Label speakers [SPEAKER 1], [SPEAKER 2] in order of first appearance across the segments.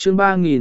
[SPEAKER 1] chương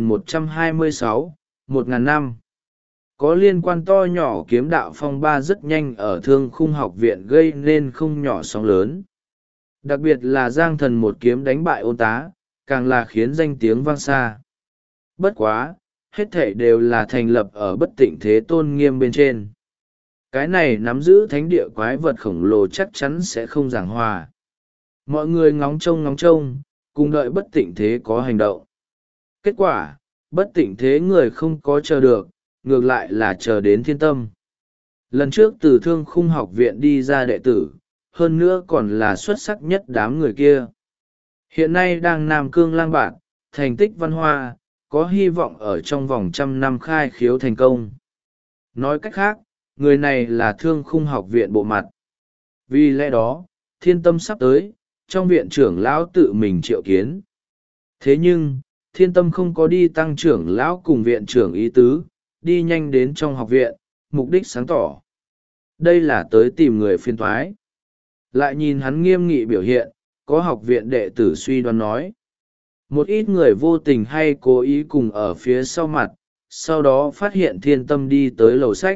[SPEAKER 1] 3126, 1000 năm. Có liên quan to nhỏ kiếm đạo phong ba rất nhanh ở Thương Khung học viện gây nên không nhỏ sóng lớn. Đặc biệt là Giang Thần một kiếm đánh bại Ôn Tá, càng là khiến danh tiếng vang xa. Bất quá, hết thảy đều là thành lập ở Bất Tịnh Thế tôn nghiêm bên trên. Cái này nắm giữ thánh địa quái vật khổng lồ chắc chắn sẽ không giảng hòa. Mọi người ngóng trông, cùng đợi Bất Tịnh Thế có hành động. Kết quả, Bất Tịnh Thế người không có chờ được, ngược lại là chờ đến Thiên Tâm. Lần trước từ Thương Khung học viện đi ra đệ tử, hơn nữa còn là xuất sắc nhất đám người kia. Hiện nay đang Nam Cương lang bạt, thành tích văn hoa, có hy vọng ở trong vòng 100 năm khai khiếu thành công. Nói cách khác, người này là Thương Khung học viện bộ mặt. Vì lẽ đó, Thiên Tâm sắp tới, trong viện trưởng lão tự mình triệu kiến. Thế nhưng, Thiên Tâm không có đi tăng trưởng lão cùng viện trưởng ý tứ, đi nhanh đến trong học viện, mục đích sáng tỏ. Đây là tới tìm người phiên thoái. Lại nhìn hắn nghiêm nghị biểu hiện, có học viện đệ tử suy đoán nói. Một ít người vô tình hay cố ý cùng ở phía sau mặt, sau đó phát hiện Thiên Tâm đi tới lầu sách.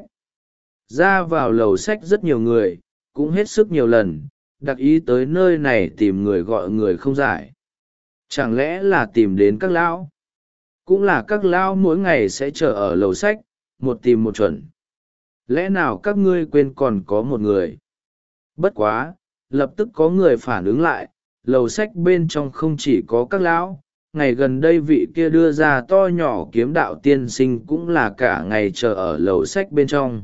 [SPEAKER 1] Ra vào lầu sách rất nhiều người, cũng hết sức nhiều lần, đặc ý tới nơi này tìm người gọi người không giải. Chẳng lẽ là tìm đến các lão? Cũng là các lão mỗi ngày sẽ chờ ở lầu sách, một tìm một chuẩn. Lẽ nào các ngươi quên còn có một người? Bất quá, lập tức có người phản ứng lại, lầu sách bên trong không chỉ có các lão, ngày gần đây vị kia đưa ra to nhỏ kiếm đạo tiên sinh cũng là cả ngày chờ ở lầu sách bên trong.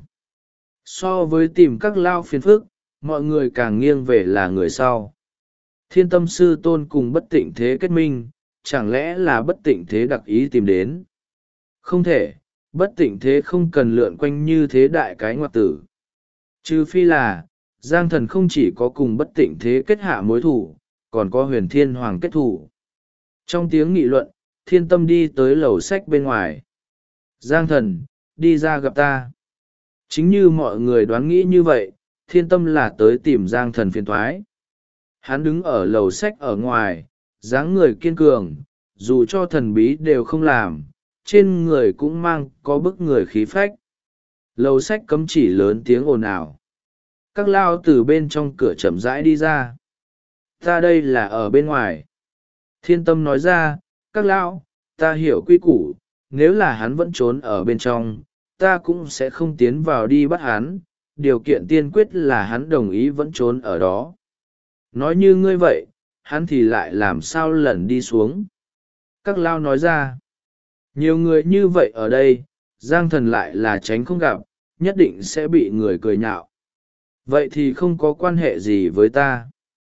[SPEAKER 1] So với tìm các lao phiền phức, mọi người càng nghiêng về là người sau. Thiên Tâm sư tôn cùng Bất Tịnh Thế kết minh, chẳng lẽ là Bất Tịnh Thế đặc ý tìm đến? Không thể, Bất Tịnh Thế không cần lượn quanh như thế đại cái ngoặc tử. Trừ phi là, Giang Thần không chỉ có cùng Bất Tịnh Thế kết hạ mối thủ, còn có Huyền Thiên Hoàng kết thủ. Trong tiếng nghị luận, Thiên Tâm đi tới lầu sách bên ngoài. Giang Thần, đi ra gặp ta. Chính như mọi người đoán nghĩ như vậy, Thiên Tâm là tới tìm Giang Thần phiền thoái. Hắn đứng ở lầu sách ở ngoài, dáng người kiên cường, dù cho thần bí đều không làm, trên người cũng mang có bức người khí phách. Lầu sách cấm chỉ lớn tiếng ồn ào. Các lao từ bên trong cửa chậm rãi đi ra. Ta đây là ở bên ngoài. Thiên Tâm nói ra, các lao, ta hiểu quy củ, nếu là hắn vẫn trốn ở bên trong, ta cũng sẽ không tiến vào đi bắt hắn, điều kiện tiên quyết là hắn đồng ý vẫn trốn ở đó. Nói như ngươi vậy, hắn thì lại làm sao lẩn đi xuống. Các lao nói ra, nhiều người như vậy ở đây, Giang Thần lại là tránh không gặp, nhất định sẽ bị người cười nhạo. Vậy thì không có quan hệ gì với ta.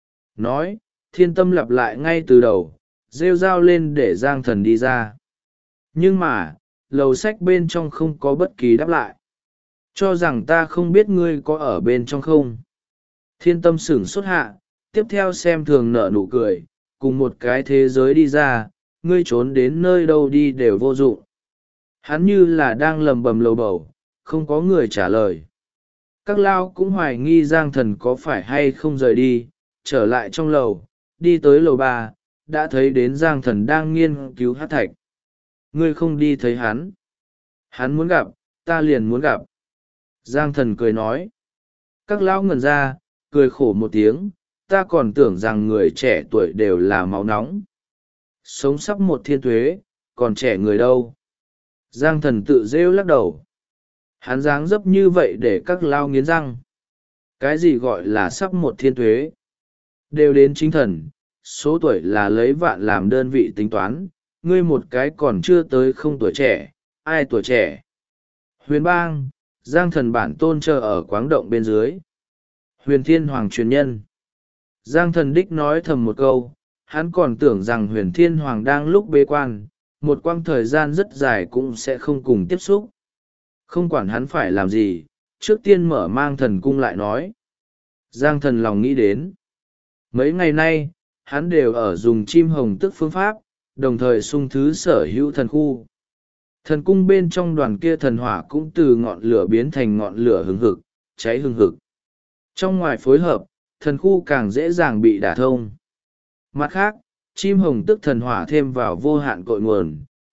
[SPEAKER 1] Nói, Thiên Tâm lặp lại ngay từ đầu, rêu rao lên để Giang Thần đi ra. Nhưng mà, lầu sách bên trong không có bất kỳ đáp lại. Cho rằng ta không biết ngươi có ở bên trong không. Thiên Tâm sửng sốt hạ, tiếp theo xem thường nở nụ cười, cùng một cái thế giới đi ra, ngươi trốn đến nơi đâu đi đều vô dụng. Hắn như là đang lầm bầm lầu bầu, không có người trả lời. Các lao cũng hoài nghi Giang Thần có phải hay không rời đi, trở lại trong lầu, đi tới lầu 3, đã thấy đến Giang Thần đang nghiên cứu hát thạch. Ngươi không đi thấy hắn. Hắn muốn gặp, ta liền muốn gặp. Giang Thần cười nói. Các lão ngẩn ra, cười khổ một tiếng, ta còn tưởng rằng người trẻ tuổi đều là máu nóng. Sống sắp 1000 tuế, còn trẻ người đâu. Giang Thần tự rêu lắc đầu. Hắn dáng dấp như vậy để các lao nghiến răng. Cái gì gọi là sắp 1000 tuế? Đều đến chính thần, số tuổi là lấy vạn làm đơn vị tính toán, ngươi một cái còn chưa tới không tuổi trẻ, ai tuổi trẻ? Huyền Bang, Giang Thần bản tôn chờ ở quáng động bên dưới. Huyền Thiên Hoàng truyền nhân. Giang Thần đích nói thầm một câu, hắn còn tưởng rằng Huyền Thiên Hoàng đang lúc bế quan, một quãng thời gian rất dài cũng sẽ không cùng tiếp xúc. Không quản hắn phải làm gì, trước tiên mở mang thần cung lại nói. Giang Thần lòng nghĩ đến. Mấy ngày nay, hắn đều ở dùng chim hồng tức phương pháp, đồng thời sung thứ sở hữu thần khu. Thần cung bên trong đoàn kia thần hỏa cũng từ ngọn lửa biến thành ngọn lửa hừng hực, cháy hừng hực. Trong ngoài phối hợp, thần khu càng dễ dàng bị đả thông. Mặt khác, chim hồng tức thần hỏa thêm vào vô hạn cội nguồn,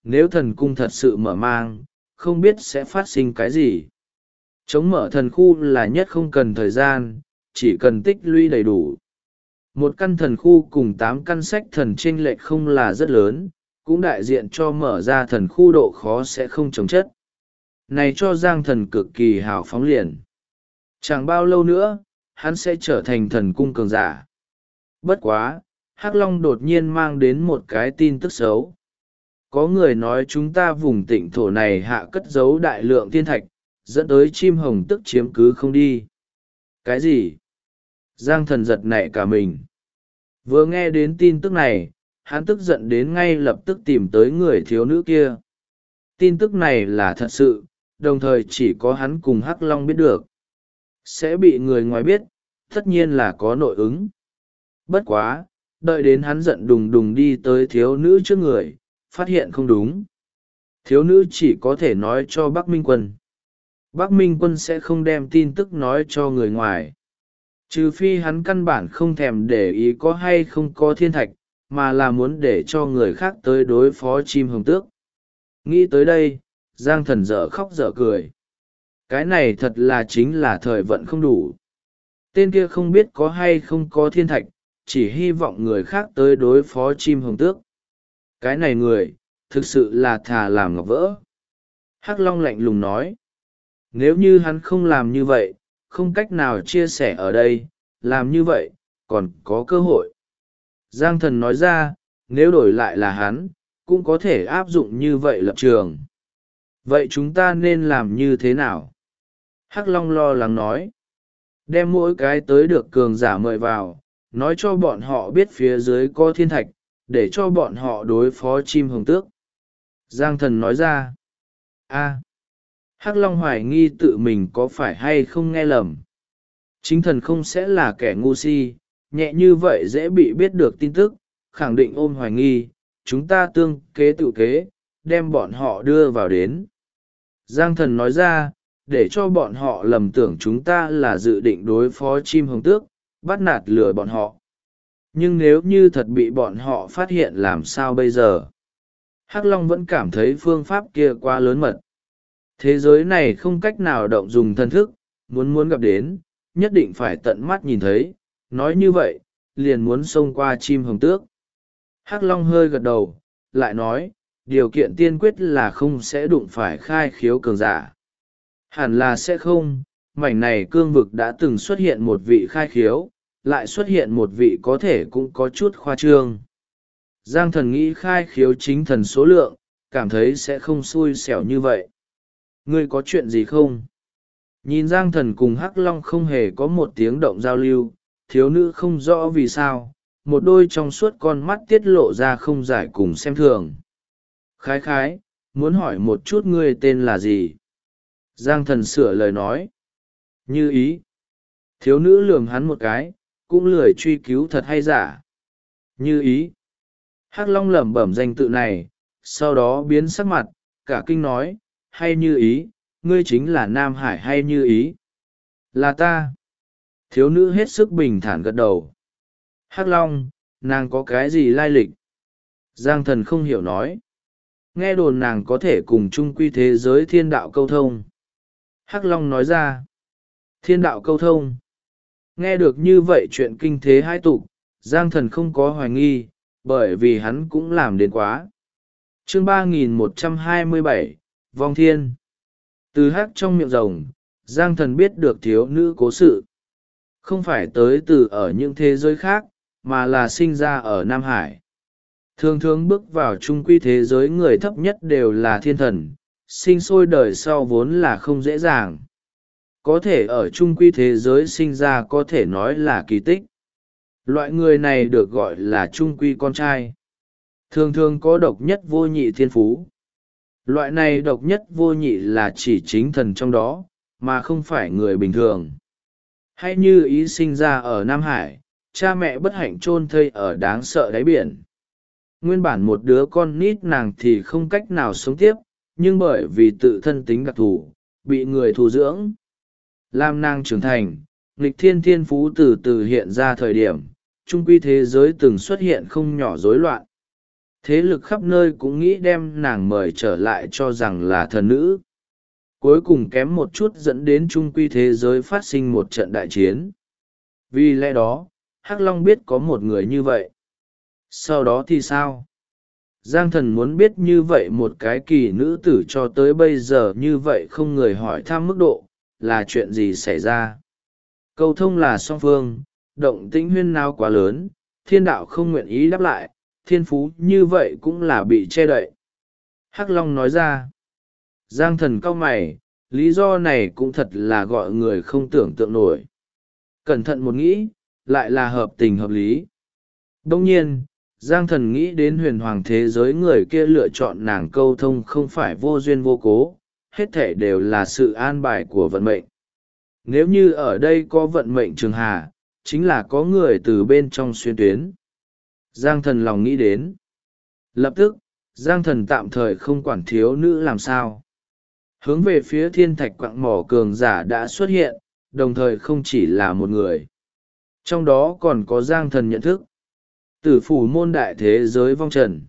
[SPEAKER 1] nếu thần cung thật sự mở mang, không biết sẽ phát sinh cái gì. Chống mở thần khu là nhất không cần thời gian, chỉ cần tích lũy đầy đủ. Một căn thần khu cùng 8 căn sách thần chênh lệch không là rất lớn, cũng đại diện cho mở ra thần khu độ khó sẽ không chống chất. Này cho Giang Thần cực kỳ hào phóng liền. Chẳng bao lâu nữa, hắn sẽ trở thành thần cung cường giả. Bất quá, Hắc Long đột nhiên mang đến một cái tin tức xấu. Có người nói chúng ta vùng tịnh thổ này hạ cất giấu đại lượng thiên thạch, dẫn tới chim hồng tức chiếm cứ không đi. Cái gì? Giang Thần giật nảy cả mình. Vừa nghe đến tin tức này, hắn tức giận đến ngay lập tức tìm tới người thiếu nữ kia. Tin tức này là thật sự, đồng thời chỉ có hắn cùng Hắc Long biết được. Sẽ bị người ngoài biết, tất nhiên là có nội ứng. Bất quá, đợi đến hắn giận đùng đùng đi tới thiếu nữ trước người, phát hiện không đúng. Thiếu nữ chỉ có thể nói cho Bắc Minh Quân. Bắc Minh Quân sẽ không đem tin tức nói cho người ngoài. Trừ phi hắn căn bản không thèm để ý có hay không có thiên thạch, mà là muốn để cho người khác tới đối phó chim hồng tước. Nghĩ tới đây, Giang Thần dở khóc dở cười. Cái này thật là chính là thời vận không đủ. Tên kia không biết có hay không có thiên thạch, chỉ hy vọng người khác tới đối phó chim hồng tước. Cái này người, thực sự là thà làm ngọc vỡ. Hắc Long lạnh lùng nói. Nếu như hắn không làm như vậy, không cách nào chia sẻ ở đây, làm như vậy, còn có cơ hội. Giang Thần nói ra, nếu đổi lại là hắn, cũng có thể áp dụng như vậy lập trường. Vậy chúng ta nên làm như thế nào? Hắc Long lo lắng nói. Đem mỗi cái tới được cường giả mời vào, nói cho bọn họ biết phía dưới có thiên thạch, để cho bọn họ đối phó chim hồng tước. Giang Thần nói ra. Hắc Long hoài nghi tự mình có phải hay không nghe lầm. Chính thần không sẽ là kẻ ngu si, nhẹ như vậy dễ bị biết được tin tức, khẳng định ôm hoài nghi, chúng ta tương kế tự kế, đem bọn họ đưa vào đến. Giang Thần nói ra, để cho bọn họ lầm tưởng chúng ta là dự định đối phó chim hồng tước, bắt nạt lừa bọn họ. Nhưng nếu như thật bị bọn họ phát hiện làm sao bây giờ? Hắc Long vẫn cảm thấy phương pháp kia quá lớn mật. Thế giới này không cách nào động dùng thân thức, muốn gặp đến, nhất định phải tận mắt nhìn thấy, nói như vậy, liền muốn xông qua chim hồng tước. Hắc Long hơi gật đầu, lại nói, điều kiện tiên quyết là không sẽ đụng phải khai khiếu cường giả. Hẳn là sẽ không, mảnh này cương vực đã từng xuất hiện một vị khai khiếu, lại xuất hiện một vị có thể cũng có chút khoa trương. Giang Thần nghĩ khai khiếu chính thần số lượng, cảm thấy sẽ không xui xẻo như vậy. Ngươi có chuyện gì không? Nhìn Giang Thần cùng Hắc Long không hề có một tiếng động giao lưu, thiếu nữ không rõ vì sao, một đôi trong suốt con mắt tiết lộ ra không giải cùng xem thường. Khái khái, muốn hỏi một chút ngươi tên là gì? Giang Thần sửa lời nói. Như ý. Thiếu nữ lườm hắn một cái, cũng lười truy cứu thật hay giả. Như ý. Hắc Long lẩm bẩm danh tự này, sau đó biến sắc mặt, cả kinh nói, hay Như ý, ngươi chính là Nam Hải hay Như ý? Là ta. Thiếu nữ hết sức bình thản gật đầu. Hắc Long, nàng có cái gì lai lịch? Giang Thần không hiểu nói. Nghe đồn nàng có thể cùng chung quy thế giới thiên đạo câu thông. Hắc Long nói ra. Thiên đạo câu thông. Nghe được như vậy chuyện kinh thế hai tục, Giang Thần không có hoài nghi, bởi vì hắn cũng làm đến quá. Chương 3127, Vong Thiên. Từ hắc trong miệng rồng, Giang Thần biết được thiếu nữ cố sự. Không phải tới từ ở những thế giới khác, mà là sinh ra ở Nam Hải. Thường thường bước vào chung quy thế giới người thấp nhất đều là thiên thần, sinh sôi đời sau vốn là không dễ dàng. Có thể ở chung quy thế giới sinh ra có thể nói là kỳ tích. Loại người này được gọi là chung quy con trai. Thường thường có độc nhất vô nhị thiên phú. Loại này độc nhất vô nhị là chỉ chính thần trong đó, mà không phải người bình thường. Hay Như ý sinh ra ở Nam Hải, cha mẹ bất hạnh chôn thây ở đáng sợ đáy biển. Nguyên bản một đứa con nít nàng thì không cách nào sống tiếp, nhưng bởi vì tự thân tính đặc thù, bị người thu dưỡng. Làm nàng trưởng thành, nghịch thiên thiên phú từ từ hiện ra thời điểm, chung quy thế giới từng xuất hiện không nhỏ rối loạn. thế lực khắp nơi cũng nghĩ đem nàng mời trở lại cho rằng là thần nữ. Cuối cùng kém một chút dẫn đến trung quy thế giới phát sinh một trận đại chiến. Vì lẽ đó, Hắc Long biết có một người như vậy. Sau đó thì sao? Giang Thần muốn biết như vậy một cái kỳ nữ tử cho tới bây giờ như vậy không người hỏi thăm mức độ, là chuyện gì xảy ra. Câu thông là song phương, động tĩnh huyên náo quá lớn, thiên đạo không nguyện ý đáp lại, thiên phú như vậy cũng là bị che đậy. Hắc Long nói ra. Giang Thần cau mày, lý do này cũng thật là gọi người không tưởng tượng nổi. Cẩn thận một nghĩ, lại là hợp tình hợp lý. Đông nhiên, Giang Thần nghĩ đến huyền hoàng thế giới người kia lựa chọn nàng câu thông không phải vô duyên vô cố, hết thể đều là sự an bài của vận mệnh. Nếu như ở đây có vận mệnh trường hà, chính là có người từ bên trong xuyên tuyến. Giang Thần lòng nghĩ đến. Lập tức, Giang Thần tạm thời không quản thiếu nữ làm sao. Hướng về phía thiên thạch quặng mỏ cường giả đã xuất hiện, đồng thời không chỉ là một người. Trong đó còn có Giang Thần nhận thức. Tử phủ môn đại thế giới vong trần.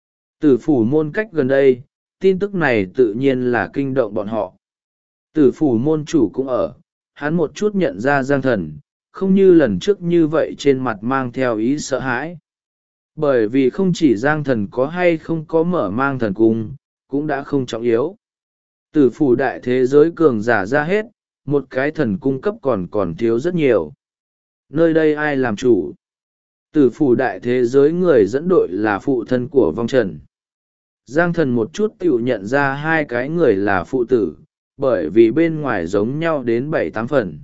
[SPEAKER 1] Tử phủ môn cách gần đây, tin tức này tự nhiên là kinh động bọn họ. Tử phủ môn chủ cũng ở, hắn một chút nhận ra Giang Thần, không như lần trước như vậy trên mặt mang theo ý sợ hãi. Bởi vì không chỉ Giang Thần có hay không có mở mang thần cung, cũng đã không trọng yếu. Tử phủ đại thế giới cường giả ra hết, một cái thần cung cấp còn thiếu rất nhiều. Nơi đây ai làm chủ? Tử phủ đại thế giới người dẫn đội là phụ thân của vong trần. Giang Thần một chút tự nhận ra hai cái người là phụ tử, bởi vì bên ngoài giống nhau đến 7-8 phần.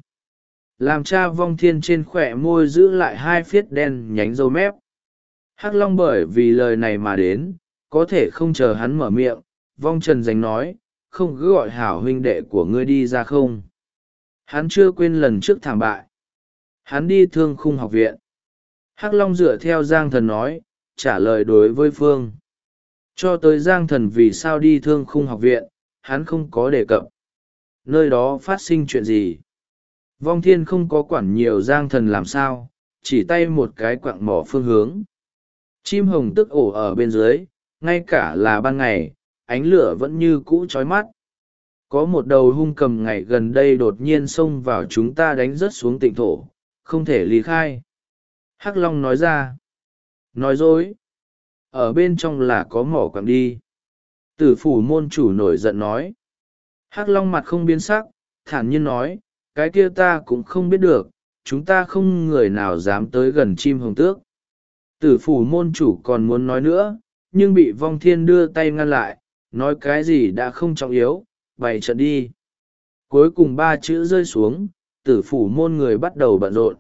[SPEAKER 1] Làm cha vong thiên trên khỏe môi giữ lại hai phiết đen nhánh râu mép. Hắc Long bởi vì lời này mà đến, có thể không chờ hắn mở miệng, vong trần dành nói, không cứ gọi hảo huynh đệ của ngươi đi ra không. Hắn chưa quên lần trước thảm bại. Hắn đi Thương Khung học viện. Hắc Long dựa theo Giang Thần nói, trả lời đối với Phương. Cho tới Giang Thần vì sao đi Thương Khung học viện, hắn không có đề cập. Nơi đó phát sinh chuyện gì? Vong Thiên không có quản nhiều Giang Thần làm sao, chỉ tay một cái quặng mỏ phương hướng. Chim hồng tức ổ ở bên dưới, ngay cả là ban ngày, ánh lửa vẫn như cũ chói mắt. Có một đầu hung cầm ngày gần đây đột nhiên xông vào chúng ta đánh rớt xuống tịnh thổ, không thể lý khai. Hắc Long nói ra. Nói dối. Ở bên trong là có mỏ quặng đi. Tử phủ môn chủ nổi giận nói. Hắc Long mặt không biến sắc, thản nhiên nói, cái kia ta cũng không biết được, chúng ta không người nào dám tới gần chim hồng tước. Tử phủ môn chủ còn muốn nói nữa, nhưng bị vong thiên đưa tay ngăn lại, nói cái gì đã không trọng yếu, bày trận đi. Cuối cùng 3 chữ rơi xuống, tử phủ môn người bắt đầu bận rộn.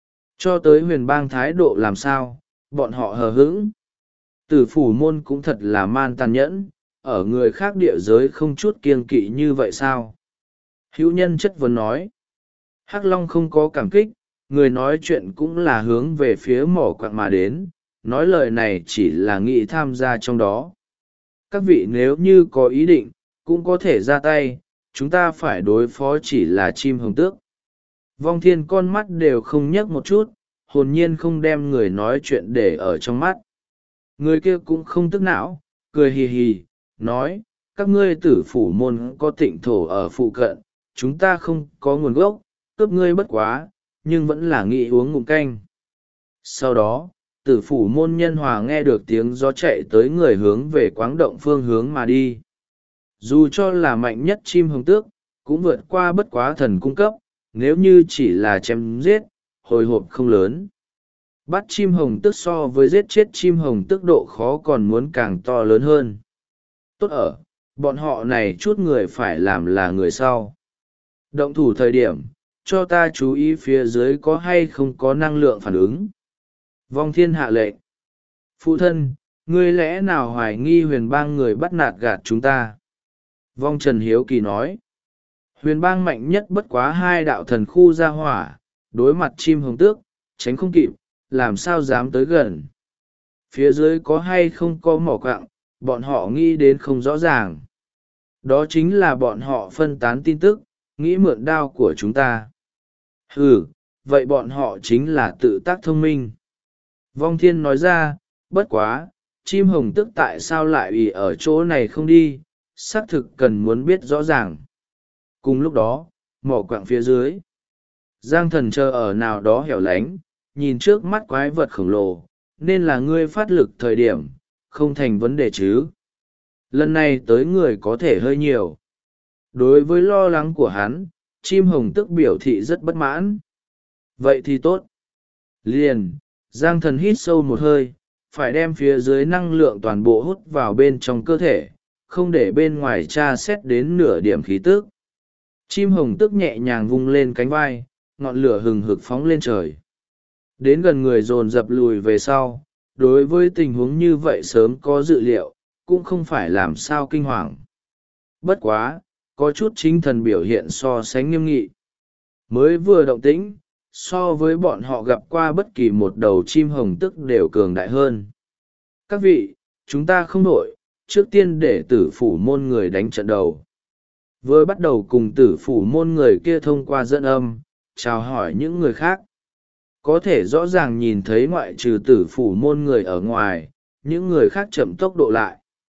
[SPEAKER 1] Cho tới huyền bang thái độ làm sao, bọn họ hờ hững. Tử phủ môn cũng thật là man tàn nhẫn, ở người khác địa giới không chút kiêng kỵ như vậy sao? Hữu nhân chất vấn nói. Hắc Long không có cảm kích, người nói chuyện cũng là hướng về phía mỏ quặng mà đến, nói lời này chỉ là nghĩ tham gia trong đó. Các vị nếu như có ý định, cũng có thể ra tay, chúng ta phải đối phó chỉ là chim hồng tước. Vong Thiên con mắt đều không nhấc một chút, hồn nhiên không đem người nói chuyện để ở trong mắt. Người kia cũng không tức não, cười hì hì, nói, các ngươi tử phủ môn có tịnh thổ ở phụ cận, chúng ta không có nguồn gốc, cướp ngươi bất quá, nhưng vẫn là nghĩ uống ngụm canh. Sau đó, tử phủ môn nhân hòa nghe được tiếng gió chạy tới người hướng về quáng động phương hướng mà đi. Dù cho là mạnh nhất chim hồng tước, cũng vượt qua bất quá thần cung cấp, nếu như chỉ là chém giết, hồi hộp không lớn. Bắt chim hồng tước so với giết chết chim hồng tước độ khó còn muốn càng to lớn hơn. Tốt ở, bọn họ này chút người phải làm là người sau. Động thủ thời điểm, cho ta chú ý phía dưới có hay không có năng lượng phản ứng. Vong Thiên hạ lệnh. Phụ thân, ngươi lẽ nào hoài nghi huyền bang người bắt nạt gạt chúng ta? Vong Trần hiếu kỳ nói. Huyền bang mạnh nhất bất quá 2 đạo thần khu ra hỏa, đối mặt chim hồng tước, tránh không kịp, làm sao dám tới gần. Phía dưới có hay không có mỏ quặng, bọn họ nghĩ đến không rõ ràng. Đó chính là bọn họ phân tán tin tức, nghĩ mượn đao của chúng ta. Vậy bọn họ chính là tự tác thông minh. Vong Thiên nói ra, bất quá, chim hồng tức tại sao lại ì ở chỗ này không đi, xác thực cần muốn biết rõ ràng. Cùng lúc đó, mỏ quặng phía dưới, Giang Thần chờ ở nào đó hẻo lánh, nhìn trước mắt quái vật khổng lồ, nên là ngươi phát lực thời điểm, không thành vấn đề chứ. Lần này tới người có thể hơi nhiều. Đối với lo lắng của hắn, chim hồng tức biểu thị rất bất mãn. Vậy thì tốt. Liền, Giang Thần hít sâu một hơi, phải đem phía dưới năng lượng toàn bộ hút vào bên trong cơ thể, không để bên ngoài tra xét đến nửa điểm khí tức. Chim hồng tức nhẹ nhàng vung lên cánh vai, ngọn lửa hừng hực phóng lên trời. Đến gần người dồn dập lùi về sau, đối với tình huống như vậy sớm có dự liệu, cũng không phải làm sao kinh hoàng. Bất quá, có chút chính thần biểu hiện so sánh nghiêm nghị. Mới vừa động tĩnh, so với bọn họ gặp qua bất kỳ một đầu chim hồng tức đều cường đại hơn. Các vị, chúng ta không đội, trước tiên để tử phủ môn người đánh trận đầu. Vừa bắt đầu cùng tử phủ môn người kia thông qua dẫn âm, chào hỏi những người khác. Có thể rõ ràng nhìn thấy ngoại trừ tử phủ môn người ở ngoài, những người khác chậm tốc độ lại.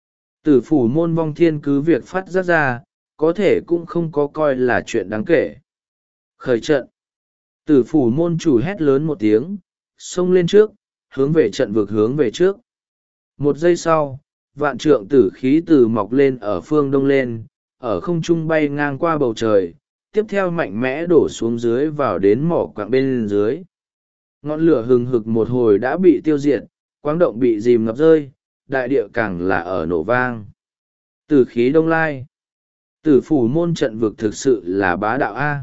[SPEAKER 1] Tử phủ môn vong thiên cứ việc phát giác ra, có thể cũng không có coi là chuyện đáng kể. Khởi trận. Tử phủ môn chủ hét lớn một tiếng, xông lên trước, hướng về trận vực hướng về trước. Một giây sau, vạn trượng tử khí từ mọc lên ở phương đông lên, ở không trung bay ngang qua bầu trời, tiếp theo mạnh mẽ đổ xuống dưới vào đến mỏ quặng bên dưới. Ngọn lửa hừng hực một hồi đã bị tiêu diệt, quáng động bị dìm ngập rơi, đại địa càng là ở nổ vang. Tử khí đông lai. Tử phủ môn trận vực thực sự là bá đạo A.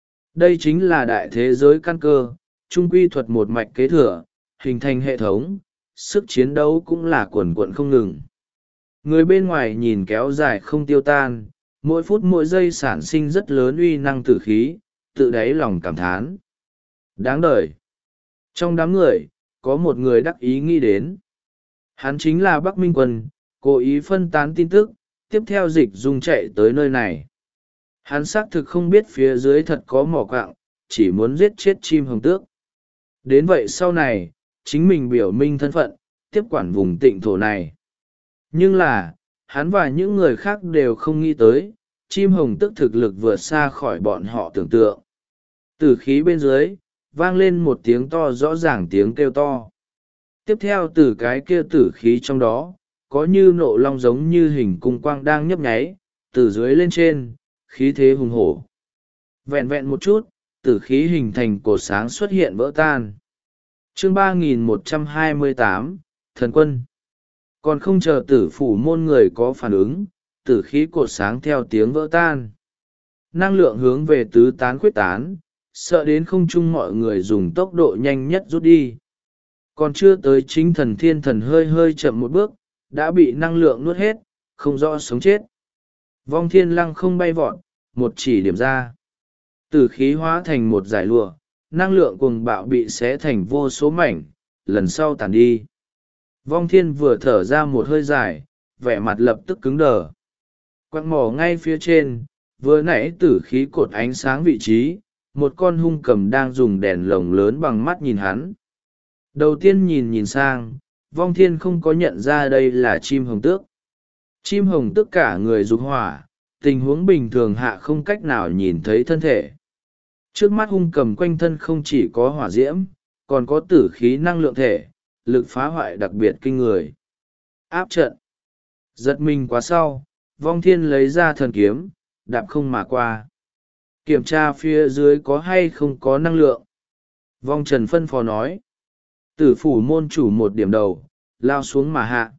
[SPEAKER 1] Đây chính là đại thế giới căn cơ, trung quy thuật một mạch kế thừa, hình thành hệ thống, sức chiến đấu cũng là quần quận không ngừng. Người bên ngoài nhìn kéo dài không tiêu tan, mỗi phút mỗi giây sản sinh rất lớn uy năng tử khí, tự đáy lòng cảm thán. Đáng đời. Trong đám người, có một người đắc ý nghĩ đến. Hắn chính là Bắc Minh Quân, cố ý phân tán tin tức, tiếp theo dịch dung chạy tới nơi này. Hắn xác thực không biết phía dưới thật có mỏ quặng, chỉ muốn giết chết chim hồng tước. Đến vậy sau này, chính mình biểu minh thân phận, tiếp quản vùng tịnh thổ này. Nhưng là, hắn và những người khác đều không nghĩ tới, chim hồng tước thực lực vượt xa khỏi bọn họ tưởng tượng. Tử khí bên dưới, vang lên một tiếng to rõ ràng tiếng kêu to. Tiếp theo từ cái kia tử khí trong đó, có như nộ long giống như hình cung quang đang nhấp nháy, từ dưới lên trên, khí thế hùng hổ. Vẹn vẹn một chút, tử khí hình thành cột sáng xuất hiện vỡ tan. Chương 3128, Thần Quân. Còn không chờ tử phủ môn người có phản ứng, tử khí cột sáng theo tiếng vỡ tan. Năng lượng hướng về tứ tán quyết tán, sợ đến không trung mọi người dùng tốc độ nhanh nhất rút đi. Còn chưa tới chính thần thiên thần hơi hơi chậm một bước, đã bị năng lượng nuốt hết, không rõ sống chết. Vong thiên lăng không bay vọt, một chỉ điểm ra. Tử khí hóa thành một dải lụa, năng lượng cuồng bạo bị xé thành vô số mảnh, lần sau tàn đi. Vong thiên vừa thở ra một hơi dài, vẻ mặt lập tức cứng đờ. Quặng mỏ ngay phía trên, vừa nãy tử khí cột ánh sáng vị trí, một con hung cầm đang dùng đèn lồng lớn bằng mắt nhìn hắn. Đầu tiên nhìn sang, vong thiên không có nhận ra đây là chim hồng tước. Chim hồng tước cả người dục hỏa, tình huống bình thường hạ không cách nào nhìn thấy thân thể. Trước mắt hung cầm quanh thân không chỉ có hỏa diễm, còn có tử khí năng lượng thể, lực phá hoại đặc biệt kinh người. Áp trận. Giật mình quá sau, vong thiên lấy ra thần kiếm, đạp không mà qua. Kiểm tra phía dưới có hay không có năng lượng. Vong trần phân phó nói. Tử phủ môn chủ một điểm đầu, lao xuống mà hạ.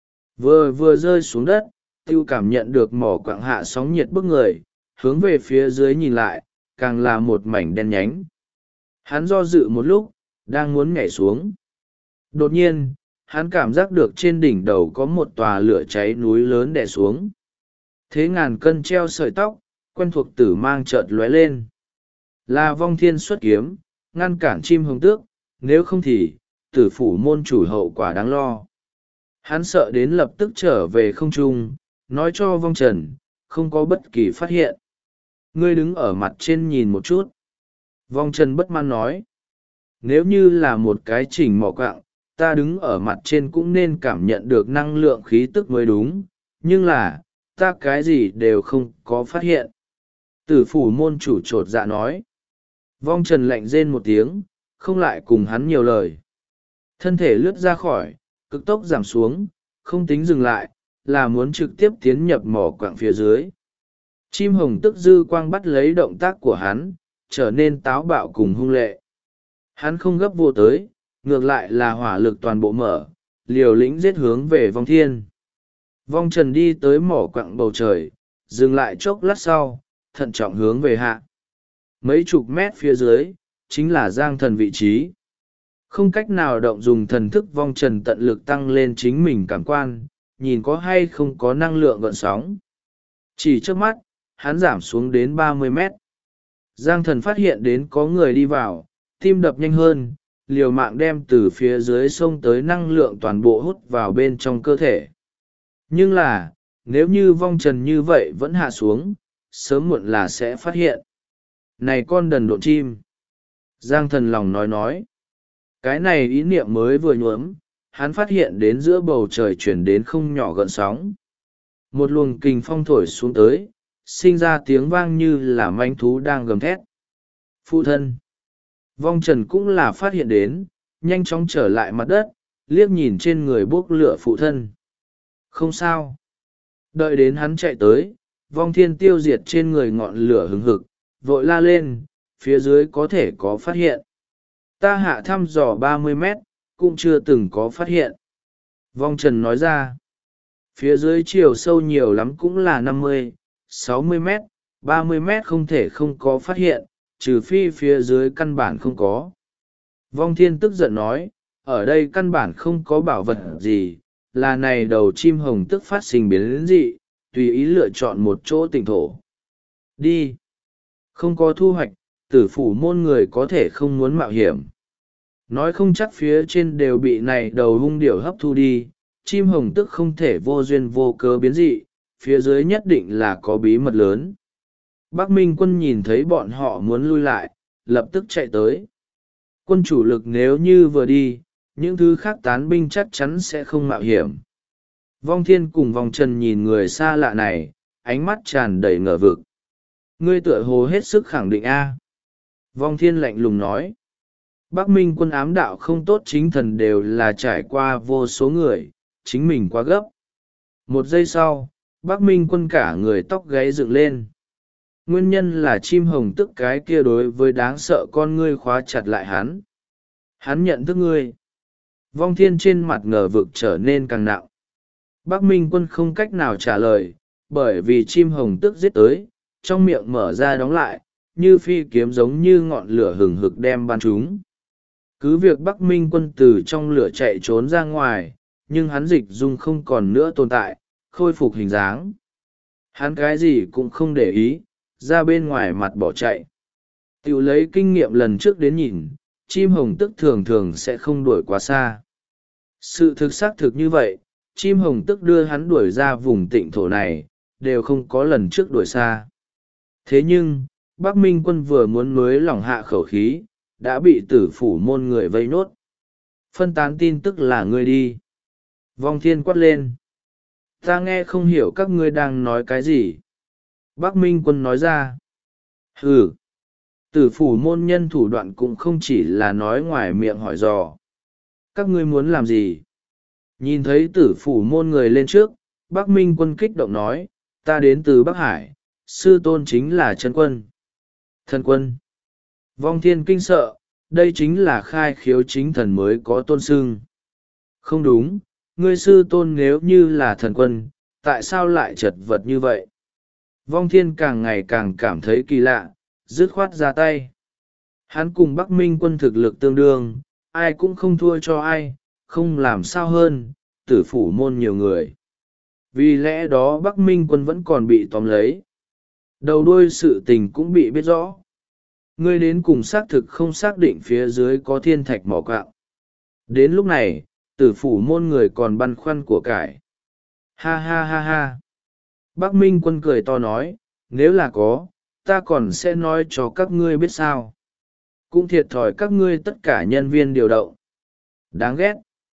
[SPEAKER 1] Vừa rơi xuống đất, tiêu cảm nhận được mỏ quặng hạ sóng nhiệt bức người, hướng về phía dưới nhìn lại, càng là một mảnh đen nhánh. Hắn do dự một lúc, đang muốn nhảy xuống. Đột nhiên, hắn cảm giác được trên đỉnh đầu có một tòa lửa cháy núi lớn đè xuống. Thế ngàn cân treo sợi tóc, quen thuộc tử mang chợt lóe lên. Là vong thiên xuất kiếm, ngăn cản chim hồng tước, nếu không thì, tử phủ môn chủ hậu quả đáng lo. Hắn sợ đến lập tức trở về không trung, nói cho vong trần, không có bất kỳ phát hiện. Ngươi đứng ở mặt trên nhìn một chút. Vong trần bất mãn nói. Nếu như là một cái chỉnh mỏ quặng, ta đứng ở mặt trên cũng nên cảm nhận được năng lượng khí tức mới đúng, nhưng là ta cái gì đều không có phát hiện. Tử phủ môn chủ chột dạ nói. Vong Trần lạnh rên một tiếng, không lại cùng hắn nhiều lời. Thân thể lướt ra khỏi, cực tốc giảm xuống, không tính dừng lại, là muốn trực tiếp tiến nhập mỏ quặng phía dưới. Chim hồng tức dư quang bắt lấy động tác của hắn, trở nên táo bạo cùng hung lệ. Hắn không gấp vô tới, ngược lại là hỏa lực toàn bộ mở, liều lĩnh giết hướng về Vong Thiên. Vong Trần đi tới mỏ quặng bầu trời, dừng lại chốc lát sau, thận trọng hướng về hạ. Mấy chục mét phía dưới, chính là Giang Thần vị trí. Không cách nào động dùng thần thức. Vong Trần tận lực tăng lên chính mình cảm quan, nhìn có hay không có năng lượng gợn sóng. Chỉ trước mắt, hắn giảm xuống đến 30 mét. Giang Thần phát hiện đến có người đi vào, tim đập nhanh hơn, liều mạng đem từ phía dưới sông tới năng lượng toàn bộ hút vào bên trong cơ thể. Nhưng là, nếu như Vong Trần như vậy vẫn hạ xuống, sớm muộn là sẽ phát hiện. Này con đần độn chim! Giang Thần lòng nói. Cái này ý niệm mới vừa nhuốm, hắn phát hiện đến giữa bầu trời chuyển đến không nhỏ gợn sóng. Một luồng kình phong thổi xuống tới, sinh ra tiếng vang như là manh thú đang gầm thét. Phụ thân! Vong Trần cũng là phát hiện đến, nhanh chóng trở lại mặt đất, liếc nhìn trên người bốc lửa phụ thân. Không sao. Đợi đến hắn chạy tới, Vong Thiên tiêu diệt trên người ngọn lửa hừng hực, vội la lên, phía dưới có thể có phát hiện. Ta hạ thăm dò 30 mét, cũng chưa từng có phát hiện. Vong Trần nói ra, phía dưới chiều sâu nhiều lắm cũng là 50, 60 mét, 30 mét không thể không có phát hiện, trừ phi phía dưới căn bản không có. Vong Thiên tức giận nói, ở đây căn bản không có bảo vật gì, là này đầu chim hồng tức phát sinh biến dị, tùy ý lựa chọn một chỗ tỉnh thổ. Đi! Không có thu hoạch, tử phủ môn người có thể không muốn mạo hiểm. Nói không chắc phía trên đều bị này đầu hung điểu hấp thu đi, chim hồng tức không thể vô duyên vô cớ biến dị, phía dưới nhất định là có bí mật lớn. Bắc Minh quân nhìn thấy bọn họ muốn lui lại, lập tức chạy tới. Quân chủ lực nếu như vừa đi, những thứ khác tán binh chắc chắn sẽ không mạo hiểm. Vong Thiên cùng Vong Trần nhìn người xa lạ này, ánh mắt tràn đầy ngờ vực. Ngươi tựa hồ hết sức khẳng định A. Vong Thiên lạnh lùng nói. Bắc Minh quân ám đạo không tốt, chính thần đều là trải qua vô số người, chính mình quá gấp. Một giây sau, Bắc Minh quân cả người tóc gáy dựng lên. Nguyên nhân là chim hồng tức cái kia đối với đáng sợ con ngươi khóa chặt lại hắn. Hắn nhận thức ngươi. Vong Thiên trên mặt ngờ vực trở nên càng nặng. Bắc Minh quân không cách nào trả lời, bởi vì chim hồng tức giết tới, trong miệng mở ra đóng lại, như phi kiếm giống như ngọn lửa hừng hực đem ban chúng. Cứ việc Bắc Minh quân từ trong lửa chạy trốn ra ngoài, nhưng hắn dịch dung không còn nữa tồn tại, khôi phục hình dáng. Hắn cái gì cũng không để ý, ra bên ngoài mặt bỏ chạy. Tiểu lấy kinh nghiệm lần trước đến nhìn, chim hồng tức thường thường sẽ không đuổi quá xa. Sự thực xác thực như vậy, chim hồng tức đưa hắn đuổi ra vùng tịnh thổ này, đều không có lần trước đuổi xa. Thế nhưng, Bắc Minh quân vừa muốn nối lỏng hạ khẩu khí, đã bị tử phủ môn người vây nốt. Phân tán tin tức là ngươi đi. Vong Thiên quát lên. Ta nghe không hiểu các ngươi đang nói cái gì. Bắc Minh quân nói ra. Ừ. Tử phủ môn nhân thủ đoạn cũng không chỉ là nói ngoài miệng hỏi dò. Các ngươi muốn làm gì? Nhìn thấy tử phủ môn người lên trước, Bắc Minh quân kích động nói, ta đến từ Bắc Hải, sư tôn chính là Trấn Quân. Thần quân. Vong Thiên kinh sợ, đây chính là khai khiếu chính thần mới có tôn xưng. Không đúng, ngươi sư tôn nếu như là thần quân, tại sao lại chật vật như vậy? Vong Thiên càng ngày càng cảm thấy kỳ lạ, dứt khoát ra tay. Hắn cùng Bắc Minh quân thực lực tương đương, ai cũng không thua cho ai, không làm sao hơn, tử phủ môn nhiều người. Vì lẽ đó Bắc Minh quân vẫn còn bị tóm lấy. Đầu đuôi sự tình cũng bị biết rõ. Ngươi đến cùng xác thực không xác định phía dưới có thiên thạch mỏ quặng. Đến lúc này, tử phủ môn người còn băn khoăn của cải. Ha ha ha ha. Bắc Minh quân cười to nói, nếu là có, ta còn sẽ nói cho các ngươi biết sao. Cũng thiệt thòi các ngươi tất cả nhân viên điều động. Đáng ghét.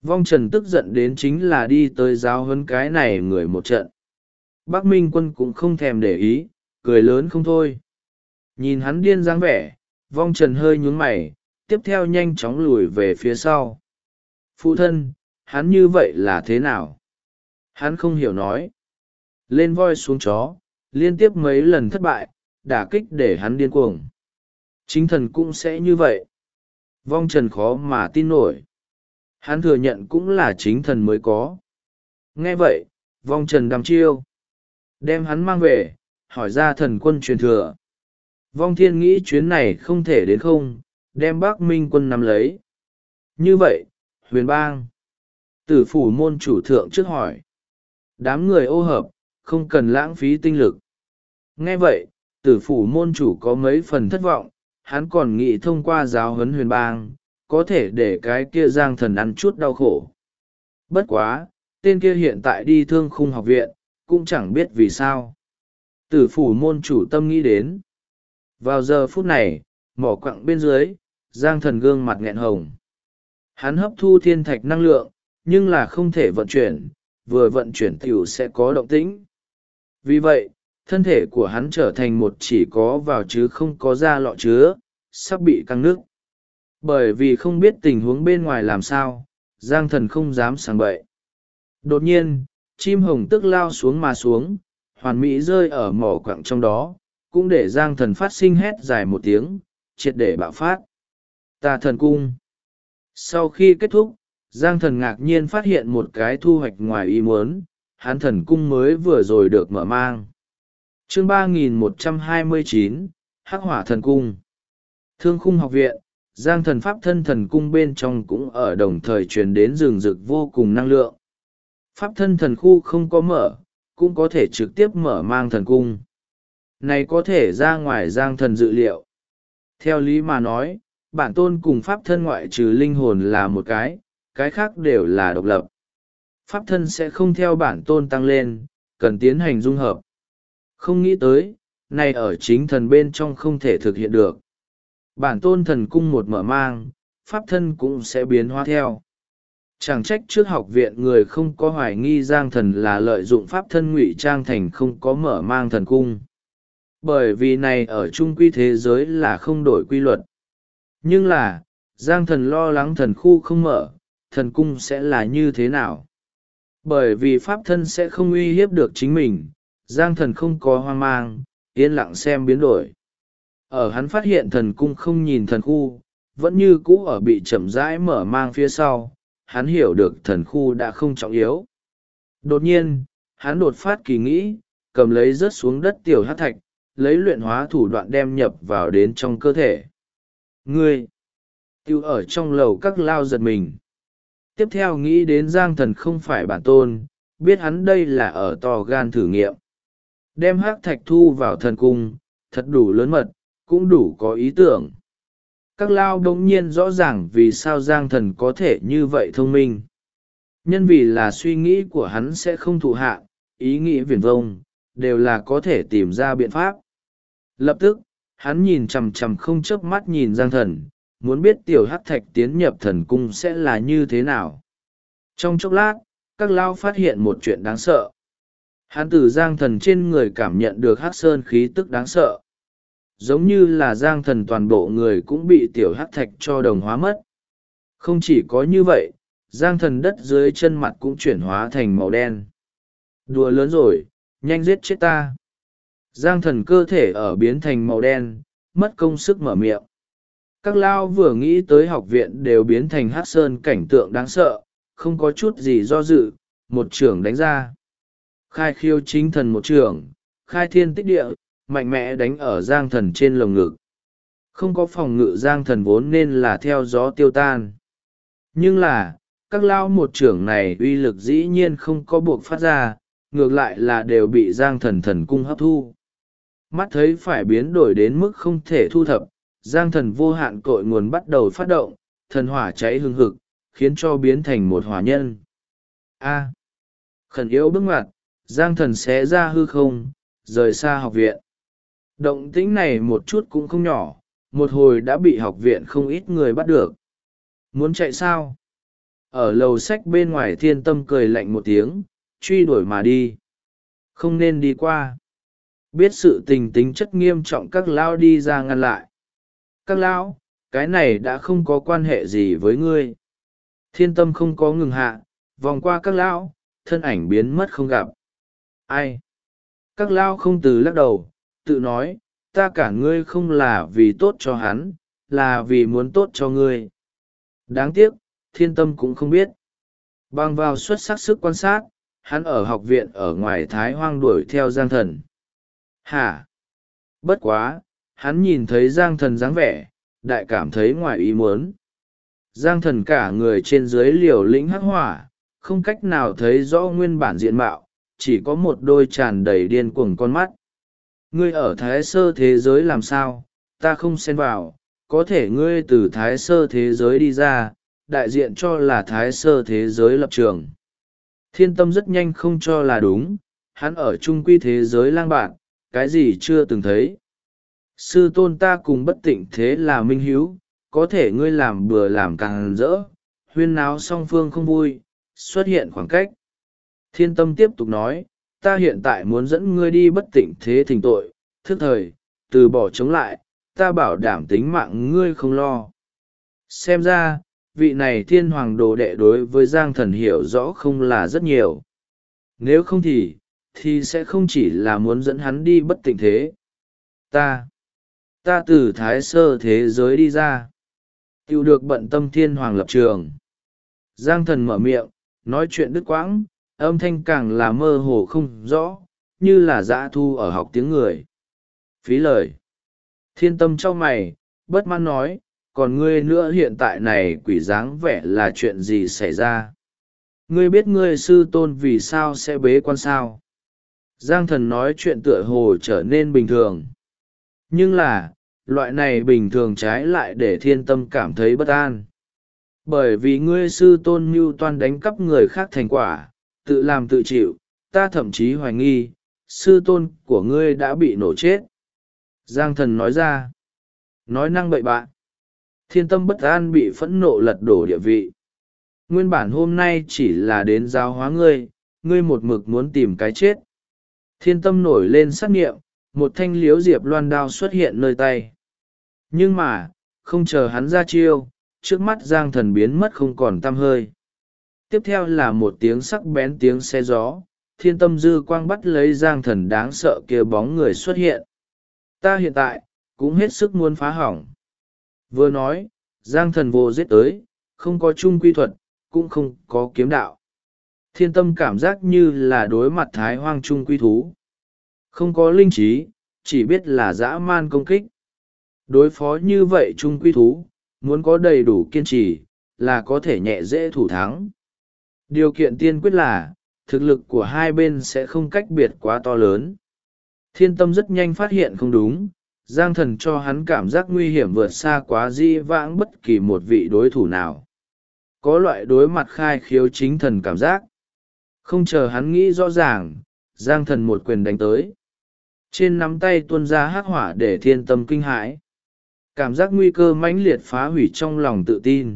[SPEAKER 1] Vong Trần tức giận đến chính là đi tới giáo huấn cái này người một trận. Bắc Minh Quân cũng không thèm để ý, cười lớn không thôi. Nhìn hắn điên dáng vẻ, Vong Trần hơi nhún mày, tiếp theo nhanh chóng lùi về phía sau. Phụ thân, hắn như vậy là thế nào? Hắn không hiểu nói. Lên voi xuống chó, liên tiếp mấy lần thất bại, đả kích để hắn điên cuồng. Chính thần cũng sẽ như vậy. Vong Trần khó mà tin nổi. Hắn thừa nhận cũng là chính thần mới có. Nghe vậy, Vong Trần đăm chiêu. Đem hắn mang về, hỏi ra thần quân truyền thừa. Vong Thiên nghĩ chuyến này không thể đến không, đem Bắc Minh Quân nắm lấy. Như vậy, Huyền Bang. Tử phủ môn chủ thượng trước hỏi. Đám người ô hợp, không cần lãng phí tinh lực. Nghe vậy, tử phủ môn chủ có mấy phần thất vọng, hắn còn nghĩ thông qua giáo huấn Huyền Bang, có thể để cái kia Giang Thần ăn chút đau khổ. Bất quá, tên kia hiện tại đi Thương Khung học viện, cũng chẳng biết vì sao. Tử phủ môn chủ tâm nghĩ đến. Vào giờ phút này, mỏ quặng bên dưới, Giang Thần gương mặt nghẹn hồng. Hắn hấp thu thiên thạch năng lượng, nhưng là không thể vận chuyển, vừa vận chuyển tiểu sẽ có động tĩnh. Vì vậy, thân thể của hắn trở thành một chỉ có vào chứ không có ra lọ chứa, sắp bị căng nước. Bởi vì không biết tình huống bên ngoài làm sao, Giang Thần không dám sảng bậy. Đột nhiên, chim hồng tức lao xuống mà xuống, hoàn mỹ rơi ở mỏ quặng trong đó, cũng để Giang Thần phát sinh hét dài một tiếng, triệt để bạo phát. Tà thần cung. Sau khi kết thúc, Giang Thần ngạc nhiên phát hiện một cái thu hoạch ngoài ý muốn, hắn thần cung mới vừa rồi được mở mang. Chương 3129, Hắc Hỏa Thần Cung. Thương Khung học viện, Giang Thần pháp thân thần cung bên trong cũng ở đồng thời truyền đến rừng rực vô cùng năng lượng. Pháp thân thần khu không có mở, cũng có thể trực tiếp mở mang thần cung. Này có thể ra ngoài Giang Thần dự liệu. Theo lý mà nói, bản tôn cùng pháp thân ngoại trừ linh hồn là một cái khác đều là độc lập. Pháp thân sẽ không theo bản tôn tăng lên, cần tiến hành dung hợp. Không nghĩ tới, này ở chính thần bên trong không thể thực hiện được. Bản tôn thần cung một mở mang, pháp thân cũng sẽ biến hóa theo. Chẳng trách trước học viện người không có hoài nghi Giang Thần là lợi dụng pháp thân ngụy trang thành không có mở mang thần cung. Bởi vì này ở trung quy thế giới là không đổi quy luật. Nhưng là, Giang Thần lo lắng thần khu không mở, thần cung sẽ là như thế nào? Bởi vì pháp thân sẽ không uy hiếp được chính mình, Giang Thần không có hoang mang, yên lặng xem biến đổi. Ở hắn phát hiện thần cung không nhìn thần khu, vẫn như cũ ở bị chậm rãi mở mang phía sau, hắn hiểu được thần khu đã không trọng yếu. Đột nhiên, hắn đột phát kỳ nghĩ, cầm lấy rớt xuống đất tiểu hắc thạch, lấy luyện hóa thủ đoạn đem nhập vào đến trong cơ thể. Ngươi! Tiêu ở trong lầu các lao giật mình. Tiếp theo nghĩ đến Giang Thần không phải bản tôn, biết hắn đây là ở to gan thử nghiệm. Đem hắc thạch thu vào thần cung, thật đủ lớn mật, cũng đủ có ý tưởng. Các lao đống nhiên rõ ràng vì sao Giang Thần có thể như vậy thông minh. Nhân vì là suy nghĩ của hắn sẽ không thụ hạ, ý nghĩ viển vông, đều là có thể tìm ra biện pháp. Lập tức, hắn nhìn chằm chằm không chớp mắt nhìn Giang Thần, muốn biết tiểu hắc thạch tiến nhập thần cung sẽ là như thế nào. Trong chốc lát, các lao phát hiện một chuyện đáng sợ. Hắn từ Giang Thần trên người cảm nhận được hắc sơn khí tức đáng sợ. Giống như là Giang Thần toàn bộ người cũng bị tiểu hắc thạch cho đồng hóa mất. Không chỉ có như vậy, Giang Thần đất dưới chân mặt cũng chuyển hóa thành màu đen. Đùa lớn rồi, nhanh giết chết ta. Giang Thần cơ thể ở biến thành màu đen, mất công sức mở miệng. Các lao vừa nghĩ tới học viện đều biến thành hắc sơn cảnh tượng đáng sợ, không có chút gì do dự, một trưởng đánh ra. Khai khiêu chính thần một trưởng, khai thiên tích địa, mạnh mẽ đánh ở Giang Thần trên lồng ngực. Không có phòng ngự Giang Thần vốn nên là theo gió tiêu tan. Nhưng là, các lao một trưởng này uy lực dĩ nhiên không có buộc phát ra, ngược lại là đều bị Giang Thần thần cung hấp thu. Mắt thấy phải biến đổi đến mức không thể thu thập, Giang Thần vô hạn cội nguồn bắt đầu phát động, thần hỏa cháy hừng hực, khiến cho biến thành một hỏa nhân. A. Khẩn yếu bước ngoặt, Giang Thần xé ra hư không, rời xa học viện. Động tĩnh này một chút cũng không nhỏ, một hồi đã bị học viện không ít người bắt được. Muốn chạy sao? Ở lầu sách bên ngoài Thiên Tâm cười lạnh một tiếng, truy đuổi mà đi. Không nên đi qua. Biết sự tình tính chất nghiêm trọng các lão đi ra ngăn lại. Các lão, cái này đã không có quan hệ gì với ngươi. Thiên Tâm không có ngừng hạ, vòng qua các lão, thân ảnh biến mất không gặp. Ai? Các lão không từ lắc đầu, tự nói, ta cản ngươi không là vì tốt cho hắn, là vì muốn tốt cho ngươi. Đáng tiếc, Thiên Tâm cũng không biết. Bằng vào xuất sắc sức quan sát, hắn ở học viện ở ngoài Thái Hoang đuổi theo Giang Thần. Hả? Bất quá, hắn nhìn thấy Giang Thần dáng vẻ, đại cảm thấy ngoài ý muốn. Giang Thần cả người trên dưới liều lĩnh hắc hỏa, không cách nào thấy rõ nguyên bản diện mạo, chỉ có một đôi tràn đầy điên cuồng con mắt. Ngươi ở Thái Sơ thế giới làm sao, ta không xen vào, có thể ngươi từ Thái Sơ thế giới đi ra, đại diện cho là Thái Sơ thế giới lập trường. Thiên Tâm rất nhanh không cho là đúng, hắn ở trung quy thế giới lang bạn, cái gì chưa từng thấy. Sư tôn ta cùng bất tịnh thế là minh hiếu, có thể ngươi làm bừa làm càng rỡ, huyên náo song phương không vui, xuất hiện khoảng cách. Thiên Tâm tiếp tục nói, ta hiện tại muốn dẫn ngươi đi bất tịnh thế thỉnh tội, thức thời, từ bỏ chống lại, ta bảo đảm tính mạng ngươi không lo. Xem ra, vị này thiên hoàng đồ đệ đối với Giang Thần hiểu rõ không là rất nhiều. Nếu không thì sẽ không chỉ là muốn dẫn hắn đi bất tịnh thế. Ta từ Thái Sơ thế giới đi ra. Tiêu được bận tâm thiên hoàng lập trường. Giang Thần mở miệng, nói chuyện đứt quãng, âm thanh càng là mơ hồ không rõ, như là dã thu ở học tiếng người. Phí lời. Thiên Tâm trong mày, bất mãn nói, còn ngươi nữa hiện tại này quỷ dáng vẻ là chuyện gì xảy ra? Ngươi biết ngươi sư tôn vì sao sẽ bế quan sao? Giang Thần nói chuyện tựa hồ trở nên bình thường. Nhưng là, loại này bình thường trái lại để Thiên Tâm cảm thấy bất an. Bởi vì ngươi sư tôn mưu toan đánh cắp người khác thành quả, tự làm tự chịu, ta thậm chí hoài nghi, sư tôn của ngươi đã bị nổ chết. Giang Thần nói ra, nói năng bậy bạ. Thiên Tâm bất an bị phẫn nộ lật đổ địa vị. Nguyên bản hôm nay chỉ là đến giáo hóa ngươi, ngươi một mực muốn tìm cái chết. Thiên Tâm nổi lên sát nghiệm, một thanh liếu diệp loan đao xuất hiện nơi tay. Nhưng mà, không chờ hắn ra chiêu, trước mắt Giang Thần biến mất không còn tăm hơi. Tiếp theo là một tiếng sắc bén tiếng xe gió, Thiên Tâm dư quang bắt lấy Giang Thần đáng sợ kia bóng người xuất hiện. Ta hiện tại, cũng hết sức muốn phá hỏng. Vừa nói, Giang Thần vô giết tới, không có chung quy thuật, cũng không có kiếm đạo. Thiên Tâm cảm giác như là đối mặt Thái Hoang chung quy thú. Không có linh trí, chỉ biết là dã man công kích. Đối phó như vậy chung quy thú, muốn có đầy đủ kiên trì, là có thể nhẹ dễ thủ thắng. Điều kiện tiên quyết là, thực lực của hai bên sẽ không cách biệt quá to lớn. Thiên Tâm rất nhanh phát hiện không đúng, Giang Thần cho hắn cảm giác nguy hiểm vượt xa quá di vãng bất kỳ một vị đối thủ nào. Có loại đối mặt khai khiếu chính thần cảm giác. Không chờ hắn nghĩ rõ ràng, Giang Thần một quyền đánh tới. Trên nắm tay tuôn ra hắc hỏa để Thiên Tâm kinh hãi. Cảm giác nguy cơ mãnh liệt phá hủy trong lòng tự tin.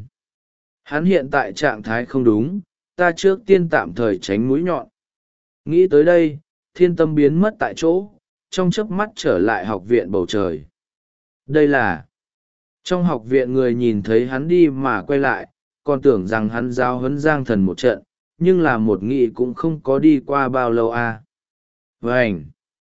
[SPEAKER 1] Hắn hiện tại trạng thái không đúng, ta trước tiên tạm thời tránh mũi nhọn. Nghĩ tới đây, Thiên Tâm biến mất tại chỗ, trong chớp mắt trở lại học viện bầu trời. Đây là... Trong học viện người nhìn thấy hắn đi mà quay lại, còn tưởng rằng hắn giao huấn Giang Thần một trận, nhưng là một nghị cũng không có đi qua bao lâu à. Vânh!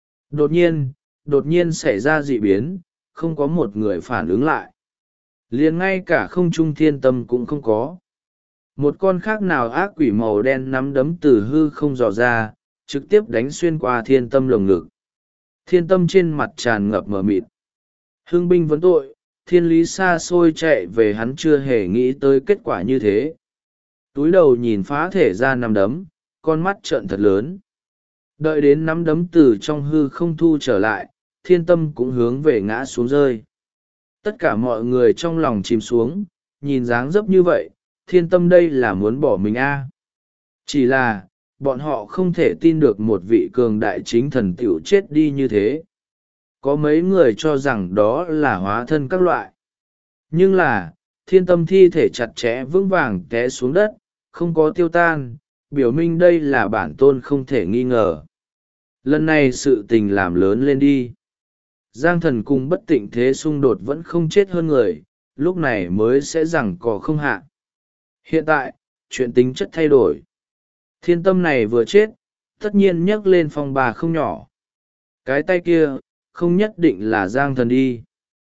[SPEAKER 1] Đột nhiên xảy ra dị biến, không có một người phản ứng lại. Liền ngay cả không trung Thiên Tâm cũng không có. Một con khác nào ác quỷ màu đen nắm đấm từ hư không dò ra, trực tiếp đánh xuyên qua Thiên Tâm lồng ngực. Thiên Tâm trên mặt tràn ngập mờ mịt. Hưng binh vấn tội, thiên lý xa xôi chạy về, hắn chưa hề nghĩ tới kết quả như thế. Túi đầu nhìn phá thể ra nắm đấm, con mắt trợn thật lớn. Đợi đến nắm đấm từ trong hư không thu trở lại, Thiên Tâm cũng hướng về ngã xuống rơi. Tất cả mọi người trong lòng chìm xuống, nhìn dáng dấp như vậy, Thiên Tâm đây là muốn bỏ mình a. Chỉ là, bọn họ không thể tin được một vị cường đại chính thần tiểu chết đi như thế. Có mấy người cho rằng đó là hóa thân các loại. Nhưng là, Thiên Tâm thi thể chặt chẽ vững vàng té xuống đất, không có tiêu tan, biểu minh đây là bản tôn không thể nghi ngờ. Lần này sự tình làm lớn lên đi. Giang Thần cùng Bất Tịnh Thế xung đột vẫn không chết hơn người, lúc này mới sẽ giằng co không hạ. Hiện tại, chuyện tính chất thay đổi. Thiên Tâm này vừa chết, tất nhiên nhấc lên phong bà không nhỏ. Cái tay kia, không nhất định là Giang Thần đi.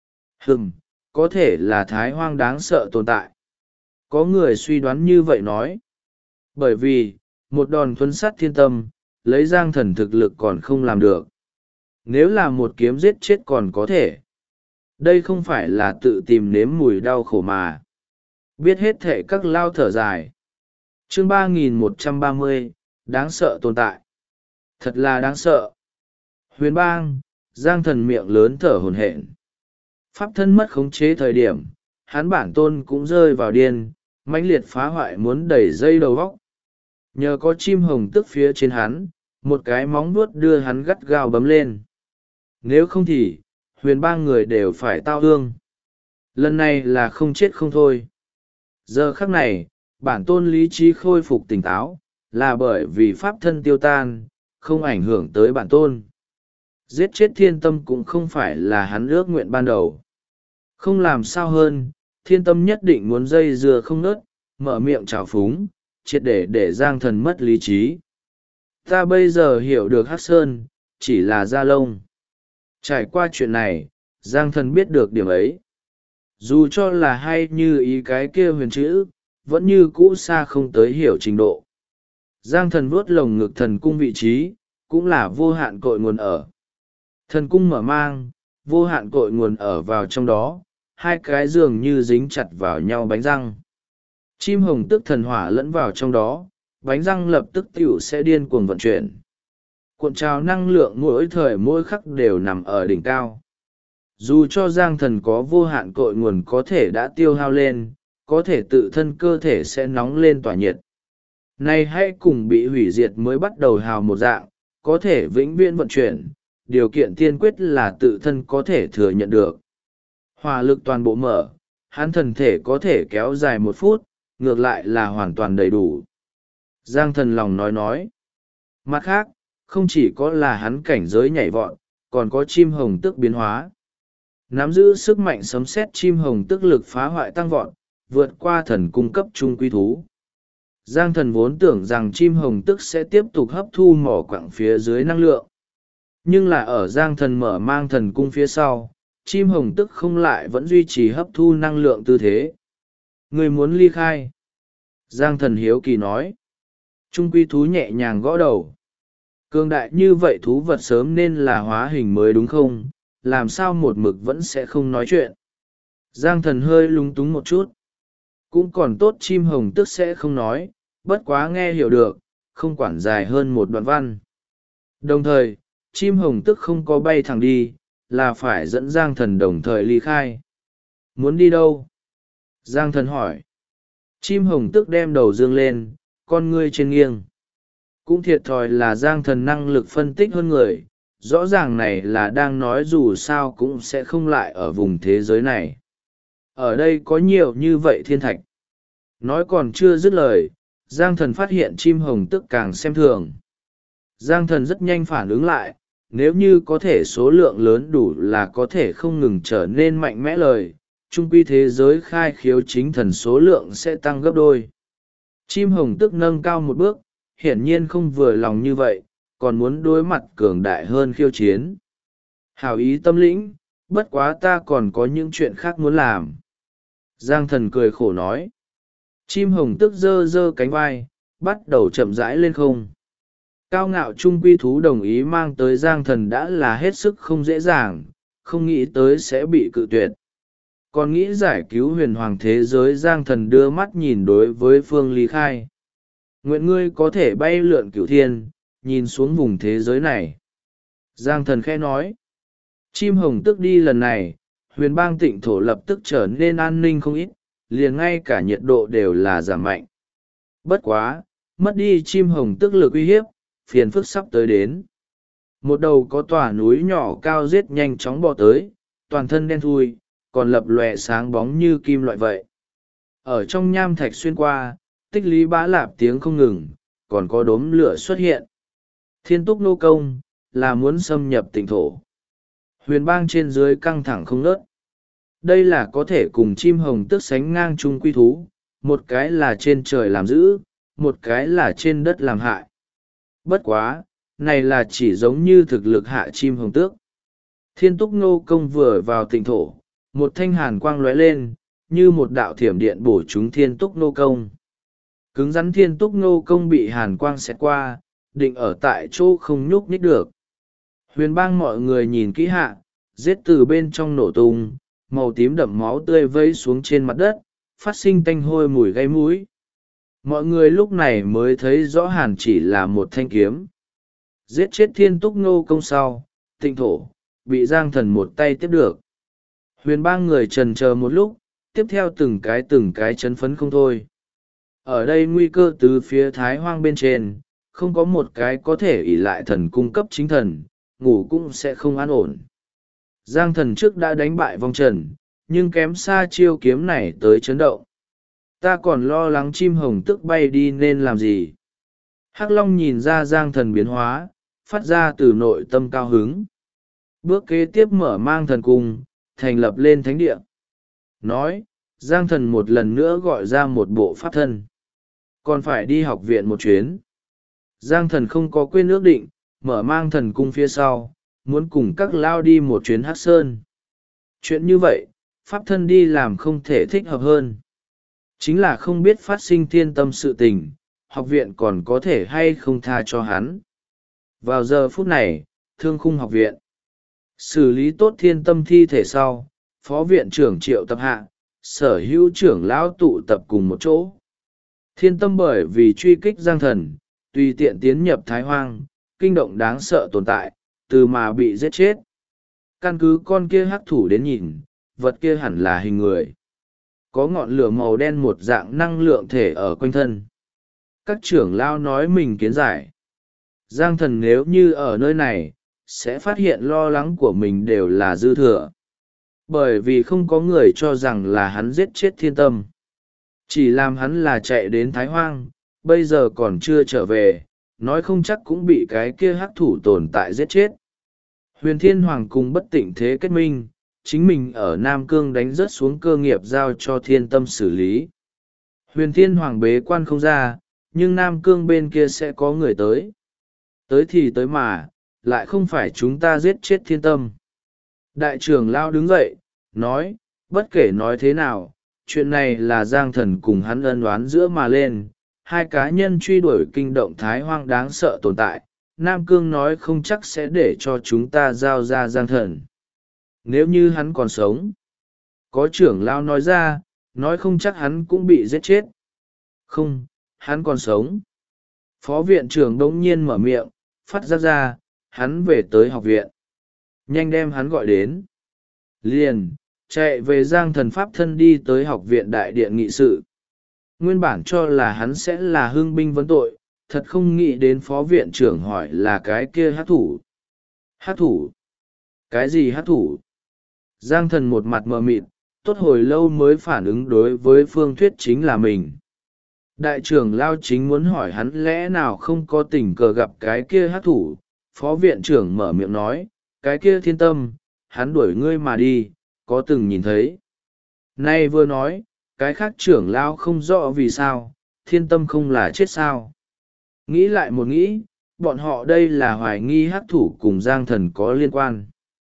[SPEAKER 1] Có thể là Thái Hoang đáng sợ tồn tại. Có người suy đoán như vậy nói. Bởi vì, một đòn thuấn sát Thiên Tâm, lấy Giang Thần thực lực còn không làm được. Nếu là một kiếm giết chết còn có thể. Đây không phải là tự tìm nếm mùi đau khổ mà. Biết hết thệ các lao thở dài. Chương 3130, đáng sợ tồn tại. Thật là đáng sợ. Huyền bang, Giang Thần miệng lớn thở hổn hển. Pháp thân mất khống chế thời điểm, hắn bản tôn cũng rơi vào điên, mãnh liệt phá hoại muốn đẩy dây đầu vóc. Nhờ có chim hồng tức phía trên hắn, một cái móng vuốt đưa hắn gắt gao bấm lên. Nếu không thì, huyền bang người đều phải tao hương. Lần này là không chết không thôi. Giờ khắc này, bản tôn lý trí khôi phục tỉnh táo, là bởi vì pháp thân tiêu tan, không ảnh hưởng tới bản tôn. Giết chết Thiên Tâm cũng không phải là hắn ước nguyện ban đầu. Không làm sao hơn, Thiên Tâm nhất định muốn dây dưa không nớt, mở miệng trào phúng, triệt để Giang Thần mất lý trí. Ta bây giờ hiểu được Hắc Sơn, chỉ là da lông. Trải qua chuyện này, Giang Thần biết được điểm ấy. Dù cho là hay như ý cái kia huyền chữ, vẫn như cũ xa không tới hiểu trình độ. Giang Thần vuốt lồng ngực thần cung vị trí, cũng là vô hạn cội nguồn ở. Thần cung mở mang, vô hạn cội nguồn ở vào trong đó, hai cái dường như dính chặt vào nhau bánh răng. Chim hồng tức thần hỏa lẫn vào trong đó, bánh răng lập tức tiểu sẽ điên cuồng vận chuyển. Cuộn trào năng lượng mỗi thời mỗi khắc đều nằm ở đỉnh cao. Dù cho Giang Thần có vô hạn cội nguồn có thể đã tiêu hao lên, có thể tự thân cơ thể sẽ nóng lên tỏa nhiệt. Này hãy cùng bị hủy diệt mới bắt đầu hào một dạng, có thể vĩnh viễn vận chuyển, điều kiện tiên quyết là tự thân có thể thừa nhận được. Hỏa lực toàn bộ mở, hắn thần thể có thể kéo dài 1 phút, ngược lại là hoàn toàn đầy đủ. Giang Thần lòng nói. Mặt khác, không chỉ có là hắn cảnh giới nhảy vọt, còn có chim hồng tức biến hóa. Nắm giữ sức mạnh sấm sét chim hồng tức lực phá hoại tăng vọt, vượt qua thần cung cấp trung quy thú. Giang Thần vốn tưởng rằng chim hồng tức sẽ tiếp tục hấp thu mỏ quặng phía dưới năng lượng. Nhưng là ở Giang Thần mở mang thần cung phía sau, chim hồng tức không lại vẫn duy trì hấp thu năng lượng tư thế. Người muốn ly khai. Giang Thần hiếu kỳ nói. Trung quy thú nhẹ nhàng gõ đầu. Cường đại như vậy thú vật sớm nên là hóa hình mới đúng không, làm sao một mực vẫn sẽ không nói chuyện. Giang Thần hơi lúng túng một chút. Cũng còn tốt chim hồng tức sẽ không nói, bất quá nghe hiểu được, không quản dài hơn một đoạn văn. Đồng thời, chim hồng tức không có bay thẳng đi, là phải dẫn Giang Thần đồng thời ly khai. Muốn đi đâu? Giang Thần hỏi. Chim hồng tức đem đầu dương lên, con ngươi trên nghiêng. Cũng thiệt thòi là Giang Thần năng lực phân tích hơn người, rõ ràng này là đang nói dù sao cũng sẽ không lại ở vùng thế giới này. Ở đây có nhiều như vậy thiên thạch. Nói còn chưa dứt lời, Giang Thần phát hiện chim hồng tức càng xem thường. Giang Thần rất nhanh phản ứng lại, nếu như có thể số lượng lớn đủ là có thể không ngừng trở nên mạnh mẽ lời, chung quy thế giới khai khiếu chính thần số lượng sẽ tăng gấp đôi. Chim hồng tức nâng cao một bước, hiển nhiên không vừa lòng như vậy, còn muốn đối mặt cường đại hơn khiêu chiến. Hảo ý tâm lĩnh, bất quá ta còn có những chuyện khác muốn làm. Giang Thần cười khổ nói. Chim hồng tức giơ giơ cánh vai, bắt đầu chậm rãi lên không. Cao ngạo trung quy thú đồng ý mang tới Giang Thần đã là hết sức không dễ dàng, không nghĩ tới sẽ bị cự tuyệt. Còn nghĩ giải cứu huyền hoàng thế giới, Giang Thần đưa mắt nhìn đối với Phương Ly Khai. Nguyện ngươi có thể bay lượn cửu thiên, nhìn xuống vùng thế giới này. Giang Thần khẽ nói. Chim hồng tức đi lần này, huyền bang tịnh thổ lập tức trở nên an ninh không ít, liền ngay cả nhiệt độ đều là giảm mạnh. Bất quá, mất đi chim hồng tức lực uy hiếp, phiền phức sắp tới đến. Một đầu có tòa núi nhỏ cao giết nhanh chóng bò tới, toàn thân đen thui, còn lập lòe sáng bóng như kim loại vậy. Ở trong nham thạch xuyên qua, tích lý bá lạp tiếng không ngừng, còn có đốm lửa xuất hiện. Thiên túc nô công, là muốn xâm nhập tỉnh thổ. Huyền bang trên dưới căng thẳng không ngớt. Đây là có thể cùng chim hồng tước sánh ngang chung quy thú, một cái là trên trời làm dữ, một cái là trên đất làm hại. Bất quá, này là chỉ giống như thực lực hạ chim hồng tước. Thiên túc nô công vừa vào tỉnh thổ, một thanh hàn quang lóe lên, như một đạo thiểm điện bổ trúng thiên túc nô công. Cứng rắn thiên túc nô công bị hàn quang xẹt qua, định ở tại chỗ không nhúc nhích được. Huyền bang mọi người nhìn kỹ hạ, giết từ bên trong nổ tung, màu tím đậm máu tươi vây xuống trên mặt đất, phát sinh tanh hôi mùi gây mũi. Mọi người lúc này mới thấy rõ hàn chỉ là một thanh kiếm. Giết chết thiên túc nô công sau, tịnh thổ, bị Giang Thần một tay tiếp được. Huyền bang người trần chờ một lúc, tiếp theo từng cái chấn phấn không thôi. Ở đây nguy cơ từ phía Thái Hoang bên trên, không có một cái có thể ỷ lại thần cung cấp chính thần, ngủ cũng sẽ không an ổn. Giang Thần trước đã đánh bại vong trần, nhưng kém xa chiêu kiếm này tới chấn động. Ta còn lo lắng chim hồng tức bay đi nên làm gì. Hắc Long nhìn ra Giang Thần biến hóa, phát ra từ nội tâm cao hứng. Bước kế tiếp mở mang thần cung, thành lập lên thánh địa. Nói, Giang Thần một lần nữa gọi ra một bộ pháp thân. Còn phải đi học viện một chuyến. Giang Thần không có quên ước định, mở mang thần cung phía sau, muốn cùng các lao đi một chuyến Hắc Sơn. Chuyện như vậy, pháp thân đi làm không thể thích hợp hơn. Chính là không biết phát sinh thiên tâm sự tình, học viện còn có thể hay không tha cho hắn. Vào giờ phút này, Thương Khung học viện xử lý tốt thiên tâm thi thể sau, phó viện trưởng Triệu Tập Hạ, sở hữu trưởng lão tụ tập cùng một chỗ. Thiên tâm bởi vì truy kích Giang Thần, tùy tiện tiến nhập Thái Hoang, kinh động đáng sợ tồn tại, từ mà bị giết chết. Căn cứ con kia hắc thủ đến nhìn, vật kia hẳn là hình người. Có ngọn lửa màu đen một dạng năng lượng thể ở quanh thân. Các trưởng lão nói mình kiến giải. Giang Thần nếu như ở nơi này, sẽ phát hiện lo lắng của mình đều là dư thừa. Bởi vì không có người cho rằng là hắn giết chết thiên tâm. Chỉ làm hắn là chạy đến Thái Hoang, bây giờ còn chưa trở về, nói không chắc cũng bị cái kia hắc thủ tồn tại giết chết. Huyền Thiên Hoàng cùng bất tịnh thế kết minh, chính mình ở Nam Cương đánh rớt xuống cơ nghiệp giao cho thiên tâm xử lý. Huyền Thiên Hoàng bế quan không ra, nhưng Nam Cương bên kia sẽ có người tới. Tới thì tới mà, lại không phải chúng ta giết chết thiên tâm. Đại trưởng lão đứng dậy, nói, bất kể nói thế nào, chuyện này là Giang Thần cùng hắn ân oán giữa mà lên, hai cá nhân truy đuổi kinh động Thái Hoang đáng sợ tồn tại, Nam Cương nói không chắc sẽ để cho chúng ta giao ra Giang Thần. Nếu như hắn còn sống, có trưởng lão nói ra, nói không chắc hắn cũng bị giết chết. Không, hắn còn sống. Phó viện trưởng đống nhiên mở miệng, phát giác ra, hắn về tới học viện. Nhanh đem hắn gọi đến. Liền, chạy về Giang Thần pháp thân đi tới học viện đại điện nghị sự. Nguyên bản cho là hắn sẽ là hương binh vấn tội, thật không nghĩ đến phó viện trưởng hỏi là cái kia hát thủ. Hát thủ? Cái gì hát thủ? Giang Thần một mặt mờ mịt, tốt hồi lâu mới phản ứng đối với phương thuyết chính là mình. Đại trưởng Lao chính muốn hỏi hắn lẽ nào không có tình cờ gặp cái kia hát thủ, phó viện trưởng mở miệng nói, cái kia thiên tâm, hắn đuổi ngươi mà đi, có từng nhìn thấy. Nay vừa nói, cái khác trưởng Lao không rõ vì sao, thiên tâm không là chết sao. Nghĩ lại một nghĩ, bọn họ đây là hoài nghi hát thủ cùng Giang Thần có liên quan.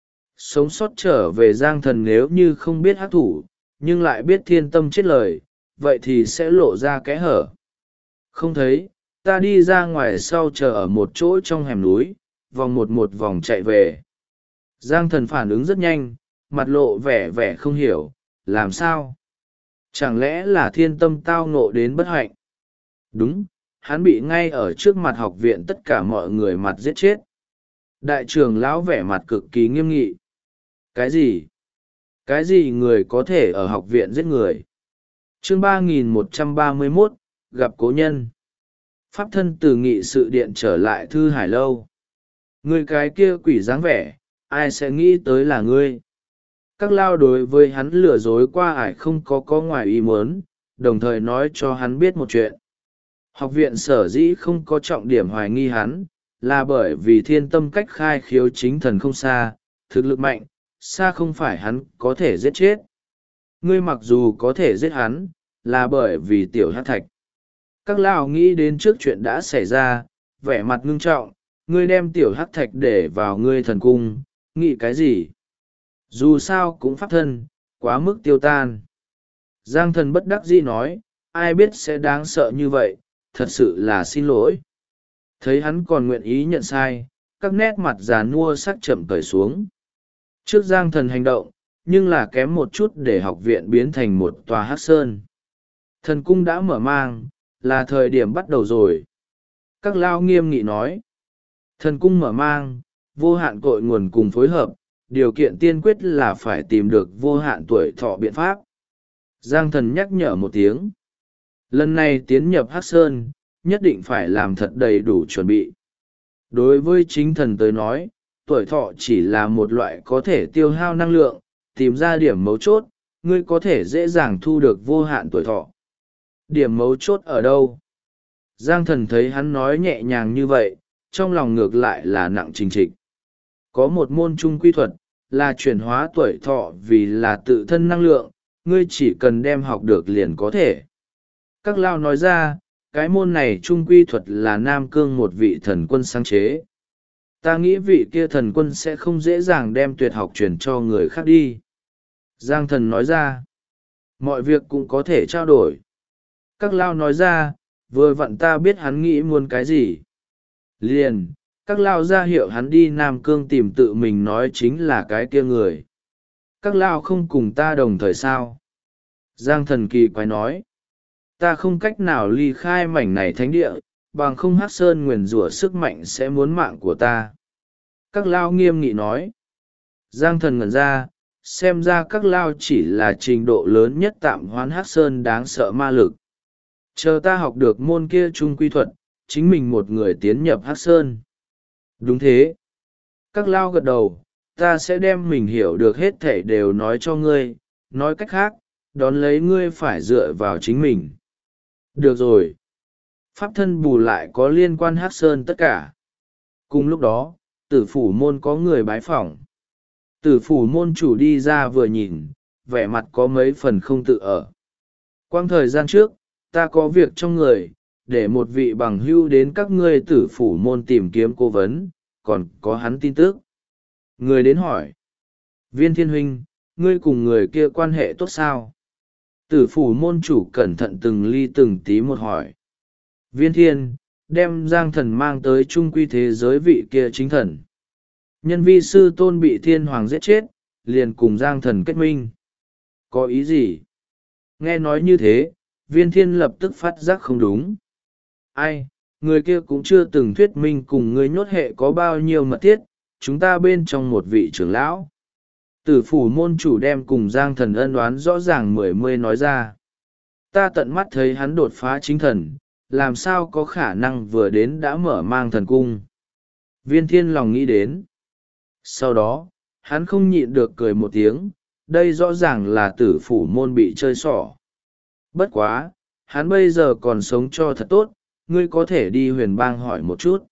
[SPEAKER 1] Sống sót trở về Giang Thần nếu như không biết hát thủ, nhưng lại biết thiên tâm chết lời, vậy thì sẽ lộ ra kẽ hở. Không thấy, ta đi ra ngoài sau chờ ở một chỗ trong hẻm núi, vòng một vòng chạy về. Giang Thần phản ứng rất nhanh, mặt lộ vẻ vẻ không hiểu, làm sao? Chẳng lẽ là thiên tâm tao ngộ đến bất hạnh? Đúng, hắn bị ngay ở trước mặt học viện tất cả mọi người mặt giết chết. Đại trưởng lão vẻ mặt cực kỳ nghiêm nghị. Cái gì? Cái gì người có thể ở học viện giết người? Chương 3131, gặp cố nhân. Pháp thân từ nghị sự điện trở lại Thư Hải Lâu. Người cái kia quỷ dáng vẻ, ai sẽ nghĩ tới là ngươi? Các lao đối với hắn lừa dối qua ải không có ngoài ý muốn, đồng thời nói cho hắn biết một chuyện. học viện sở dĩ không có trọng điểm hoài nghi hắn là bởi vì thiên tâm cách khai khiếu chính thần không xa, thực lực mạnh, xa không phải hắn có thể giết chết. Ngươi mặc dù có thể giết hắn, là bởi vì tiểu hắc thạch. Các lão nghĩ đến trước chuyện đã xảy ra, vẻ mặt ngưng trọng, ngươi đem tiểu hắc thạch để vào ngươi thần cung, nghĩ cái gì? Dù sao cũng pháp thân, quá mức tiêu tan. Giang thần bất đắc dĩ nói, ai biết sẽ đáng sợ như vậy, thật sự là xin lỗi. Thấy hắn còn nguyện ý nhận sai, các nét mặt già nua sắc chậm cởi xuống. Trước Giang thần hành động, nhưng là kém một chút để học viện biến thành một tòa hắc sơn. Thần cung đã mở mang, là thời điểm bắt đầu rồi. Các lao nghiêm nghị nói, thần cung mở mang, vô hạn cội nguồn cùng phối hợp, điều kiện tiên quyết là phải tìm được vô hạn tuổi thọ biện pháp. Giang thần nhắc nhở một tiếng. Lần này tiến nhập hắc sơn, nhất định phải làm thật đầy đủ chuẩn bị. Đối với chính thần tới nói, tuổi thọ chỉ là một loại có thể tiêu hao năng lượng, tìm ra điểm mấu chốt, ngươi có thể dễ dàng thu được vô hạn tuổi thọ. Điểm mấu chốt ở đâu? Giang thần thấy hắn nói nhẹ nhàng như vậy, trong lòng ngược lại là nặng trình trịch. Có một môn trung quy thuật, là chuyển hóa tuổi thọ vì là tự thân năng lượng, ngươi chỉ cần đem học được liền có thể. Các lao nói ra, cái môn này trung quy thuật là Nam Cương một vị thần quân sáng chế. Ta nghĩ vị kia thần quân sẽ không dễ dàng đem tuyệt học truyền cho người khác đi. Giang thần nói ra, mọi việc cũng có thể trao đổi. Các lao nói ra, vừa vặn ta biết hắn nghĩ muốn cái gì. Liền, các lao ra hiệu hắn đi Nam Cương tìm tự mình nói chính là cái kia người. Các lao không cùng ta đồng thời sao? Giang thần kỳ quái nói, ta không cách nào ly khai mảnh này thánh địa, bằng không hắc sơn nguyền rủa sức mạnh sẽ muốn mạng của ta. Các lao nghiêm nghị nói. Giang thần ngẩn ra, xem ra các lao chỉ là trình độ lớn nhất tạm hoán hắc sơn đáng sợ ma lực. Chờ ta học được môn kia trung quy thuật, chính mình một người tiến nhập hắc sơn. Đúng thế. Các lao gật đầu, ta sẽ đem mình hiểu được hết thảy đều nói cho ngươi, nói cách khác, đón lấy ngươi phải dựa vào chính mình. Được rồi. Pháp thân bù lại có liên quan hắc sơn tất cả. Cùng lúc đó, tử phủ môn có người bái phỏng. Tử phủ môn chủ đi ra vừa nhìn, vẻ mặt có mấy phần không tự ở. Quang thời gian trước, ta có việc trong người, để một vị bằng hưu đến các ngươi tử phủ môn tìm kiếm cố vấn, còn có hắn tin tức. Người đến hỏi. Viên thiên huynh, ngươi cùng người kia quan hệ tốt sao? Tử phủ môn chủ cẩn thận từng ly từng tí một hỏi. Viên thiên, đem Giang thần mang tới trung quy thế giới vị kia chính thần. Nhân vi sư tôn bị thiên hoàng giết chết, liền cùng Giang thần kết minh. Có ý gì? Nghe nói như thế, viên thiên lập tức phát giác không đúng. Ai, người kia cũng chưa từng thuyết minh cùng ngươi nhốt hệ có bao nhiêu mật thiết, chúng ta bên trong một vị trưởng lão. Tử phủ môn chủ đem cùng Giang thần ân oán rõ ràng mươi nói ra. Ta tận mắt thấy hắn đột phá chính thần, làm sao có khả năng vừa đến đã mở mang thần cung. Viên thiên lòng nghĩ đến. Sau đó, hắn không nhịn được cười một tiếng, đây rõ ràng là tử phủ môn bị chơi xỏ. Bất quá, hắn bây giờ còn sống cho thật tốt, ngươi có thể đi huyền bang hỏi một chút.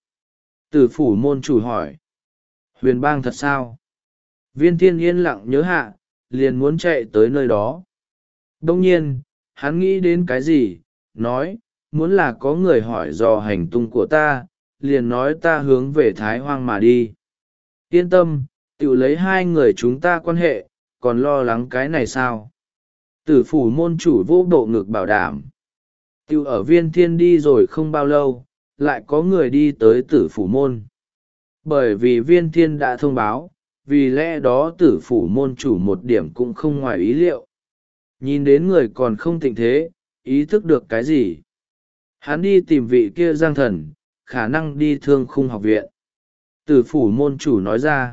[SPEAKER 1] Tử phủ môn chủ hỏi. Huyền bang thật sao? Viên thiên yên lặng nhớ hạ, liền muốn chạy tới nơi đó. Đông nhiên, hắn nghĩ đến cái gì, nói, muốn là có người hỏi dò hành tung của ta, liền nói ta hướng về Thái Hoang mà đi. Yên tâm, tự lấy hai người chúng ta quan hệ, còn lo lắng cái này sao? Tử phủ môn chủ vô bộ ngực bảo đảm. Tự ở viên thiên đi rồi không bao lâu, lại có người đi tới tử phủ môn. Bởi vì viên thiên đã thông báo, vì lẽ đó tử phủ môn chủ một điểm cũng không ngoài ý liệu. Nhìn đến người còn không thịnh thế, ý thức được cái gì? Hắn đi tìm vị kia Giang thần, khả năng đi thương khung học viện. Tử phủ môn chủ nói ra.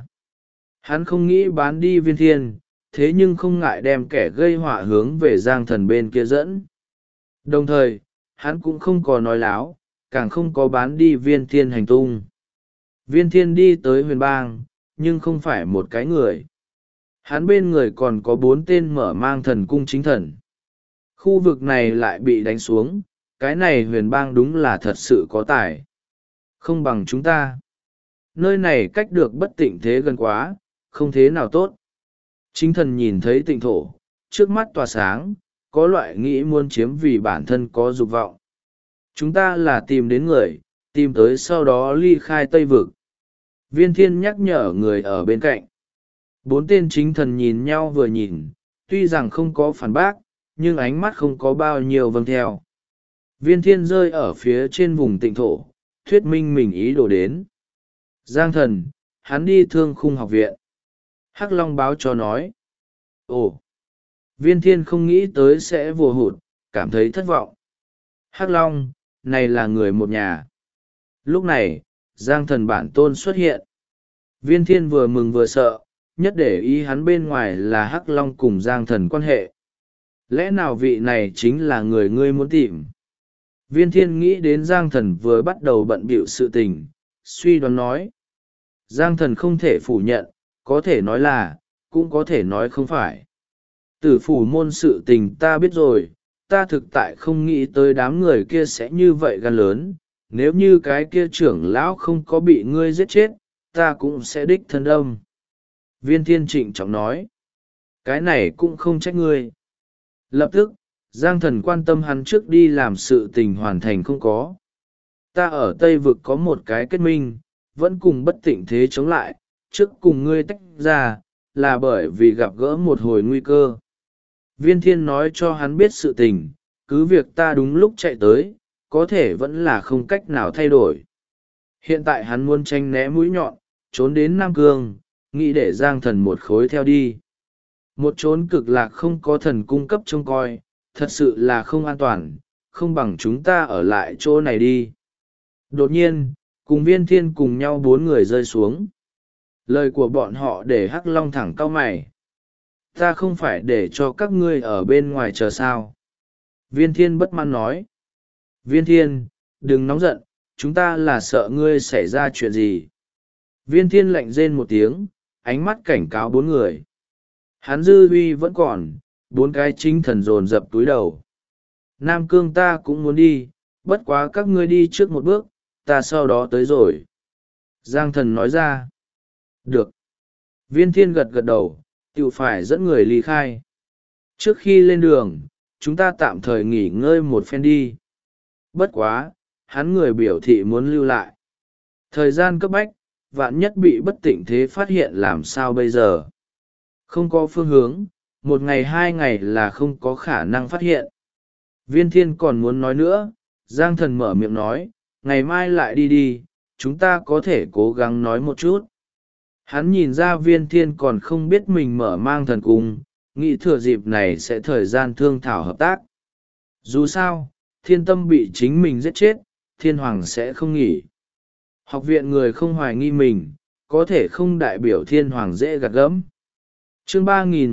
[SPEAKER 1] Hắn không nghĩ bán đi viên thiên, thế nhưng không ngại đem kẻ gây họa hướng về Giang thần bên kia dẫn. Đồng thời, hắn cũng không có nói láo, càng không có bán đi viên thiên hành tung. Viên thiên đi tới huyền bang, nhưng không phải một cái người. Hắn bên người còn có 4 tên mở mang thần cung chính thần. Khu vực này lại bị đánh xuống, cái này huyền bang đúng là thật sự có tài. Không bằng chúng ta. Nơi này cách được bất tịnh thế gần quá, không thế nào tốt. Chính thần nhìn thấy tịnh thổ, trước mắt tỏa sáng, có loại nghĩ muốn chiếm vì bản thân có dục vọng. Chúng ta là tìm đến người, tìm tới sau đó ly khai Tây Vực. Viên Thiên nhắc nhở người ở bên cạnh. Bốn tên chính thần nhìn nhau vừa nhìn, tuy rằng không có phản bác, nhưng ánh mắt không có bao nhiêu vâng theo. Viên Thiên rơi ở phía trên vùng tịnh thổ, thuyết minh mình ý đồ đến. Giang thần, hắn đi Thương Khung học viện. Hắc Long báo cho nói. Ồ! Viên Thiên không nghĩ tới sẽ vùa hụt, cảm thấy thất vọng. Hắc Long, này là người một nhà. Lúc này, Giang thần bản tôn xuất hiện. Viên Thiên vừa mừng vừa sợ, nhất để ý hắn bên ngoài là Hắc Long cùng Giang thần quan hệ. Lẽ nào vị này chính là người ngươi muốn tìm? Viên Thiên nghĩ đến Giang thần vừa bắt đầu bận bịu sự tình, suy đoán nói. Giang thần không thể phủ nhận, có thể nói là, cũng có thể nói không phải. Tử phủ môn sự tình ta biết rồi, ta thực tại không nghĩ tới đám người kia sẽ như vậy gan lớn. Nếu như cái kia trưởng lão không có bị ngươi giết chết, ta cũng sẽ đích thân đâm. Viên Thiên trịnh trọng nói. Cái này cũng không trách ngươi. Lập tức, Giang thần quan tâm hắn trước đi làm sự tình hoàn thành không có. Ta ở Tây Vực có một cái kết minh, vẫn cùng bất tịnh thế chống lại, trước cùng ngươi tách ra, là bởi vì gặp gỡ một hồi nguy cơ. Viên Thiên nói cho hắn biết sự tình, cứ việc ta đúng lúc chạy tới, có thể vẫn là không cách nào thay đổi. Hiện tại hắn muốn tranh né mũi nhọn, trốn đến Nam Cương, nghĩ để Giang thần một khối theo đi. Một chốn cực lạc không có thần cung cấp trông coi, thật sự là không an toàn, không bằng chúng ta ở lại chỗ này đi. Đột nhiên, cùng Viên Thiên cùng nhau bốn người rơi xuống. Lời của bọn họ để Hắc Long thẳng cau mày. Ta không phải để cho các ngươi ở bên ngoài chờ sao. Viên Thiên bất mãn nói. Viên Thiên, đừng nóng giận, chúng ta là sợ ngươi xảy ra chuyện gì. Viên Thiên lạnh rên một tiếng, ánh mắt cảnh cáo bốn người. Hắn dư uy vẫn còn, bốn cái chính thần dồn dập túi đầu. Nam Cương ta cũng muốn đi, bất quá các ngươi đi trước một bước, ta sau đó tới rồi. Giang thần nói ra. Được. Viên Thiên gật gật đầu, tự phải dẫn người ly khai. Trước khi lên đường, chúng ta tạm thời nghỉ ngơi một phen đi. Bất quá, hắn người biểu thị muốn lưu lại. Thời gian cấp bách, vạn nhất bị bất tịnh thế phát hiện làm sao bây giờ. Không có phương hướng, một ngày hai ngày là không có khả năng phát hiện. Viên Thiên còn muốn nói nữa, Giang thần mở miệng nói, ngày mai lại đi đi, chúng ta có thể cố gắng nói một chút. Hắn nhìn ra Viên Thiên còn không biết mình mở mang thần cung, nghĩ thừa dịp này sẽ thời gian thương thảo hợp tác. Dù sao, Thiên Tâm bị chính mình giết chết, Thiên Hoàng sẽ không nghỉ. Học viện người không hoài nghi mình, có thể không đại biểu Thiên Hoàng dễ gạt gẫm. Chương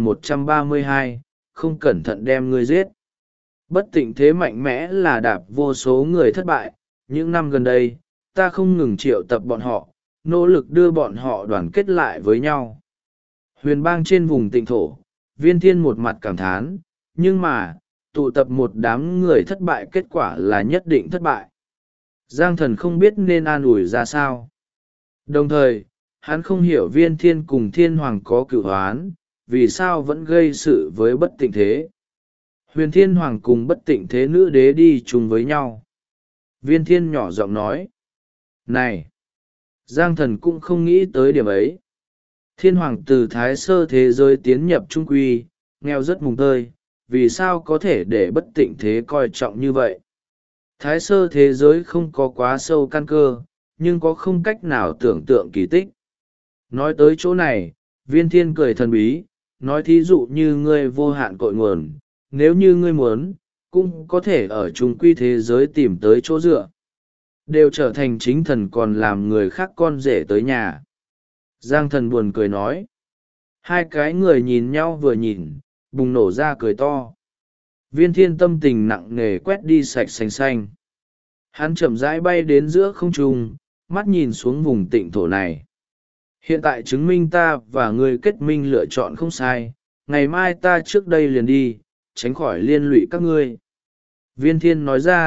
[SPEAKER 1] 3132, không cẩn thận đem ngươi giết. Bất tịnh thế mạnh mẽ là đạp vô số người thất bại. Những năm gần đây, ta không ngừng triệu tập bọn họ, nỗ lực đưa bọn họ đoàn kết lại với nhau. Huyền bang trên vùng tịnh thổ, Viên Thiên một mặt cảm thán, nhưng mà, tụ tập một đám người thất bại kết quả là nhất định thất bại. Giang thần không biết nên an ủi ra sao. Đồng thời, hắn không hiểu Viên Thiên cùng Thiên Hoàng có cửu hoán, vì sao vẫn gây sự với bất tịnh thế. Huyền Thiên Hoàng cùng bất tịnh thế nữ đế đi chung với nhau. Viên Thiên nhỏ giọng nói. Này! Giang thần cũng không nghĩ tới điểm ấy. Thiên Hoàng từ Thái Sơ thế giới tiến nhập Trung Quy, nghèo rất mùng tơi, vì sao có thể để bất tịnh thế coi trọng như vậy. Thái Sơ thế giới không có quá sâu căn cơ, nhưng có không cách nào tưởng tượng kỳ tích. Nói tới chỗ này, Viên Thiên cười thần bí, nói thí dụ như ngươi vô hạn cội nguồn, nếu như ngươi muốn, cũng có thể ở Trung Quy thế giới tìm tới chỗ dựa. Đều trở thành chính thần còn làm người khác con rể tới nhà. Giang thần buồn cười nói. Hai cái người nhìn nhau vừa nhìn, bùng nổ ra cười to. Viên Thiên tâm tình nặng nề quét đi sạch xanh xanh. Hắn chậm rãi bay đến giữa không trung, mắt nhìn xuống vùng tịnh thổ này. Hiện tại chứng minh ta và người kết minh lựa chọn không sai, ngày mai ta trước đây liền đi, tránh khỏi liên lụy các ngươi. Viên Thiên nói ra,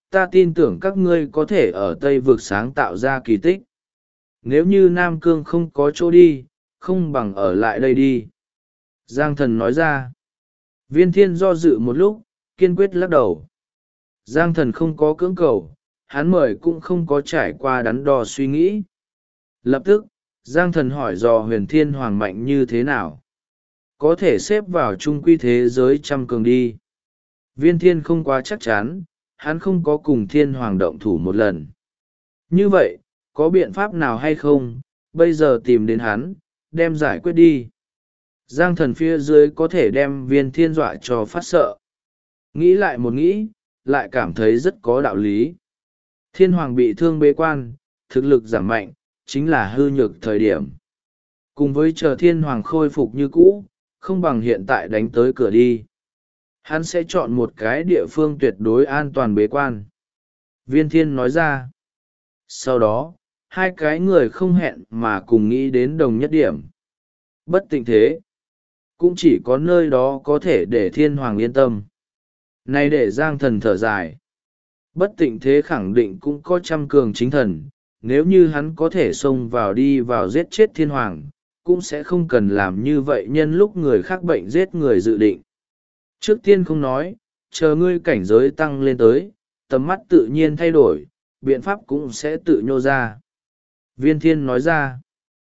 [SPEAKER 1] ta tin tưởng các ngươi có thể ở Tây Vực sáng tạo ra kỳ tích. Nếu như Nam Cương không có chỗ đi, không bằng ở lại đây đi. Giang Thần nói ra. Viên Thiên do dự một lúc, kiên quyết lắc đầu. Giang Thần không có cưỡng cầu, hắn mời cũng không có trải qua đắn đo suy nghĩ. Lập tức, Giang Thần hỏi dò Huyền Thiên Hoàng mạnh như thế nào. Có thể xếp vào trung quy thế giới trăm cường đi. Viên Thiên không quá chắc chắn, hắn không có cùng Thiên Hoàng động thủ một lần. Như vậy, có biện pháp nào hay không, bây giờ tìm đến hắn, đem giải quyết đi. Giang Thần phía dưới có thể đem Viên Thiên dọa cho phát sợ. Nghĩ lại một nghĩ, lại cảm thấy rất có đạo lý. Thiên Hoàng bị thương bế quan, thực lực giảm mạnh, chính là hư nhược thời điểm. Cùng với chờ Thiên Hoàng khôi phục như cũ, không bằng hiện tại đánh tới cửa đi. Hắn sẽ chọn một cái địa phương tuyệt đối an toàn bế quan. Viên Thiên nói ra. Sau đó, hai cái người không hẹn mà cùng nghĩ đến đồng nhất điểm. Bất tịnh thế. Cũng chỉ có nơi đó có thể để Thiên Hoàng yên tâm. Này để Giang Thần thở dài. Bất tịnh thế khẳng định cũng có trăm cường chính thần. Nếu như hắn có thể xông vào đi vào giết chết Thiên Hoàng, cũng sẽ không cần làm như vậy nhân lúc người khác bệnh giết người dự định. Trước tiên không nói, chờ ngươi cảnh giới tăng lên tới, tầm mắt tự nhiên thay đổi, biện pháp cũng sẽ tự nhô ra. Viên Thiên nói ra.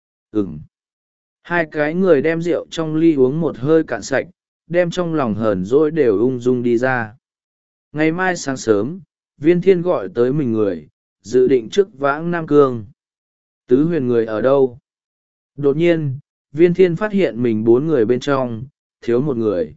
[SPEAKER 1] Hai cái người đem rượu trong ly uống một hơi cạn sạch, đem trong lòng hờn dỗi đều ung dung đi ra. Ngày mai sáng sớm, Viên Thiên gọi tới mình người, dự định trước vãng Nam Cương. Tứ Huyền người ở đâu? Đột nhiên, Viên Thiên phát hiện mình 4 người bên trong, thiếu một người.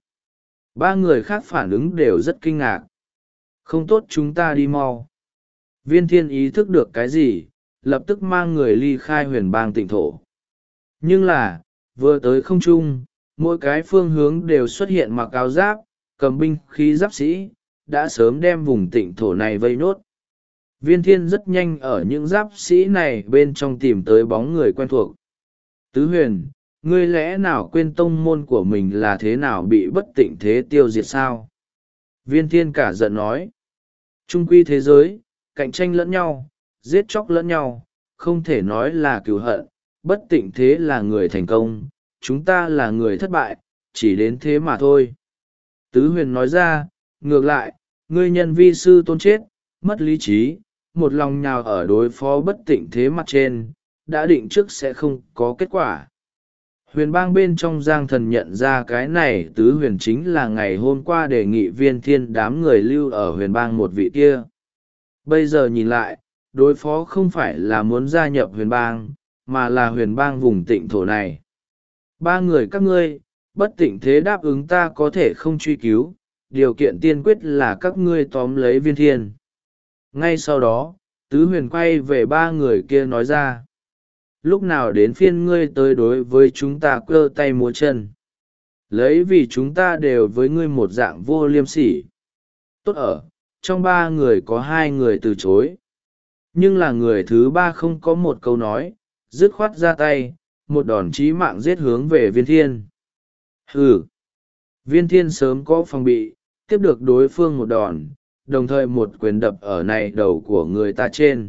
[SPEAKER 1] 3 người khác phản ứng đều rất kinh ngạc. Không tốt, chúng ta đi mau. Viên Thiên ý thức được cái gì, lập tức mang người ly khai Huyền Bang Tịnh thổ. Nhưng là, vừa tới không trung, mỗi cái phương hướng đều xuất hiện mặc áo giáp, cầm binh khí giáp sĩ, đã sớm đem vùng Tịnh thổ này vây nốt. Viên Thiên rất nhanh ở những giáp sĩ này bên trong tìm tới bóng người quen thuộc. Tứ Huyền, ngươi lẽ nào quên tông môn của mình là thế nào bị bất tịnh thế tiêu diệt sao? Viên Thiên cả giận nói. Trung quy thế giới, cạnh tranh lẫn nhau, giết chóc lẫn nhau, không thể nói là cừu hận, bất tịnh thế là người thành công, chúng ta là người thất bại, chỉ đến thế mà thôi. Tứ Huyền nói ra, ngược lại, ngươi nhân vi sư tôn chết, mất lý trí, một lòng nhào ở đối phó bất tịnh thế mặt trên, đã định trước sẽ không có kết quả. Huyền Bang bên trong Giang Thần nhận ra cái này Tứ Huyền chính là ngày hôm qua đề nghị Viên Thiên đám người lưu ở Huyền Bang một vị kia. Bây giờ nhìn lại, đối phó không phải là muốn gia nhập Huyền Bang, mà là Huyền Bang vùng Tịnh thổ này. 3 người các ngươi, bất tịnh thế đáp ứng ta có thể không truy cứu, điều kiện tiên quyết là các ngươi tóm lấy Viên Thiên. Ngay sau đó, Tứ Huyền quay về 3 người kia nói ra. Lúc nào đến phiên ngươi tới đối với chúng ta cơ tay múa chân. Lấy vì chúng ta đều với ngươi một dạng vô liêm sỉ. Tốt ở, trong 3 người có 2 người từ chối. Nhưng là người thứ 3 không có một câu nói, dứt khoát ra tay, một đòn chí mạng giết hướng về Viên Thiên. Hừ! Viên Thiên sớm có phòng bị, tiếp được đối phương một đòn, đồng thời một quyền đập ở này đầu của người ta trên.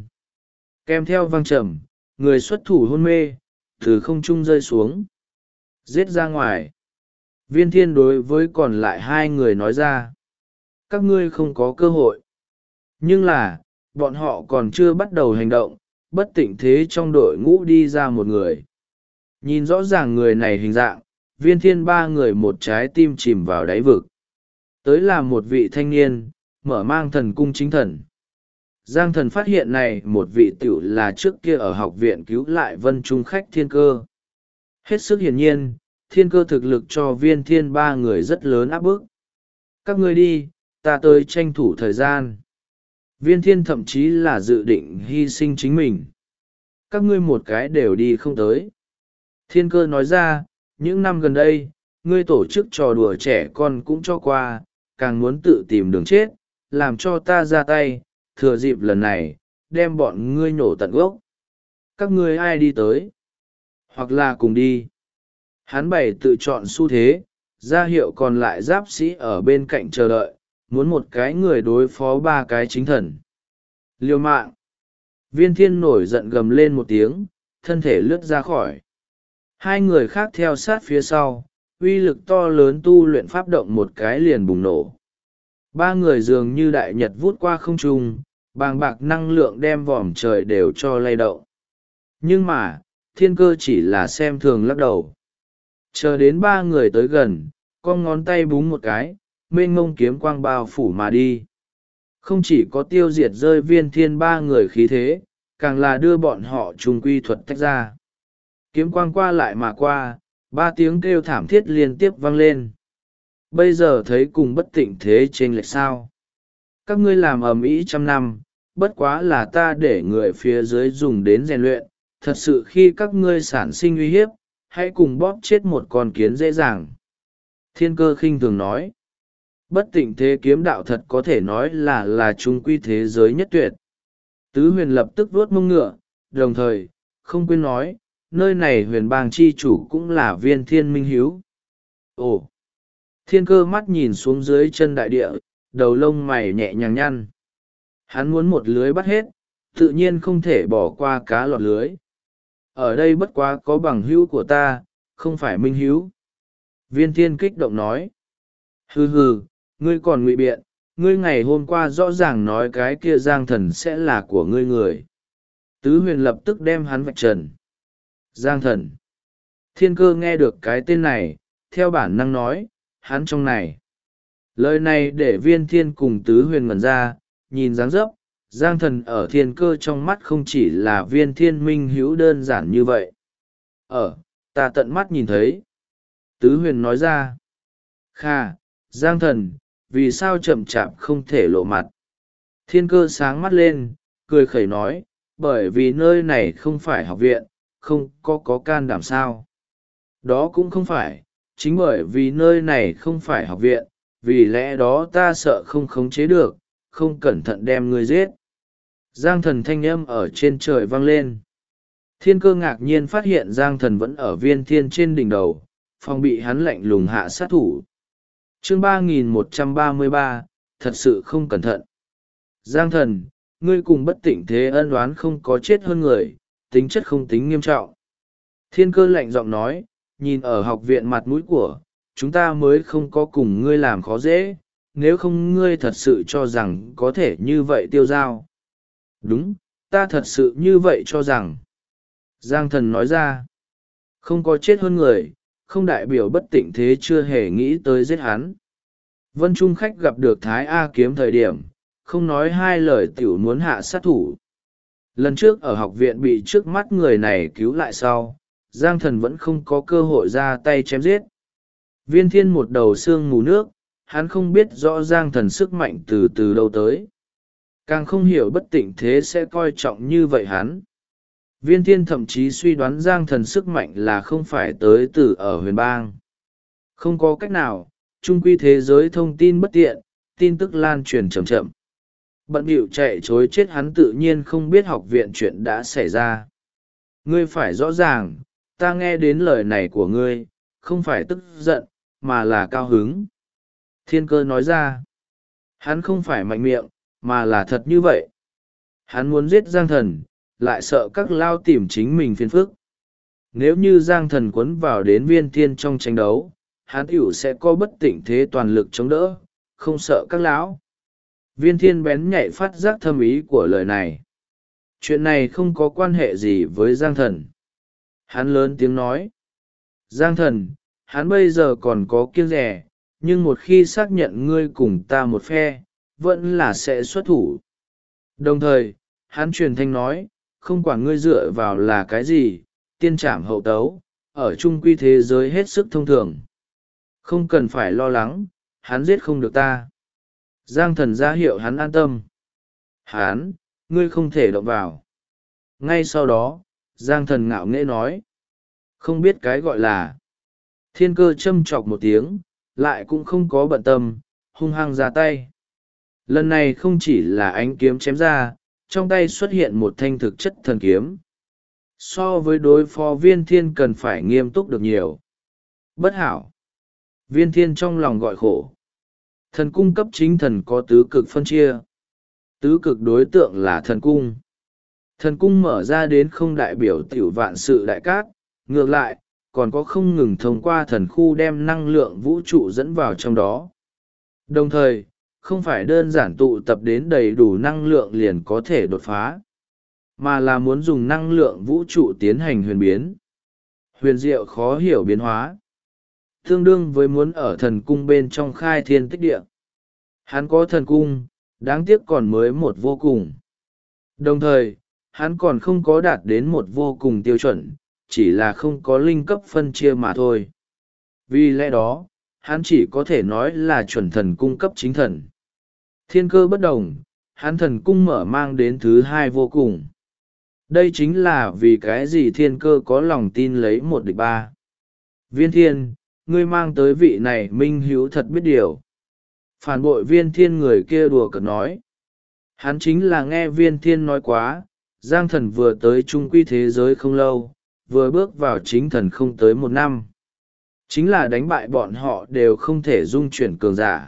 [SPEAKER 1] Kèm theo vang trầm, người xuất thủ hôn mê, từ không trung rơi xuống. Giết ra ngoài. Viên Thiên đối với còn lại 2 người nói ra. Các ngươi không có cơ hội. Nhưng là, bọn họ còn chưa bắt đầu hành động, bất tịnh thế trong đội ngũ đi ra một người. Nhìn rõ ràng người này hình dạng, Viên Thiên 3 người một trái tim chìm vào đáy vực. Tới là một vị thanh niên, mở mang thần cung chính thần. Giang Thần phát hiện này một vị tiểu là trước kia ở học viện cứu lại Vân Trung khách Thiên Cơ. Hết sức hiển nhiên, Thiên Cơ thực lực cho Viên Thiên 3 người rất lớn áp bức. Các ngươi đi, ta tới tranh thủ thời gian. Viên Thiên thậm chí là dự định hy sinh chính mình. Các ngươi một cái đều đi không tới. Thiên Cơ nói ra, những năm gần đây, ngươi tổ chức trò đùa trẻ con cũng cho qua, càng muốn tự tìm đường chết, làm cho ta ra tay, thừa dịp lần này, đem bọn ngươi nổ tận gốc. Các ngươi ai đi tới? Hoặc là cùng đi. Hắn bày tự chọn xu thế, ra hiệu còn lại giáp sĩ ở bên cạnh chờ đợi, muốn một cái người đối phó 3 cái chính thần. Liều mạng! Viên thiên nổi giận gầm lên một tiếng, thân thể lướt ra khỏi. Hai người khác theo sát phía sau, uy lực to lớn tu luyện pháp động một cái liền bùng nổ. Ba người dường như đại nhật vút qua không trung, bàng bạc năng lượng đem vòm trời đều cho lay động. Nhưng mà, thiên cơ chỉ là xem thường lắc đầu. Chờ đến ba người tới gần, con ngón tay búng một cái, mênh mông kiếm quang bao phủ mà đi. Không chỉ có tiêu diệt rơi viên thiên ba người khí thế, càng là đưa bọn họ trùng quy thuật tách ra. Kiếm quang qua lại mà qua, ba tiếng kêu thảm thiết liên tiếp vang lên. Bây giờ thấy cùng bất tịnh thế chênh lệch sao? Các ngươi làm ầm ĩ trăm năm, bất quá là ta để người phía dưới dùng đến rèn luyện, thật sự khi các ngươi sản sinh uy hiếp, hãy cùng bóp chết một con kiến dễ dàng. Thiên cơ khinh thường nói. Bất tịnh thế kiếm đạo thật có thể nói là trung quy thế giới nhất tuyệt. Tứ huyền lập tức vuốt mông ngựa, đồng thời, không quên nói, nơi này huyền bang chi chủ cũng là viên thiên minh hiếu. Ồ! Thiên cơ mắt nhìn xuống dưới chân đại địa, đầu lông mày nhẹ nhàng nhăn. Hắn muốn một lưới bắt hết, tự nhiên không thể bỏ qua cá lọt lưới. Ở đây bất quá có bằng hữu của ta, không phải minh hữu. Viên thiên kích động nói. Hừ hừ, ngươi còn ngụy biện, ngươi ngày hôm qua rõ ràng nói cái kia Giang Thần sẽ là của ngươi người. Tứ huyền lập tức đem hắn vạch trần. Giang Thần. Thiên cơ nghe được cái tên này, theo bản năng nói, hắn trong này. Lời này để viên thiên cùng tứ huyền ngẩn ra, nhìn dáng dấp, Giang Thần ở thiên cơ trong mắt không chỉ là viên thiên minh hữu đơn giản như vậy. Ta tận mắt nhìn thấy. Tứ huyền nói ra. Kha, Giang Thần, vì sao chậm chạp không thể lộ mặt? Thiên cơ sáng mắt lên, cười khẩy nói, bởi vì nơi này không phải học viện, không có can đảm sao. Đó cũng không phải, chính bởi vì nơi này không phải học viện, vì lẽ đó ta sợ không khống chế được, không cẩn thận đem ngươi giết. Giang Thần thanh âm ở trên trời vang lên. Thiên cơ ngạc nhiên phát hiện Giang Thần vẫn ở viên thiên trên đỉnh đầu, phòng bị hắn lạnh lùng hạ sát thủ. Chương 3133, thật sự không cẩn thận. Giang Thần, ngươi cùng bất tịnh thế ân oán không có chết hơn người, tính chất không tính nghiêm trọng. Thiên cơ lạnh giọng nói, nhìn ở học viện mặt mũi của, chúng ta mới không có cùng ngươi làm khó dễ, nếu không ngươi thật sự cho rằng có thể như vậy tiêu dao. Đúng, ta thật sự như vậy cho rằng. Giang Thần nói ra, không có chết hơn người, không đại biểu bất tịnh thế chưa hề nghĩ tới giết hắn. Vân Trung khách gặp được Thái A Kiếm thời điểm, không nói hai lời tiểu muốn hạ sát thủ. Lần trước ở học viện bị trước mắt người này cứu lại sau, Giang Thần vẫn không có cơ hội ra tay chém giết. Viên thiên một đầu xương mù nước, hắn không biết rõ Giang Thần sức mạnh từ đâu tới. Càng không hiểu bất tịnh thế sẽ coi trọng như vậy hắn. Viên thiên thậm chí suy đoán Giang Thần sức mạnh là không phải tới từ ở huyền bang. Không có cách nào, chung quy thế giới thông tin bất tiện, tin tức lan truyền chậm chậm. Bận bịu chạy chối chết hắn tự nhiên không biết học viện chuyện đã xảy ra. Ngươi phải rõ ràng, ta nghe đến lời này của ngươi, không phải tức giận, mà là cao hứng. Thiên cơ nói ra, hắn không phải mạnh miệng, mà là thật như vậy. Hắn muốn giết Giang Thần, lại sợ các lao tìm chính mình phiền phức. Nếu như Giang Thần quấn vào đến viên thiên trong tranh đấu, hắn tiểu sẽ có bất tịnh thế toàn lực chống đỡ, không sợ các lão. Viên thiên bén nhạy phát giác thâm ý của lời này. Chuyện này không có quan hệ gì với Giang Thần. Hắn lớn tiếng nói. Giang Thần, hắn bây giờ còn có kiêng rẻ, nhưng một khi xác nhận ngươi cùng ta một phe, vẫn là sẽ xuất thủ. Đồng thời, hắn truyền thanh nói, không quản ngươi dựa vào là cái gì, tiên trảm hậu tấu, ở chung quy thế giới hết sức thông thường. Không cần phải lo lắng, hắn giết không được ta. Giang Thần ra hiệu hắn an tâm. Hắn, ngươi không thể động vào. Ngay sau đó, Giang Thần ngạo nghễ nói. Không biết cái gọi là. Thiên cơ châm chọc một tiếng, lại cũng không có bận tâm, hung hăng ra tay. Lần này không chỉ là ánh kiếm chém ra, trong tay xuất hiện một thanh thực chất thần kiếm. So với đối phó viên thiên cần phải nghiêm túc được nhiều. Bất hảo. Viên thiên trong lòng gọi khổ. Thần cung cấp chính thần có tứ cực phân chia. Tứ cực đối tượng là thần cung. Thần cung mở ra đến không đại biểu tiểu vạn sự đại cát, ngược lại, còn có không ngừng thông qua thần khu đem năng lượng vũ trụ dẫn vào trong đó. Đồng thời, không phải đơn giản tụ tập đến đầy đủ năng lượng liền có thể đột phá, mà là muốn dùng năng lượng vũ trụ tiến hành huyền biến. Huyền diệu khó hiểu biến hóa. Tương đương với muốn ở thần cung bên trong khai thiên tích địa. Hắn có thần cung, đáng tiếc còn mới một vô cùng. Đồng thời, hắn còn không có đạt đến một vô cùng tiêu chuẩn, chỉ là không có linh cấp phân chia mà thôi. Vì lẽ đó, hắn chỉ có thể nói là chuẩn thần cung cấp chính thần. Thiên cơ bất đồng, hắn thần cung mở mang đến thứ hai vô cùng. Đây chính là vì cái gì thiên cơ có lòng tin lấy một địch ba. Viên thiên, ngươi mang tới vị này minh hữu thật biết điều. Phản bội viên thiên người kia đùa cợt nói. Hắn chính là nghe viên thiên nói quá, Giang thần vừa tới trung quy thế giới không lâu, vừa bước vào chính thần không tới một năm. Chính là đánh bại bọn họ đều không thể dung chuyển cường giả.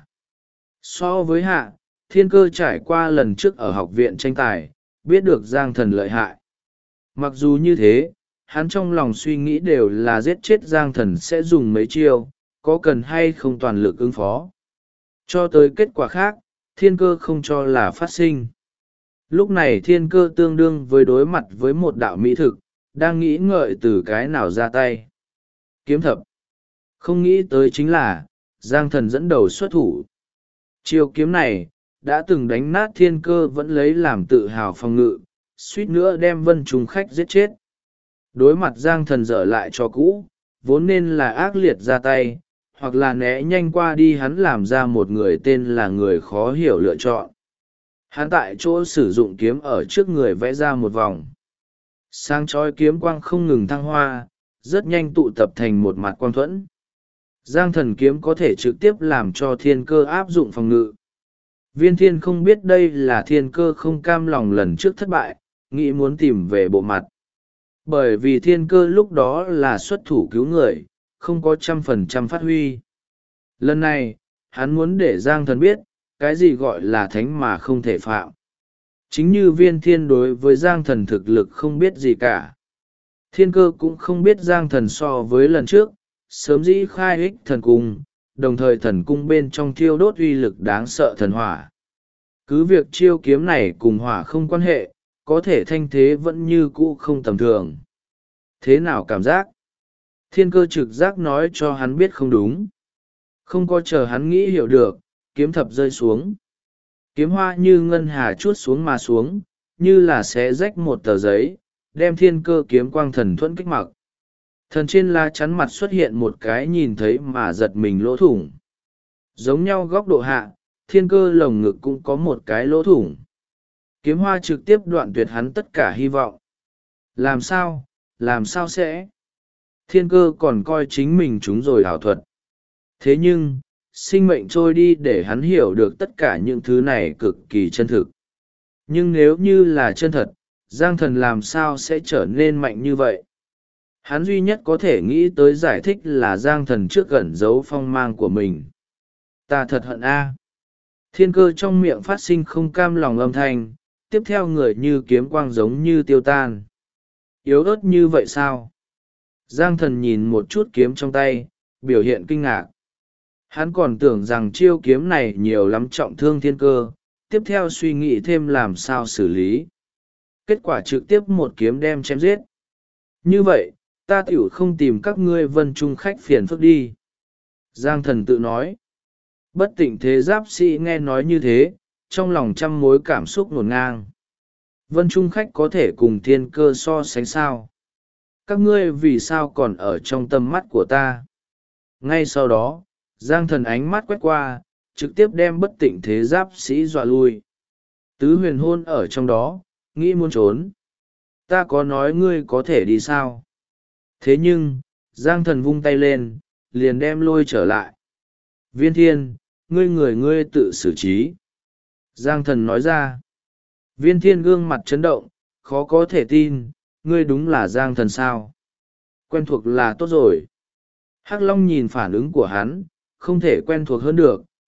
[SPEAKER 1] So với hạ, thiên cơ trải qua lần trước ở học viện tranh tài, biết được Giang thần lợi hại. Mặc dù như thế, hắn trong lòng suy nghĩ đều là giết chết Giang thần sẽ dùng mấy chiêu, có cần hay không toàn lực ứng phó. Cho tới kết quả khác, thiên cơ không cho là phát sinh. Lúc này thiên cơ tương đương với đối mặt với một đạo mỹ thực, đang nghĩ ngợi từ cái nào ra tay. Kiếm thập. Không nghĩ tới chính là, Giang thần dẫn đầu xuất thủ. Chiêu kiếm này, đã từng đánh nát thiên cơ vẫn lấy làm tự hào phòng ngự, suýt nữa đem vân trùng khách giết chết. Đối mặt Giang thần dở lại cho cũ, vốn nên là ác liệt ra tay, hoặc là né nhanh qua đi hắn làm ra một người tên là người khó hiểu lựa chọn. Hắn tại chỗ sử dụng kiếm ở trước người vẽ ra một vòng. Sáng chói kiếm quang không ngừng thăng hoa, rất nhanh tụ tập thành một mặt quang thuẫn. Giang thần kiếm có thể trực tiếp làm cho thiên cơ áp dụng phòng ngự. Viên thiên không biết đây là thiên cơ không cam lòng lần trước thất bại, nghĩ muốn tìm về bộ mặt. Bởi vì thiên cơ lúc đó là xuất thủ cứu người, không có 100% phát huy. Lần này, hắn muốn để Giang thần biết, cái gì gọi là thánh mà không thể phạm. Chính như viên thiên đối với Giang thần thực lực không biết gì cả. Thiên cơ cũng không biết Giang thần so với lần trước, sớm dĩ khai ích thần cung, đồng thời thần cung bên trong thiêu đốt uy lực đáng sợ thần hỏa. Cứ việc chiêu kiếm này cùng hỏa không quan hệ, có thể thanh thế vẫn như cũ không tầm thường. Thế nào cảm giác? Thiên cơ trực giác nói cho hắn biết không đúng. Không có chờ hắn nghĩ hiểu được, kiếm thập rơi xuống. Kiếm hoa như ngân hà chuốt xuống mà xuống, như là xé rách một tờ giấy, đem thiên cơ kiếm quang thần thuẫn kích mặc. Thần trên lá chắn mặt xuất hiện một cái nhìn thấy mà giật mình lỗ thủng. Giống nhau góc độ hạ, thiên cơ lồng ngực cũng có một cái lỗ thủng. Kiếm hoa trực tiếp đoạn tuyệt hắn tất cả hy vọng. Làm sao sẽ? Thiên cơ còn coi chính mình chúng rồi ảo thuật. Thế nhưng, sinh mệnh trôi đi để hắn hiểu được tất cả những thứ này cực kỳ chân thực. Nhưng nếu như là chân thật, Giang thần làm sao sẽ trở nên mạnh như vậy? Hắn duy nhất có thể nghĩ tới giải thích là Giang thần trước gần giấu phong mang của mình. Ta thật hận a. Thiên cơ trong miệng phát sinh không cam lòng âm thanh, tiếp theo người như kiếm quang giống như tiêu tan. Yếu ớt như vậy sao? Giang thần nhìn một chút kiếm trong tay, biểu hiện kinh ngạc. Hắn còn tưởng rằng chiêu kiếm này nhiều lắm trọng thương thiên cơ, tiếp theo suy nghĩ thêm làm sao xử lý. Kết quả trực tiếp một kiếm đem chém giết. Như vậy, ta tiểu không tìm các ngươi vân trung khách phiền phức đi. Giang thần tự nói. Bất tịnh thế giáp sĩ nghe nói như thế, trong lòng trăm mối cảm xúc ngổn ngang. Vân trung khách có thể cùng thiên cơ so sánh sao? Các ngươi vì sao còn ở trong tầm mắt của ta? Ngay sau đó, Giang thần ánh mắt quét qua, trực tiếp đem bất tịnh thế giáp sĩ dọa lui. Tứ huyền hôn ở trong đó, nghĩ muốn trốn. Ta có nói ngươi có thể đi sao? Thế nhưng, Giang thần vung tay lên, liền đem lôi trở lại. Viên thiên, ngươi tự xử trí. Giang thần nói ra. Viên thiên gương mặt chấn động, khó có thể tin, ngươi đúng là Giang thần sao? Quen thuộc là tốt rồi. Hắc Long nhìn phản ứng của hắn, không thể quen thuộc hơn được,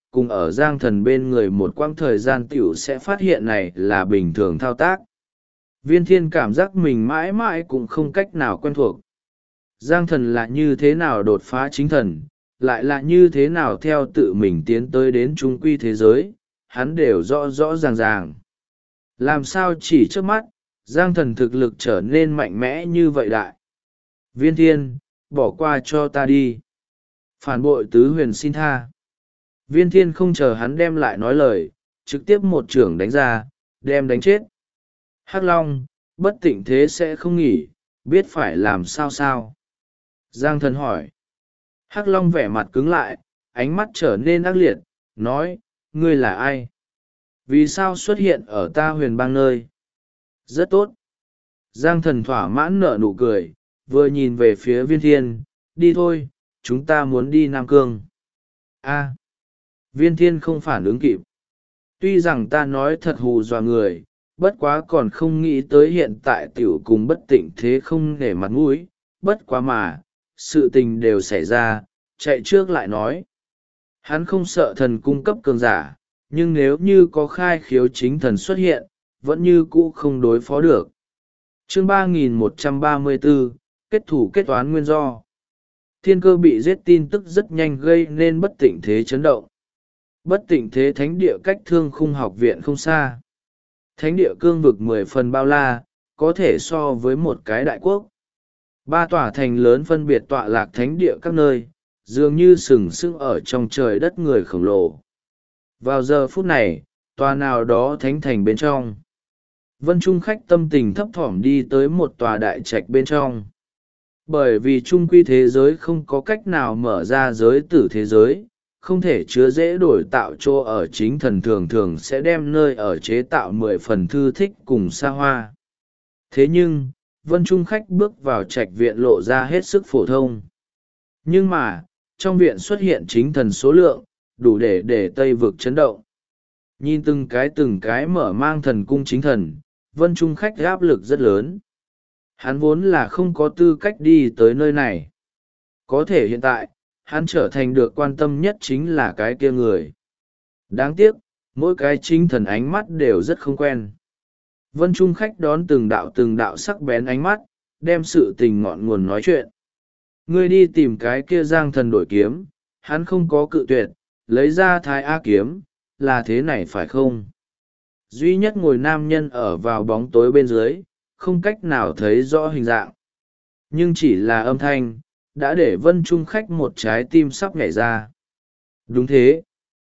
[SPEAKER 1] cùng ở Giang Thần bên người một quãng thời gian tiểu sẽ phát hiện này là bình thường thao tác. Viên Thiên cảm giác mình mãi mãi cũng không cách nào quen thuộc. Giang Thần là như thế nào đột phá chính thần, lại là như thế nào theo tự mình tiến tới đến trung quy thế giới, hắn đều rõ rõ ràng ràng. Làm sao chỉ trước mắt, Giang Thần thực lực trở nên mạnh mẽ như vậy đại. Viên Thiên, bỏ qua cho ta đi. Phản bội tứ huyền xin tha. Viên Thiên không chờ hắn đem lại nói lời, trực tiếp một chưởng đánh ra, đem đánh chết. Hắc Long, bất tịnh thế sẽ không nghỉ, biết phải làm sao sao. Giang Thần hỏi. Hắc Long vẻ mặt cứng lại, ánh mắt trở nên ác liệt, nói, ngươi là ai? Vì sao xuất hiện ở ta huyền bang nơi? Rất tốt. Giang Thần thỏa mãn nở nụ cười, vừa nhìn về phía Viên Thiên, đi thôi, chúng ta muốn đi Nam Cương. A. Viên Thiên không phản ứng kịp. Tuy rằng ta nói thật hù dọa người, bất quá còn không nghĩ tới hiện tại tiểu cùng bất tịnh thế không nể mặt mũi, bất quá mà, sự tình đều xảy ra, chạy trước lại nói. Hắn không sợ thần cung cấp cường giả, nhưng nếu như có khai khiếu chính thần xuất hiện, vẫn như cũ không đối phó được. Chương 3134, kết thủ kết toán nguyên do. Thiên Cơ bị giết tin tức rất nhanh gây nên bất tịnh thế chấn động. Bất tịnh thế thánh địa cách Thương Khung học viện không xa. Thánh địa cương vực 10 phần bao la, có thể so với một cái đại quốc. 3 tòa thành lớn phân biệt tọa lạc thánh địa các nơi, dường như sừng sững ở trong trời đất người khổng lồ. Vào giờ phút này, tòa nào đó thánh thành bên trong. Vân Trung khách tâm tình thấp thỏm đi tới một tòa đại trạch bên trong. Bởi vì trung quy thế giới không có cách nào mở ra giới tử thế giới, không thể chứa dễ đổi tạo chỗ ở, chính thần thường thường sẽ đem nơi ở chế tạo 10 phần thư thích cùng xa hoa. Thế nhưng, Vân Trung khách bước vào trạch viện lộ ra hết sức phổ thông. Nhưng mà, trong viện xuất hiện chính thần số lượng, đủ để Tây vực chấn động. Nhìn từng cái mở mang thần cung chính thần, Vân Trung khách áp lực rất lớn. Hắn vốn là không có tư cách đi tới nơi này. Có thể hiện tại, hắn trở thành được quan tâm nhất chính là cái kia người. Đáng tiếc, mỗi cái chính thần ánh mắt đều rất không quen. Vân Trung khách đón từng đạo sắc bén ánh mắt, đem sự tình ngọn nguồn nói chuyện. Ngươi đi tìm cái kia Giang Thần đổi kiếm, hắn không có cự tuyệt, lấy ra Thái A kiếm, là thế này phải không? Duy nhất ngồi nam nhân ở vào bóng tối bên dưới, không cách nào thấy rõ hình dạng. Nhưng chỉ là âm thanh, đã để Vân Trung khách một trái tim sắp nhảy ra. Đúng thế.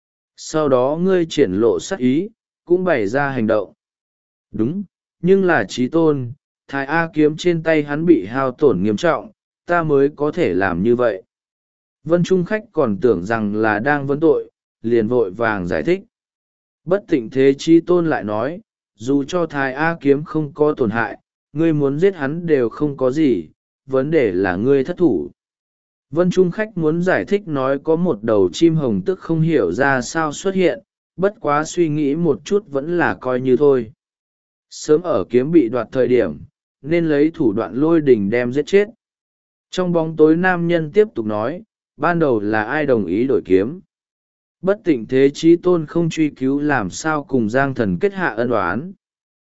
[SPEAKER 1] Sau đó ngươi triển lộ sắc ý, cũng bày ra hành động. Đúng, nhưng là trí tôn, Thái A kiếm trên tay hắn bị hao tổn nghiêm trọng, ta mới có thể làm như vậy. Vân Trung khách còn tưởng rằng là đang vấn tội, liền vội vàng giải thích. Bất tịnh thế trí tôn lại nói, dù cho Thái A kiếm không có tổn hại, ngươi muốn giết hắn đều không có gì, vấn đề là ngươi thất thủ. Vân Trung khách muốn giải thích nói có một đầu chim hồng tức không hiểu ra sao xuất hiện, bất quá suy nghĩ một chút vẫn là coi như thôi. Sớm ở kiếm bị đoạt thời điểm, nên lấy thủ đoạn lôi đình đem giết chết. Trong bóng tối nam nhân tiếp tục nói, ban đầu là ai đồng ý đổi kiếm. Bất tịnh thế chí tôn không truy cứu làm sao cùng Giang Thần kết hạ ân oán,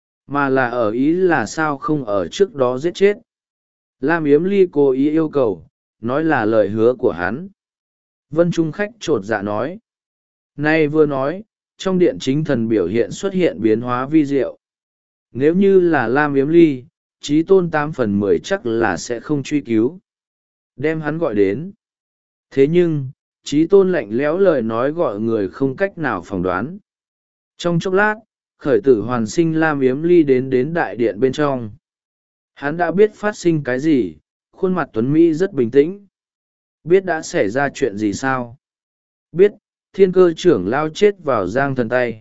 [SPEAKER 1] mà là ở ý là sao không ở trước đó giết chết. Lam Yếm Ly cố ý yêu cầu, nói là lời hứa của hắn. Vân Trung khách trột dạ nói. Nay vừa nói, trong điện chính thần biểu hiện xuất hiện biến hóa vi diệu. Nếu như là Lam Yếm Ly, chí tôn 8/10 chắc là sẽ không truy cứu. Đem hắn gọi đến. Thế nhưng, chí tôn lạnh lẽo lời nói gọi người không cách nào phỏng đoán. Trong chốc lát, khởi tử hoàn sinh Lam Yếm Ly đến đại điện bên trong. Hắn đã biết phát sinh cái gì, khuôn mặt tuấn Mỹ rất bình tĩnh. Biết đã xảy ra chuyện gì sao? Biết, Thiên Cơ trưởng lao chết vào Giang Thần tay.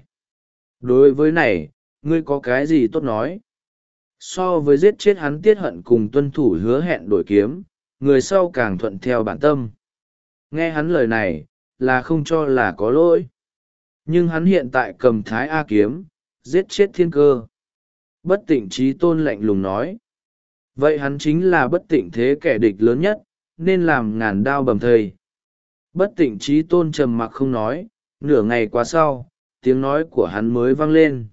[SPEAKER 1] Đối với này, ngươi có cái gì tốt nói? So với giết chết hắn tiết hận cùng tuân thủ hứa hẹn đổi kiếm, người sau càng thuận theo bản tâm. Nghe hắn lời này, là không cho là có lỗi. Nhưng hắn hiện tại cầm Thái A kiếm, giết chết Thiên Cơ. Bất tịnh chí tôn lạnh lùng nói. Vậy hắn chính là bất tịnh thế kẻ địch lớn nhất, nên làm ngàn đao bầm thây. Bất tịnh chí tôn trầm mặc không nói, nửa ngày qua sau tiếng nói của hắn mới vang lên: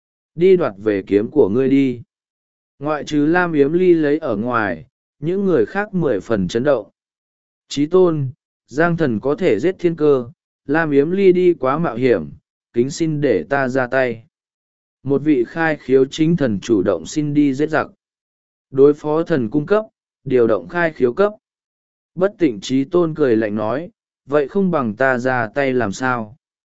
[SPEAKER 1] đi đoạt về kiếm của ngươi đi. Ngoại trừ Lam Yếm Ly lấy ở ngoài, những người khác 10 phần chấn động. Chí tôn, Giang Thần có thể giết thiên cơ, Lam Yếm Ly đi quá mạo hiểm, kính xin để ta ra tay. Một vị khai khiếu chính thần chủ động xin đi giết giặc. Đối phó thần cung cấp, điều động khai khiếu cấp. Bất Tịnh Chí tôn cười lạnh nói: vậy không bằng ta ra tay làm sao?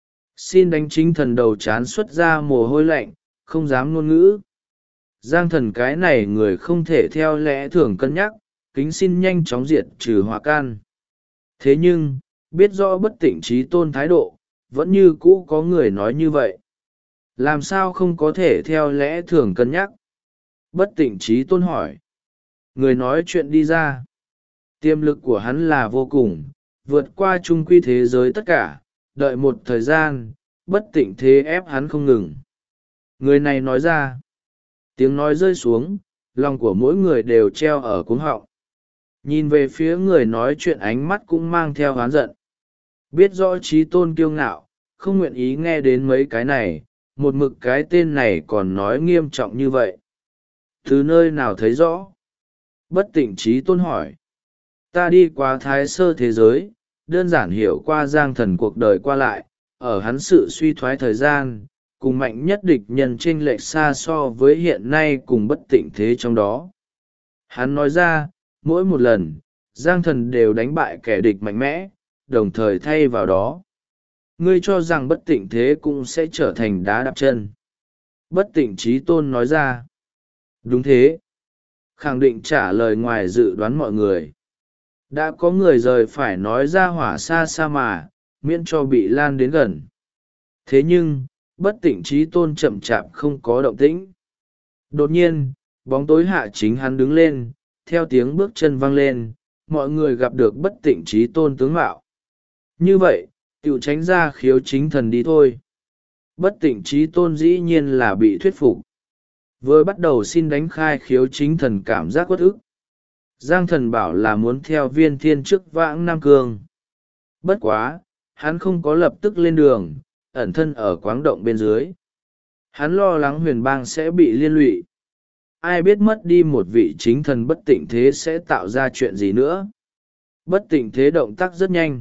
[SPEAKER 1] Xin đánh chính thần đầu chán xuất ra mồ hôi lạnh, không dám ngôn ngữ. Giang Thần cái này người không thể theo lẽ thường cân nhắc, kính xin nhanh chóng diệt trừ hỏa can. Thế nhưng, biết rõ Bất Tịnh Chí tôn thái độ, vẫn như cũ có người nói như vậy. Làm sao không có thể theo lẽ thường cân nhắc? Bất Tịnh Chí tôn hỏi. Người nói chuyện đi ra. Tiềm lực của hắn là vô cùng, vượt qua trung quy thế giới tất cả, đợi một thời gian, bất tịnh thế ép hắn không ngừng. Người này nói ra. Tiếng nói rơi xuống, lòng của mỗi người đều treo ở cuống họng. Nhìn về phía người nói chuyện ánh mắt cũng mang theo oán giận. Biết rõ Chí tôn kiêu ngạo, không nguyện ý nghe đến mấy cái này, một mực cái tên này còn nói nghiêm trọng như vậy. Từ nơi nào thấy rõ? Bất Tịnh Chí tôn hỏi. Ta đi qua thái sơ thế giới, đơn giản hiểu qua Giang Thần cuộc đời qua lại, ở hắn sự suy thoái thời gian, cùng mạnh nhất địch nhân chênh lệch xa so với hiện nay cùng bất tịnh thế trong đó. Hắn nói ra, mỗi một lần, Giang Thần đều đánh bại kẻ địch mạnh mẽ, đồng thời thay vào đó. Ngươi cho rằng bất tịnh thế cũng sẽ trở thành đá đạp chân. Bất Tịnh Chí tôn nói ra. Đúng thế. Khẳng định trả lời ngoài dự đoán mọi người. Đã có người rời phải nói ra hỏa xa xa mà, miễn cho bị lan đến gần. Thế nhưng, Bất Tịnh Chí tôn chậm chạp không có động tĩnh. Đột nhiên, bóng tối hạ chính hắn đứng lên, theo tiếng bước chân vang lên, mọi người gặp được Bất Tịnh Chí tôn tướng mạo. Như vậy, tiểu tránh ra khiếu chính thần đi thôi. Bất Tịnh Chí tôn dĩ nhiên là bị thuyết phục. Vừa bắt đầu xin đánh khai khiếu chính thần cảm giác uất ức. Giang Thần bảo là muốn theo Viên Thiên trước vãng Nam Cương. Bất quá, hắn không có lập tức lên đường, ẩn thân ở quáng động bên dưới. Hắn lo lắng Huyền Bang sẽ bị liên lụy. Ai biết mất đi một vị chính thần bất tịnh thế sẽ tạo ra chuyện gì nữa. Bất tịnh thế động tác rất nhanh.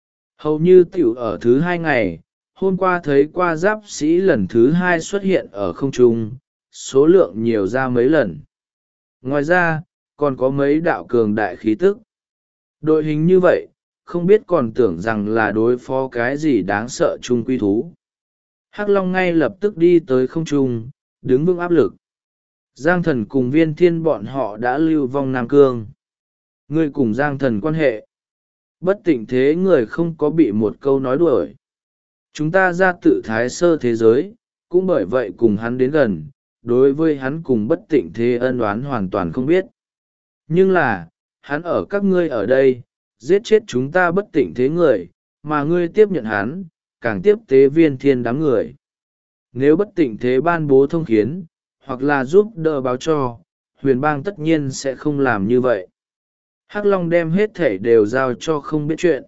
[SPEAKER 1] Hầu như tiểu ở thứ 2 ngày, hôm qua thấy qua giáp sĩ lần thứ 2 xuất hiện ở không trung, số lượng nhiều ra mấy lần. Ngoài ra, còn có mấy đạo cường đại khí tức. Đội hình như vậy, không biết còn tưởng rằng là đối phó cái gì đáng sợ chung quy thú. Hắc Long ngay lập tức đi tới không trung, đứng vững áp lực. Giang Thần cùng Viên Thiên bọn họ đã lưu vong Nam Cương. Ngươi cùng Giang Thần quan hệ. Bất tịnh thế người không có bị một câu nói đuổi. Chúng ta ra tự thái sơ thế giới, cũng bởi vậy cùng hắn đến gần, đối với hắn cùng bất tịnh thế ân oán hoàn toàn không biết. Nhưng là, hắn ở các ngươi ở đây, giết chết chúng ta bất tịnh thế người, mà ngươi tiếp nhận hắn, càng tiếp tế Viên Thiên đám người. Nếu bất tịnh thế ban bố thông khiến, hoặc là giúp đỡ báo cho, Huyền Bang tất nhiên sẽ không làm như vậy. Hắc Long đem hết thể đều giao cho không biết chuyện.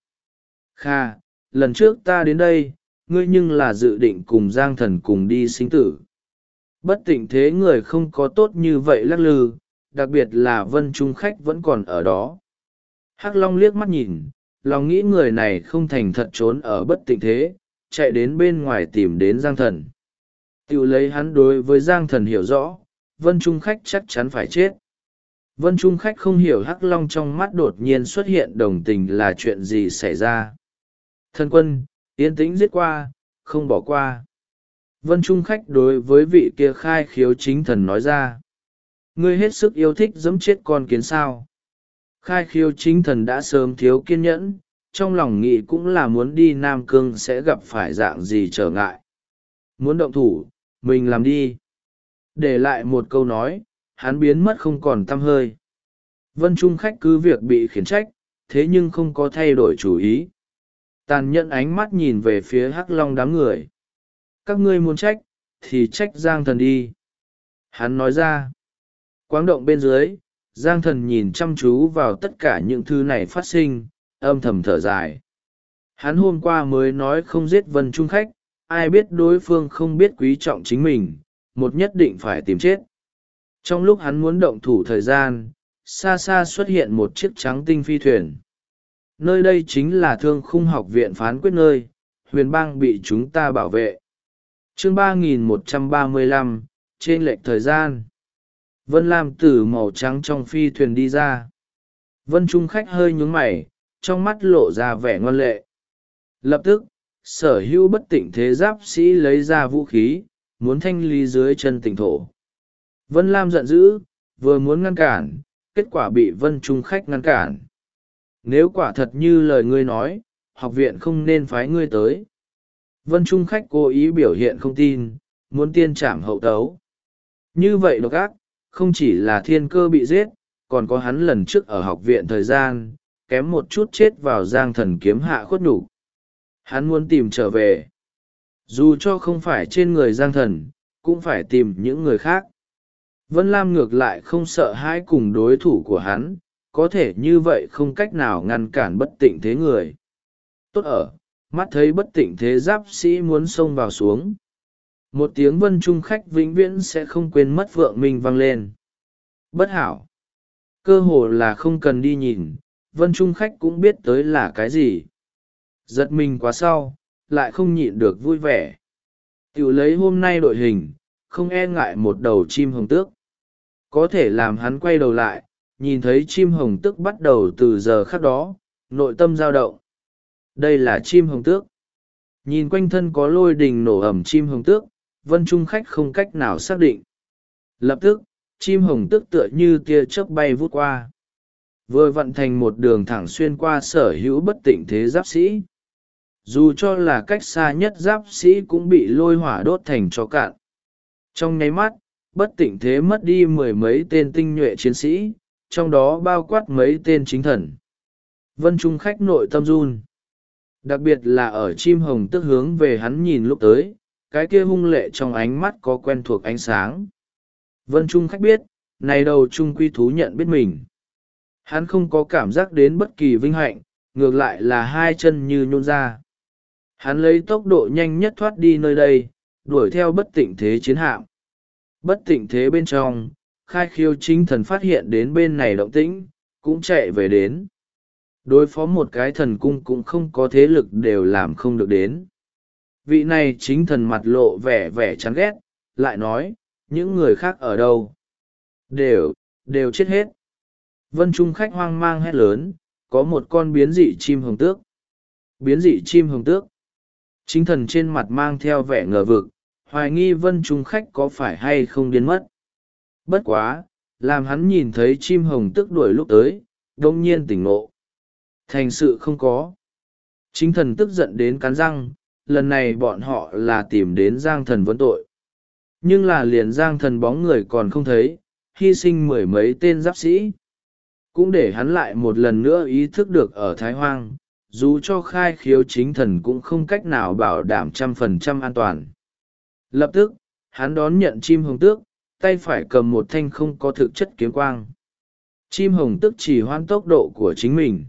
[SPEAKER 1] Kha, lần trước ta đến đây, ngươi nhưng là dự định cùng Giang Thần cùng đi sinh tử. Bất tịnh thế người không có tốt như vậy lắc lư, đặc biệt là Vân Trung Khách vẫn còn ở đó. Hắc Long liếc mắt nhìn, lòng nghĩ người này không thành thật trốn ở bất tịnh thế, chạy đến bên ngoài tìm đến Giang Thần. Tiểu lấy hắn đối với Giang Thần hiểu rõ, Vân Trung Khách chắc chắn phải chết. Vân Trung Khách không hiểu Hắc Long trong mắt đột nhiên xuất hiện đồng tình là chuyện gì xảy ra. Thân quân, yên tĩnh giết qua, không bỏ qua. Vân Trung Khách đối với vị kia khai khiếu chính thần nói ra. Ngươi hết sức yêu thích giẫm chết con kiến sao. Khai khiếu chính thần đã sớm thiếu kiên nhẫn, trong lòng nghĩ cũng là muốn đi Nam Cương sẽ gặp phải dạng gì trở ngại. Muốn động thủ, mình làm đi. Để lại một câu nói, hắn biến mất không còn tăm hơi. Vân Trung Khách cứ việc bị khiển trách, thế nhưng không có thay đổi chủ ý. Tàn nhẫn ánh mắt nhìn về phía Hắc Long đám người. Các ngươi muốn trách, thì trách Giang Thần đi. Hắn nói ra. Quáng động bên dưới, Giang Thần nhìn chăm chú vào tất cả những thứ này phát sinh, âm thầm thở dài. Hắn hôm qua mới nói không giết Vân Trung Khách, ai biết đối phương không biết quý trọng chính mình, một nhất định phải tìm chết. Trong lúc hắn muốn động thủ thời gian, xa xa xuất hiện một chiếc trắng tinh phi thuyền. Nơi đây chính là Thương Khung Học viện phán quyết nơi, huyền bang bị chúng ta bảo vệ. Chương 3135, trên lệch thời gian. Vân Lam từ màu trắng trong phi thuyền đi ra. Vân Trung Khách hơi nhướng mày, trong mắt lộ ra vẻ ngoan lệ. Lập tức, sở hữu bất tịnh thế giáp sĩ lấy ra vũ khí, muốn thanh lý dưới chân tỉnh thổ. Vân Lam giận dữ, vừa muốn ngăn cản, kết quả bị Vân Trung Khách ngăn cản. Nếu quả thật như lời ngươi nói, học viện không nên phái ngươi tới. Vân Trung Khách cố ý biểu hiện không tin, muốn tiên trảm hậu tấu. Như vậy độc ác, không chỉ là Thiên Cơ bị giết, còn có hắn lần trước ở học viện thời gian, kém một chút chết vào Giang Thần kiếm hạ khuất nhục. Hắn muốn tìm trở về. Dù cho không phải trên người Giang Thần, cũng phải tìm những người khác. Vân Lam ngược lại không sợ hãi cùng đối thủ của hắn, có thể như vậy không cách nào ngăn cản bất tịnh thế người. Tốt ở, mắt thấy bất tịnh thế giáp sĩ muốn xông vào xuống. Một tiếng Vân Trung Khách vĩnh viễn sẽ không quên mất vượng minh vang lên. Bất hảo. Cơ hồ là không cần đi nhìn, Vân Trung Khách cũng biết tới là cái gì. Giật mình quá sau, lại không nhịn được vui vẻ. Tiểu lấy hôm nay đội hình, không e ngại một đầu chim hồng tước. Có thể làm hắn quay đầu lại, nhìn thấy chim hồng tước bắt đầu từ giờ khắc đó, nội tâm dao động. Đây là chim hồng tước. Nhìn quanh thân có lôi đình nổ ẩm chim hồng tước, Vân Trung Khách không cách nào xác định. Lập tức, chim hồng tước tựa như tia chớp bay vút qua. Vừa vận thành một đường thẳng xuyên qua sở hữu bất tịnh thế giáp sĩ. Dù cho là cách xa nhất giáp sĩ cũng bị lôi hỏa đốt thành cho cạn. Trong nháy mắt, bất tịnh thế mất đi mười mấy tên tinh nhuệ chiến sĩ, trong đó bao quát mấy tên chính thần. Vân Trung Khách nội tâm run. Đặc biệt là ở chim hồng tức hướng về hắn nhìn lúc tới, cái kia hung lệ trong ánh mắt có quen thuộc ánh sáng. Vân Trung Khách biết, này đầu trung quy thú nhận biết mình. Hắn không có cảm giác đến bất kỳ vinh hạnh, ngược lại là hai chân như nhún ra. Hắn lấy tốc độ nhanh nhất thoát đi nơi đây, đuổi theo bất tịnh thế chiến hạm. Bất tịnh thế bên trong, Khai Khiếu chính thần phát hiện đến bên này động tĩnh, cũng chạy về đến. Đối phó một cái thần cung cũng không có thế lực đều làm không được đến. Vị này chính thần mặt lộ vẻ vẻ chán ghét, lại nói, những người khác ở đâu? Đều chết hết. Vân Trung Khách hoang mang hét lớn, có một con biến dị chim hồng tước. Biến dị chim hồng tước. Chính thần trên mặt mang theo vẻ ngờ vực, hoài nghi Vân Trung Khách có phải hay không điên mất. Bất quá, làm hắn nhìn thấy chim hồng tước đuổi lúc tới, đông nhiên tỉnh ngộ. Thành sự không có. Chính thần tức giận đến cắn răng, lần này bọn họ là tìm đến Giang Thần vấn tội. Nhưng là liền Giang Thần bóng người còn không thấy, hy sinh mười mấy tên giáp sĩ. Cũng để hắn lại một lần nữa ý thức được ở Thái Hoang, dù cho Khai Khiếu chính thần cũng không cách nào bảo đảm 100% an toàn. Lập tức, hắn đón nhận chim hồng tước, tay phải cầm một thanh không có thực chất kiếm quang. Chim hồng tước chỉ hoãn tốc độ của chính mình.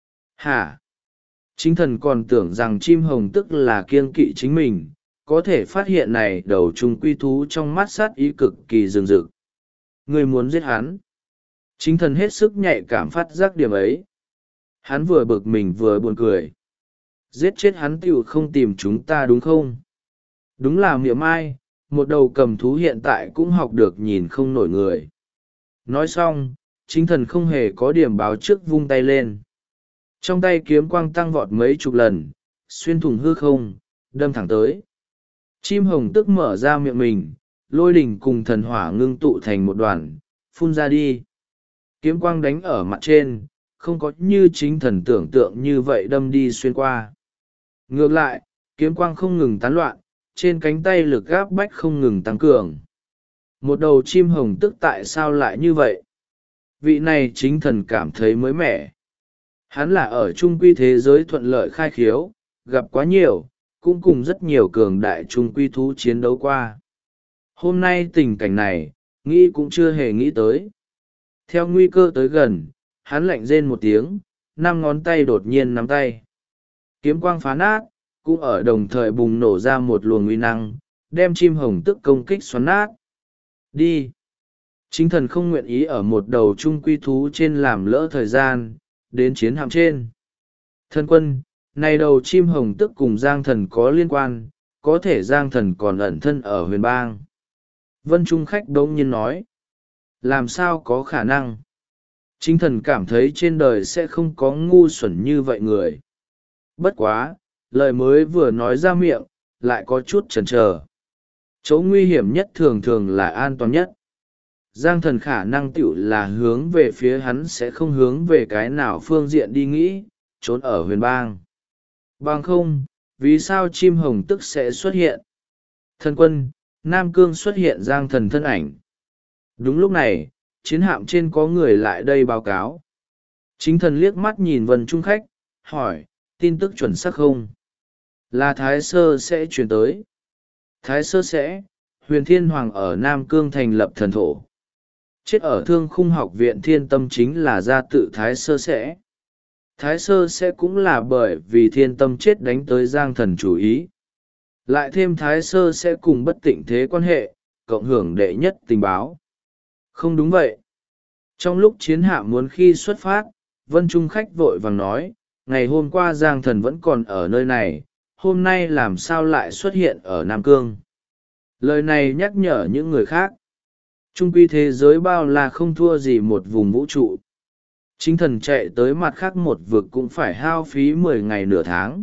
[SPEAKER 1] Hả? Chính thần còn tưởng rằng chim hồng tước là kiêng kỵ chính mình, có thể phát hiện này đầu trung quy thú trong mắt sát ý cực kỳ rừng rực. Người muốn giết hắn. Chính thần hết sức nhạy cảm phát giác điểm ấy. Hắn vừa bực mình vừa buồn cười. Giết chết hắn tiểu không tìm chúng ta đúng không? Đúng là miệng ai, một đầu cầm thú hiện tại cũng học được nhìn không nổi người. Nói xong, chính thần không hề có điểm báo trước vung tay lên. Trong tay kiếm quang tăng vọt mấy chục lần, xuyên thủng hư không, đâm thẳng tới. Chim hồng tức mở ra miệng mình, lôi đỉnh cùng thần hỏa ngưng tụ thành một đoàn, phun ra đi. Kiếm quang đánh ở mặt trên, không có như chính thần tưởng tượng như vậy đâm đi xuyên qua. Ngược lại, kiếm quang không ngừng tán loạn, trên cánh tay lực gáp bách không ngừng tăng cường. Một đầu chim hồng tức tại sao lại như vậy? Vị này chính thần cảm thấy mới mẻ. Hắn là ở trung quy thế giới thuận lợi Khai Khiếu, gặp quá nhiều, cũng cùng rất nhiều cường đại trung quy thú chiến đấu qua. Hôm nay tình cảnh này, nghĩ cũng chưa hề nghĩ tới. Theo nguy cơ tới gần, hắn lạnh rên một tiếng, 5 ngón tay đột nhiên nắm tay. kiếm quang phá nát, cũng ở đồng thời bùng nổ ra một luồng uy năng, đem chim hồng tức công kích xoắn nát. Đi! Chính thần không nguyện ý ở một đầu trung quy thú trên làm lỡ thời gian, đến chiến hạm trên. Thần quân, này đầu chim hồng tức cùng Giang Thần có liên quan, có thể Giang Thần còn ẩn thân ở huyền bang. Vân Trung Khách đống nhiên nói. Làm sao có khả năng? Chính thần cảm thấy trên đời sẽ không có ngu xuẩn như vậy người. Bất quá, lời mới vừa nói ra miệng, lại có chút chần chờ. Chỗ nguy hiểm nhất thường thường là an toàn nhất. Giang Thần khả năng tựu là hướng về phía hắn sẽ không hướng về cái nào phương diện đi nghĩ, trốn ở huyền bang. Bằng không, vì sao chim hồng tức sẽ xuất hiện? Thần quân, Nam Cương xuất hiện Giang Thần thân ảnh. Đúng lúc này, chiến hạm trên có người lại đây báo cáo. Chính thần liếc mắt nhìn Vân Trung Khách, hỏi, tin tức chuẩn xác không? Là Thái Sơ sẽ truyền tới. Thái Sơ sẽ, Huyền Thiên Hoàng ở Nam Cương thành lập thần thổ. Chết ở Thương Khung Học viện Thiên Tâm chính là gia tự Thái Sơ sẽ. Thái Sơ sẽ cũng là bởi vì Thiên Tâm chết đánh tới Giang Thần chủ ý. Lại thêm Thái Sơ sẽ cùng bất tịnh thế quan hệ, cộng hưởng đệ nhất tình báo. Không đúng vậy. Trong lúc chiến hạm muốn khi xuất phát, Vân Trung Khách vội vàng nói, ngày hôm qua Giang Thần vẫn còn ở nơi này, hôm nay làm sao lại xuất hiện ở Nam Cương. Lời này nhắc nhở những người khác. Trung quy thế giới bao là không thua gì một vùng vũ trụ. Chính thần chạy tới mặt khác một vực cũng phải hao phí 10 ngày nửa tháng.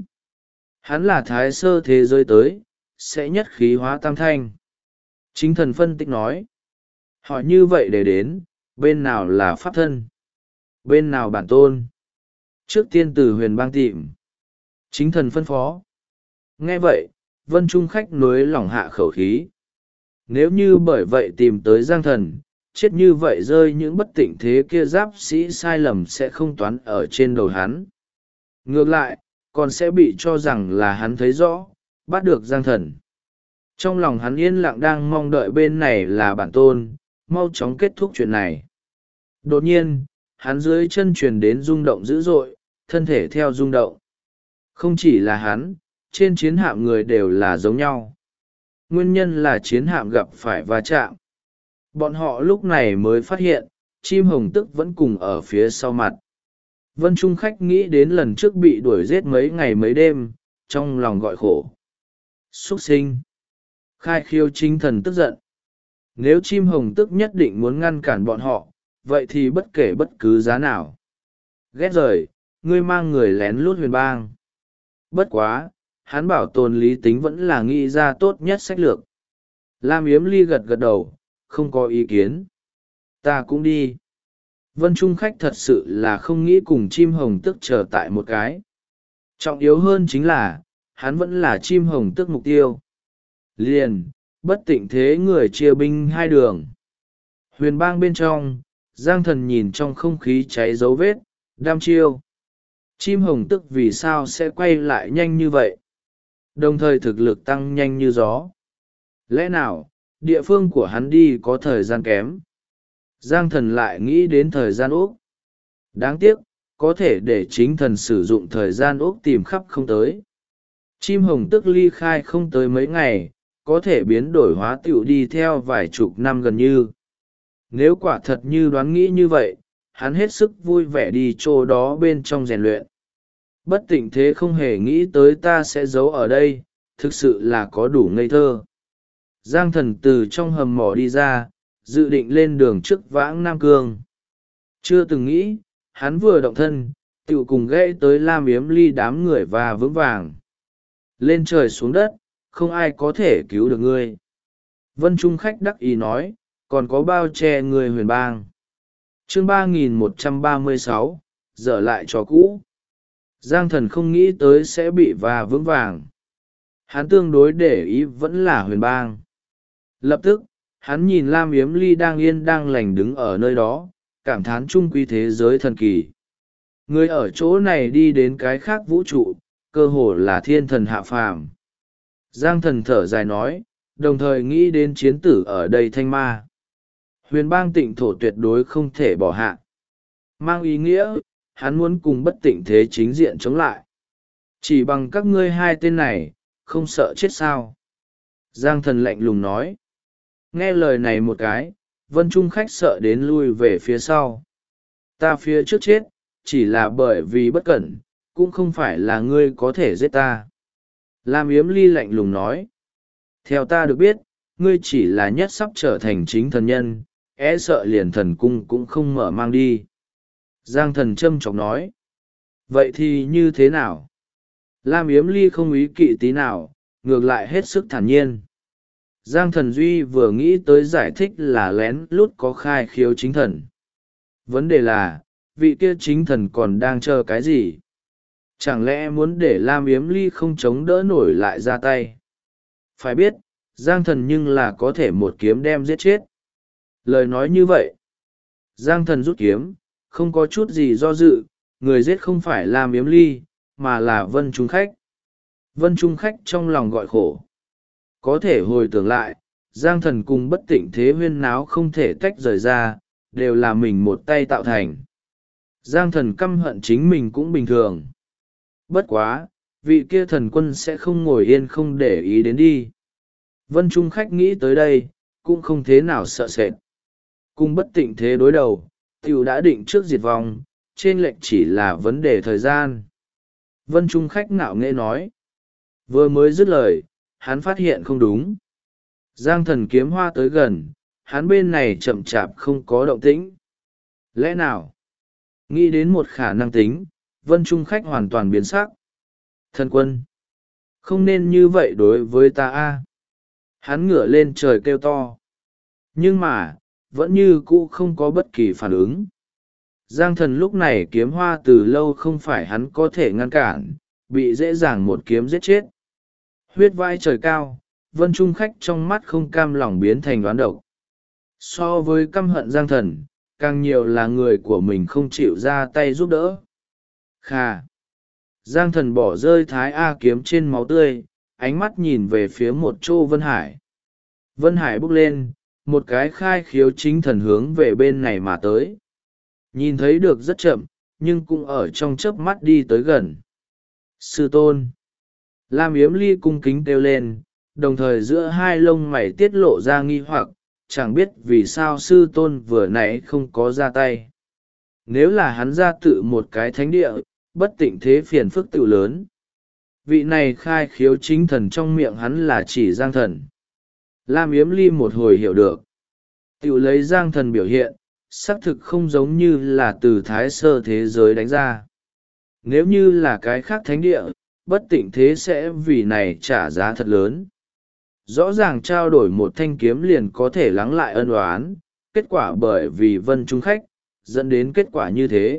[SPEAKER 1] Hắn là Thái Sơ thế giới tới, sẽ nhất khí hóa tam thanh. Chính thần phân tích nói. Hỏi như vậy để đến, bên nào là pháp thân? Bên nào bản tôn? Trước tiên từ huyền bang tìm. Chính thần phân phó. Nghe vậy, Vân Trung Khách nối lỏng hạ khẩu khí. Nếu như bởi vậy tìm tới Giang Thần, chết như vậy rơi những bất tịnh thế kia giáp sĩ sai lầm sẽ không toán ở trên đầu hắn. Ngược lại, còn sẽ bị cho rằng là hắn thấy rõ, bắt được Giang Thần. Trong lòng hắn yên lặng đang mong đợi bên này là bản tôn, mau chóng kết thúc chuyện này. Đột nhiên, hắn dưới chân truyền đến rung động dữ dội, thân thể theo rung động. Không chỉ là hắn, trên chiến hạm người đều là giống nhau. Nguyên nhân là chiến hạm gặp phải va chạm. Bọn họ lúc này mới phát hiện, chim hồng tức vẫn cùng ở phía sau mặt. Vân Trung Khách nghĩ đến lần trước bị đuổi giết mấy ngày mấy đêm, trong lòng gọi khổ. Súc sinh! Khai Khiêu chính thần tức giận. Nếu chim hồng tức nhất định muốn ngăn cản bọn họ, vậy thì bất kể bất cứ giá nào. Ghét rời, ngươi mang người lén lút huyền bang. Bất quá, hắn bảo tồn lý tính vẫn là nghĩ ra tốt nhất sách lược. Lam Yếm Ly gật gật đầu, không có ý kiến. Ta cũng đi. Vân Trung Khách thật sự là không nghĩ cùng chim hồng tức chờ tại một cái. Trọng yếu hơn chính là, hắn vẫn là chim hồng tức mục tiêu. Liền, bất tịnh thế người chia binh hai đường. Huyền bang bên trong, Giang Thần nhìn trong không khí cháy dấu vết, đam chiêu. Chim hồng tức vì sao sẽ quay lại nhanh như vậy? Đồng thời thực lực tăng nhanh như gió. Lẽ nào, địa phương của hắn đi có thời gian kém? Giang Thần lại nghĩ đến thời gian ốc. Đáng tiếc, có thể để chính thần sử dụng thời gian ốc tìm khắp không tới. Chim hồng tức ly khai không tới mấy ngày, có thể biến đổi hóa tựu đi theo vài chục năm gần như. Nếu quả thật như đoán nghĩ như vậy, hắn hết sức vui vẻ đi chỗ đó bên trong rèn luyện. Bất tịnh thế không hề nghĩ tới ta sẽ giấu ở đây, thực sự là có đủ ngây thơ. Giang Thần từ trong hầm mỏ đi ra, dự định lên đường trước vãng Nam Cương. Chưa từng nghĩ, hắn vừa động thân, tựu cùng gãy tới Lam Yếm Ly đám người và vững vàng. Lên trời xuống đất, không ai có thể cứu được ngươi. Vân Trung Khách đắc ý nói, còn có bao che người huyền bang. Chương 3136, dở lại trò cũ. Giang Thần không nghĩ tới sẽ bị và vững vàng. Hắn tương đối để ý vẫn là huyền bang. Lập tức, hắn nhìn Lam Yếm Ly đang yên đang lành đứng ở nơi đó, cảm thán chung quy thế giới thần kỳ. Người ở chỗ này đi đến cái khác vũ trụ, cơ hồ là thiên thần hạ phàm. Giang Thần thở dài nói, đồng thời nghĩ đến chiến tử ở đây thanh ma. Huyền bang tịnh thổ tuyệt đối không thể bỏ hạ. Mang ý nghĩa, hắn muốn cùng bất tịnh thế chính diện chống lại. Chỉ bằng các ngươi hai tên này, không sợ chết sao? Giang thần lạnh lùng nói. Nghe lời này một cái, Vân Trung khách sợ đến lui về phía sau. Ta phía trước chết, chỉ là bởi vì bất cẩn, cũng không phải là ngươi có thể giết ta. Lam Yếm Ly lạnh lùng nói. Theo ta được biết, ngươi chỉ là nhất sắp trở thành chính thần nhân, e sợ liền thần cung cũng không mở mang đi. Giang thần châm chọc nói. Vậy thì như thế nào? Lam Yếm Ly không ý kỵ tí nào, ngược lại hết sức thản nhiên. Giang thần duy vừa nghĩ tới giải thích là lén lút có khai khiếu chính thần. Vấn đề là, vị kia chính thần còn đang chờ cái gì? Chẳng lẽ muốn để Lam Yếm Ly không chống đỡ nổi lại ra tay? Phải biết, Giang thần nhưng là có thể một kiếm đem giết chết. Lời nói như vậy. Giang thần rút kiếm, không có chút gì do dự, người giết không phải Lam Yếm Ly, mà là Vân Trung Khách. Vân Trung Khách trong lòng gọi khổ. Có thể hồi tưởng lại, Giang thần cùng bất tịnh thế huyên náo không thể tách rời ra, đều là mình một tay tạo thành. Giang thần căm hận chính mình cũng bình thường. Bất quá, vị kia thần quân sẽ không ngồi yên không để ý đến đi. Vân Trung Khách nghĩ tới đây, cũng không thế nào sợ sệt. Cùng bất tịnh thế đối đầu, tiểu đã định trước diệt vong, trên lệch chỉ là vấn đề thời gian. Vân Trung Khách ngạo nghễ nói. Vừa mới dứt lời, hắn phát hiện không đúng. Giang thần kiếm hoa tới gần, hắn bên này chậm chạp không có động tĩnh. Lẽ nào? Nghĩ đến một khả năng tính, Vân Trung Khách hoàn toàn biến sắc. Thần quân! Không nên như vậy đối với ta a. Hắn ngửa lên trời kêu to. Nhưng mà, vẫn như cũ không có bất kỳ phản ứng. Giang thần lúc này kiếm hoa từ lâu không phải hắn có thể ngăn cản, bị dễ dàng một kiếm giết chết. Huyết vai trời cao, Vân Trung Khách trong mắt không cam lòng biến thành đoán độc. So với căm hận Giang thần, càng nhiều là người của mình không chịu ra tay giúp đỡ. Khà! Giang thần bỏ rơi thái A kiếm trên máu tươi, ánh mắt nhìn về phía một chỗ Vân Hải. Vân Hải bước lên, một cái khai khiếu chính thần hướng về bên này mà tới. Nhìn thấy được rất chậm, nhưng cũng ở trong chớp mắt đi tới gần. Sư tôn! Lam Yếm Ly cung kính kêu lên, đồng thời giữa hai lông mày tiết lộ ra nghi hoặc, chẳng biết vì sao sư tôn vừa nãy không có ra tay. Nếu là hắn ra tự một cái thánh địa, bất tịnh thế phiền phức tự lớn. Vị này khai khiếu chính thần trong miệng hắn là chỉ Giang thần. Lam Yếm Ly một hồi hiểu được. Tự lấy Giang thần biểu hiện, xác thực không giống như là từ thái sơ thế giới đánh ra. Nếu như là cái khác thánh địa, bất tịnh thế sẽ vì này trả giá thật lớn. Rõ ràng trao đổi một thanh kiếm liền có thể lắng lại ân oán, kết quả bởi vì Vân Trung Khách, dẫn đến kết quả như thế.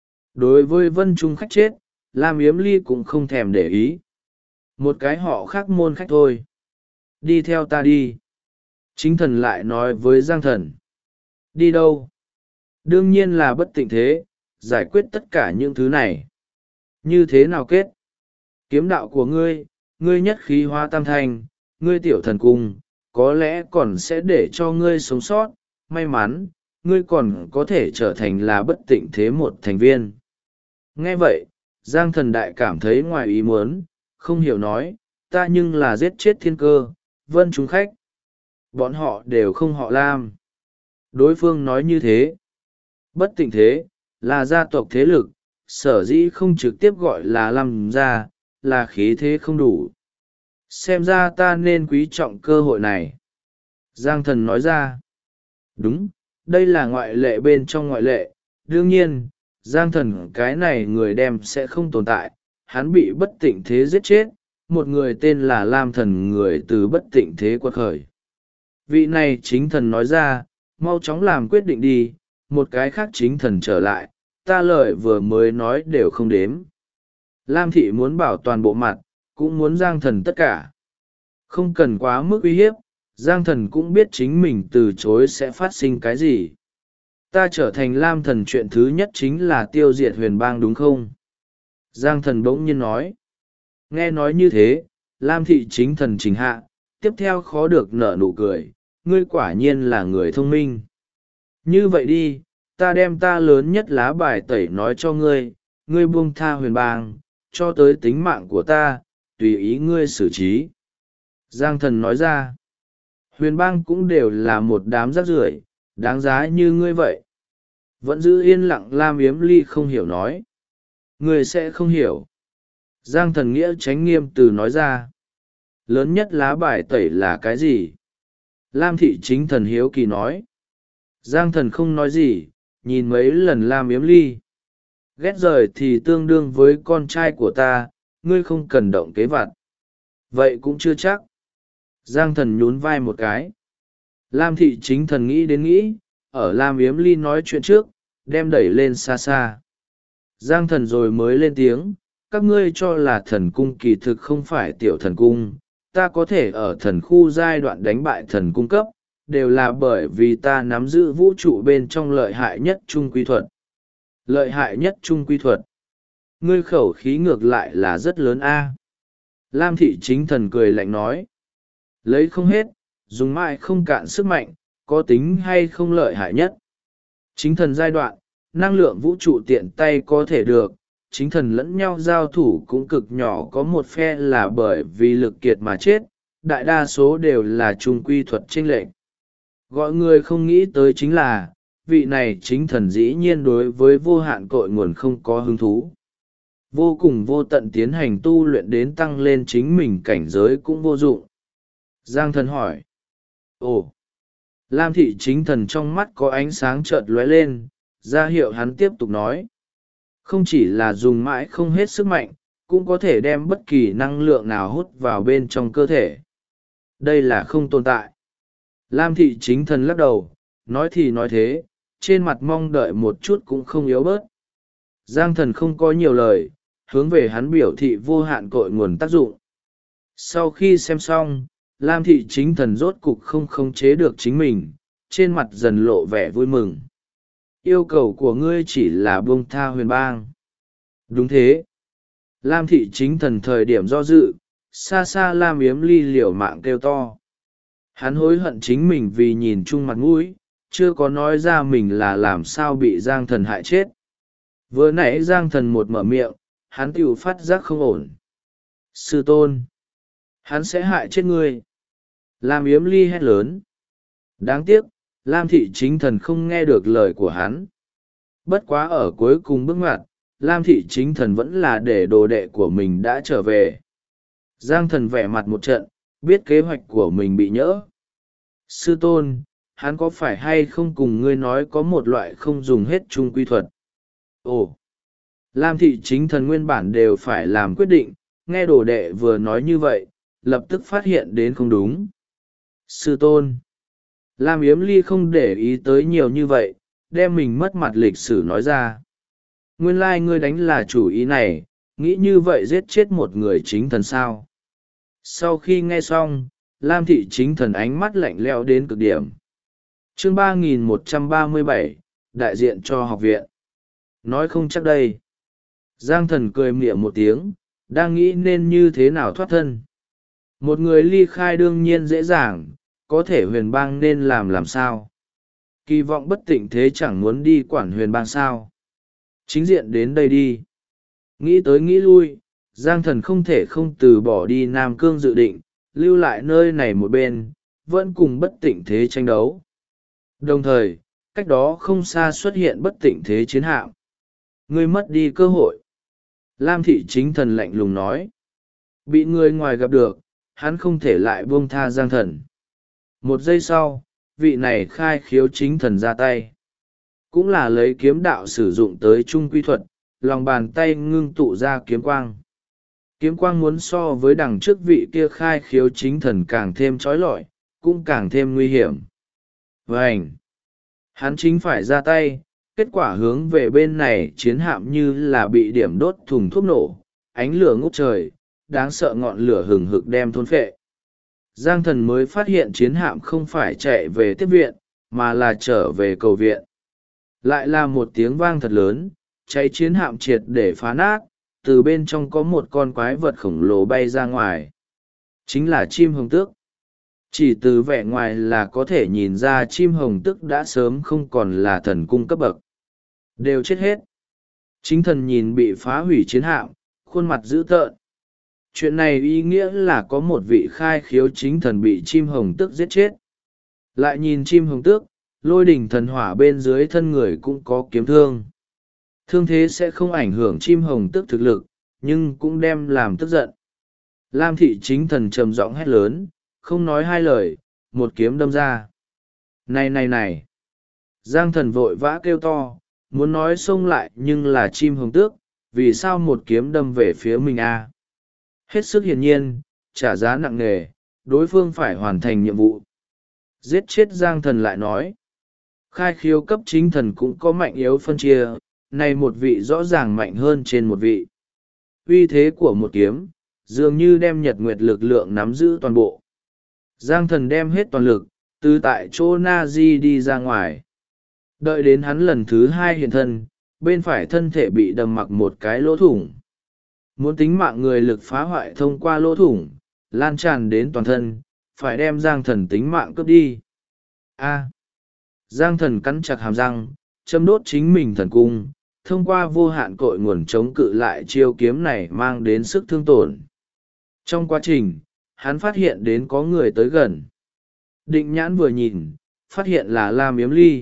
[SPEAKER 1] Đối với Vân Trung Khách chết, Lam Yếm Ly cũng không thèm để ý. Một cái họ khác môn khách thôi. Đi theo ta đi. Chính thần lại nói với Giang thần. Đi đâu? Đương nhiên là bất tịnh thế, giải quyết tất cả những thứ này. Như thế nào kết? Kiếm đạo của ngươi, ngươi nhất khí hóa tam thành, ngươi tiểu thần cung, có lẽ còn sẽ để cho ngươi sống sót. May mắn, ngươi còn có thể trở thành là bất tịnh thế một thành viên. Nghe vậy, Giang thần đại cảm thấy ngoài ý muốn, không hiểu nói, ta nhưng là giết chết thiên cơ, Vân Trung Khách. Bọn họ đều không họ Lam. Đối phương nói như thế. Bất tịnh thế, là gia tộc thế lực, sở dĩ không trực tiếp gọi là Lam gia, là khí thế không đủ. Xem ra ta nên quý trọng cơ hội này. Giang thần nói ra. Đúng, đây là ngoại lệ bên trong ngoại lệ. Đương nhiên, Giang thần cái này người đem sẽ không tồn tại. Hắn bị bất tịnh thế giết chết. Một người tên là Lam thần người từ bất tịnh thế quật khởi. Vị này chính thần nói ra, mau chóng làm quyết định đi. Một cái khác chính thần trở lại, ta lời vừa mới nói đều không đếm. Lam thị muốn bảo toàn bộ mặt, cũng muốn Giang thần tất cả. Không cần quá mức uy hiếp, Giang thần cũng biết chính mình từ chối sẽ phát sinh cái gì. Ta trở thành Lam thần chuyện thứ nhất chính là tiêu diệt huyền bang đúng không? Giang thần bỗng nhiên nói. Nghe nói như thế, Lam thị chính thần trình hạ, tiếp theo khó được nở nụ cười, ngươi quả nhiên là người thông minh. Như vậy đi, ta đem ta lớn nhất lá bài tẩy nói cho ngươi, ngươi buông tha huyền bang, cho tới tính mạng của ta, tùy ý ngươi xử trí. Giang thần nói ra, huyền bang cũng đều là một đám rác rưởi, đáng giá như ngươi vậy. Vẫn giữ yên lặng Lam Yếm Ly không hiểu nói. Ngươi sẽ không hiểu. Giang thần nghĩa tránh nghiêm từ nói ra. Lớn nhất lá bài tẩy là cái gì? Lam thị chính thần hiếu kỳ nói. Giang thần không nói gì, nhìn mấy lần Lam Yếm Ly. Ghét rời thì tương đương với con trai của ta, ngươi không cần động kế vặt. Vậy cũng chưa chắc. Giang thần nhún vai một cái. Lam thị chính thần nghĩ đến nghĩ, ở Lam Yếm Ly nói chuyện trước, đem đẩy lên xa xa. Giang thần rồi mới lên tiếng, các ngươi cho là thần cung kỳ thực không phải tiểu thần cung, ta có thể ở thần khu giai đoạn đánh bại thần cung cấp, đều là bởi vì ta nắm giữ vũ trụ bên trong lợi hại nhất trung quy thuật. Lợi hại nhất trung quy thuật. Ngươi khẩu khí ngược lại là rất lớn a. Lam thị chính thần cười lạnh nói. Lấy không hết, dùng mãi không cạn sức mạnh, có tính hay không lợi hại nhất. Chính thần giai đoạn, năng lượng vũ trụ tiện tay có thể được, chính thần lẫn nhau giao thủ cũng cực nhỏ, có một phe là bởi vì lực kiệt mà chết, đại đa số đều là trung quy thuật chênh lệch. Gọi người không nghĩ tới chính là, vị này chính thần dĩ nhiên đối với vô hạn cội nguồn không có hứng thú. Vô cùng vô tận tiến hành tu luyện đến tăng lên chính mình cảnh giới cũng vô dụng. Giang thần hỏi. Ồ! Lam thị chính thần trong mắt có ánh sáng chợt lóe lên, ra hiệu hắn tiếp tục nói. Không chỉ là dùng mãi không hết sức mạnh, cũng có thể đem bất kỳ năng lượng nào hút vào bên trong cơ thể. Đây là không tồn tại. Lam thị chính thần lắc đầu, nói thì nói thế, trên mặt mong đợi một chút cũng không yếu bớt. Giang thần không có nhiều lời, hướng về hắn biểu thị vô hạn cội nguồn tác dụng. Sau khi xem xong, Lam thị chính thần rốt cục không khống chế được chính mình, trên mặt dần lộ vẻ vui mừng. Yêu cầu của ngươi chỉ là buông tha huyền bang. Đúng thế. Lam thị chính thần thời điểm do dự, xa xa Lam Yếm Ly liều mạng kêu to. Hắn hối hận chính mình vì nhìn chung mặt mũi, chưa có nói ra mình là làm sao bị Giang thần hại chết. Vừa nãy Giang thần một mở miệng, hắn tự phát giác không ổn. Sư tôn! Hắn sẽ hại chết ngươi. Lam Yếm Ly hét lớn. Đáng tiếc, Lam thị chính thần không nghe được lời của hắn. Bất quá ở cuối cùng bước ngoặt, Lam thị chính thần vẫn là để đồ đệ của mình đã trở về. Giang thần vẻ mặt một trận, biết kế hoạch của mình bị nhỡ. Sư tôn, hắn có phải hay không cùng ngươi nói có một loại không dùng hết trung quy thuật? Ồ! Lam thị chính thần nguyên bản đều phải làm quyết định, nghe đồ đệ vừa nói như vậy, lập tức phát hiện đến không đúng. Sư tôn! Lam Yếm Ly không để ý tới nhiều như vậy, đem mình mất mặt lịch sử nói ra. Nguyên lai ngươi đánh là chủ ý này, nghĩ như vậy giết chết một người chính thần sao. Sau khi nghe xong, Lam thị chính thần ánh mắt lạnh lẽo đến cực điểm. Chương 3137, đại diện cho học viện. Nói không chắc đây. Giang thần cười mỉa một tiếng, đang nghĩ nên như thế nào thoát thân. Một người ly khai đương nhiên dễ dàng, có thể huyền bang nên làm sao. Kỳ vọng bất tịnh thế chẳng muốn đi quản huyền bang sao. Chính diện đến đây đi. Nghĩ tới nghĩ lui, Giang thần không thể không từ bỏ đi Nam Cương dự định, lưu lại nơi này một bên, vẫn cùng bất tịnh thế tranh đấu. Đồng thời, cách đó không xa xuất hiện bất tịnh thế chiến hạm. Ngươi mất đi cơ hội. Lam thị chính thần lạnh lùng nói. Bị người ngoài gặp được, hắn không thể lại buông tha Giang thần. Một giây sau, vị này khai khiếu chính thần ra tay. Cũng là lấy kiếm đạo sử dụng tới trung quy thuật, lòng bàn tay ngưng tụ ra kiếm quang. Kiếm quang muốn so với đằng trước vị kia khai khiếu chính thần càng thêm trói lọi, cũng càng thêm nguy hiểm. Vânh! Hắn chính phải ra tay, kết quả hướng về bên này chiến hạm như là bị điểm đốt thùng thuốc nổ, ánh lửa ngút trời, đáng sợ ngọn lửa hừng hực đem thôn phệ. Giang thần mới phát hiện chiến hạm không phải chạy về tiếp viện, mà là trở về cầu viện. Lại là một tiếng vang thật lớn, cháy chiến hạm triệt để phá nát, từ bên trong có một con quái vật khổng lồ bay ra ngoài. Chính là chim hồng tước. Chỉ từ vẻ ngoài là có thể nhìn ra chim hồng tước đã sớm không còn là thần cung cấp bậc. Đều chết hết. Chính thần nhìn bị phá hủy chiến hạm, khuôn mặt dữ tợn. Chuyện này ý nghĩa là có một vị khai khiếu chính thần bị chim hồng tước giết chết. Lại nhìn chim hồng tước, lôi đỉnh thần hỏa bên dưới thân người cũng có kiếm thương. Thương thế sẽ không ảnh hưởng chim hồng tước thực lực, nhưng cũng đem làm tức giận. Lam thị chính thần trầm giọng hét lớn, không nói hai lời, một kiếm đâm ra. Này này này! Giang thần vội vã kêu to, muốn nói xông lại nhưng là chim hồng tước, vì sao một kiếm đâm về phía mình a? Hết sức hiển nhiên, trả giá nặng nề, đối phương phải hoàn thành nhiệm vụ. Giết chết Giang thần lại nói. Khai khiếu cấp chính thần cũng có mạnh yếu phân chia, này một vị rõ ràng mạnh hơn trên một vị. Uy thế của một kiếm, dường như đem nhật nguyệt lực lượng nắm giữ toàn bộ. Giang thần đem hết toàn lực, từ tại chỗ Na-di đi ra ngoài. Đợi đến hắn lần thứ hai hiện thân, bên phải thân thể bị đâm mặc một cái lỗ thủng. Muốn tính mạng người lực phá hoại thông qua lỗ thủng, lan tràn đến toàn thân, phải đem Giang thần tính mạng cướp đi. A. Giang thần cắn chặt hàm răng, châm đốt chính mình thần cung, thông qua vô hạn cội nguồn chống cự lại chiêu kiếm này mang đến sức thương tổn. Trong quá trình, hắn phát hiện đến có người tới gần. Định nhãn vừa nhìn, phát hiện là Lam Yếm Ly.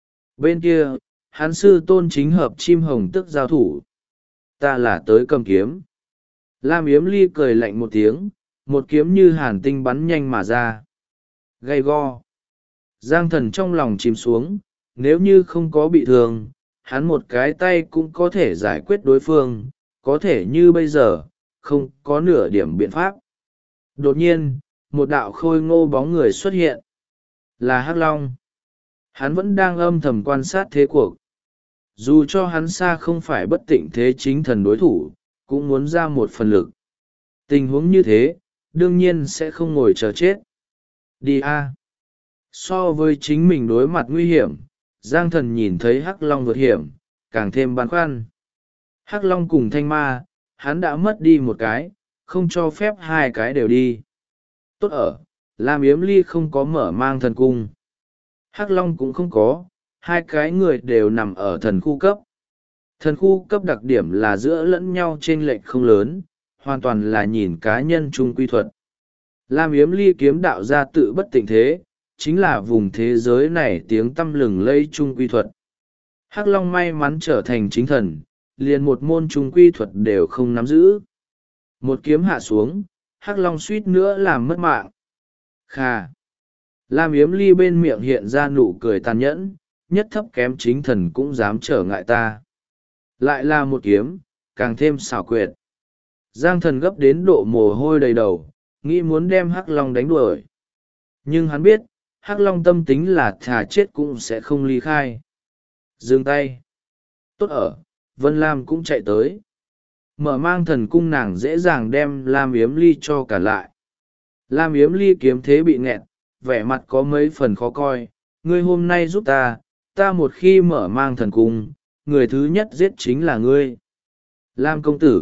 [SPEAKER 1] Bên kia, hắn sư tôn chính hợp chim hồng tức giao thủ. Ta là tới cầm kiếm. Lam Yếm Ly cười lạnh một tiếng, một kiếm như hàn tinh bắn nhanh mà ra. Gay go. Giang thần trong lòng chìm xuống, nếu như không có bị thương, hắn một cái tay cũng có thể giải quyết đối phương, có thể như bây giờ, không có nửa điểm biện pháp. Đột nhiên, một đạo khôi ngô bóng người xuất hiện. Là Hắc Long. Hắn vẫn đang âm thầm quan sát thế cuộc. Dù cho hắn xa không phải bất tịnh thế chính thần đối thủ, cũng muốn ra một phần lực. Tình huống như thế, đương nhiên sẽ không ngồi chờ chết. Đi a. So với chính mình đối mặt nguy hiểm, Giang thần nhìn thấy Hắc Long vượt hiểm, càng thêm băn khoăn. Hắc Long cùng Thanh Ma, hắn đã mất đi một cái, không cho phép hai cái đều đi. Tốt ở, Lam Yếm Ly không có mở mang thần cung. Hắc Long cũng không có, hai cái người đều nằm ở thần khu cấp. Thần khu cấp đặc điểm là giữa lẫn nhau chênh lệch không lớn, hoàn toàn là nhìn cá nhân chung quy thuật. Lam Yếm Ly kiếm đạo ra tự bất tịnh thế, chính là vùng thế giới này tiếng tăm lừng lây chung quy thuật. Hắc Long may mắn trở thành chính thần, liền một môn chung quy thuật đều không nắm giữ. Một kiếm hạ xuống, Hắc Long suýt nữa làm mất mạng. Khà. Lam Yếm Ly bên miệng hiện ra nụ cười tàn nhẫn, nhất thấp kém chính thần cũng dám trở ngại ta. Lại là một kiếm, càng thêm xảo quyệt. Giang thần gấp đến độ mồ hôi đầy đầu, nghĩ muốn đem Hắc Long đánh đuổi. Nhưng hắn biết, Hắc Long tâm tính là thà chết cũng sẽ không ly khai. Dừng tay. Tốt ở, Vân Lam cũng chạy tới. Mở mang thần cung nàng dễ dàng đem Lam Yếm Ly cho cả lại. Lam Yếm Ly kiếm thế bị nghẹn, vẻ mặt có mấy phần khó coi. Ngươi hôm nay giúp ta, ta một khi mở mang thần cung, người thứ nhất giết chính là ngươi. Lam công tử.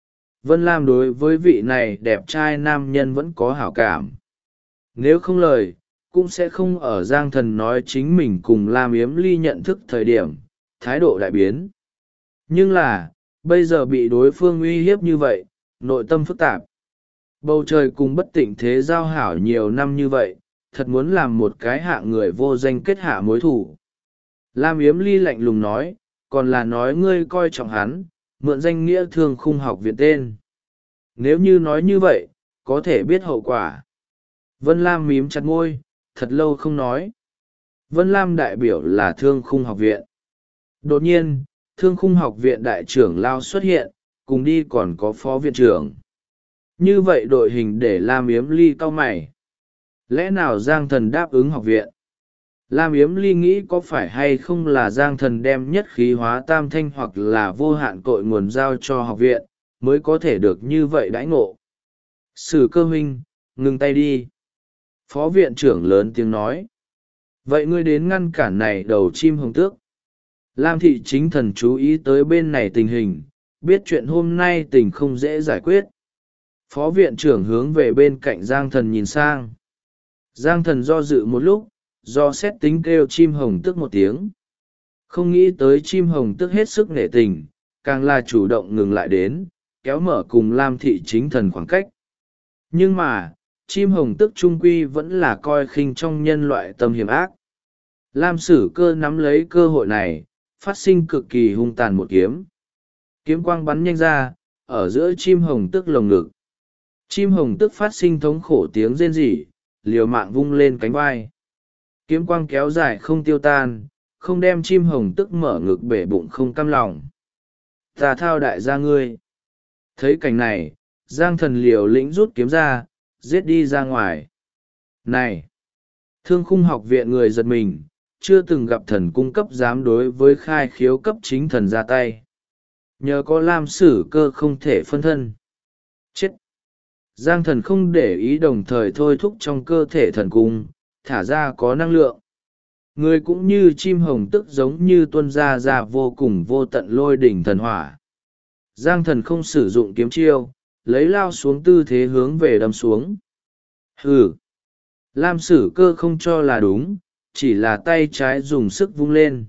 [SPEAKER 1] Vân Lam đối với vị này đẹp trai nam nhân vẫn có hảo cảm. Nếu không lời, cũng sẽ không ở Giang thần nói chính mình cùng Lam Yếm Ly nhận thức thời điểm, thái độ đại biến. Nhưng là, bây giờ bị đối phương uy hiếp như vậy, nội tâm phức tạp. Bầu trời cùng bất tịnh thế giao hảo nhiều năm như vậy, thật muốn làm một cái hạ người vô danh kết hạ mối thủ. Lam Yếm Ly lạnh lùng nói, còn là nói ngươi coi trọng hắn, mượn danh nghĩa Thương Khung học viện tên. Nếu như nói như vậy, có thể biết hậu quả. Vân Lam mím chặt môi, thật lâu không nói. Vân Lam đại biểu là Thương Khung học viện. Đột nhiên, Thương Khung học viện đại trưởng lao xuất hiện, cùng đi còn có phó viện trưởng. Như vậy đội hình để Lam Yếm Ly cau mày. Lẽ nào Giang thần đáp ứng học viện? Lam Yếm Ly nghĩ có phải hay không là Giang thần đem nhất khí hóa tam thanh hoặc là vô hạn cội nguồn giao cho học viện, mới có thể được như vậy đãi ngộ. Sử Cơ huynh, ngừng tay đi. Phó viện trưởng lớn tiếng nói. Vậy ngươi đến ngăn cản này đầu chim hồng tước. Lam thị chính thần chú ý tới bên này tình hình, biết chuyện hôm nay tình không dễ giải quyết. Phó viện trưởng hướng về bên cạnh Giang thần nhìn sang. Giang thần do dự một lúc, do xét tính kêu chim hồng tước một tiếng. Không nghĩ tới chim hồng tước hết sức nể tình, càng là chủ động ngừng lại đến, kéo mở cùng Lam thị chính thần khoảng cách. Nhưng mà, chim hồng tức trung quy vẫn là coi khinh trong nhân loại tâm hiểm ác. Lam Sử Cơ nắm lấy cơ hội này, phát sinh cực kỳ hung tàn một kiếm. Kiếm quang bắn nhanh ra, ở giữa chim hồng tức lồng ngực. Chim hồng tức phát sinh thống khổ tiếng rên rỉ, liều mạng vung lên cánh vai. Kiếm quang kéo dài không tiêu tan, không đem chim hồng tức mở ngực bể bụng không cam lòng. Ta thao đại gia ngươi. Thấy cảnh này, Giang Thần liều lĩnh rút kiếm ra, giết đi ra ngoài. Này! Thương Khung Học viện người giật mình, chưa từng gặp thần cung cấp dám đối với khai khiếu cấp chính thần ra tay. Nhờ có Lam Sử Cơ không thể phân thân. Chết! Giang Thần không để ý, đồng thời thôi thúc trong cơ thể thần cung, thả ra có năng lượng. Người cũng như chim hồng tức giống như tuôn ra vô cùng vô tận lôi đỉnh thần hỏa. Giang Thần không sử dụng kiếm chiêu, lấy lao xuống tư thế hướng về đâm xuống. Hừ! Lam Sử Cơ không cho là đúng, chỉ là tay trái dùng sức vung lên.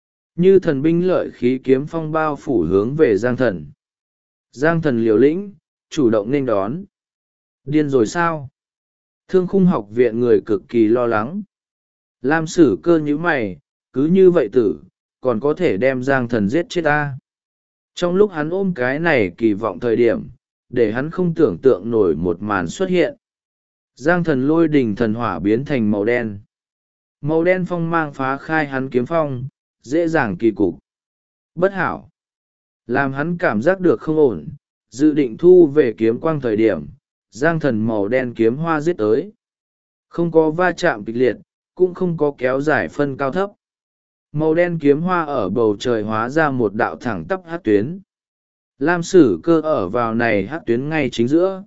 [SPEAKER 1] Như thần binh lợi khí kiếm phong bao phủ hướng về Giang Thần. Giang Thần liều lĩnh, chủ động nên đón. Điên rồi sao? Thương Khung Học viện người cực kỳ lo lắng. Lam Sử Cơ nhíu mày, cứ như vậy tử, còn có thể đem Giang Thần giết chết ta. Trong lúc hắn ôm cái này kỳ vọng thời điểm, để hắn không tưởng tượng nổi một màn xuất hiện. Giang Thần lôi đình thần hỏa biến thành màu đen. Màu đen phong mang phá khai hắn kiếm phong, dễ dàng kỳ cục. Bất hảo. Làm hắn cảm giác được không ổn, dự định thu về kiếm quang thời điểm, Giang Thần màu đen kiếm hoa giết tới. Không có va chạm kịch liệt, cũng không có kéo dài phân cao thấp. Màu đen kiếm hoa ở bầu trời hóa ra một đạo thẳng tắp hát tuyến. Lam Sử Cơ ở vào này hát tuyến ngay chính giữa.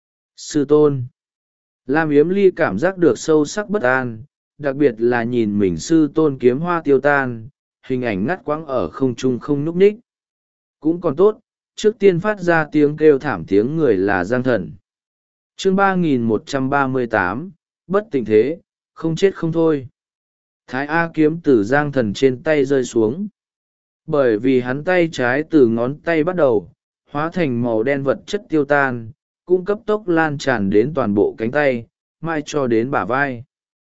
[SPEAKER 1] Sư tôn. Lam Yếm Ly cảm giác được sâu sắc bất an, đặc biệt là nhìn mình sư tôn kiếm hoa tiêu tan, hình ảnh ngắt quãng ở không trung không nhúc nhích. Cũng còn tốt, trước tiên phát ra tiếng kêu thảm tiếng người là Giang Thần. Chương 3138, bất tình thế, không chết không thôi. Thái A kiếm từ Giang Thần trên tay rơi xuống. Bởi vì hắn tay trái từ ngón tay bắt đầu, hóa thành màu đen vật chất tiêu tan, cũng cấp tốc lan tràn đến toàn bộ cánh tay, mai cho đến bả vai.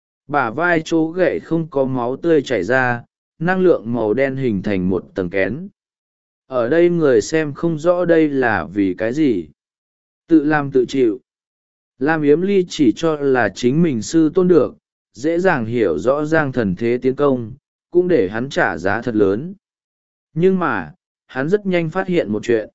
[SPEAKER 1] Bả vai chỗ gậy không có máu tươi chảy ra, năng lượng màu đen hình thành một tầng kén. Ở đây người xem không rõ đây là vì cái gì. Tự làm tự chịu. Lam Yếm Ly chỉ cho là chính mình sư tôn được, dễ dàng hiểu rõ Giang Thần thế tiến công, cũng để hắn trả giá thật lớn. Nhưng mà, hắn rất nhanh phát hiện một chuyện.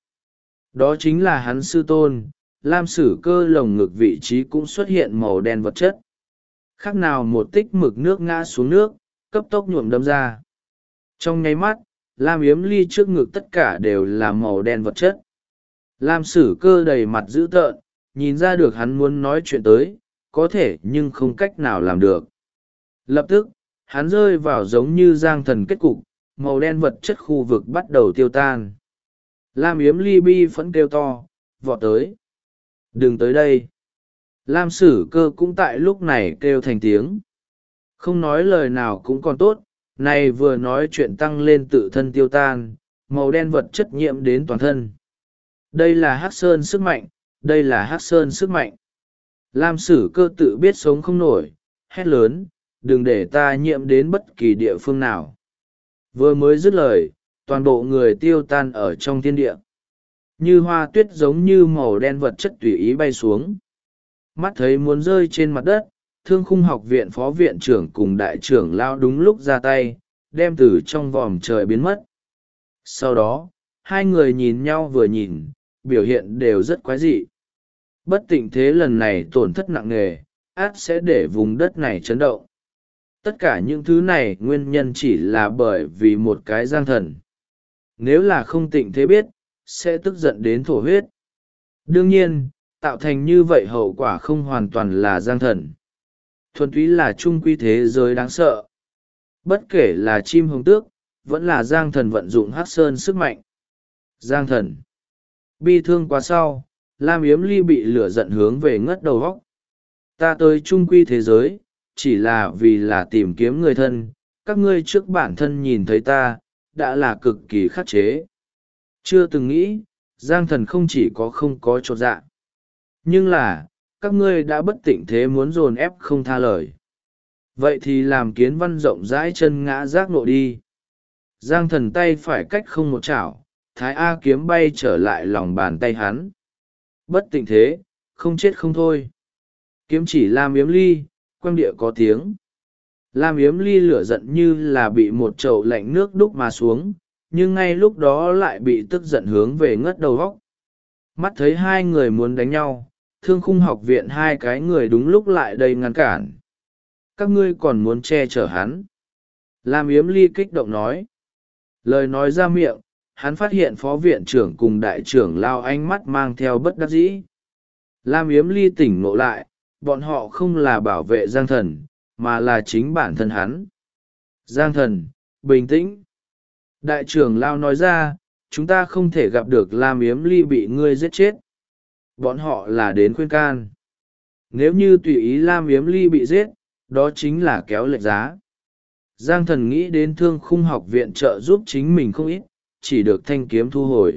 [SPEAKER 1] Đó chính là hắn sư tôn, Lam Sử Cơ lồng ngực vị trí cũng xuất hiện màu đen vật chất. Khác nào một tích mực nước ngã xuống nước, cấp tốc nhuộm đâm ra. Trong nháy mắt, Lam Yếm Ly trước ngực tất cả đều là màu đen vật chất. Lam Sử Cơ đầy mặt dữ tợn, nhìn ra được hắn muốn nói chuyện tới, có thể nhưng không cách nào làm được. Lập tức, hắn rơi vào giống như Giang Thần kết cục, màu đen vật chất khu vực bắt đầu tiêu tan. Lam Yếm Ly bi phẫn kêu to, vọt tới. Đừng tới đây. Lam Sử Cơ cũng tại lúc này kêu thành tiếng. Không nói lời nào cũng còn tốt, này vừa nói chuyện tăng lên tự thân tiêu tan, màu đen vật chất nhiễm đến toàn thân. Đây là Hắc Sơn sức mạnh, đây là Hắc Sơn sức mạnh. Lam Sử Cơ tự biết sống không nổi, hét lớn, đừng để ta nhiễm đến bất kỳ địa phương nào. Vừa mới dứt lời, toàn bộ người tiêu tan ở trong thiên địa. Như hoa tuyết giống như màu đen vật chất tùy ý bay xuống. Mắt thấy muốn rơi trên mặt đất, Thương Khung Học viện phó viện trưởng cùng đại trưởng lao đúng lúc ra tay, đem từ trong vòm trời biến mất. Sau đó, hai người nhìn nhau vừa nhìn, biểu hiện đều rất quái dị. Bất tịnh thế lần này tổn thất nặng nề, át sẽ để vùng đất này chấn động. Tất cả những thứ này nguyên nhân chỉ là bởi vì một cái Giang Thần. Nếu là không tịnh thế biết, sẽ tức giận đến thổ huyết. Đương nhiên, tạo thành như vậy hậu quả không hoàn toàn là Giang Thần. Thuần túy là trung quy thế giới đáng sợ. Bất kể là chim hồng tước, vẫn là Giang Thần vận dụng Hắc Sơn sức mạnh. Giang Thần. Bi thương quá sau, Lam Yếm Ly bị lửa giận hướng về ngất đầu góc. Ta tới trung quy thế giới, chỉ là vì là tìm kiếm người thân, các ngươi trước bản thân nhìn thấy ta, đã là cực kỳ khắc chế. Chưa từng nghĩ, Giang thần không chỉ có không có chột dạ, nhưng là các ngươi đã bất tịnh thế muốn dồn ép không tha lời. Vậy thì làm Kiến Văn rộng rãi chân ngã giác nộ đi. Giang thần tay phải cách không một chảo, Thái A kiếm bay trở lại lòng bàn tay hắn. Bất tịnh thế, không chết không thôi. Kiếm chỉ Lam Yếm Ly, quang địa có tiếng. Lam Yếm Ly lửa giận như là bị một chậu lạnh nước đúc mà xuống, nhưng ngay lúc đó lại bị tức giận hướng về ngất đầu góc. Mắt thấy hai người muốn đánh nhau, Thương Khung học viện hai cái người đúng lúc lại đây ngăn cản. Các ngươi còn muốn che chở hắn. Lam Yếm Ly kích động nói. Lời nói ra miệng, hắn phát hiện phó viện trưởng cùng đại trưởng lao ánh mắt mang theo bất đắc dĩ. Lam Yếm Ly tỉnh ngộ lại, bọn họ không là bảo vệ Giang thần, mà là chính bản thân hắn. Giang thần, bình tĩnh. Đại trưởng lao nói ra, chúng ta không thể gặp được Lam Yếm Ly bị ngươi giết chết. Bọn họ là đến khuyên can. Nếu như tùy ý Lam Yếm Ly bị giết, đó chính là kéo lệch giá. Giang thần nghĩ đến Thương Khung học viện trợ giúp chính mình không ít, chỉ được thanh kiếm thu hồi.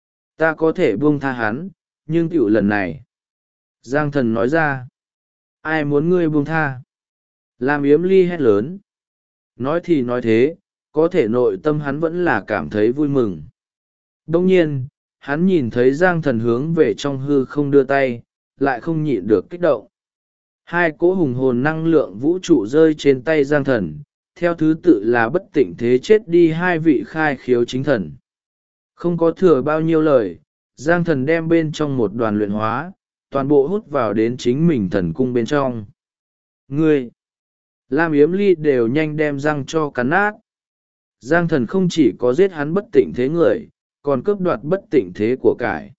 [SPEAKER 1] Ta có thể buông tha hắn, nhưng tiểu lần này. Giang thần nói ra. Ai muốn ngươi buông tha? Lam Yếm Ly hét lớn. Nói thì nói thế, có thể nội tâm hắn vẫn là cảm thấy vui mừng. Đông nhiên, hắn nhìn thấy Giang thần hướng về trong hư không đưa tay, lại không nhịn được kích động. Hai cỗ hùng hồn năng lượng vũ trụ rơi trên tay Giang thần, theo thứ tự là bất tịnh thế chết đi hai vị khai khiếu chính thần. Không có thừa bao nhiêu lời, Giang thần đem bên trong một đoàn luyện hóa, toàn bộ hút vào đến chính mình thần cung bên trong. Ngươi! Lam Yếm Ly đều nhanh đem răng cho cắn nát. Giang thần không chỉ có giết hắn bất tịnh thế người, còn cướp đoạt bất tịnh thế của cải.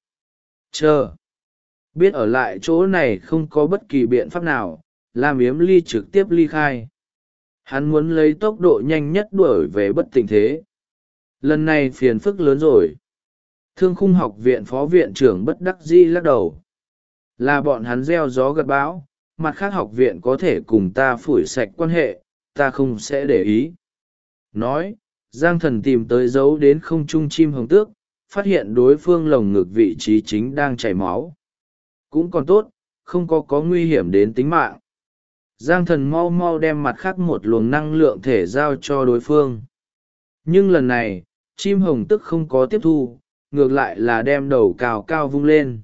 [SPEAKER 1] Chờ! Biết ở lại chỗ này không có bất kỳ biện pháp nào, Lam Yếm Ly trực tiếp ly khai. Hắn muốn lấy tốc độ nhanh nhất đuổi về bất tịnh thế. Lần này phiền phức lớn rồi. Thương Khung học viện phó viện trưởng bất đắc dĩ lắc đầu. Là bọn hắn gieo gió gặt bão, mặt khác học viện có thể cùng ta phủi sạch quan hệ, ta không sẽ để ý. Nói, Giang thần tìm tới dấu đến không trung chim hồng tước, phát hiện đối phương lồng ngực vị trí chính đang chảy máu. Cũng còn tốt, không có nguy hiểm đến tính mạng. Giang thần mau mau đem mặt khác một luồng năng lượng thể giao cho đối phương. Nhưng lần này, chim hồng tức không có tiếp thu, ngược lại là đem đầu cao cao vung lên.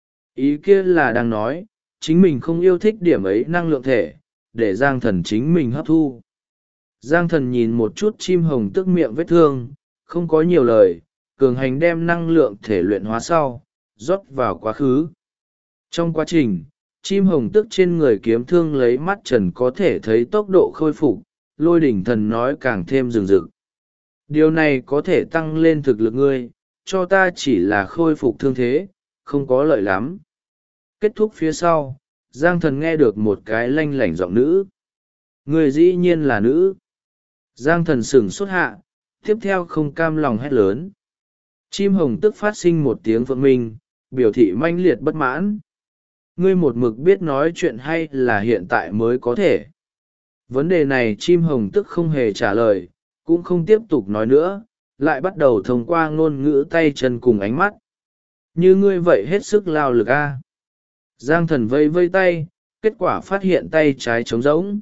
[SPEAKER 1] Ý kia là đang nói, chính mình không yêu thích điểm ấy năng lượng thể, để Giang thần chính mình hấp thu. Giang thần nhìn một chút chim hồng tức miệng vết thương, không có nhiều lời, cường hành đem năng lượng thể luyện hóa sau, rót vào quá khứ. Trong quá trình, chim hồng tức trên người kiếm thương lấy mắt trần có thể thấy tốc độ khôi phục, Lôi Đỉnh Thần nói càng thêm rừng rực. Điều này có thể tăng lên thực lực ngươi, cho ta chỉ là khôi phục thương thế, không có lợi lắm. Kết thúc phía sau, Giang thần nghe được một cái lanh lảnh giọng nữ. Người dĩ nhiên là nữ. Giang thần sửng sốt hạ, tiếp theo không cam lòng hét lớn. Chim hồng tức phát sinh một tiếng vượng minh, biểu thị manh liệt bất mãn. Ngươi một mực biết nói chuyện hay là hiện tại mới có thể? Vấn đề này chim hồng tức không hề trả lời, cũng không tiếp tục nói nữa, lại bắt đầu thông qua ngôn ngữ tay chân cùng ánh mắt. Như ngươi vậy hết sức lao lực a. Giang thần vây vây tay, kết quả phát hiện tay trái trống rỗng.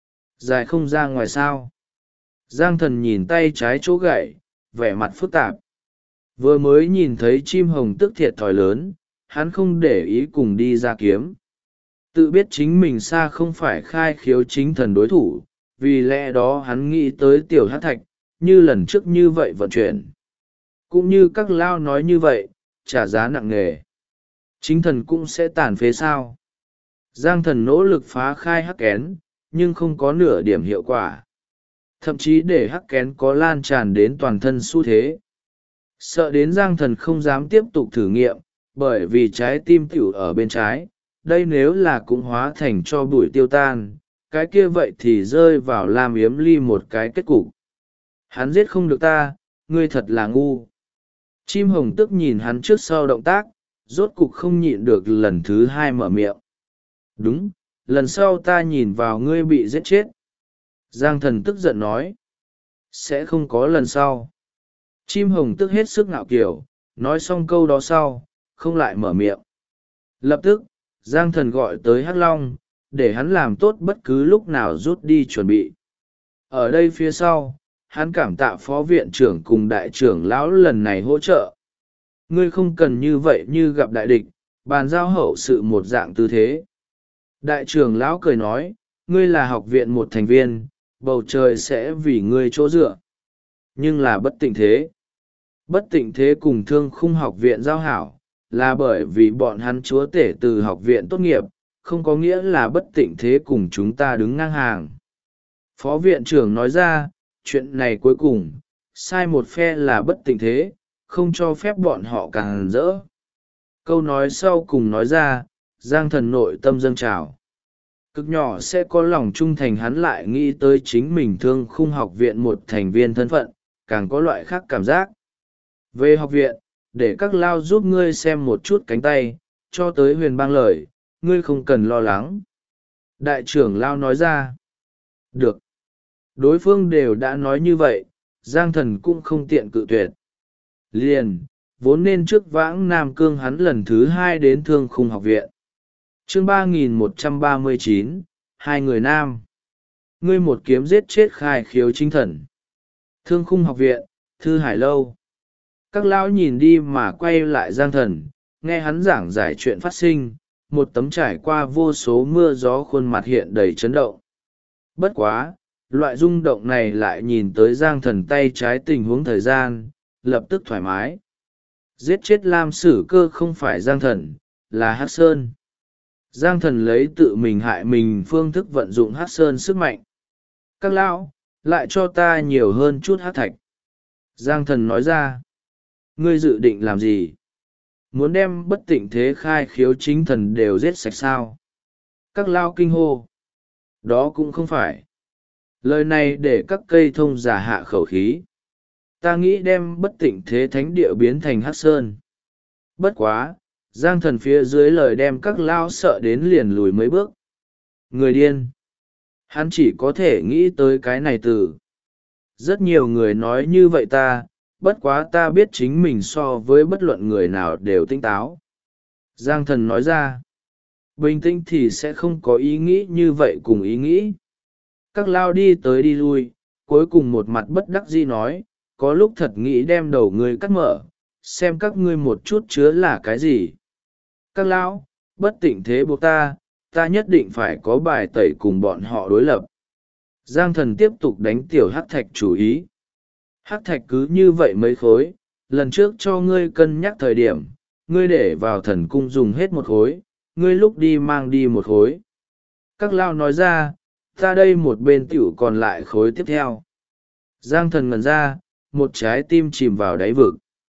[SPEAKER 1] Dài không ra ngoài sao. Giang thần nhìn tay trái chỗ gậy, vẻ mặt phức tạp. Vừa mới nhìn thấy chim hồng tức thiệt thòi lớn, hắn không để ý cùng đi ra kiếm. Tự biết chính mình xa không phải khai khiếu chính thần đối thủ, vì lẽ đó hắn nghĩ tới tiểu hát thạch, như lần trước như vậy vận chuyển. Cũng như các lao nói như vậy, trả giá nặng nề. Chính thần cũng sẽ tàn phế sao. Giang thần nỗ lực phá khai hắc kén, nhưng không có nửa điểm hiệu quả. Thậm chí để hắc kén có lan tràn đến toàn thân xu thế. Sợ đến Giang thần không dám tiếp tục thử nghiệm, bởi vì trái tim tiểu ở bên trái, đây nếu là cũng hóa thành cho bụi tiêu tan, cái kia vậy thì rơi vào Lam Yếm Ly một cái kết cục. Hắn giết không được ta, ngươi thật là ngu. Chim hồng tức nhìn hắn trước sau động tác, rốt cục không nhịn được lần thứ hai mở miệng. Đúng, lần sau ta nhìn vào ngươi bị giết chết. Giang thần tức giận nói. Sẽ không có lần sau. Chim hồng tức hết sức ngạo kiểu, nói xong câu đó sau không lại mở miệng. Lập tức Giang Thần gọi tới Hắc Long để hắn làm tốt bất cứ lúc nào rút đi chuẩn bị. Ở đây phía sau hắn cảm tạ phó viện trưởng cùng đại trưởng lão lần này hỗ trợ. Ngươi không cần như vậy, như gặp đại địch bàn giao hậu sự một dạng tư thế. Đại trưởng lão cười nói, ngươi là học viện một thành viên, bầu trời sẽ vì ngươi chỗ dựa. Nhưng là bất tịnh thế. Bất tịnh thế cùng Thương Khung học viện giao hảo, là bởi vì bọn hắn chúa tể từ học viện tốt nghiệp, không có nghĩa là bất tịnh thế cùng chúng ta đứng ngang hàng. Phó viện trưởng nói ra, chuyện này cuối cùng, sai một phe là bất tịnh thế, không cho phép bọn họ càng rỡ. Câu nói sau cùng nói ra, Giang Thần nội tâm dâng trào. Cực nhỏ sẽ có lòng trung thành, hắn lại nghĩ tới chính mình Thương Khung học viện một thành viên thân phận, càng có loại khác cảm giác. Về học viện, để các lao giúp ngươi xem một chút cánh tay, cho tới Huyền Bang lời, ngươi không cần lo lắng. Đại trưởng lao nói ra. Được. Đối phương đều đã nói như vậy, Giang Thần cũng không tiện cự tuyệt. Liền, vốn nên trước vãng Nam Cương hắn lần thứ 2 đến Thương Khung học viện. Chương 3139, hai người nam. Ngươi một kiếm giết chết Khai Khiếu Chính Thần. Thương Khung học viện, Thư Hải Lâu. Các lão nhìn đi mà quay lại Giang Thần, nghe hắn giảng giải chuyện phát sinh, một tấm trải qua vô số mưa gió khuôn mặt hiện đầy chấn động. Bất quá, loại rung động này lại nhìn tới Giang Thần tay trái tình huống thời gian, lập tức thoải mái. Giết chết Lam Sử Cơ không phải Giang Thần, là Hắc Sơn. Giang Thần lấy tự mình hại mình phương thức vận dụng Hắc Sơn sức mạnh. Các lão, lại cho ta nhiều hơn chút hắc thạch. Giang Thần nói ra. Ngươi dự định làm gì? Muốn đem bất tịnh thế Khai Khiếu Chính Thần đều giết sạch sao? Các lao kinh hô. Đó cũng không phải. Lời này để các cây thông giả hạ khẩu khí. Ta nghĩ đem bất tịnh thế thánh địa biến thành Hắc Sơn. Bất quá, Giang Thần phía dưới lời đem các lao sợ đến liền lùi mấy bước. Người điên. Hắn chỉ có thể nghĩ tới cái này từ. Rất nhiều người nói như vậy ta, bất quá ta biết chính mình so với bất luận người nào đều tinh táo. Giang Thần nói ra. Bình tĩnh thì sẽ không có ý nghĩ như vậy cùng ý nghĩ. Các lao đi tới đi lui, cuối cùng một mặt bất đắc dĩ nói, có lúc thật nghĩ đem đầu ngươi cắt mở, xem các ngươi một chút chứa là cái gì. Các lão, bất tịnh thế buộc ta nhất định phải có bài tẩy cùng bọn họ đối lập. Giang Thần tiếp tục đánh tiểu hắc thạch chủ ý. Hắc thạch cứ như vậy mấy khối, lần trước cho ngươi cân nhắc thời điểm, ngươi để vào thần cung dùng hết một khối, ngươi lúc đi mang đi một khối. Các lao nói ra, ta đây một bên tiểu còn lại khối tiếp theo. Giang Thần ngẩn ra, một trái tim chìm vào đáy vực.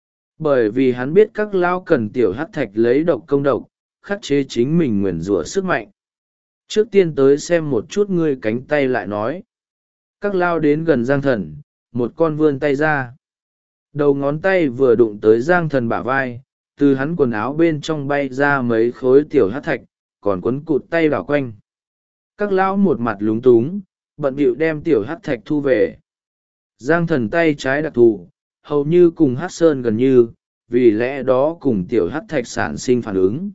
[SPEAKER 1] Bởi vì hắn biết các lao cần tiểu hắc thạch lấy độc công độc, khắc chế chính mình nguyền rủa sức mạnh. Trước tiên tới xem một chút ngươi cánh tay lại nói. Các lao đến gần Giang Thần, một con vươn tay ra. Đầu ngón tay vừa đụng tới Giang Thần bả vai, từ hắn quần áo bên trong bay ra mấy khối tiểu hắc thạch, còn quấn cụt tay đảo quanh. Các lão một mặt lúng túng, bận bịu đem tiểu hắc thạch thu về. Giang Thần tay trái đặc thù, hầu như cùng Hắc Sơn gần như, vì lẽ đó cùng tiểu hắc thạch sản sinh phản ứng.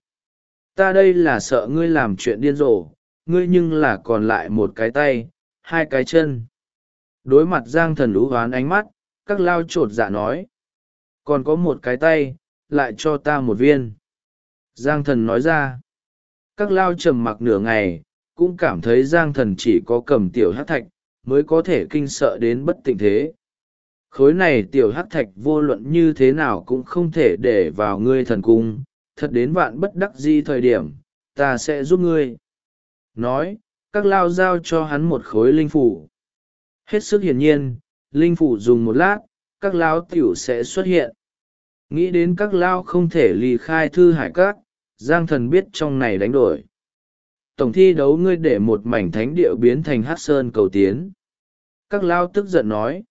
[SPEAKER 1] Ta đây là sợ ngươi làm chuyện điên rồ, ngươi nhưng là còn lại một cái tay, hai cái chân. Đối mặt Giang Thần ú hoán ánh mắt, các lao trột dạ nói. Còn có một cái tay, lại cho ta một viên. Giang Thần nói ra. Các lao trầm mặc nửa ngày, cũng cảm thấy Giang Thần chỉ có cầm tiểu hắc thạch, mới có thể kinh sợ đến bất tịnh thế. Khối này tiểu hắc thạch vô luận như thế nào cũng không thể để vào ngươi thần cung, thật đến vạn bất đắc di thời điểm, ta sẽ giúp ngươi. Nói, các lao giao cho hắn một khối linh phủ. Hết sức hiển nhiên, linh phủ dùng một lát, các lao tiểu sẽ xuất hiện. Nghĩ đến các lao không thể ly khai Thư Hải Các, Giang Thần biết trong này đánh đổi. Tổng thi đấu ngươi để một mảnh thánh địa biến thành Hắc Sơn cầu tiến. Các lao tức giận nói.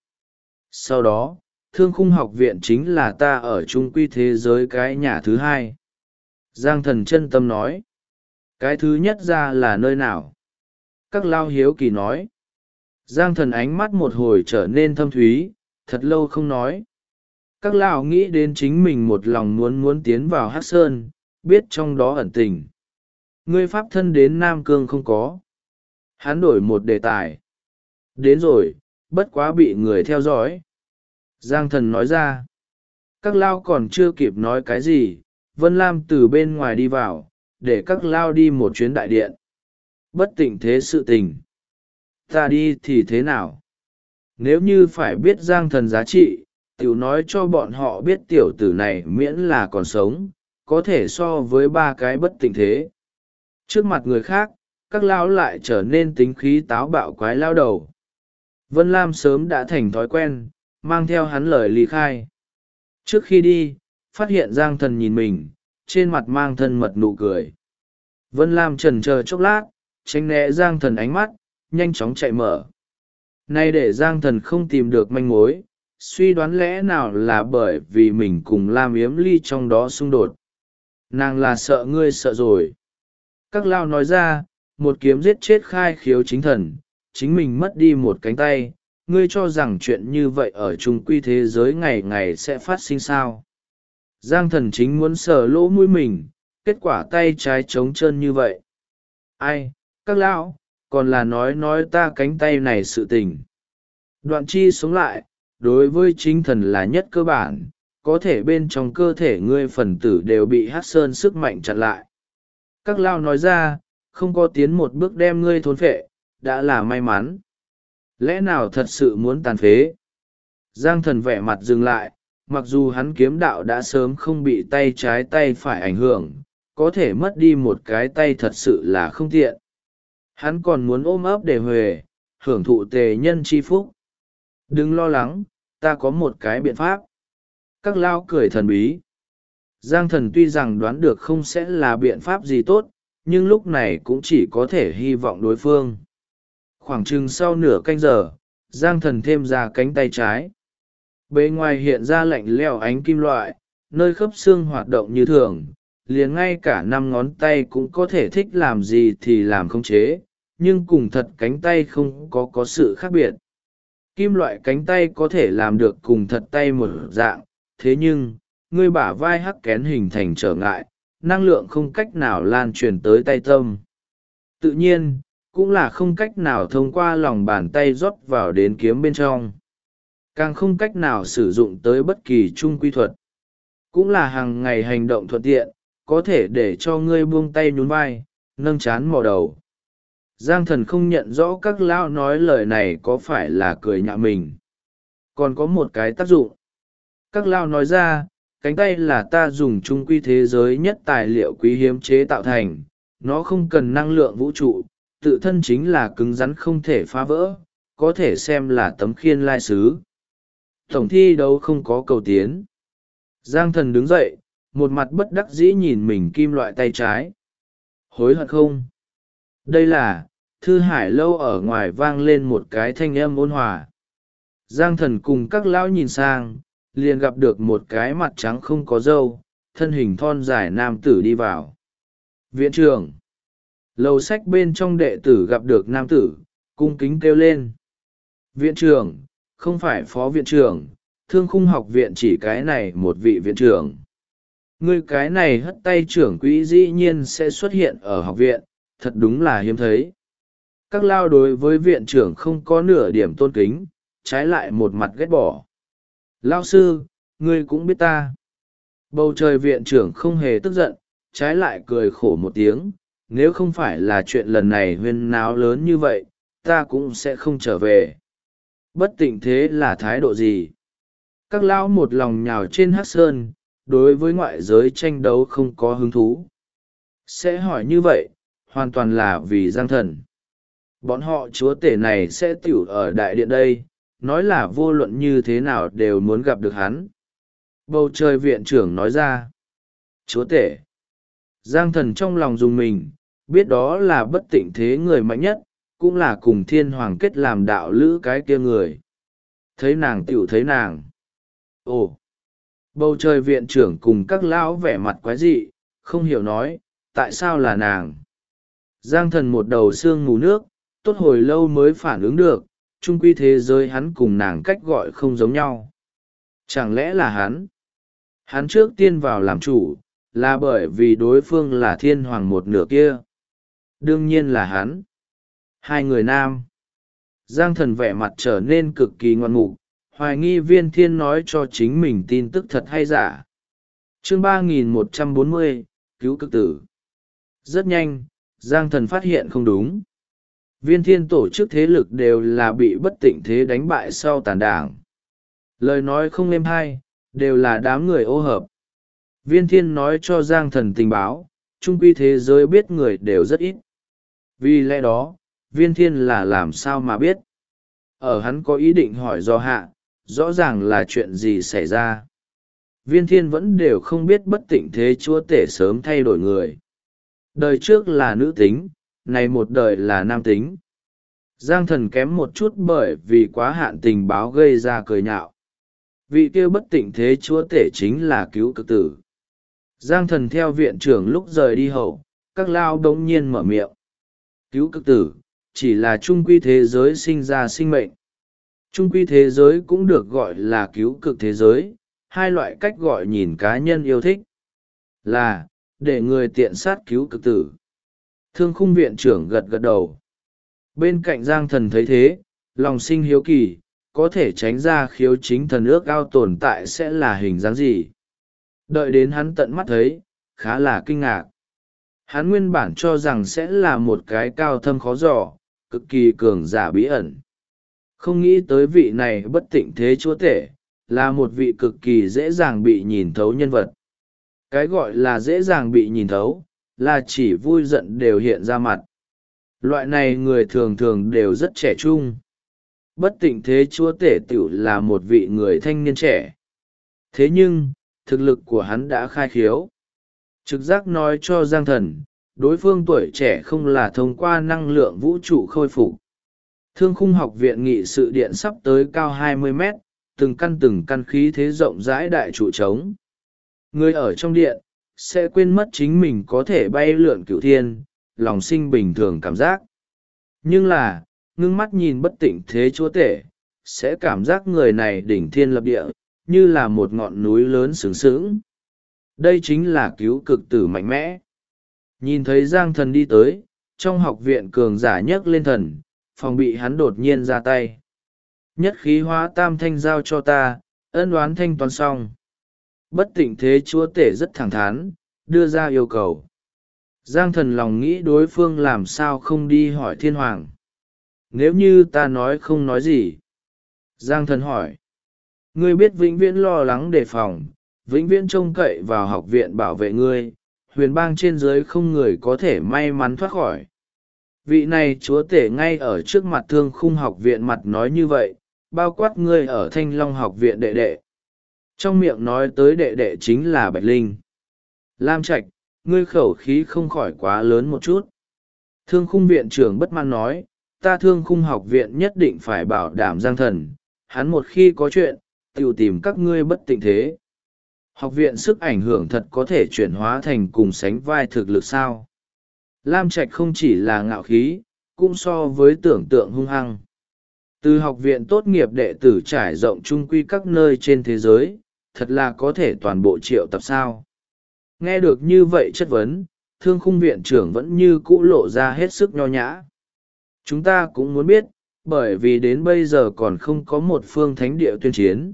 [SPEAKER 1] Sau đó, Thương Khung học viện chính là ta ở trung quy thế giới cái nhà thứ hai. Giang Thần chân tâm nói. Cái thứ nhất ra là nơi nào? Các lao hiếu kỳ nói. Giang Thần ánh mắt một hồi trở nên thâm thúy, thật lâu không nói. Các lão nghĩ đến chính mình một lòng muốn muốn tiến vào Hắc Sơn, biết trong đó ẩn tình. Ngươi pháp thân đến Nam Cương không có? Hắn đổi một đề tài. Đến rồi, bất quá bị người theo dõi. Giang Thần nói ra. Các lao còn chưa kịp nói cái gì, Vân Lam từ bên ngoài đi vào, để các lao đi một chuyến đại điện. Bất tỉnh thế sự tình. Ta đi thì thế nào? Nếu như phải biết Giang Thần giá trị, tiểu nói cho bọn họ biết tiểu tử này miễn là còn sống, có thể so với ba cái bất tỉnh thế. Trước mặt người khác, các lao lại trở nên tính khí táo bạo quái lao đầu. Vân Lam sớm đã thành thói quen, mang theo hắn lời ly khai. Trước khi đi, phát hiện Giang Thần nhìn mình, trên mặt mang thân mật nụ cười. Vân Lam chần chờ chốc lát, tránh né Giang Thần ánh mắt, nhanh chóng chạy mở. Nay để Giang Thần không tìm được manh mối, suy đoán lẽ nào là bởi vì mình cùng Lam Yếm Ly trong đó xung đột. Nàng là sợ ngươi sợ rồi. Các lao nói ra, một kiếm giết chết khai khiếu chính thần, chính mình mất đi một cánh tay, ngươi cho rằng chuyện như vậy ở chung quy thế giới ngày ngày sẽ phát sinh sao? Giang Thần chính muốn sờ lỗ mũi mình, kết quả tay trái trống trơn như vậy. Ai, các lão, còn là nói ta cánh tay này sự tình. Đoạn chi sống lại, đối với chính thần là nhất cơ bản, có thể bên trong cơ thể ngươi phần tử đều bị Hắc Sơn sức mạnh chặn lại. Các lao nói ra, không có tiến một bước đem ngươi thốn phệ, đã là may mắn. Lẽ nào thật sự muốn tàn phế? Giang Thần vẻ mặt dừng lại, mặc dù hắn kiếm đạo đã sớm không bị tay trái tay phải ảnh hưởng, có thể mất đi một cái tay thật sự là không tiện. Hắn còn muốn ôm ấp để huề, hưởng thụ tề nhân chi phúc. Đừng lo lắng, ta có một cái biện pháp. Các lao cười thần bí. Giang Thần tuy rằng đoán được không sẽ là biện pháp gì tốt, nhưng lúc này cũng chỉ có thể hy vọng đối phương. Khoảng chừng sau nửa canh giờ, Giang Thần thêm ra cánh tay trái. Bề ngoài hiện ra lạnh lẽo ánh kim loại, nơi khớp xương hoạt động như thường, liền ngay cả 5 ngón tay cũng có thể thích làm gì thì làm không chế, nhưng cùng thật cánh tay không có sự khác biệt. Kim loại cánh tay có thể làm được cùng thật tay một dạng, thế nhưng, ngươi bả vai hắc kén hình thành trở ngại, năng lượng không cách nào lan truyền tới tay tâm. Tự nhiên, cũng là không cách nào thông qua lòng bàn tay rót vào đến kiếm bên trong. Càng không cách nào sử dụng tới bất kỳ trung quy thuật. Cũng là hàng ngày hành động thuận tiện, có thể để cho ngươi buông tay nhún vai, nâng chán mò đầu. Giang Thần không nhận rõ các lão nói lời này có phải là cười nhạo mình. Còn có một cái tác dụng. Các lão nói ra, cánh tay là ta dùng trung quy thế giới nhất tài liệu quý hiếm chế tạo thành, nó không cần năng lượng vũ trụ, tự thân chính là cứng rắn không thể phá vỡ, có thể xem là tấm khiên lai sứ. Tổng thi đấu không có cầu tiến. Giang Thần đứng dậy, một mặt bất đắc dĩ nhìn mình kim loại tay trái. Hối hận không? Đây là, Thư Hải Lâu ở ngoài vang lên một cái thanh âm ôn hòa. Giang Thần cùng các lão nhìn sang, liền gặp được một cái mặt trắng không có râu, thân hình thon dài nam tử đi vào. Viện trưởng. Lầu sách bên trong đệ tử gặp được nam tử, cung kính kêu lên. Viện trưởng, không phải phó viện trưởng, Thương Khung học viện chỉ cái này một vị viện trưởng. Ngươi cái này hất tay trưởng quỹ dĩ nhiên sẽ xuất hiện ở học viện, thật đúng là hiếm thấy. Các lao đối với viện trưởng không có nửa điểm tôn kính, trái lại một mặt ghét bỏ. Lao sư, ngươi cũng biết ta. Bầu trời viện trưởng không hề tức giận, trái lại cười khổ một tiếng. Nếu không phải là chuyện lần này huyên náo lớn như vậy, ta cũng sẽ không trở về. Bất tịnh thế là thái độ gì? Các lão một lòng nhào trên Hắc Sơn, đối với ngoại giới tranh đấu không có hứng thú. Sẽ hỏi như vậy, hoàn toàn là vì Giang Thần. Bọn họ chúa tể này sẽ tiểu ở đại điện đây, nói là vô luận như thế nào đều muốn gặp được hắn. Bầu trời viện trưởng nói ra. Chúa tể. Giang Thần trong lòng dùng mình, biết đó là bất tịnh thế người mạnh nhất, cũng là cùng thiên hoàng kết làm đạo lữ cái kia người. Thấy nàng tiểu thấy nàng. Ồ! Bầu trời viện trưởng cùng các lão vẻ mặt quái dị, không hiểu nói, tại sao là nàng? Giang Thần một đầu xương mù nước, tốt hồi lâu mới phản ứng được, chung quy thế giới hắn cùng nàng cách gọi không giống nhau. Chẳng lẽ là hắn trước tiên vào làm chủ là bởi vì đối phương là thiên hoàng một nửa kia? Đương nhiên là hắn. Hai người nam. Giang Thần vẻ mặt trở nên cực kỳ ngoan mục, hoài nghi Viên Thiên nói cho chính mình tin tức thật hay giả. Chương 3140, cứu cực tử. Rất nhanh, Giang Thần phát hiện không đúng. Viên Thiên tổ chức thế lực đều là bị bất tịnh thế đánh bại sau tàn đảng. Lời nói không êm hay, đều là đám người ô hợp. Viên Thiên nói cho Giang Thần tình báo, chung quy thế giới biết người đều rất ít. Vì lẽ đó, Viên Thiên là làm sao mà biết? Ở hắn có ý định hỏi do hạ, rõ ràng là chuyện gì xảy ra. Viên Thiên vẫn đều không biết bất tịnh thế chúa tể sớm thay đổi người. Đời trước là nữ tính, này một đời là nam tính. Giang Thần kém một chút bởi vì quá hạn tình báo gây ra cười nhạo. Vị kia bất tịnh thế chúa tể chính là cứu cực tử. Giang Thần theo viện trưởng lúc rời đi hậu, các lao đống nhiên mở miệng. Cứu cực tử, chỉ là trung quy thế giới sinh ra sinh mệnh. Trung quy thế giới cũng được gọi là cứu cực thế giới, hai loại cách gọi nhìn cá nhân yêu thích. Là, để người tiện sát cứu cực tử. Thương khung viện trưởng gật gật đầu. Bên cạnh Giang Thần thấy thế, lòng sinh hiếu kỳ, có thể tránh ra khiếu chính thần ước ao tồn tại sẽ là hình dáng gì. Đợi đến hắn tận mắt thấy, khá là kinh ngạc. Hắn nguyên bản cho rằng sẽ là một cái cao thâm khó dò, cực kỳ cường giả bí ẩn. Không nghĩ tới vị này bất tịnh thế chúa tể, là một vị cực kỳ dễ dàng bị nhìn thấu nhân vật. Cái gọi là dễ dàng bị nhìn thấu, là chỉ vui giận đều hiện ra mặt. Loại này người thường thường đều rất trẻ trung. Bất tịnh thế chúa tể tiểu là một vị người thanh niên trẻ. Thế nhưng, thực lực của hắn đã khai khiếu. Trực giác nói cho Giang Thần, đối phương tuổi trẻ không là thông qua năng lượng vũ trụ khôi phục. Thương khung học viện nghị sự điện sắp tới cao 20 mét, từng căn khí thế rộng rãi đại trụ trống. Người ở trong điện, sẽ quên mất chính mình có thể bay lượn cửu thiên, lòng sinh bình thường cảm giác. Nhưng là, ngưng mắt nhìn bất tịnh thế chúa tể, sẽ cảm giác người này đỉnh thiên lập địa, như là một ngọn núi lớn sướng sướng. Đây chính là cứu cực tử mạnh mẽ. Nhìn thấy Giang Thần đi tới, trong học viện cường giả nhấc lên thần, phòng bị hắn đột nhiên ra tay. Nhất khí hóa tam thanh giao cho ta, ân oán thanh toán xong. Bất tịnh thế chúa tể rất thẳng thắn, đưa ra yêu cầu. Giang Thần lòng nghĩ đối phương làm sao không đi hỏi thiên hoàng. Nếu như ta nói không nói gì. Giang Thần hỏi. Ngươi biết vĩnh viễn lo lắng đề phòng, vĩnh viễn trông cậy vào học viện bảo vệ ngươi, huyền bang trên dưới không người có thể may mắn thoát khỏi. Vị này chúa tể ngay ở trước mặt thương khung học viện mặt nói như vậy, bao quát ngươi ở Thanh Long học viện đệ đệ. Trong miệng nói tới đệ đệ chính là Bạch Linh. Lam Trạch, ngươi khẩu khí không khỏi quá lớn một chút. Thương khung viện trưởng bất mãn nói, ta thương khung học viện nhất định phải bảo đảm Giang Thần, hắn một khi có chuyện, tiểu tìm các ngươi bất tịnh thế. Học viện sức ảnh hưởng thật có thể chuyển hóa thành cùng sánh vai thực lực sao. Lam Trạch không chỉ là ngạo khí, cũng so với tưởng tượng hung hăng. Từ học viện tốt nghiệp đệ tử trải rộng trung quy các nơi trên thế giới, thật là có thể toàn bộ triệu tập sao. Nghe được như vậy chất vấn, thương khung viện trưởng vẫn như cũ lộ ra hết sức nho nhã. Chúng ta cũng muốn biết, bởi vì đến bây giờ còn không có một phương thánh địa tuyên chiến.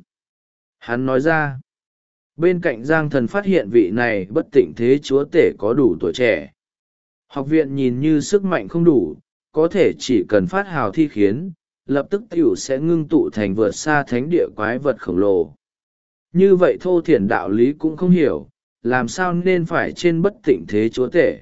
[SPEAKER 1] Hắn nói ra, bên cạnh Giang Thần phát hiện vị này bất tịnh thế chúa tể có đủ tuổi trẻ. Học viện nhìn như sức mạnh không đủ, có thể chỉ cần phát hào thi khiến, lập tức tiểu sẽ ngưng tụ thành vượt xa thánh địa quái vật khổng lồ. Như vậy thô thiển đạo lý cũng không hiểu, làm sao nên phải trên bất tịnh thế chúa tể.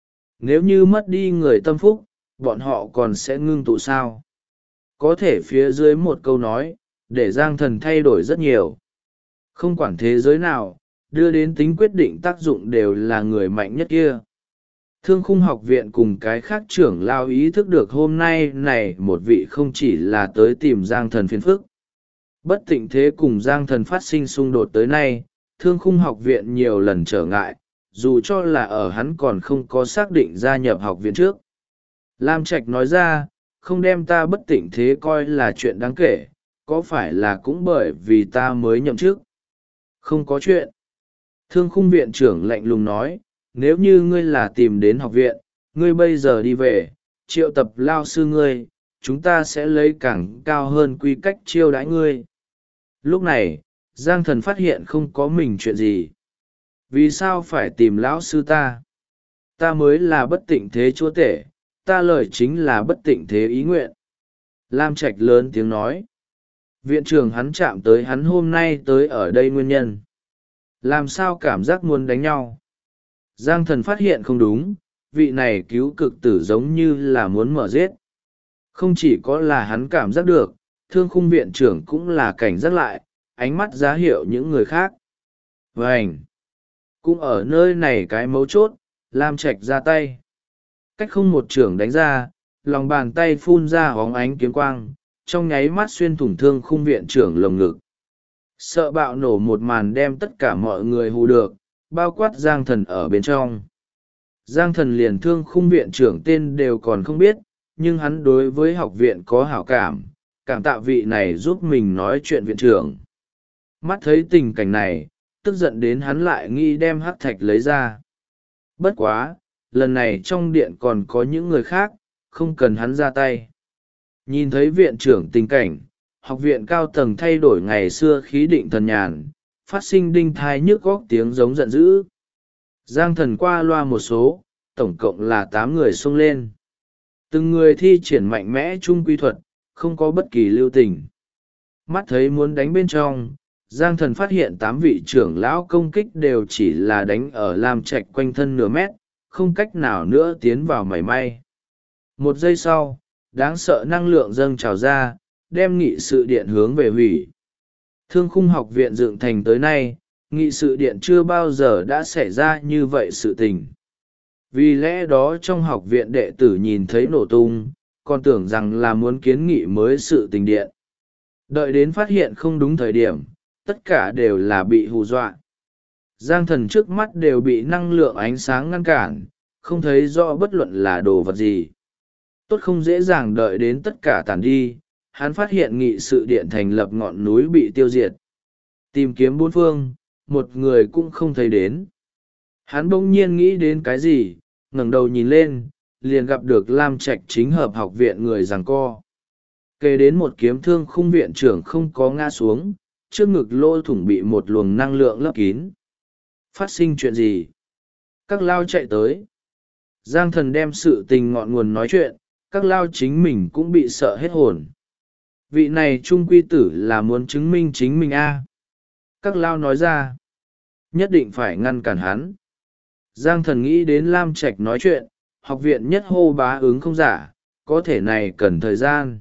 [SPEAKER 1] Nếu như mất đi người tâm phúc, bọn họ còn sẽ ngưng tụ sao? Có thể phía dưới một câu nói, để Giang Thần thay đổi rất nhiều. Không quản thế giới nào, đưa đến tính quyết định tác dụng đều là người mạnh nhất kia. Thương khung học viện cùng cái khác trưởng lao ý thức được hôm nay này một vị không chỉ là tới tìm Giang Thần phiền phức. Bất tịnh thế cùng Giang Thần phát sinh xung đột tới nay, thương khung học viện nhiều lần trở ngại, dù cho là ở hắn còn không có xác định gia nhập học viện trước. Lam Trạch nói ra, không đem ta bất tịnh thế coi là chuyện đáng kể, có phải là cũng bởi vì ta mới nhậm chức? Không có chuyện. Thương khung viện trưởng lạnh lùng nói, nếu như ngươi là tìm đến học viện, ngươi bây giờ đi về, triệu tập lao sư ngươi, chúng ta sẽ lấy càng cao hơn quy cách chiêu đãi ngươi. Lúc này, Giang Thần phát hiện không có mình chuyện gì. Vì sao phải tìm lão sư ta? Ta mới là bất tịnh thế chúa tể, ta lời chính là bất tịnh thế ý nguyện. Lam Trạch lớn tiếng nói. Viện trưởng hắn chạm tới hắn hôm nay tới ở đây nguyên nhân. Làm sao cảm giác muốn đánh nhau? Giang Thần phát hiện không đúng, vị này cứu cực tử giống như là muốn mở giết. Không chỉ có là hắn cảm giác được, thương khung viện trưởng cũng là cảnh giác lại, ánh mắt giá hiệu những người khác. Vânh! Cũng ở nơi này cái mấu chốt, Lam Trạch ra tay. Cách không một trưởng đánh ra, lòng bàn tay phun ra óng ánh kiếm quang, trong nháy mắt xuyên thủng thương khung viện trưởng lồng ngực. Sợ bạo nổ một màn đem tất cả mọi người hù được, bao quát Giang Thần ở bên trong. Giang Thần liền thương khung viện trưởng tên đều còn không biết, nhưng hắn đối với học viện có hảo cảm, cảm tạ vị này giúp mình nói chuyện viện trưởng. Mắt thấy tình cảnh này, tức giận đến hắn lại nghĩ đem hắc thạch lấy ra. Bất quá, lần này trong điện còn có những người khác, không cần hắn ra tay. Nhìn thấy viện trưởng tình cảnh, học viện cao tầng thay đổi ngày xưa khí định thần nhàn, phát sinh đinh thai nhức góc tiếng giống giận dữ. Giang Thần qua loa một số, tổng cộng là 8 người xông lên. Từng người thi triển mạnh mẽ trung quy thuật, không có bất kỳ lưu tình. Mắt thấy muốn đánh bên trong, Giang Thần phát hiện 8 vị trưởng lão công kích đều chỉ là đánh ở Lam Trạch quanh thân nửa mét, không cách nào nữa tiến vào mảy may. Một giây sau, đáng sợ năng lượng dâng trào ra, đem nghị sự điện hướng về hủy. Thương khung học viện dựng thành tới nay, nghị sự điện chưa bao giờ đã xảy ra như vậy sự tình. Vì lẽ đó trong học viện đệ tử nhìn thấy nổ tung, còn tưởng rằng là muốn kiến nghị mới sự tình điện. Đợi đến phát hiện không đúng thời điểm, tất cả đều là bị hù dọa. Giang Thần trước mắt đều bị năng lượng ánh sáng ngăn cản, không thấy rõ bất luận là đồ vật gì. Tốt không dễ dàng đợi đến tất cả tàn đi, hắn phát hiện nghị sự điện thành lập ngọn núi bị tiêu diệt. Tìm kiếm bốn phương, một người cũng không thấy đến. Hắn bỗng nhiên nghĩ đến cái gì, ngẩng đầu nhìn lên, liền gặp được Lam Trạch chính hợp học viện người giằng co. Kề đến một kiếm thương khung viện trưởng không có ngã xuống, trước ngực lỗ thủng bị một luồng năng lượng lấp kín. Phát sinh chuyện gì? Các lao chạy tới. Giang Thần đem sự tình ngọn nguồn nói chuyện, các lao chính mình cũng bị sợ hết hồn. Vị này trung quy tử là muốn chứng minh chính mình a. Các lao nói ra, nhất định phải ngăn cản hắn. Giang Thần nghĩ đến Lam Trạch nói chuyện, học viện nhất hô bá ứng không giả, có thể này cần thời gian.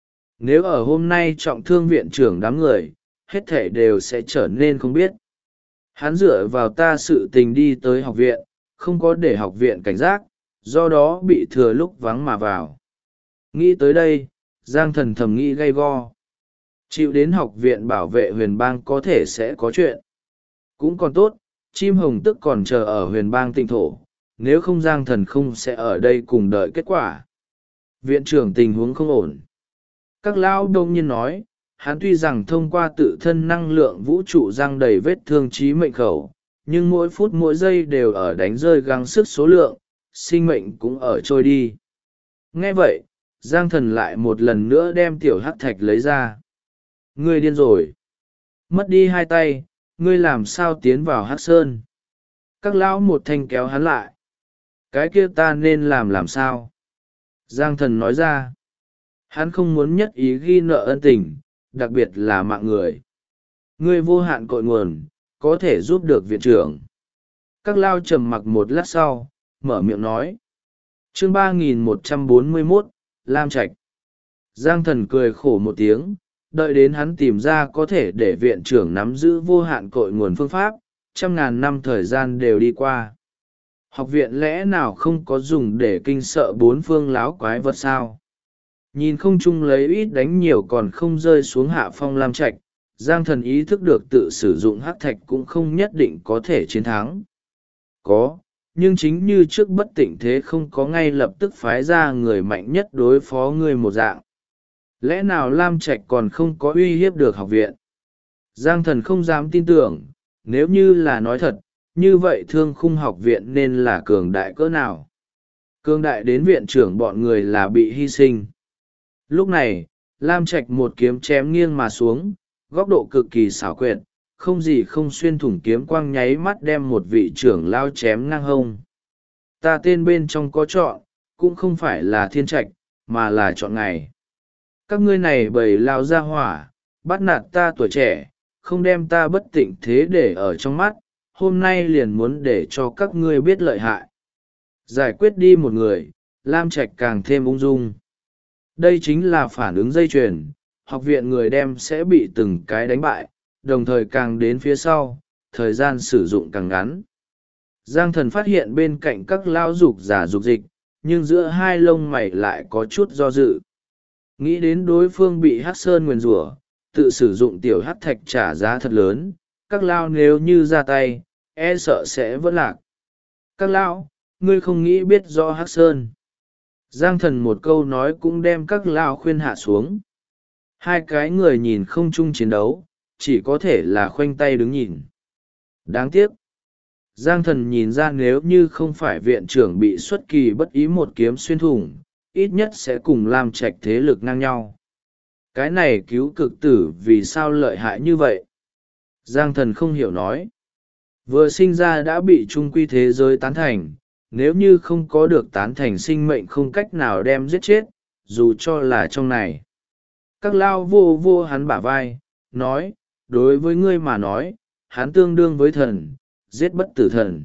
[SPEAKER 1] Nếu ở hôm nay trọng thương viện trưởng đám người, hết thể đều sẽ trở nên không biết. Hắn dựa vào ta sự tình đi tới học viện, không có để học viện cảnh giác, do đó bị thừa lúc vắng mà vào. Nghĩ tới đây, Giang Thần thầm nghĩ gay go. Chịu đến học viện bảo vệ huyền bang có thể sẽ có chuyện. Cũng còn tốt, chim hồng tức còn chờ ở huyền bang tịnh thổ, nếu không Giang Thần không sẽ ở đây cùng đợi kết quả. Viện trưởng tình huống không ổn. Các lão đông nhiên nói, hắn tuy rằng thông qua tự thân năng lượng vũ trụ răng đầy vết thương chí mệnh khẩu, nhưng mỗi phút mỗi giây đều ở đánh rơi gắng sức số lượng, sinh mệnh cũng ở trôi đi. Nghe vậy, Giang Thần lại một lần nữa đem tiểu hắc thạch lấy ra. Ngươi điên rồi. Mất đi hai tay, ngươi làm sao tiến vào hắc sơn? Các lão một thanh kéo hắn lại. Cái kia ta nên làm sao? Giang Thần nói ra. Hắn không muốn nhất ý ghi nợ ân tình, đặc biệt là mạng người. Ngươi vô hạn cội nguồn, có thể giúp được viện trưởng. Các lao trầm mặc một lát sau, mở miệng nói. Chương 3141, Lam Trạch. Giang Thần cười khổ một tiếng, đợi đến hắn tìm ra có thể để viện trưởng nắm giữ vô hạn cội nguồn phương pháp, 100.000 năm thời gian đều đi qua. Học viện lẽ nào không có dùng để kinh sợ bốn phương láo quái vật sao? Nhìn không chung lấy ít đánh nhiều còn không rơi xuống hạ phong Lam Trạch, Giang Thần ý thức được tự sử dụng hắc thạch cũng không nhất định có thể chiến thắng. Có, nhưng chính như trước bất tịnh thế không có ngay lập tức phái ra người mạnh nhất đối phó người một dạng. Lẽ nào Lam Trạch còn không có uy hiếp được học viện? Giang Thần không dám tin tưởng, nếu như là nói thật, như vậy Thương Khung học viện nên là cường đại cỡ nào? Cường đại đến viện trưởng bọn người là bị hy sinh. Lúc này, Lam Trạch một kiếm chém nghiêng mà xuống, góc độ cực kỳ xảo quyệt, không gì không xuyên thủng kiếm quang nháy mắt đem một vị trưởng lao chém ngang hông. Ta tên bên trong có chọn, cũng không phải là thiên trạch, mà là chọn ngày. Các ngươi này bầy lao ra hỏa, bắt nạt ta tuổi trẻ, không đem ta bất tịnh thế để ở trong mắt, hôm nay liền muốn để cho các ngươi biết lợi hại. Giải quyết đi một người, Lam Trạch càng thêm ung dung. Đây chính là phản ứng dây chuyền, học viện người đem sẽ bị từng cái đánh bại, đồng thời càng đến phía sau, thời gian sử dụng càng ngắn. Giang Thần phát hiện bên cạnh các lao dục giả dục dịch, nhưng giữa hai lông mày lại có chút do dự. Nghĩ đến đối phương bị Hắc Sơn nguyền rủa, tự sử dụng tiểu hắc thạch trả giá thật lớn, các lao nếu như ra tay, e sợ sẽ vẫn lạc. Các lao, ngươi không nghĩ biết rõ Hắc Sơn. Giang Thần một câu nói cũng đem các lao khuyên hạ xuống. Hai cái người nhìn không chung chiến đấu, chỉ có thể là khoanh tay đứng nhìn. Đáng tiếc. Giang Thần nhìn ra nếu như không phải viện trưởng bị xuất kỳ bất ý một kiếm xuyên thủng, ít nhất sẽ cùng Lam Trạch thế lực ngang nhau. Cái này cứu cực tử vì sao lợi hại như vậy? Giang Thần không hiểu nói. Vừa sinh ra đã bị trung quy thế giới tán thành, nếu như không có được tán thành sinh mệnh không cách nào đem giết chết, dù cho là trong này. Các lao vô vô hắn bả vai, nói, đối với ngươi mà nói, hắn tương đương với thần, giết bất tử thần.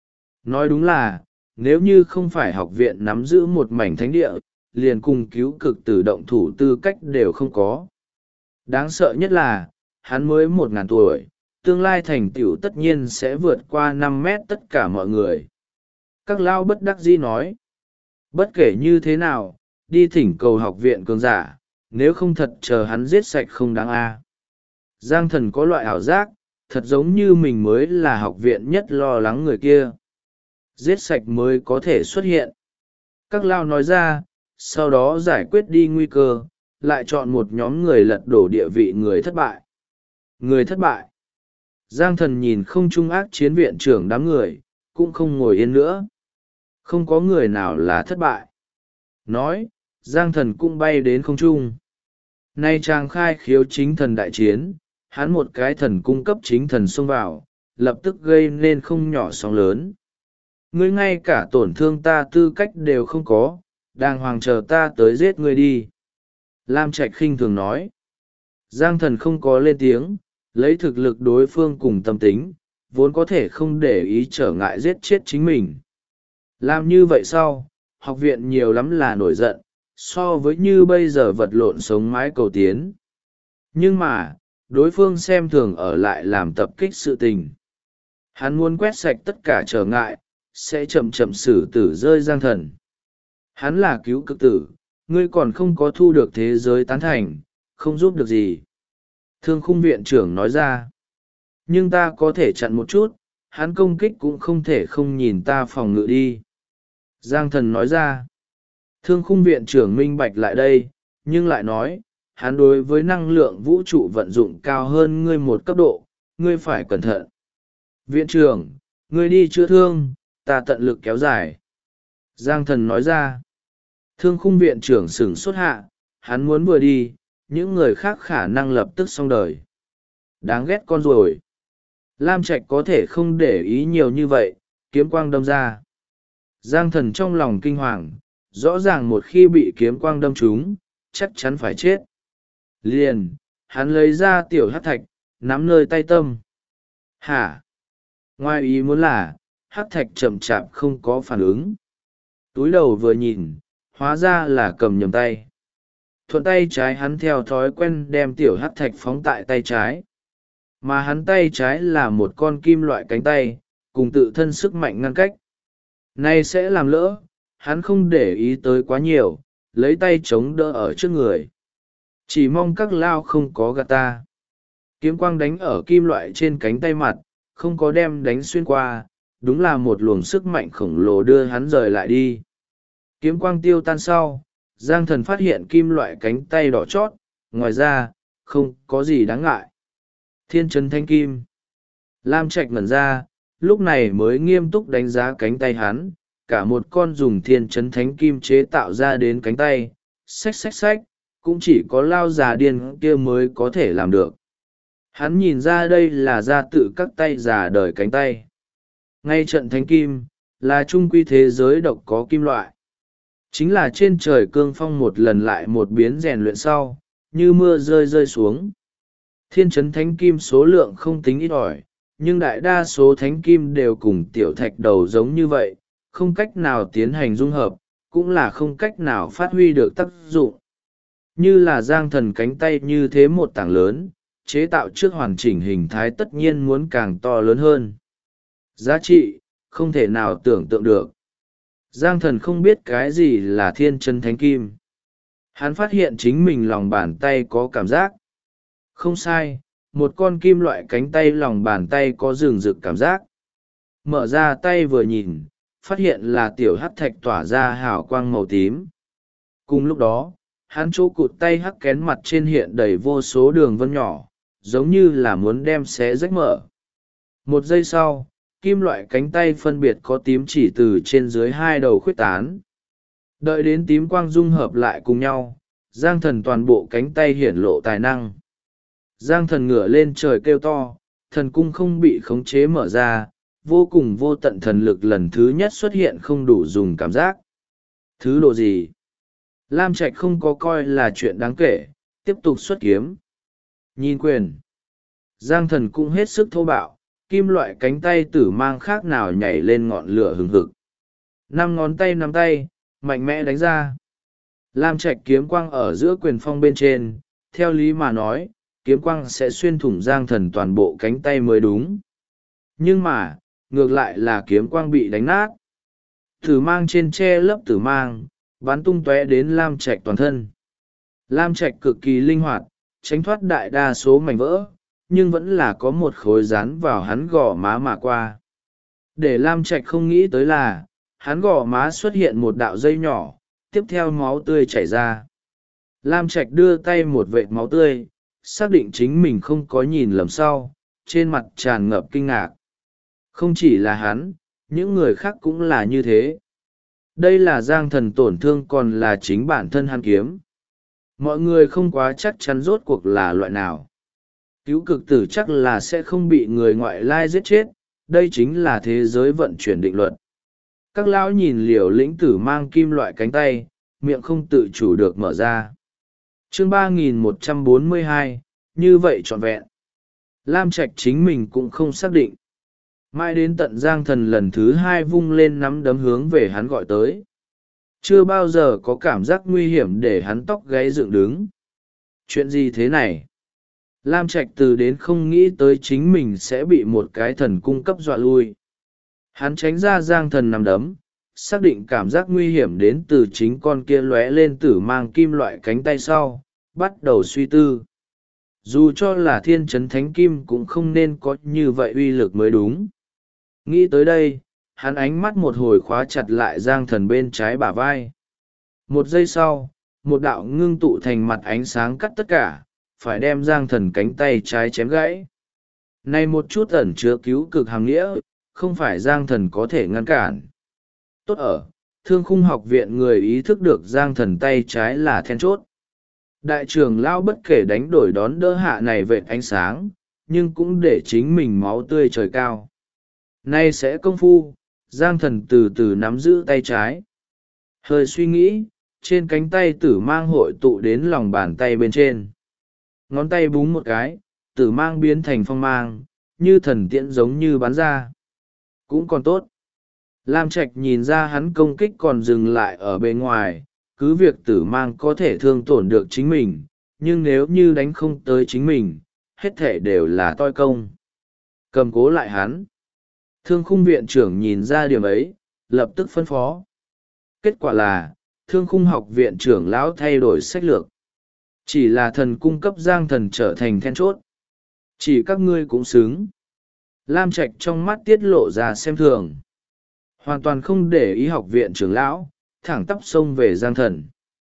[SPEAKER 1] Nói đúng là, nếu như không phải học viện nắm giữ một mảnh thánh địa, liền cùng cứu cực tử động thủ tư cách đều không có. Đáng sợ nhất là, hắn mới 1.000 tuổi, tương lai thành tựu tất nhiên sẽ vượt qua 5 mét tất cả mọi người. Các lao bất đắc dĩ nói, bất kể như thế nào, đi thỉnh cầu học viện cường giả, nếu không thật chờ hắn giết sạch không đáng a. Giang Thần có loại ảo giác, thật giống như mình mới là học viện nhất lo lắng người kia. Giết sạch mới có thể xuất hiện. Các lao nói ra, sau đó giải quyết đi nguy cơ, lại chọn một nhóm người lật đổ địa vị người thất bại. Người thất bại. Giang Thần nhìn không trung ác chiến viện trưởng đám người, cũng không ngồi yên nữa. Không có người nào là thất bại. Nói, Giang Thần cũng bay đến không trung. Nay chàng khai khiếu chính thần đại chiến, hắn một cái thần cung cấp chính thần xông vào, lập tức gây nên không nhỏ sóng lớn. Ngươi ngay cả tổn thương ta tư cách đều không có, đàng hoàng chờ ta tới giết ngươi đi. Lam Trạch khinh thường nói. Giang Thần không có lên tiếng, lấy thực lực đối phương cùng tâm tính, vốn có thể không để ý trở ngại giết chết chính mình. Làm như vậy sau, học viện nhiều lắm là nổi giận, so với như bây giờ vật lộn sống mái cầu tiến. Nhưng mà, đối phương xem thường ở lại làm tập kích sự tình. Hắn muốn quét sạch tất cả trở ngại, sẽ chậm chậm xử tử rơi Giang Thần. Hắn là cứu cực tử, ngươi còn không có thu được thế giới tán thành, không giúp được gì. Thương Khung viện trưởng nói ra. Nhưng ta có thể chặn một chút, hắn công kích cũng không thể không nhìn ta phòng ngự đi. Giang Thần nói ra. Thương Khung viện trưởng minh bạch lại đây, nhưng lại nói, hắn đối với năng lượng vũ trụ vận dụng cao hơn ngươi một cấp độ, ngươi phải cẩn thận. Viện trưởng, ngươi đi chữa thương, ta tận lực kéo dài. Giang Thần nói ra. Thương Khung viện trưởng sửng sốt hạ, hắn muốn vừa đi, những người khác khả năng lập tức xong đời. Đáng ghét con ruồi. Lam Trạch có thể không để ý nhiều như vậy, kiếm quang đâm ra. Giang Thần trong lòng kinh hoàng, rõ ràng một khi bị kiếm quang đâm trúng, chắc chắn phải chết. Liền, hắn lấy ra tiểu hắc thạch, nắm nơi tay tâm. Hả? Ngoài ý muốn là, hắc thạch chậm chạp không có phản ứng. Túi đầu vừa nhìn, hóa ra là cầm nhầm tay. Thuận tay trái hắn theo thói quen đem tiểu hắc thạch phóng tại tay trái. Mà hắn tay trái là một con kim loại cánh tay, cùng tự thân sức mạnh ngăn cách. Này sẽ làm lỡ, hắn không để ý tới quá nhiều, lấy tay chống đỡ ở trước người. Chỉ mong các lao không có gạt ta. Kiếm quang đánh ở kim loại trên cánh tay mặt, không có đem đánh xuyên qua, đúng là một luồng sức mạnh khổng lồ đưa hắn rời lại đi. Kiếm quang tiêu tan sau, Giang Thần phát hiện kim loại cánh tay đỏ chót, ngoài ra, không có gì đáng ngại. Thiên Trấn Thánh Kim. Lam Trạch ngẩn ra, lúc này mới nghiêm túc đánh giá cánh tay hắn, cả một con dùng Thiên Trấn Thánh Kim chế tạo ra đến cánh tay, xách xách xách, cũng chỉ có lao già điên kia mới có thể làm được. Hắn nhìn ra đây là ra tự các tay già đời cánh tay. Ngay trận Thánh Kim, là trung quy thế giới độc có kim loại. Chính là trên trời cương phong một lần lại một biến rèn luyện sau, như mưa rơi rơi xuống. Thiên Trấn Thánh Kim số lượng không tính ít ỏi, nhưng đại đa số thánh kim đều cùng tiểu thạch đầu giống như vậy, không cách nào tiến hành dung hợp, cũng là không cách nào phát huy được tác dụng. Như là Giang Thần cánh tay như thế một tảng lớn, chế tạo trước hoàn chỉnh hình thái tất nhiên muốn càng to lớn hơn. Giá trị, không thể nào tưởng tượng được. Giang Thần không biết cái gì là Thiên Trấn Thánh Kim. Hắn phát hiện chính mình lòng bàn tay có cảm giác. Không sai, một con kim loại cánh tay lòng bàn tay có rừng rực cảm giác. Mở ra tay vừa nhìn, phát hiện là tiểu hắc thạch tỏa ra hào quang màu tím. Cùng lúc đó, hắn chỗ cụt tay hắc kén mặt trên hiện đầy vô số đường vân nhỏ, giống như là muốn đem xé rách mở. Một giây sau, kim loại cánh tay phân biệt có tím chỉ từ trên dưới hai đầu khuyết tán. Đợi đến tím quang dung hợp lại cùng nhau, Giang Thần toàn bộ cánh tay hiển lộ tài năng. Giang Thần ngửa lên trời kêu to, thần cung không bị khống chế mở ra, vô cùng vô tận thần lực lần thứ nhất xuất hiện không đủ dùng cảm giác. Thứ độ gì? Lam Trạch không có coi là chuyện đáng kể, tiếp tục xuất kiếm. Nhìn quyền. Giang Thần cũng hết sức thô bạo, kim loại cánh tay tử mang khác nào nhảy lên ngọn lửa hừng hực. 5 ngón tay nắm tay, mạnh mẽ đánh ra. Lam Trạch kiếm quang ở giữa quyền phong bên trên, theo lý mà nói, kiếm quang sẽ xuyên thủng Giang Thần toàn bộ cánh tay mới đúng. Nhưng mà, ngược lại là kiếm quang bị đánh nát. Tử mang trên che lớp tử mang, bắn tung tóe đến Lam Trạch toàn thân. Lam Trạch cực kỳ linh hoạt, tránh thoát đại đa số mảnh vỡ, nhưng vẫn là có một khối dán vào hắn gò má mà qua. Để Lam Trạch không nghĩ tới là, hắn gò má xuất hiện một đạo dây nhỏ, tiếp theo máu tươi chảy ra. Lam Trạch đưa tay một vệt máu tươi, xác định chính mình không có nhìn lầm sau, trên mặt tràn ngập kinh ngạc. Không chỉ là hắn, những người khác cũng là như thế. Đây là Giang Thần tổn thương còn là chính bản thân hắn kiếm. Mọi người không quá chắc chắn rốt cuộc là loại nào. Cứu cực tử chắc là sẽ không bị người ngoại lai giết chết, đây chính là thế giới vận chuyển định luật. Các lão nhìn Liều Lĩnh Tử mang kim loại cánh tay, miệng không tự chủ được mở ra. Chương 3142, như vậy trọn vẹn. Lam Trạch chính mình cũng không xác định. Mãi đến tận Giang Thần lần thứ hai vung lên nắm đấm hướng về hắn gọi tới. Chưa bao giờ có cảm giác nguy hiểm để hắn tóc gáy dựng đứng. Chuyện gì thế này? Lam Trạch từ đến không nghĩ tới chính mình sẽ bị một cái thần cung cấp dọa lui. Hắn tránh ra Giang Thần nắm đấm, xác định cảm giác nguy hiểm đến từ chính con kia lóe lên tử mang kim loại cánh tay sau, bắt đầu suy tư. Dù cho là Thiên Trấn Thánh Kim cũng không nên có như vậy uy lực mới đúng. Nghĩ tới đây, hắn ánh mắt một hồi khóa chặt lại Giang Thần bên trái bả vai. Một giây sau, một đạo ngưng tụ thành mặt ánh sáng cắt tất cả, phải đem Giang Thần cánh tay trái chém gãy. Này một chút ẩn chứa cứu cực hàng nghĩa, không phải Giang Thần có thể ngăn cản. Tốt ở, Thương Khung Học Viện người ý thức được Giang Thần tay trái là then chốt. Đại trưởng lão bất kể đánh đổi đón đỡ hạ này vệt ánh sáng, nhưng cũng để chính mình máu tươi trời cao. Nay sẽ công phu, Giang Thần từ từ nắm giữ tay trái. Hơi suy nghĩ, trên cánh tay tử mang hội tụ đến lòng bàn tay bên trên. Ngón tay búng một cái, tử mang biến thành phong mang, như thần tiễn giống như bắn ra. Cũng còn tốt. Lam Trạch nhìn ra hắn công kích còn dừng lại ở bên ngoài, cứ việc tử mang có thể thương tổn được chính mình, nhưng nếu như đánh không tới chính mình, hết thể đều là toi công. Cầm cố lại hắn. Thương Khung viện trưởng nhìn ra điểm ấy, lập tức phân phó. Kết quả là, Thương Khung học viện trưởng lão thay đổi sách lược. Chỉ là thần cung cấp Giang Thần trở thành then chốt. Chỉ các ngươi cũng xứng. Lam Trạch trong mắt tiết lộ ra xem thường. Hoàn toàn không để ý học viện trưởng lão, thẳng tắp xông về Giang Thần.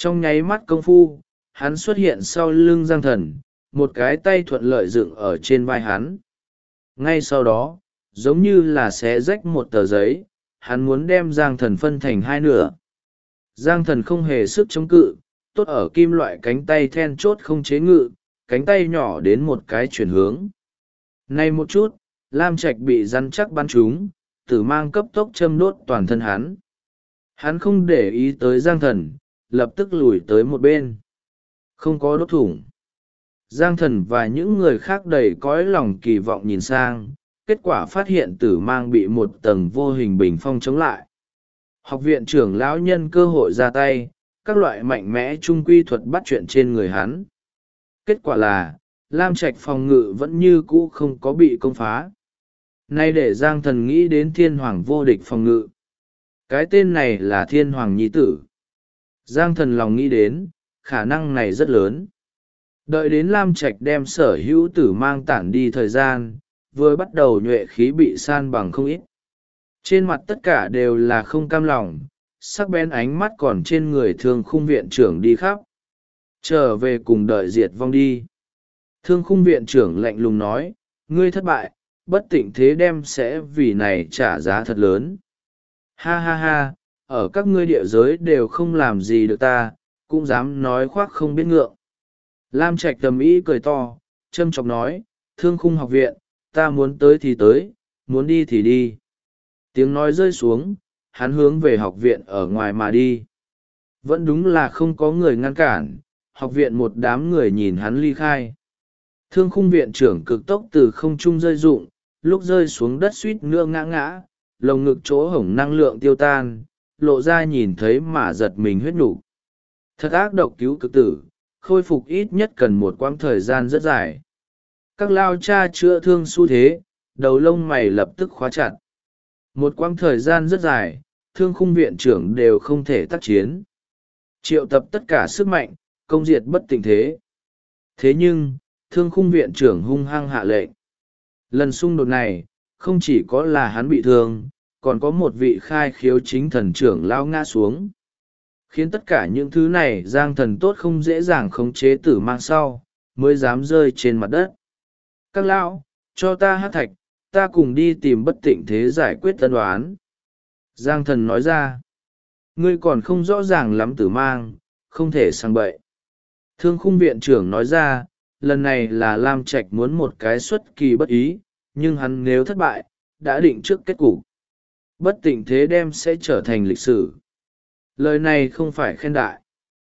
[SPEAKER 1] Trong nháy mắt công phu, hắn xuất hiện sau lưng Giang Thần, một cái tay thuận lợi dựng ở trên vai hắn. Ngay sau đó, giống như là xé rách một tờ giấy, hắn muốn đem Giang Thần phân thành hai nửa. Giang Thần không hề sức chống cự, tốt ở kim loại cánh tay then chốt không chế ngự, cánh tay nhỏ đến một cái chuyển hướng. Nay một chút, Lam Trạch bị rắn chắc bắn trúng, tử mang cấp tốc châm đốt toàn thân hắn. Hắn không để ý tới Giang Thần, lập tức lùi tới một bên. Không có đốt thủng. Giang Thần và những người khác đầy cõi lòng kỳ vọng nhìn sang, kết quả phát hiện tử mang bị một tầng vô hình bình phong chống lại. Học viện trưởng lão nhân cơ hội ra tay, các loại mạnh mẽ trung quy thuật bắt chuyện trên người hắn. Kết quả là, Lam Trạch phòng ngự vẫn như cũ không có bị công phá. Nay để Giang Thần nghĩ đến Thiên Hoàng vô địch phòng ngự. Cái tên này là Thiên Hoàng nhi tử. Giang Thần lòng nghĩ đến, khả năng này rất lớn. Đợi đến Lam Trạch đem sở hữu tử mang tản đi thời gian, vừa bắt đầu nhuệ khí bị san bằng không ít. Trên mặt tất cả đều là không cam lòng, sắc bén ánh mắt còn trên người Thương Khung viện trưởng đi khắp. Trở về cùng đợi diệt vong đi. Thương Khung viện trưởng lạnh lùng nói, ngươi thất bại, bất tịnh thế đem sẽ vì này trả giá thật lớn. Ha ha ha, ở các ngươi địa giới đều không làm gì được ta, cũng dám nói khoác không biết ngượng. Lam Trạch tầm ý cười to, châm chọc nói, Thương Khung học viện, ta muốn tới thì tới, muốn đi thì đi. Tiếng nói rơi xuống, hắn hướng về học viện ở ngoài mà đi. Vẫn đúng là không có người ngăn cản, học viện một đám người nhìn hắn ly khai. Thương Khung viện trưởng cực tốc từ không trung rơi rụng, lúc rơi xuống đất suýt nữa ngã ngã, lồng ngực chỗ hổng năng lượng tiêu tan, lộ ra nhìn thấy mà giật mình huyết nhục. Thật ác độc cứu cực tử, khôi phục ít nhất cần một quãng thời gian rất dài. Các lao cha chữa thương xu thế, đầu lông mày lập tức khóa chặt. Một quãng thời gian rất dài, Thương Khung viện trưởng đều không thể tác chiến. Triệu tập tất cả sức mạnh, công diệt bất tịnh thế. Thế nhưng, Thương Khung viện trưởng hung hăng hạ lệnh. Lần xung đột này, không chỉ có là hắn bị thương, còn có một vị khai khiếu chính thần trưởng lao ngã xuống. Khiến tất cả những thứ này Giang Thần tốt không dễ dàng khống chế tử mang sau, mới dám rơi trên mặt đất. Các lão, cho ta hát thạch, ta cùng đi tìm bất tịnh thế giải quyết tân đoán. Giang Thần nói ra, ngươi còn không rõ ràng lắm tử mang, không thể sang bậy. Thương Khung viện trưởng nói ra, lần này là Lam Trạch muốn một cái xuất kỳ bất ý, nhưng hắn nếu thất bại, đã định trước kết cục. Bất tịnh thế đem sẽ trở thành lịch sử. Lời này không phải khen đại.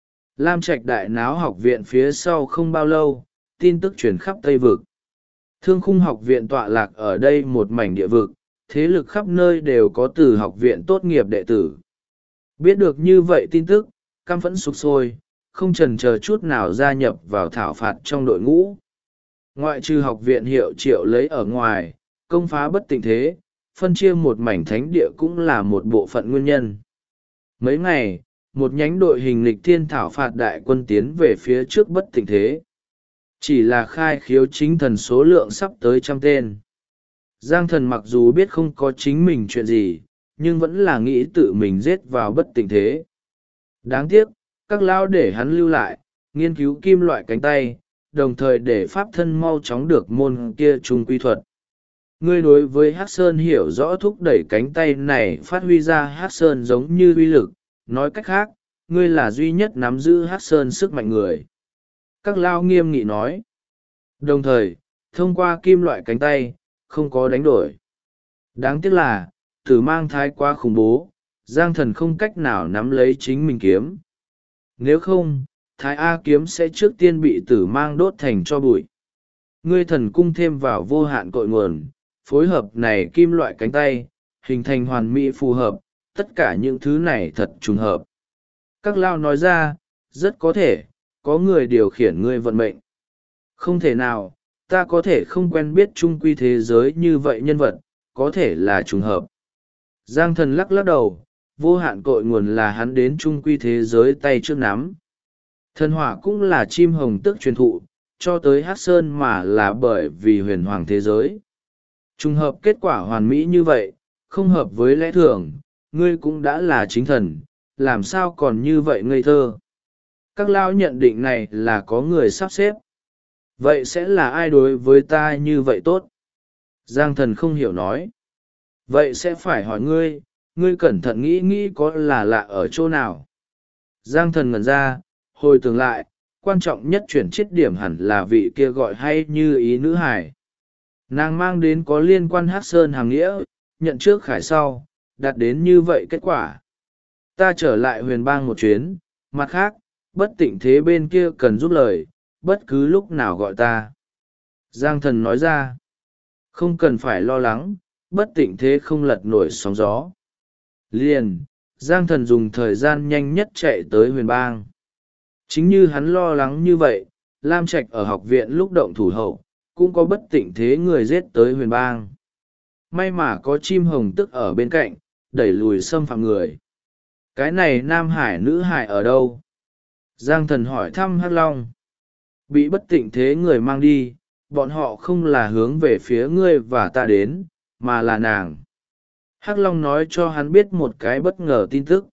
[SPEAKER 1] Lam Trạch đại náo học viện phía sau không bao lâu, tin tức truyền khắp Tây Vực. Thương Khung học viện tọa lạc ở đây một mảnh địa vực, thế lực khắp nơi đều có từ học viện tốt nghiệp đệ tử. Biết được như vậy tin tức, căm phẫn sục sôi, không chần chờ chút nào gia nhập vào thảo phạt trong đội ngũ. Ngoại trừ học viện hiệu triệu lấy ở ngoài, công phá bất tịnh thế, phân chia một mảnh thánh địa cũng là một bộ phận nguyên nhân. Mấy ngày, một nhánh đội hình lịch thiên thảo phạt đại quân tiến về phía trước bất tịnh thế. Chỉ là khai khiếu chính thần số lượng sắp tới 100 tên. Giang Thần mặc dù biết không có chính mình chuyện gì, nhưng vẫn là nghĩ tự mình giết vào bất tịnh thế. Đáng tiếc, các lão để hắn lưu lại, nghiên cứu kim loại cánh tay, đồng thời để pháp thân mau chóng được môn kia trung quy thuật. Ngươi đối với Hắc Sơn hiểu rõ thúc đẩy cánh tay này phát huy ra Hắc Sơn giống như uy lực, nói cách khác, ngươi là duy nhất nắm giữ Hắc Sơn sức mạnh người. Các lao nghiêm nghị nói. Đồng thời, thông qua kim loại cánh tay, không có đánh đổi. Đáng tiếc là, tử mang thái quá khủng bố, Giang Thần không cách nào nắm lấy chính mình kiếm. Nếu không, thái A kiếm sẽ trước tiên bị tử mang đốt thành cho bụi. Ngươi thần cung thêm vào vô hạn cội nguồn, phối hợp này kim loại cánh tay, hình thành hoàn mỹ phù hợp, tất cả những thứ này thật trùng hợp. Các lao nói ra, rất có thể, có người điều khiển ngươi vận mệnh. Không thể nào, ta có thể không quen biết trung quy thế giới như vậy nhân vật, có thể là trùng hợp. Giang Thần lắc lắc đầu, vô hạn cội nguồn là hắn đến trung quy thế giới tay trước nắm. Thần hỏa cũng là chim hồng tức truyền thụ, cho tới Hắc Sơn mà là bởi vì huyền hoàng thế giới. Trùng hợp kết quả hoàn mỹ như vậy, không hợp với lẽ thường, ngươi cũng đã là chính thần, làm sao còn như vậy ngây thơ. Các lão nhận định này là có người sắp xếp. Vậy sẽ là ai đối với ta như vậy tốt? Giang thần không hiểu nói. Vậy sẽ phải hỏi ngươi, ngươi cẩn thận nghĩ nghĩ có là lạ ở chỗ nào. Giang thần ngẩn ra, hồi tưởng lại, quan trọng nhất chuyển chết điểm hẳn là vị kia gọi hay như ý nữ hải. Nàng mang đến có liên quan Hắc Sơn hàng nghĩa, nhận trước khải sau, đạt đến như vậy kết quả. Ta trở lại huyền bang một chuyến, mặt khác, bất tịnh thế bên kia cần giúp lời, bất cứ lúc nào gọi ta. Giang thần nói ra, không cần phải lo lắng, bất tịnh thế không lật nổi sóng gió. Liền, Giang thần dùng thời gian nhanh nhất chạy tới huyền bang. Chính như hắn lo lắng như vậy, Lam Trạch ở học viện lúc động thủ hậu, cũng có bất tịnh thế người giết tới huyền bang. May mà có chim hồng tức ở bên cạnh, đẩy lùi xâm phạm người. Cái này Nam Hải nữ hải ở đâu? Giang thần hỏi thăm Hắc Long. Bị bất tịnh thế người mang đi, bọn họ không là hướng về phía ngươi và ta đến, mà là nàng. Hắc Long nói cho hắn biết một cái bất ngờ tin tức.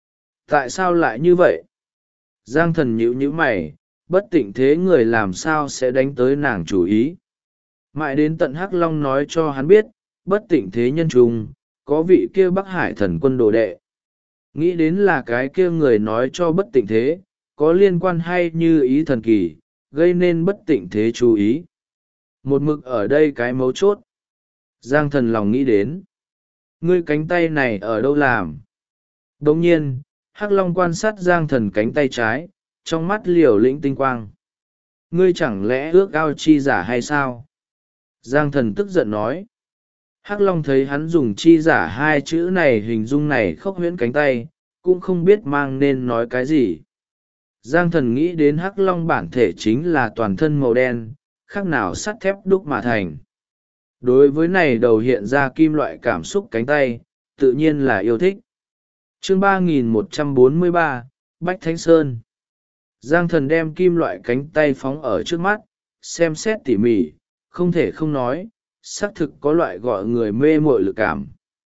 [SPEAKER 1] Tại sao lại như vậy? Giang thần nhíu mày, bất tịnh thế người làm sao sẽ đánh tới nàng chủ ý. Mãi đến tận Hắc Long nói cho hắn biết, bất tịnh thế nhân trung, có vị kia Bắc Hải thần quân đồ đệ. Nghĩ đến là cái kia người nói cho bất tịnh thế, có liên quan hay như ý thần kỳ, gây nên bất tịnh thế chú ý. Một mực ở đây cái mấu chốt. Giang thần lòng nghĩ đến. Ngươi cánh tay này ở đâu làm? Đồng nhiên, Hắc Long quan sát Giang thần cánh tay trái, trong mắt liều lĩnh tinh quang. Ngươi chẳng lẽ ước ao chi giả hay sao? Giang thần tức giận nói. Hắc Long thấy hắn dùng chi giả hai chữ này hình dung này khốc huyễn cánh tay, cũng không biết mang nên nói cái gì. Giang thần nghĩ đến Hắc Long bản thể chính là toàn thân màu đen, khác nào sắt thép đúc mà thành. Đối với này đầu hiện ra kim loại cảm xúc cánh tay, tự nhiên là yêu thích. Chương 3143, Bách Thánh Sơn. Giang thần đem kim loại cánh tay phóng ở trước mắt, xem xét tỉ mỉ, không thể không nói, xác thực có loại gọi người mê mội lực cảm.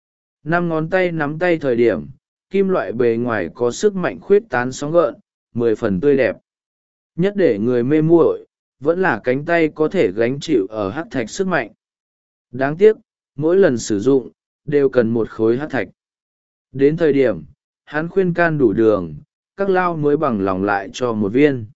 [SPEAKER 1] 5 ngón tay nắm tay thời điểm, kim loại bề ngoài có sức mạnh khuyết tán sóng gợn, 10 phần tươi đẹp. Nhất để người mê muội, vẫn là cánh tay có thể gánh chịu ở hắc thạch sức mạnh. Đáng tiếc, mỗi lần sử dụng, đều cần một khối hắc thạch. Đến thời điểm, hắn khuyên can đủ đường, các lao mới bằng lòng lại cho một viên.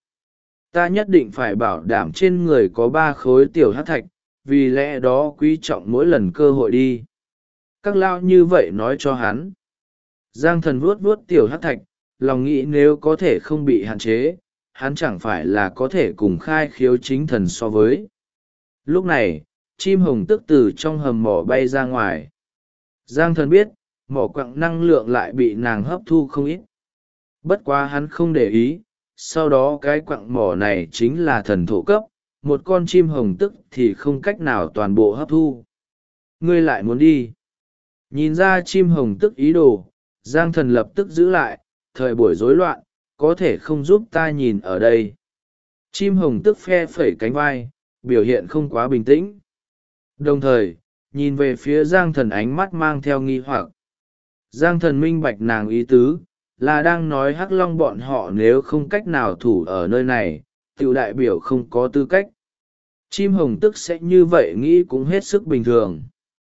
[SPEAKER 1] Ta nhất định phải bảo đảm trên người có 3 khối tiểu hắc thạch, vì lẽ đó quý trọng mỗi lần cơ hội đi. Các lao như vậy nói cho hắn. Giang thần vuốt vuốt tiểu hắc thạch, lòng nghĩ nếu có thể không bị hạn chế, hắn chẳng phải là có thể cùng khai khiếu chính thần so với. Lúc này, chim hồng tức từ trong hầm mỏ bay ra ngoài. Giang thần biết, mỏ quặng năng lượng lại bị nàng hấp thu không ít. Bất quá hắn không để ý, sau đó cái quặng mỏ này chính là thần thổ cấp, một con chim hồng tức thì không cách nào toàn bộ hấp thu. Ngươi lại muốn đi. Nhìn ra chim hồng tức ý đồ, Giang thần lập tức giữ lại, thời buổi rối loạn, có thể không giúp ta nhìn ở đây. Chim hồng tức phe phẩy cánh vai, biểu hiện không quá bình tĩnh. Đồng thời, nhìn về phía Giang thần ánh mắt mang theo nghi hoặc. Giang thần minh bạch nàng ý tứ, là đang nói Hắc Long bọn họ nếu không cách nào thủ ở nơi này, tiểu đại biểu không có tư cách. Chim hồng tức sẽ như vậy nghĩ cũng hết sức bình thường.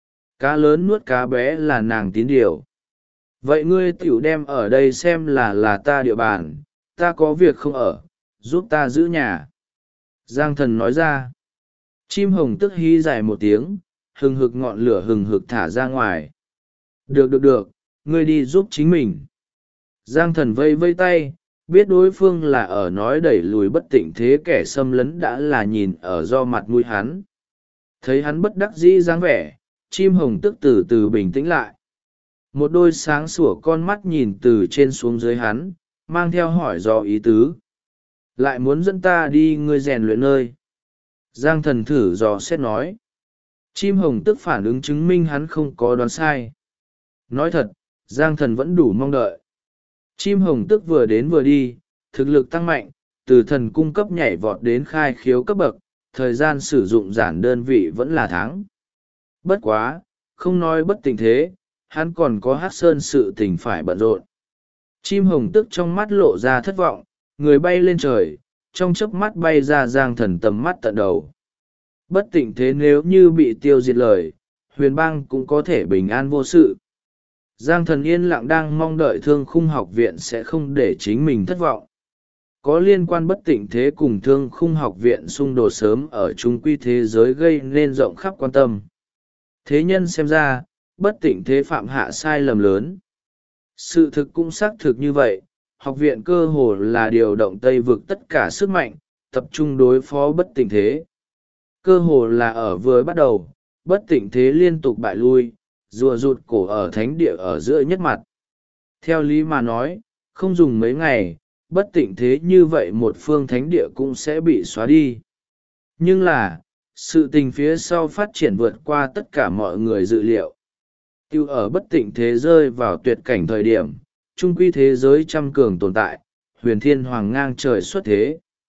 [SPEAKER 1] Cá lớn nuốt cá bé là nàng tín điều. Vậy ngươi tiểu đem ở đây xem là ta địa bàn, ta có việc không ở, giúp ta giữ nhà. Giang thần nói ra. Chim hồng tức hí dài một tiếng, hừng hực ngọn lửa hừng hực thả ra ngoài. Được, ngươi đi giúp chính mình. Giang thần vây vây tay, biết đối phương là ở nói đẩy lùi bất tịnh thế kẻ xâm lấn đã là nhìn ở do mặt mũi hắn. Thấy hắn bất đắc dĩ dáng vẻ, chim hồng tức từ từ bình tĩnh lại. Một đôi sáng sủa con mắt nhìn từ trên xuống dưới hắn, mang theo hỏi do ý tứ. Lại muốn dẫn ta đi ngươi rèn luyện nơi. Giang thần thử dò xét nói. Chim hồng tức phản ứng chứng minh hắn không có đoán sai. Nói thật, Giang thần vẫn đủ mong đợi. Chim hồng tức vừa đến vừa đi, thực lực tăng mạnh, từ thần cung cấp nhảy vọt đến khai khiếu cấp bậc, thời gian sử dụng giản đơn vị vẫn là tháng. Bất quá, không nói bất tình thế, hắn còn có Hắc Sơn sự tình phải bận rộn. Chim hồng tức trong mắt lộ ra thất vọng, người bay lên trời, trong chớp mắt bay ra Giang Thần tầm mắt tận đầu. Bất tịnh thế nếu như bị tiêu diệt lời, huyền bang cũng có thể bình an vô sự. Giang Thần yên lặng đang mong đợi Thương Khung Học Viện sẽ không để chính mình thất vọng. Có liên quan bất tịnh thế cùng Thương Khung Học Viện xung đột sớm ở trung quy thế giới gây nên rộng khắp quan tâm. Thế nhân xem ra, bất tịnh thế phạm hạ sai lầm lớn. Sự thực cũng xác thực như vậy, học viện cơ hồ là điều động Tây vực tất cả sức mạnh, tập trung đối phó bất tịnh thế. Cơ hồ là ở vừa bắt đầu, bất tịnh thế liên tục bại lui, rùa rụt cổ ở thánh địa ở giữa nhất mặt. Theo lý mà nói, không dùng mấy ngày, bất tịnh thế như vậy một phương thánh địa cũng sẽ bị xóa đi. Nhưng là, sự tình phía sau phát triển vượt qua tất cả mọi người dự liệu. Tiêu ở bất tịnh thế rơi vào tuyệt cảnh thời điểm, trung quy thế giới trăm cường tồn tại, huyền thiên hoàng ngang trời xuất thế.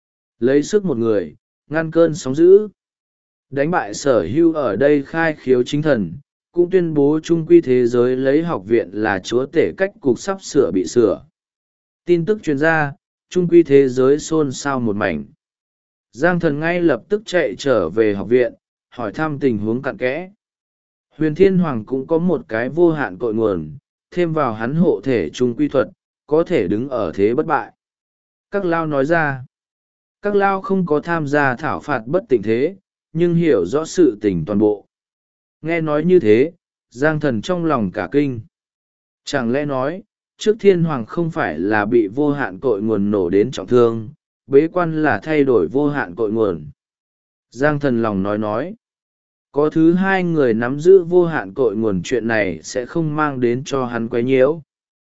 [SPEAKER 1] Lấy sức một người, ngăn cơn sóng dữ. Đánh bại sở hưu ở đây khai khiếu chính thần, cũng tuyên bố trung quy thế giới lấy học viện là chúa tể cách cục sắp sửa bị sửa. Tin tức truyền ra, trung quy thế giới xôn xao một mảnh. Giang Thần ngay lập tức chạy trở về học viện, hỏi thăm tình huống cặn kẽ. Huyền Thiên Hoàng cũng có một cái vô hạn cội nguồn, thêm vào hắn hộ thể trung quy thuật, có thể đứng ở thế bất bại. Các lao nói ra, các lao không có tham gia thảo phạt bất tịnh thế, nhưng hiểu rõ sự tình toàn bộ. Nghe nói như thế, Giang Thần trong lòng cả kinh. Chẳng lẽ nói, trước Thiên Hoàng không phải là bị vô hạn cội nguồn nổ đến trọng thương, bế quan là thay đổi vô hạn cội nguồn. Giang Thần lòng nói, có thứ hai người nắm giữ vô hạn cội nguồn chuyện này sẽ không mang đến cho hắn quấy nhiễu.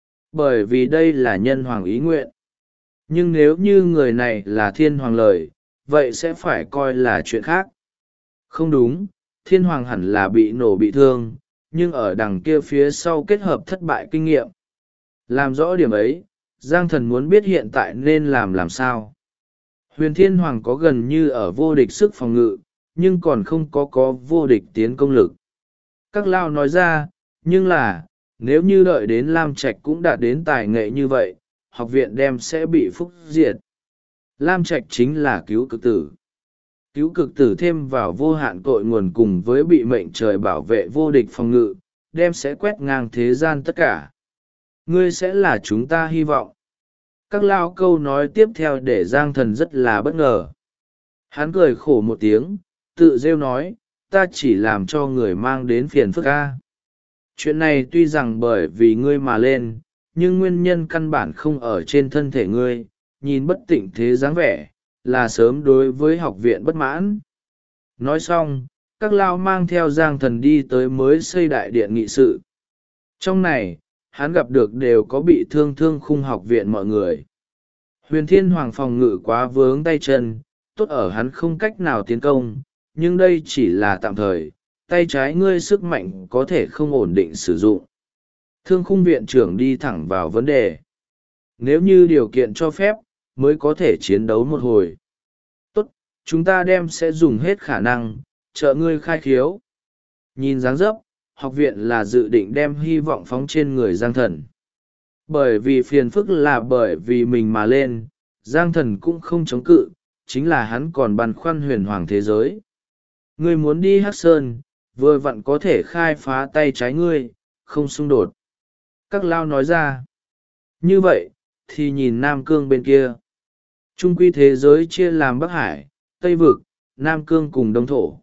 [SPEAKER 1] Bởi vì đây là nhân hoàng ý nguyện. Nhưng nếu như người này là thiên hoàng lời, vậy sẽ phải coi là chuyện khác. Không đúng, thiên hoàng hẳn là bị nổ bị thương, nhưng ở đằng kia phía sau kết hợp thất bại kinh nghiệm. Làm rõ điểm ấy, Giang Thần muốn biết hiện tại nên làm sao. Huyền Thiên Hoàng có gần như ở vô địch sức phòng ngự, nhưng còn không có vô địch tiến công lực. Các lao nói ra, nhưng là, nếu như đợi đến Lam Trạch cũng đạt đến tài nghệ như vậy, học viện đem sẽ bị phúc diệt. Lam Trạch chính là cứu cực tử. Cứu cực tử thêm vào vô hạn cội nguồn cùng với bị mệnh trời bảo vệ vô địch phòng ngự, đem sẽ quét ngang thế gian tất cả. Ngươi sẽ là chúng ta hy vọng. Các lao câu nói tiếp theo để Giang Thần rất là bất ngờ. Hắn cười khổ một tiếng, tự rêu nói, ta chỉ làm cho người mang đến phiền phức ca. Chuyện này tuy rằng bởi vì ngươi mà lên, nhưng nguyên nhân căn bản không ở trên thân thể ngươi, nhìn bất tịnh thế dáng vẻ, là sớm đối với học viện bất mãn. Nói xong, các lao mang theo Giang Thần đi tới mới xây đại điện nghị sự. Trong này, hắn gặp được đều có bị thương khung học viện mọi người. Huyền Thiên Hoàng phòng ngự quá vướng tay chân, tốt ở hắn không cách nào tiến công, nhưng đây chỉ là tạm thời, tay trái ngươi sức mạnh có thể không ổn định sử dụng. Thương khung viện trưởng đi thẳng vào vấn đề. Nếu như điều kiện cho phép, mới có thể chiến đấu một hồi. Tốt, chúng ta sẽ dùng hết khả năng, trợ ngươi khai khiếu. Nhìn dáng dấp, học viện là dự định đem hy vọng phóng trên người Giang Thần. Bởi vì phiền phức là bởi vì mình mà lên, Giang Thần cũng không chống cự, chính là hắn còn băn khoăn huyền hoàng thế giới. Ngươi muốn đi Hắc Sơn, vừa vặn có thể khai phá tay trái ngươi, không xung đột. Các lao nói ra. Như vậy, thì nhìn Nam Cương bên kia. Trung quy thế giới chia làm Bắc Hải, Tây Vực, Nam Cương cùng Đông Thổ.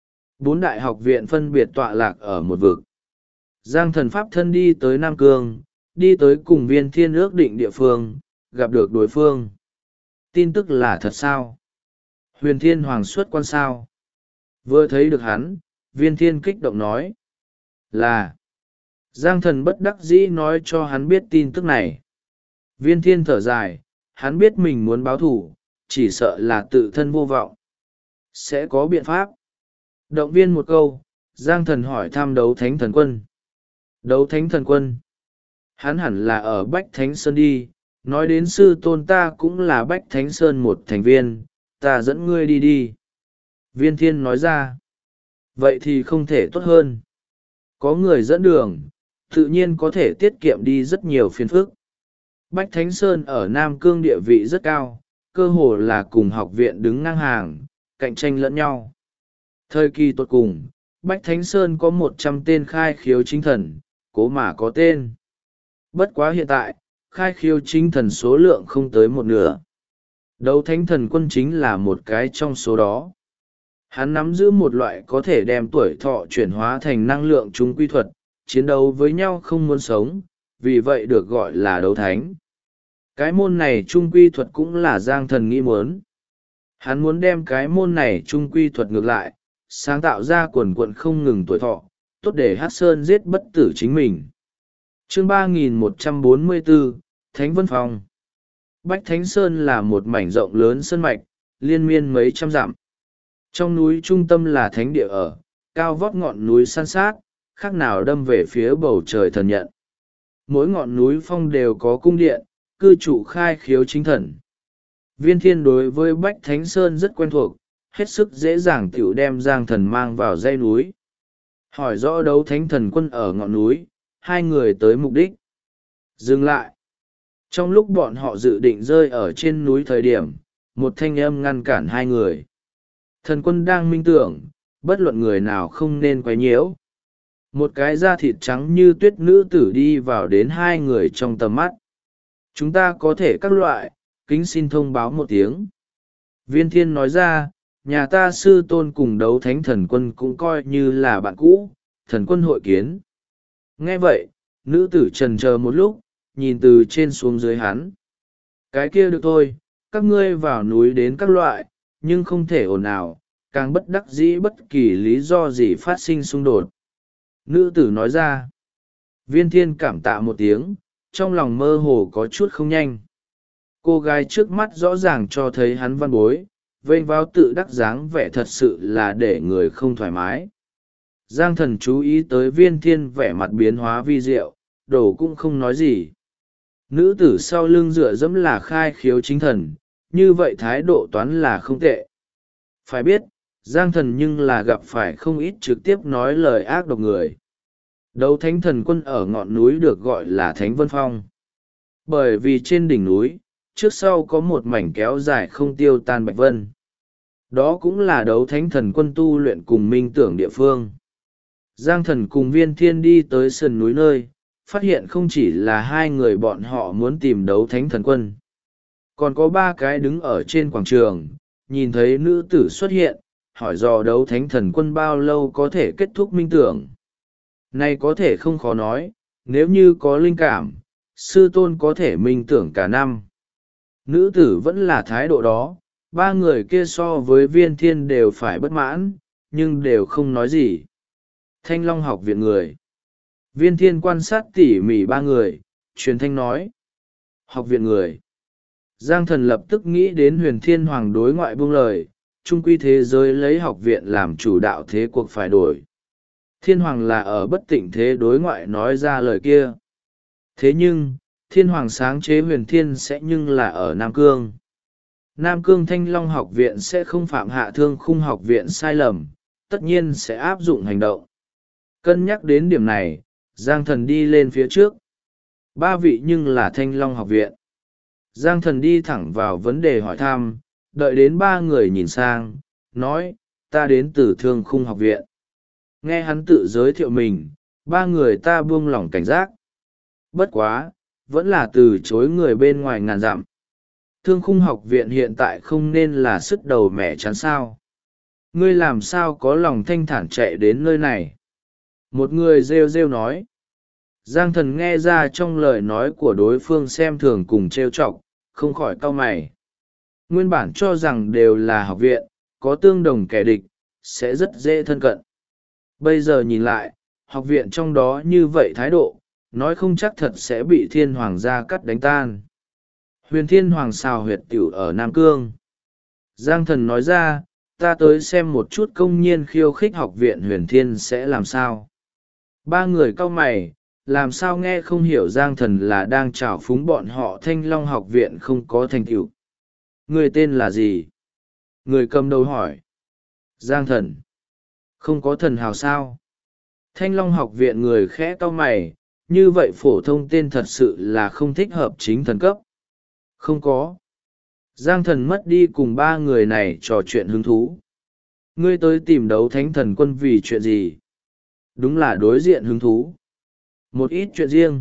[SPEAKER 1] 4 đại học viện phân biệt tọa lạc ở một vực. Giang Thần pháp thân đi tới Nam Cương, đi tới cùng Viên Thiên ước định địa phương, gặp được đối phương. Tin tức là thật sao? Huyền Thiên Hoàng xuất quan sao? Vừa thấy được hắn, Viên Thiên kích động nói. Là. Giang Thần bất đắc dĩ nói cho hắn biết tin tức này. Viên Thiên thở dài, hắn biết mình muốn báo thủ, chỉ sợ là tự thân vô vọng. Sẽ có biện pháp. Động viên một câu, Giang Thần hỏi thăm Đấu Thánh Thần Quân. Đấu Thánh Thần Quân. Hắn hẳn là ở Bách Thánh Sơn đi, nói đến sư tôn ta cũng là Bách Thánh Sơn một thành viên, ta dẫn ngươi đi. Viên Thiên nói ra. Vậy thì không thể tốt hơn. Có người dẫn đường, tự nhiên có thể tiết kiệm đi rất nhiều phiền phức. Bách Thánh Sơn ở Nam Cương địa vị rất cao, cơ hồ là cùng học viện đứng ngang hàng, cạnh tranh lẫn nhau. Thời kỳ tột cùng, Bách Thánh Sơn có 100 tên khai khiếu chính thần, cố mà có tên. Bất quá hiện tại, khai khiếu chính thần số lượng không tới một nửa. Đấu Thánh Thần Quân chính là một cái trong số đó. Hắn nắm giữ một loại có thể đem tuổi thọ chuyển hóa thành năng lượng trung quy thuật, chiến đấu với nhau không muốn sống, vì vậy được gọi là đấu thánh. Cái môn này trung quy thuật cũng là Giang Thần nghĩ muốn. Hắn muốn đem cái môn này trung quy thuật ngược lại, sáng tạo ra quần quận không ngừng tuổi thọ, tốt để Hắc Sơn giết bất tử chính mình. Chương 3144, Thánh Vân Phong. Bách Thánh Sơn là một mảnh rộng lớn sơn mạch, liên miên mấy trăm dặm. Trong núi trung tâm là thánh địa ở, cao vót ngọn núi san sát, khác nào đâm về phía bầu trời thần nhận. Mỗi ngọn núi phong đều có cung điện, cư trụ khai khiếu chính thần. Viên Thiên đối với Bách Thánh Sơn rất quen thuộc, hết sức dễ dàng tiểu đem Giang Thần mang vào dãy núi. Hỏi rõ Đấu Thánh Thần Quân ở ngọn núi, hai người tới mục đích. Dừng lại. Trong lúc bọn họ dự định rơi ở trên núi thời điểm, một thanh âm ngăn cản hai người. Thần Quân đang minh tưởng, bất luận người nào không nên quấy nhiễu. Một cái da thịt trắng như tuyết nữ tử đi vào đến hai người trong tầm mắt. Chúng ta có thể các loại, kính xin thông báo một tiếng. Viên Thiên nói ra, nhà ta sư tôn cùng Đấu Thánh Thần Quân cũng coi như là bạn cũ, Thần Quân hội kiến. Nghe vậy, nữ tử trần chờ một lúc, nhìn từ trên xuống dưới hắn. Cái kia được thôi, các ngươi vào núi đến các loại, nhưng không thể ồn ào, càng bất đắc dĩ bất kỳ lý do gì phát sinh xung đột. Nữ tử nói ra. Viên Thiên cảm tạ một tiếng, trong lòng mơ hồ có chút không nhanh. Cô gái trước mắt rõ ràng cho thấy hắn văn bối, vênh vào tự đắc dáng vẻ thật sự là để người không thoải mái. Giang Thần chú ý tới Viên Thiên vẻ mặt biến hóa vi diệu, đổ cũng không nói gì. Nữ tử sau lưng dựa dẫm là khai khiếu chính thần, như vậy thái độ toán là không tệ. Phải biết, Giang Thần nhưng là gặp phải không ít trực tiếp nói lời ác độc người. Đấu Thánh Thần Quân ở ngọn núi được gọi là Thánh Vân Phong. Bởi vì trên đỉnh núi, trước sau có một mảnh kéo dài không tiêu tan bạch vân. Đó cũng là Đấu Thánh Thần Quân tu luyện cùng minh tưởng địa phương. Giang Thần cùng Viên Thiên đi tới sườn núi nơi, phát hiện không chỉ là hai người bọn họ muốn tìm Đấu Thánh Thần Quân. Còn có ba cái đứng ở trên quảng trường, nhìn thấy nữ tử xuất hiện, hỏi dò Đấu Thánh Thần Quân bao lâu có thể kết thúc minh tưởng. Này có thể không khó nói, nếu như có linh cảm, sư tôn có thể minh tưởng cả năm. Nữ tử vẫn là thái độ đó, ba người kia so với Viên Thiên đều phải bất mãn, nhưng đều không nói gì. Thanh Long học viện người. Viên Thiên quan sát tỉ mỉ ba người, truyền thanh nói. Học viện người. Giang Thần lập tức nghĩ đến Huyền Thiên Hoàng đối ngoại buông lời, trung quy thế giới lấy học viện làm chủ đạo thế cuộc phải đổi. Thiên Hoàng là ở bất tịnh thế đối ngoại nói ra lời kia. Thế nhưng, Thiên Hoàng sáng chế Huyền Thiên sẽ nhưng là ở Nam Cương. Nam Cương Thanh Long học viện sẽ không phạm hạ Thương Khung học viện sai lầm, tất nhiên sẽ áp dụng hành động. Cân nhắc đến điểm này, Giang Thần đi lên phía trước. Ba vị nhưng là Thanh Long học viện. Giang Thần đi thẳng vào vấn đề hỏi thăm, đợi đến ba người nhìn sang, nói, ta đến từ Thương Khung học viện. Nghe hắn tự giới thiệu mình, ba người ta buông lỏng cảnh giác. Bất quá, vẫn là từ chối người bên ngoài ngàn dặm. Thương Khung học viện hiện tại không nên là sức đầu mẻ chán sao. Ngươi làm sao có lòng thanh thản chạy đến nơi này? Một người rêu rêu nói. Giang Thần nghe ra trong lời nói của đối phương xem thường cùng trêu chọc, không khỏi cau mày. Nguyên bản cho rằng đều là học viện, có tương đồng kẻ địch, sẽ rất dễ thân cận. Bây giờ nhìn lại, học viện trong đó như vậy thái độ, nói không chắc thật sẽ bị Thiên Hoàng gia cắt đánh tan. Huyền Thiên Hoàng xào huyệt tiểu ở Nam Cương. Giang Thần nói ra, ta tới xem một chút công nhiên khiêu khích học viện Huyền Thiên sẽ làm sao. Ba người cau mày, làm sao nghe không hiểu Giang Thần là đang trào phúng bọn họ Thanh Long học viện không có thành tựu. Người tên là gì? Người cầm đầu hỏi. Giang Thần. Không có thần hào sao? Thanh Long học viện người khẽ cau mày, như vậy phổ thông tên thật sự là không thích hợp chính thần cấp. Không có. Giang thần mất đi cùng ba người này trò chuyện hứng thú. Ngươi tới tìm đấu thánh thần quân vì chuyện gì? Đúng là đối diện hứng thú. Một ít chuyện riêng.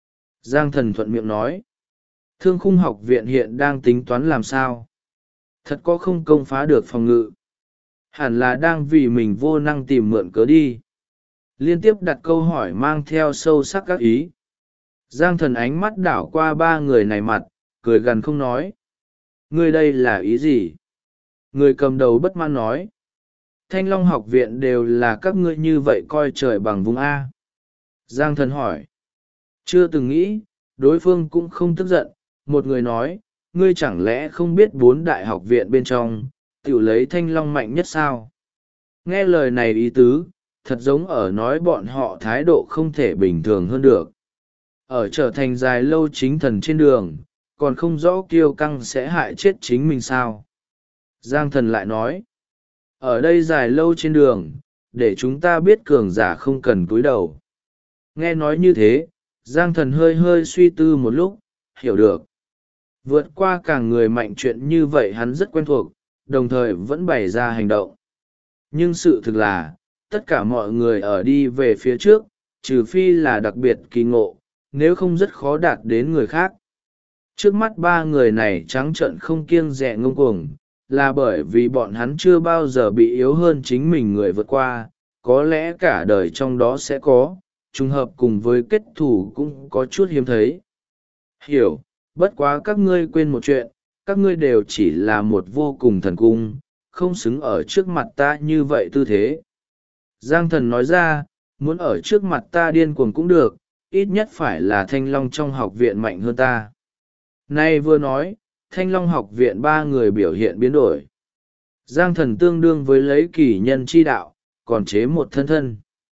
[SPEAKER 1] Giang thần thuận miệng nói. Thương khung học viện hiện đang tính toán làm sao? Thật có không công phá được phòng ngự. Hẳn là đang vì mình vô năng tìm mượn cớ đi. Liên tiếp đặt câu hỏi mang theo sâu sắc các ý. Giang thần ánh mắt đảo qua ba người này mặt, cười gằn không nói. Ngươi đây là ý gì? Người cầm đầu bất mãn nói. Thanh Long học viện đều là các ngươi như vậy coi trời bằng vùng A. Giang thần hỏi. Chưa từng nghĩ, đối phương cũng không tức giận. Một người nói, ngươi chẳng lẽ không biết 4 đại học viện bên trong, tiểu lấy Thanh Long mạnh nhất sao? Nghe lời này ý tứ, thật giống ở nói bọn họ thái độ không thể bình thường hơn được. Ở trở thành dài lâu chính thần trên đường, còn không rõ kiêu căng sẽ hại chết chính mình sao? Giang thần lại nói, ở đây dài lâu trên đường, để chúng ta biết cường giả không cần cúi đầu. Nghe nói như thế, Giang thần hơi hơi suy tư một lúc, hiểu được. Vượt qua càng người mạnh chuyện như vậy hắn rất quen thuộc, đồng thời vẫn bày ra hành động. Nhưng sự thực là, tất cả mọi người ở đi về phía trước, trừ phi là đặc biệt kỳ ngộ, nếu không rất khó đạt đến người khác. Trước mắt ba người này trắng trợn không kiêng dè ngông cuồng, là bởi vì bọn hắn chưa bao giờ bị yếu hơn chính mình người vượt qua, có lẽ cả đời trong đó sẽ có, trùng hợp cùng với kết thủ cũng có chút hiếm thấy. Hiểu, bất quá các ngươi quên một chuyện, các ngươi đều chỉ là một vô cùng thần cung, không xứng ở trước mặt ta như vậy tư thế. Giang thần nói ra, muốn ở trước mặt ta điên cuồng cũng được, ít nhất phải là Thanh Long trong học viện mạnh hơn ta. Nay vừa nói, Thanh Long học viện ba người biểu hiện biến đổi. Giang thần tương đương với lấy kỳ nhân chi đạo, còn chế một thân thân.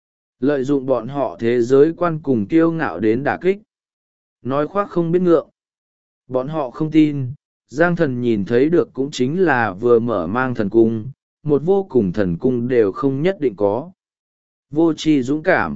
[SPEAKER 1] Lợi dụng bọn họ thế giới quan cùng kiêu ngạo đến đả kích. Nói khoác không biết ngượng. Bọn họ không tin, Giang thần nhìn thấy được cũng chính là vừa mở mang thần cung, một vô cùng thần cung đều không nhất định có. Vô tri dũng cảm.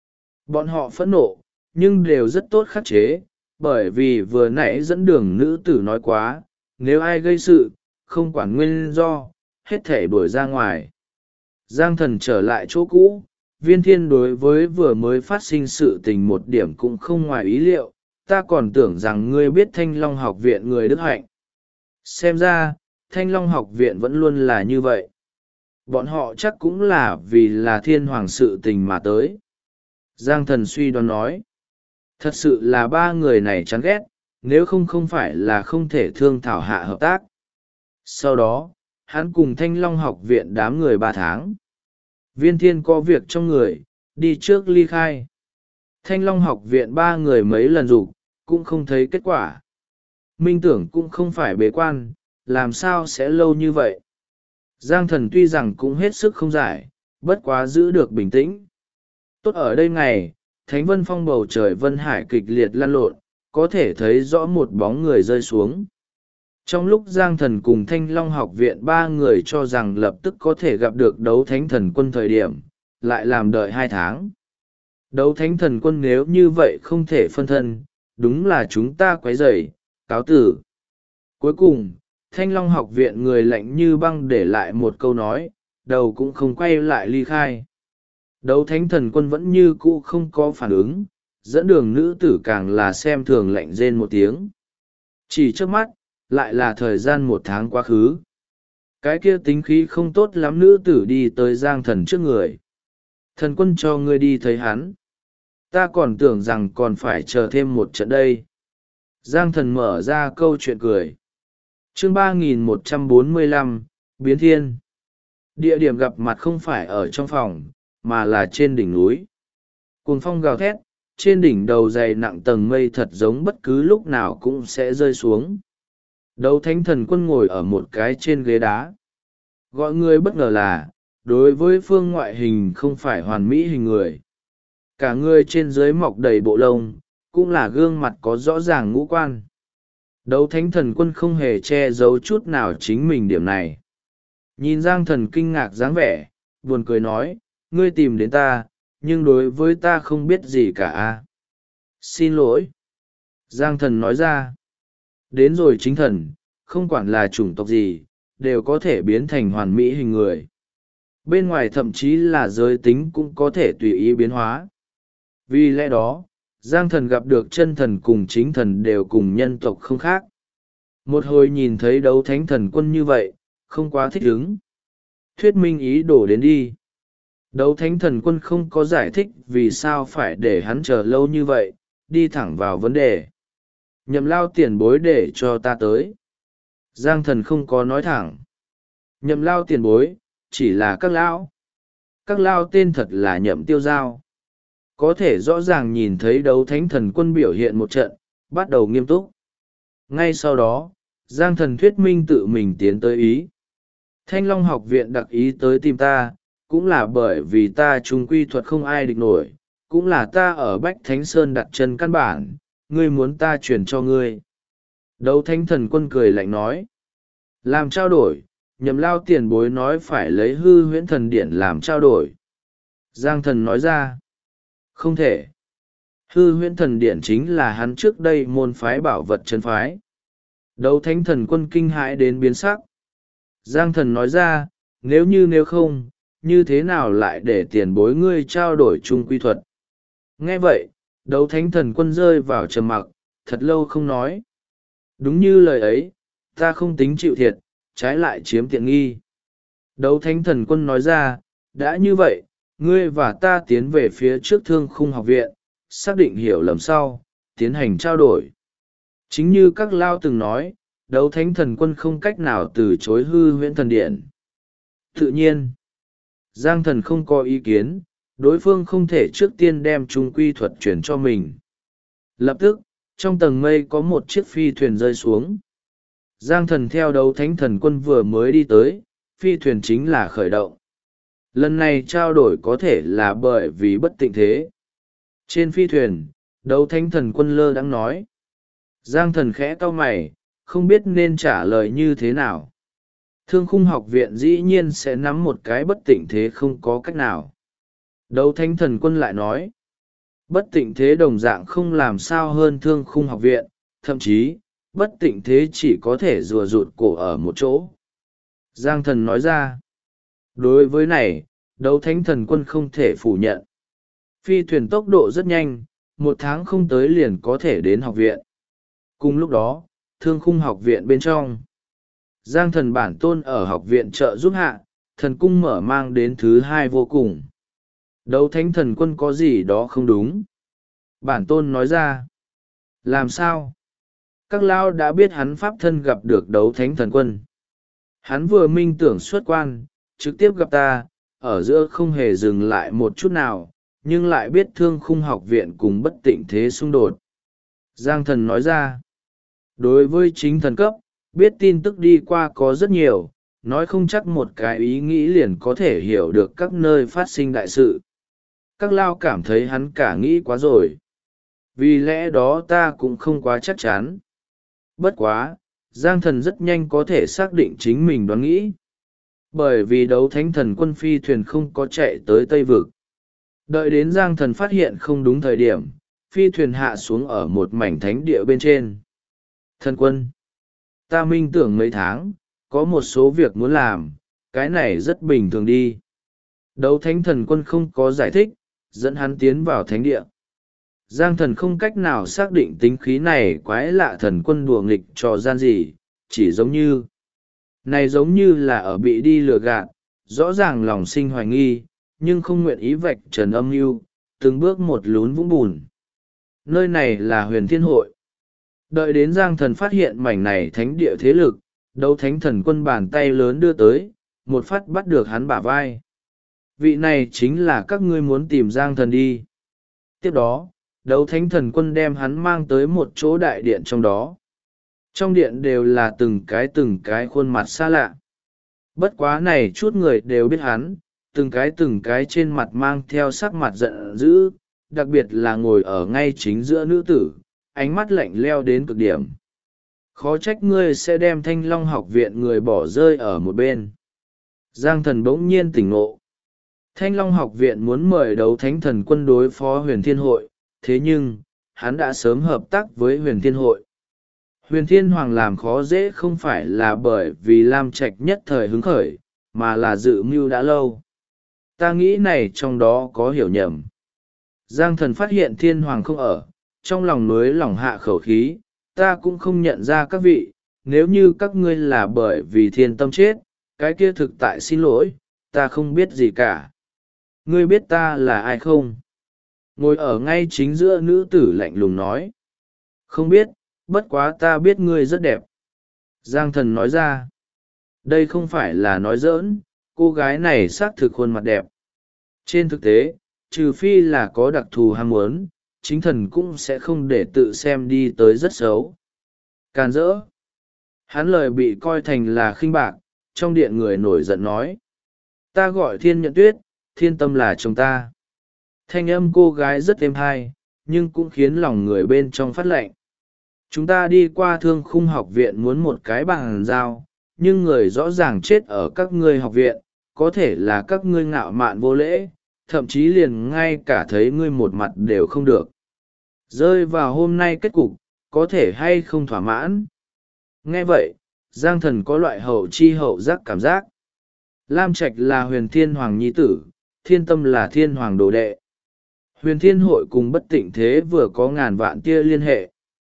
[SPEAKER 1] Bọn họ phẫn nộ, nhưng đều rất tốt khắc chế, bởi vì vừa nãy dẫn đường nữ tử nói quá, nếu ai gây sự, không quản nguyên do, hết thể đuổi ra ngoài. Giang thần trở lại chỗ cũ, Viên Thiên đối với vừa mới phát sinh sự tình một điểm cũng không ngoài ý liệu, ta còn tưởng rằng ngươi biết Thanh Long học viện người đức hạnh. Xem ra, Thanh Long học viện vẫn luôn là như vậy. Bọn họ chắc cũng là vì là thiên hoàng sự tình mà tới. Giang thần suy đoán nói. Thật sự là ba người này chán ghét, nếu không phải là không thể thương thảo hạ hợp tác. Sau đó, hắn cùng Thanh Long học viện đám người 3 tháng. Viên Thiên có việc trong người, đi trước ly khai. Thanh Long học viện 3 người mấy lần dục cũng không thấy kết quả. Minh tưởng cũng không phải bế quan, làm sao sẽ lâu như vậy. Giang thần tuy rằng cũng hết sức không giải, bất quá giữ được bình tĩnh. Tốt ở đây ngày, Thánh Vân Phong bầu trời Vân Hải kịch liệt lăn lộn, có thể thấy rõ một bóng người rơi xuống. Trong lúc Giang thần cùng Thanh Long học viện 3 người cho rằng lập tức có thể gặp được đấu thánh thần quân thời điểm, lại làm đợi 2 tháng. Đấu thánh thần quân nếu như vậy không thể phân thân, đúng là chúng ta quấy rầy, cáo tử. Cuối cùng, Thanh Long học viện người lạnh như băng để lại một câu nói, đầu cũng không quay lại ly khai. Đấu thánh thần quân vẫn như cũ không có phản ứng, dẫn đường nữ tử càng là xem thường lạnh rên một tiếng. Chỉ trước mắt, lại là thời gian 1 tháng quá khứ. Cái kia tính khí không tốt lắm nữ tử đi tới Giang thần trước người. Thần quân cho ngươi đi thấy hắn. Ta còn tưởng rằng còn phải chờ thêm một trận đây. Giang thần mở ra câu chuyện cười. Chương 3145, Biến Thiên. Địa điểm gặp mặt không phải ở trong phòng, mà là trên đỉnh núi. Cuồng phong gào thét, trên đỉnh đầu dày nặng tầng mây thật giống bất cứ lúc nào cũng sẽ rơi xuống. Đấu thánh thần quân ngồi ở một cái trên ghế đá. Gọi người bất ngờ là, đối với phương ngoại hình không phải hoàn mỹ hình người. Cả người trên dưới mọc đầy bộ lông, cũng là gương mặt có rõ ràng ngũ quan. Đấu thánh thần quân không hề che giấu chút nào chính mình điểm này. Nhìn Giang thần kinh ngạc dáng vẻ, buồn cười nói, ngươi tìm đến ta, nhưng đối với ta không biết gì cả. Xin lỗi. Giang thần nói ra. Đến rồi chính thần, không quản là chủng tộc gì, đều có thể biến thành hoàn mỹ hình người. Bên ngoài thậm chí là giới tính cũng có thể tùy ý biến hóa. Vì lẽ đó, Giang thần gặp được chân thần cùng chính thần đều cùng nhân tộc không khác. Một hồi nhìn thấy đấu thánh thần quân như vậy, không quá thích ứng. Thuyết minh ý đồ đến đi. Đấu thánh thần quân không có giải thích vì sao phải để hắn chờ lâu như vậy, đi thẳng vào vấn đề. Nhậm lao tiền bối để cho ta tới. Giang thần không có nói thẳng. Nhậm lao tiền bối, chỉ là các lão. Các lao tên thật là Nhậm Tiêu Giao. Có thể rõ ràng nhìn thấy đấu thánh thần quân biểu hiện một trận, bắt đầu nghiêm túc. Ngay sau đó, Giang thần thuyết minh tự mình tiến tới ý. Thanh Long học viện đặc ý tới tìm ta, cũng là bởi vì ta trung quy thuật không ai địch nổi, cũng là ta ở Bách Thánh Sơn đặt chân căn bản, ngươi muốn ta truyền cho ngươi. Đấu thánh thần quân cười lạnh nói. Làm trao đổi, Nhậm lao tiền bối nói phải lấy hư huyễn thần điển làm trao đổi. Giang thần nói ra. Không thể. Hư huyễn thần điển chính là hắn trước đây môn phái bảo vật chân phái. Đấu thánh thần quân kinh hãi đến biến sắc. Giang thần nói ra, nếu không, như thế nào lại để tiền bối ngươi trao đổi chung quy thuật. Nghe vậy, đấu thánh thần quân rơi vào trầm mặc, thật lâu không nói. Đúng như lời ấy, ta không tính chịu thiệt, trái lại chiếm tiện nghi. Đấu thánh thần quân nói ra, đã như vậy, ngươi và ta tiến về phía trước Thương Khung học viện, xác định hiểu lầm sau, tiến hành trao đổi. Chính như các lao từng nói, đấu thánh thần quân không cách nào từ chối hư huyễn thần điện. Tự nhiên, Giang thần không có ý kiến, đối phương không thể trước tiên đem trung quy thuật chuyển cho mình. Lập tức, trong tầng mây có một chiếc phi thuyền rơi xuống. Giang thần theo đấu thánh thần quân vừa mới đi tới, phi thuyền chính là khởi động. Lần này trao đổi có thể là bởi vì bất tịnh thế. Trên phi thuyền, đấu thánh thần quân lơ đãng nói. Giang thần khẽ cau mày, không biết nên trả lời như thế nào. Thương Khung học viện dĩ nhiên sẽ nắm một cái bất tịnh thế không có cách nào. Đấu thánh thần quân lại nói. Bất tịnh thế đồng dạng không làm sao hơn Thương Khung học viện, thậm chí, bất tịnh thế chỉ có thể rùa rụt cổ ở một chỗ. Giang thần nói ra. Đối với này, đấu thánh thần quân không thể phủ nhận. Phi thuyền tốc độ rất nhanh, 1 tháng không tới liền có thể đến học viện. Cùng lúc đó, Thương Khung học viện bên trong. Giang thần bản tôn ở học viện trợ giúp hạ, thần cung mở mang đến thứ 2 vô cùng. Đấu thánh thần quân có gì đó không đúng. Bản tôn nói ra. Làm sao? Các lão đã biết hắn pháp thân gặp được đấu thánh thần quân. Hắn vừa minh tưởng xuất quan, trực tiếp gặp ta, ở giữa không hề dừng lại một chút nào, nhưng lại biết Thương Khung học viện cùng bất tịnh thế xung đột. Giang thần nói ra. Đối với chính thần cấp, biết tin tức đi qua có rất nhiều, nói không chắc một cái ý nghĩ liền có thể hiểu được các nơi phát sinh đại sự. Các lao cảm thấy hắn cả nghĩ quá rồi. Vì lẽ đó ta cũng không quá chắc chắn. Bất quá, Giang thần rất nhanh có thể xác định chính mình đoán nghĩ. Bởi vì đấu thánh thần quân phi thuyền không có chạy tới Tây Vực. Đợi đến Giang thần phát hiện không đúng thời điểm, phi thuyền hạ xuống ở một mảnh thánh địa bên trên. Thần quân, ta minh tưởng mấy tháng, có một số việc muốn làm, cái này rất bình thường đi. Đấu thánh thần quân không có giải thích, dẫn hắn tiến vào thánh địa. Giang thần không cách nào xác định tính khí này quái lạ thần quân đùa nghịch trò gian gì, chỉ giống như. Này giống như là ở bị đi lừa gạt, rõ ràng lòng sinh hoài nghi, nhưng không nguyện ý vạch trần âm mưu, từng bước một lún vũng bùn. Nơi này là Huyền Thiên Hội. Đợi đến Giang thần phát hiện mảnh này thánh địa thế lực, đấu thánh thần quân bàn tay lớn đưa tới, một phát bắt được hắn bả vai. Vị này chính là các ngươi muốn tìm Giang thần đi. Tiếp đó, đấu thánh thần quân đem hắn mang tới một chỗ đại điện trong đó. Trong điện đều là từng cái khuôn mặt xa lạ. Bất quá này chút người đều biết hắn, từng cái trên mặt mang theo sắc mặt giận dữ, đặc biệt là ngồi ở ngay chính giữa nữ tử, ánh mắt lạnh leo đến cực điểm. Khó trách ngươi sẽ đem Thanh Long học viện người bỏ rơi ở một bên. Giang thần bỗng nhiên tỉnh ngộ. Thanh Long học viện muốn mời đấu thánh thần quân đối phó Huyền Thiên Hội, thế nhưng, hắn đã sớm hợp tác với huyền thiên hội. Huyền thiên hoàng làm khó dễ không phải là bởi vì lam trạch nhất thời hứng khởi, mà là dự mưu đã lâu. Ta nghĩ này trong đó có hiểu nhầm. Giang thần phát hiện thiên hoàng không ở, trong lòng nối lòng hạ khẩu khí, ta cũng không nhận ra các vị, nếu như các ngươi là bởi vì thiên tâm chết, cái kia thực tại xin lỗi, ta không biết gì cả. Ngươi biết ta là ai không? Ngồi ở ngay chính giữa nữ tử lạnh lùng nói. Không biết, bất quá ta biết ngươi rất đẹp. Giang thần nói ra. Đây không phải là nói giỡn, cô gái này xác thực khuôn mặt đẹp. Trên thực tế, trừ phi là có đặc thù ham muốn, chính thần cũng sẽ không để tự xem đi tới rất xấu. Càn rỡ. Hắn lời bị coi thành là khinh bạc, trong điện người nổi giận nói. Ta gọi thiên nhận tuyết, thiên tâm là chồng ta. Thanh âm cô gái rất êm hai, nhưng cũng khiến lòng người bên trong phát lạnh. Chúng ta đi qua thương khung học viện muốn một cái bàn giao, nhưng người rõ ràng chết ở các ngươi học viện, có thể là các ngươi ngạo mạn vô lễ, thậm chí liền ngay cả thấy ngươi một mặt đều không được. Rơi vào hôm nay kết cục, có thể hay không thỏa mãn. Nghe vậy, Giang thần có loại hậu chi hậu giác cảm giác. Lam Trạch là huyền thiên hoàng nhi tử, thiên tâm là thiên hoàng đồ đệ. Huyền thiên hội cùng bất tịnh thế vừa có ngàn vạn tia liên hệ.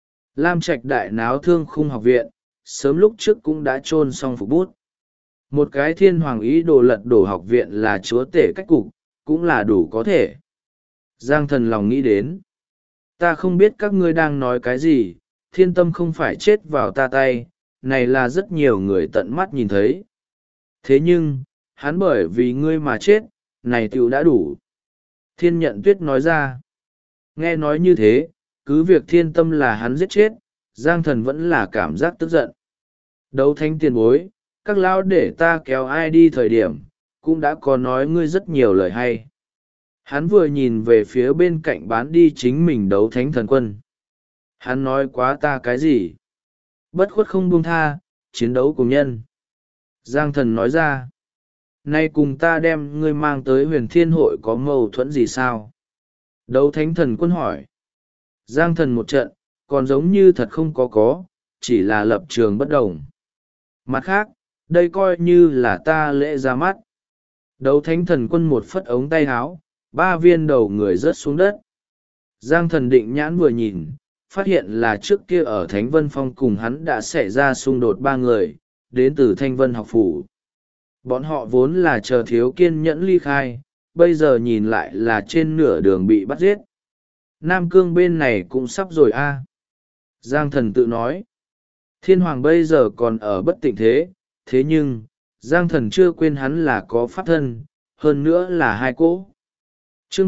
[SPEAKER 1] Lam Trạch đại náo thương khung học viện, sớm lúc trước cũng đã chôn xong phục bút. Một cái thiên hoàng ý đồ lật đổ học viện là chúa tể cách cục, cũng là đủ có thể. Giang thần lòng nghĩ đến. Ta không biết các ngươi đang nói cái gì, thiên tâm không phải chết vào ta tay, này là rất nhiều người tận mắt nhìn thấy. Thế nhưng, hắn bởi vì ngươi mà chết, này tiểu đã đủ. Thiên nhận tuyết nói ra. Nghe nói như thế, cứ việc thiên tâm là hắn giết chết, Giang thần vẫn là cảm giác tức giận. Đấu thánh tiền bối, các lão để ta kéo ai đi thời điểm, cũng đã có nói ngươi rất nhiều lời hay. Hắn vừa nhìn về phía bên cạnh bán đi chính mình đấu thánh thần quân. Hắn nói quá ta cái gì? Bất khuất không buông tha, chiến đấu cùng nhân. Giang thần nói ra. Nay cùng ta đem ngươi mang tới huyền thiên hội có mâu thuẫn gì sao? Đấu thánh thần quân hỏi. Giang thần một trận, còn giống như thật không có, chỉ là lập trường bất đồng. Mặt khác, đây coi như là ta lễ ra mắt. Đấu thánh thần quân một phất ống tay háo, 3 viên đầu người rớt xuống đất. Giang thần định nhãn vừa nhìn, phát hiện là trước kia ở Thánh Vân Phong cùng hắn đã xảy ra xung đột 3 người, đến từ Thanh Vân học phủ. Bọn họ vốn là chờ thiếu kiên nhẫn ly khai, bây giờ nhìn lại là trên nửa đường bị bắt giết. Nam Cương bên này cũng sắp rồi a. Giang thần tự nói. Thiên hoàng bây giờ còn ở bất tịnh thế, thế nhưng, Giang thần chưa quên hắn là có pháp thân, hơn nữa là 2 cỗ. Chương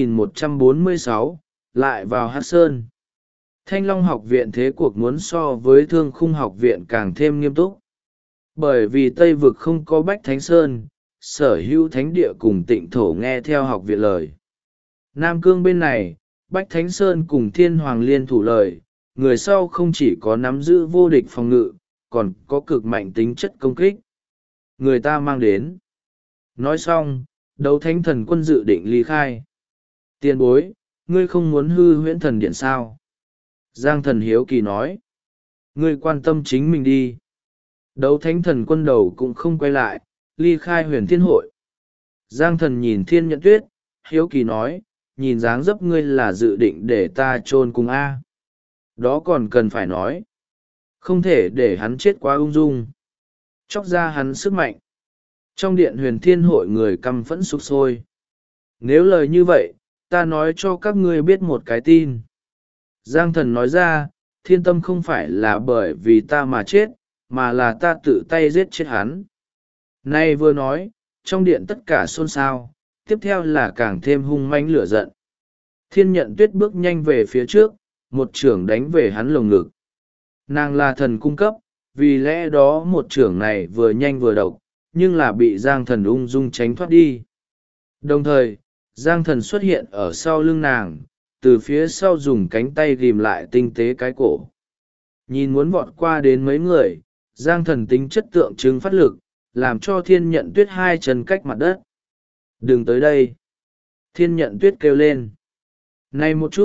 [SPEAKER 1] 3146, lại vào Hắc Sơn. Thanh Long học viện thế cuộc muốn so với Thương Khung học viện càng thêm nghiêm túc. Bởi vì Tây vực không có Bách Thánh Sơn, sở hữu thánh địa cùng tịnh thổ nghe theo học viện lời. Nam Cương bên này, Bách Thánh Sơn cùng Thiên Hoàng liên thủ lời, người sau không chỉ có nắm giữ vô địch phòng ngự, còn có cực mạnh tính chất công kích. Người ta mang đến. Nói xong, đấu thánh thần quân dự định ly khai. Tiền bối, ngươi không muốn hư huyễn thần điện sao? Giang thần hiếu kỳ nói. Ngươi quan tâm chính mình đi. Đấu thánh thần quân đầu cũng không quay lại, ly khai huyền thiên hội. Giang thần nhìn thiên nhận tuyết, hiếu kỳ nói, nhìn dáng dấp ngươi là dự định để ta chôn cùng A. Đó còn cần phải nói. Không thể để hắn chết quá ung dung. Chóc ra hắn sức mạnh. Trong điện huyền thiên hội người căm phẫn sục sôi. Nếu lời như vậy, ta nói cho các ngươi biết một cái tin. Giang thần nói ra, thiên tâm không phải là bởi vì ta mà chết, mà là ta tự tay giết chết hắn. Nay vừa nói, trong điện tất cả xôn xao, tiếp theo là càng thêm hung manh lửa giận. Thiên nhận tuyết bước nhanh về phía trước, một chưởng đánh về hắn lồng ngực. Nàng là thần cung cấp, vì lẽ đó một chưởng này vừa nhanh vừa độc, nhưng là bị Giang thần ung dung tránh thoát đi. Đồng thời, Giang thần xuất hiện ở sau lưng nàng, từ phía sau dùng cánh tay ghìm lại tinh tế cái cổ. Nhìn muốn vọt qua đến mấy người, Giang thần tính chất tượng trưng phát lực, làm cho thiên nhận tuyết 2 chân cách mặt đất. Đừng tới đây. Thiên nhận tuyết kêu lên. Này một chút,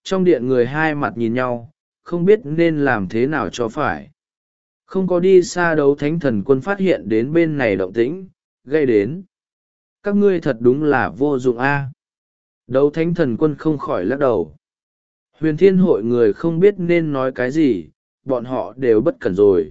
[SPEAKER 1] Trong điện người hai mặt nhìn nhau, không biết nên làm thế nào cho phải. Không có đi xa Đấu Thánh Thần Quân phát hiện đến bên này động tĩnh, gây đến. Các ngươi thật đúng là vô dụng a. Đấu Thánh Thần Quân không khỏi lắc đầu. Huyền Thiên hội người không biết nên nói cái gì, bọn họ đều bất cẩn rồi.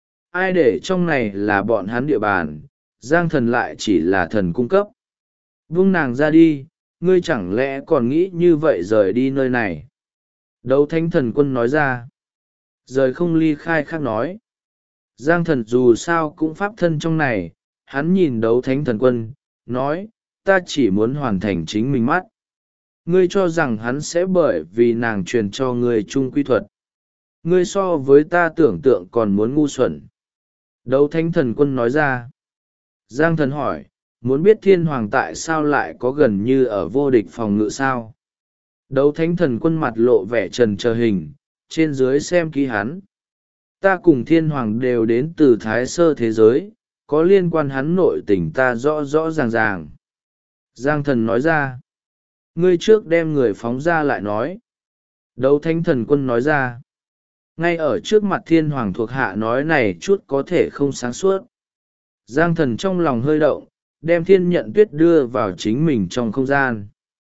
[SPEAKER 1] Ai để trong này là bọn hắn địa bàn, Giang Thần lại chỉ là thần cung cấp. Vung nàng ra đi, ngươi chẳng lẽ còn nghĩ như vậy rời đi nơi này. Đấu Thánh Thần Quân nói ra. Rời không ly khai khác nói. Giang Thần dù sao cũng pháp thân trong này, hắn nhìn Đấu Thánh Thần Quân, nói, ta chỉ muốn hoàn thành chính mình mắt. Ngươi cho rằng hắn sẽ bởi vì nàng truyền cho ngươi chung quy thuật. Ngươi so với ta tưởng tượng còn muốn ngu xuẩn. Đấu Thánh Thần Quân nói ra. Giang Thần hỏi, muốn biết Thiên Hoàng tại sao lại có gần như ở vô địch phòng ngự sao? Đấu Thánh Thần Quân mặt lộ vẻ trần chờ hình, trên dưới xem kỹ hắn. Ta cùng Thiên Hoàng đều đến từ Thái Sơ thế giới, có liên quan hắn nội tình ta rõ rõ ràng ràng. Giang Thần nói ra. Ngươi trước đem người phóng ra lại nói. Đấu Thánh Thần Quân nói ra. Ngay ở trước mặt Thiên Hoàng thuộc hạ nói này chút có thể không sáng suốt. Giang Thần trong lòng hơi động, đem Thiên Nhận Tuyết đưa vào chính mình trong không gian.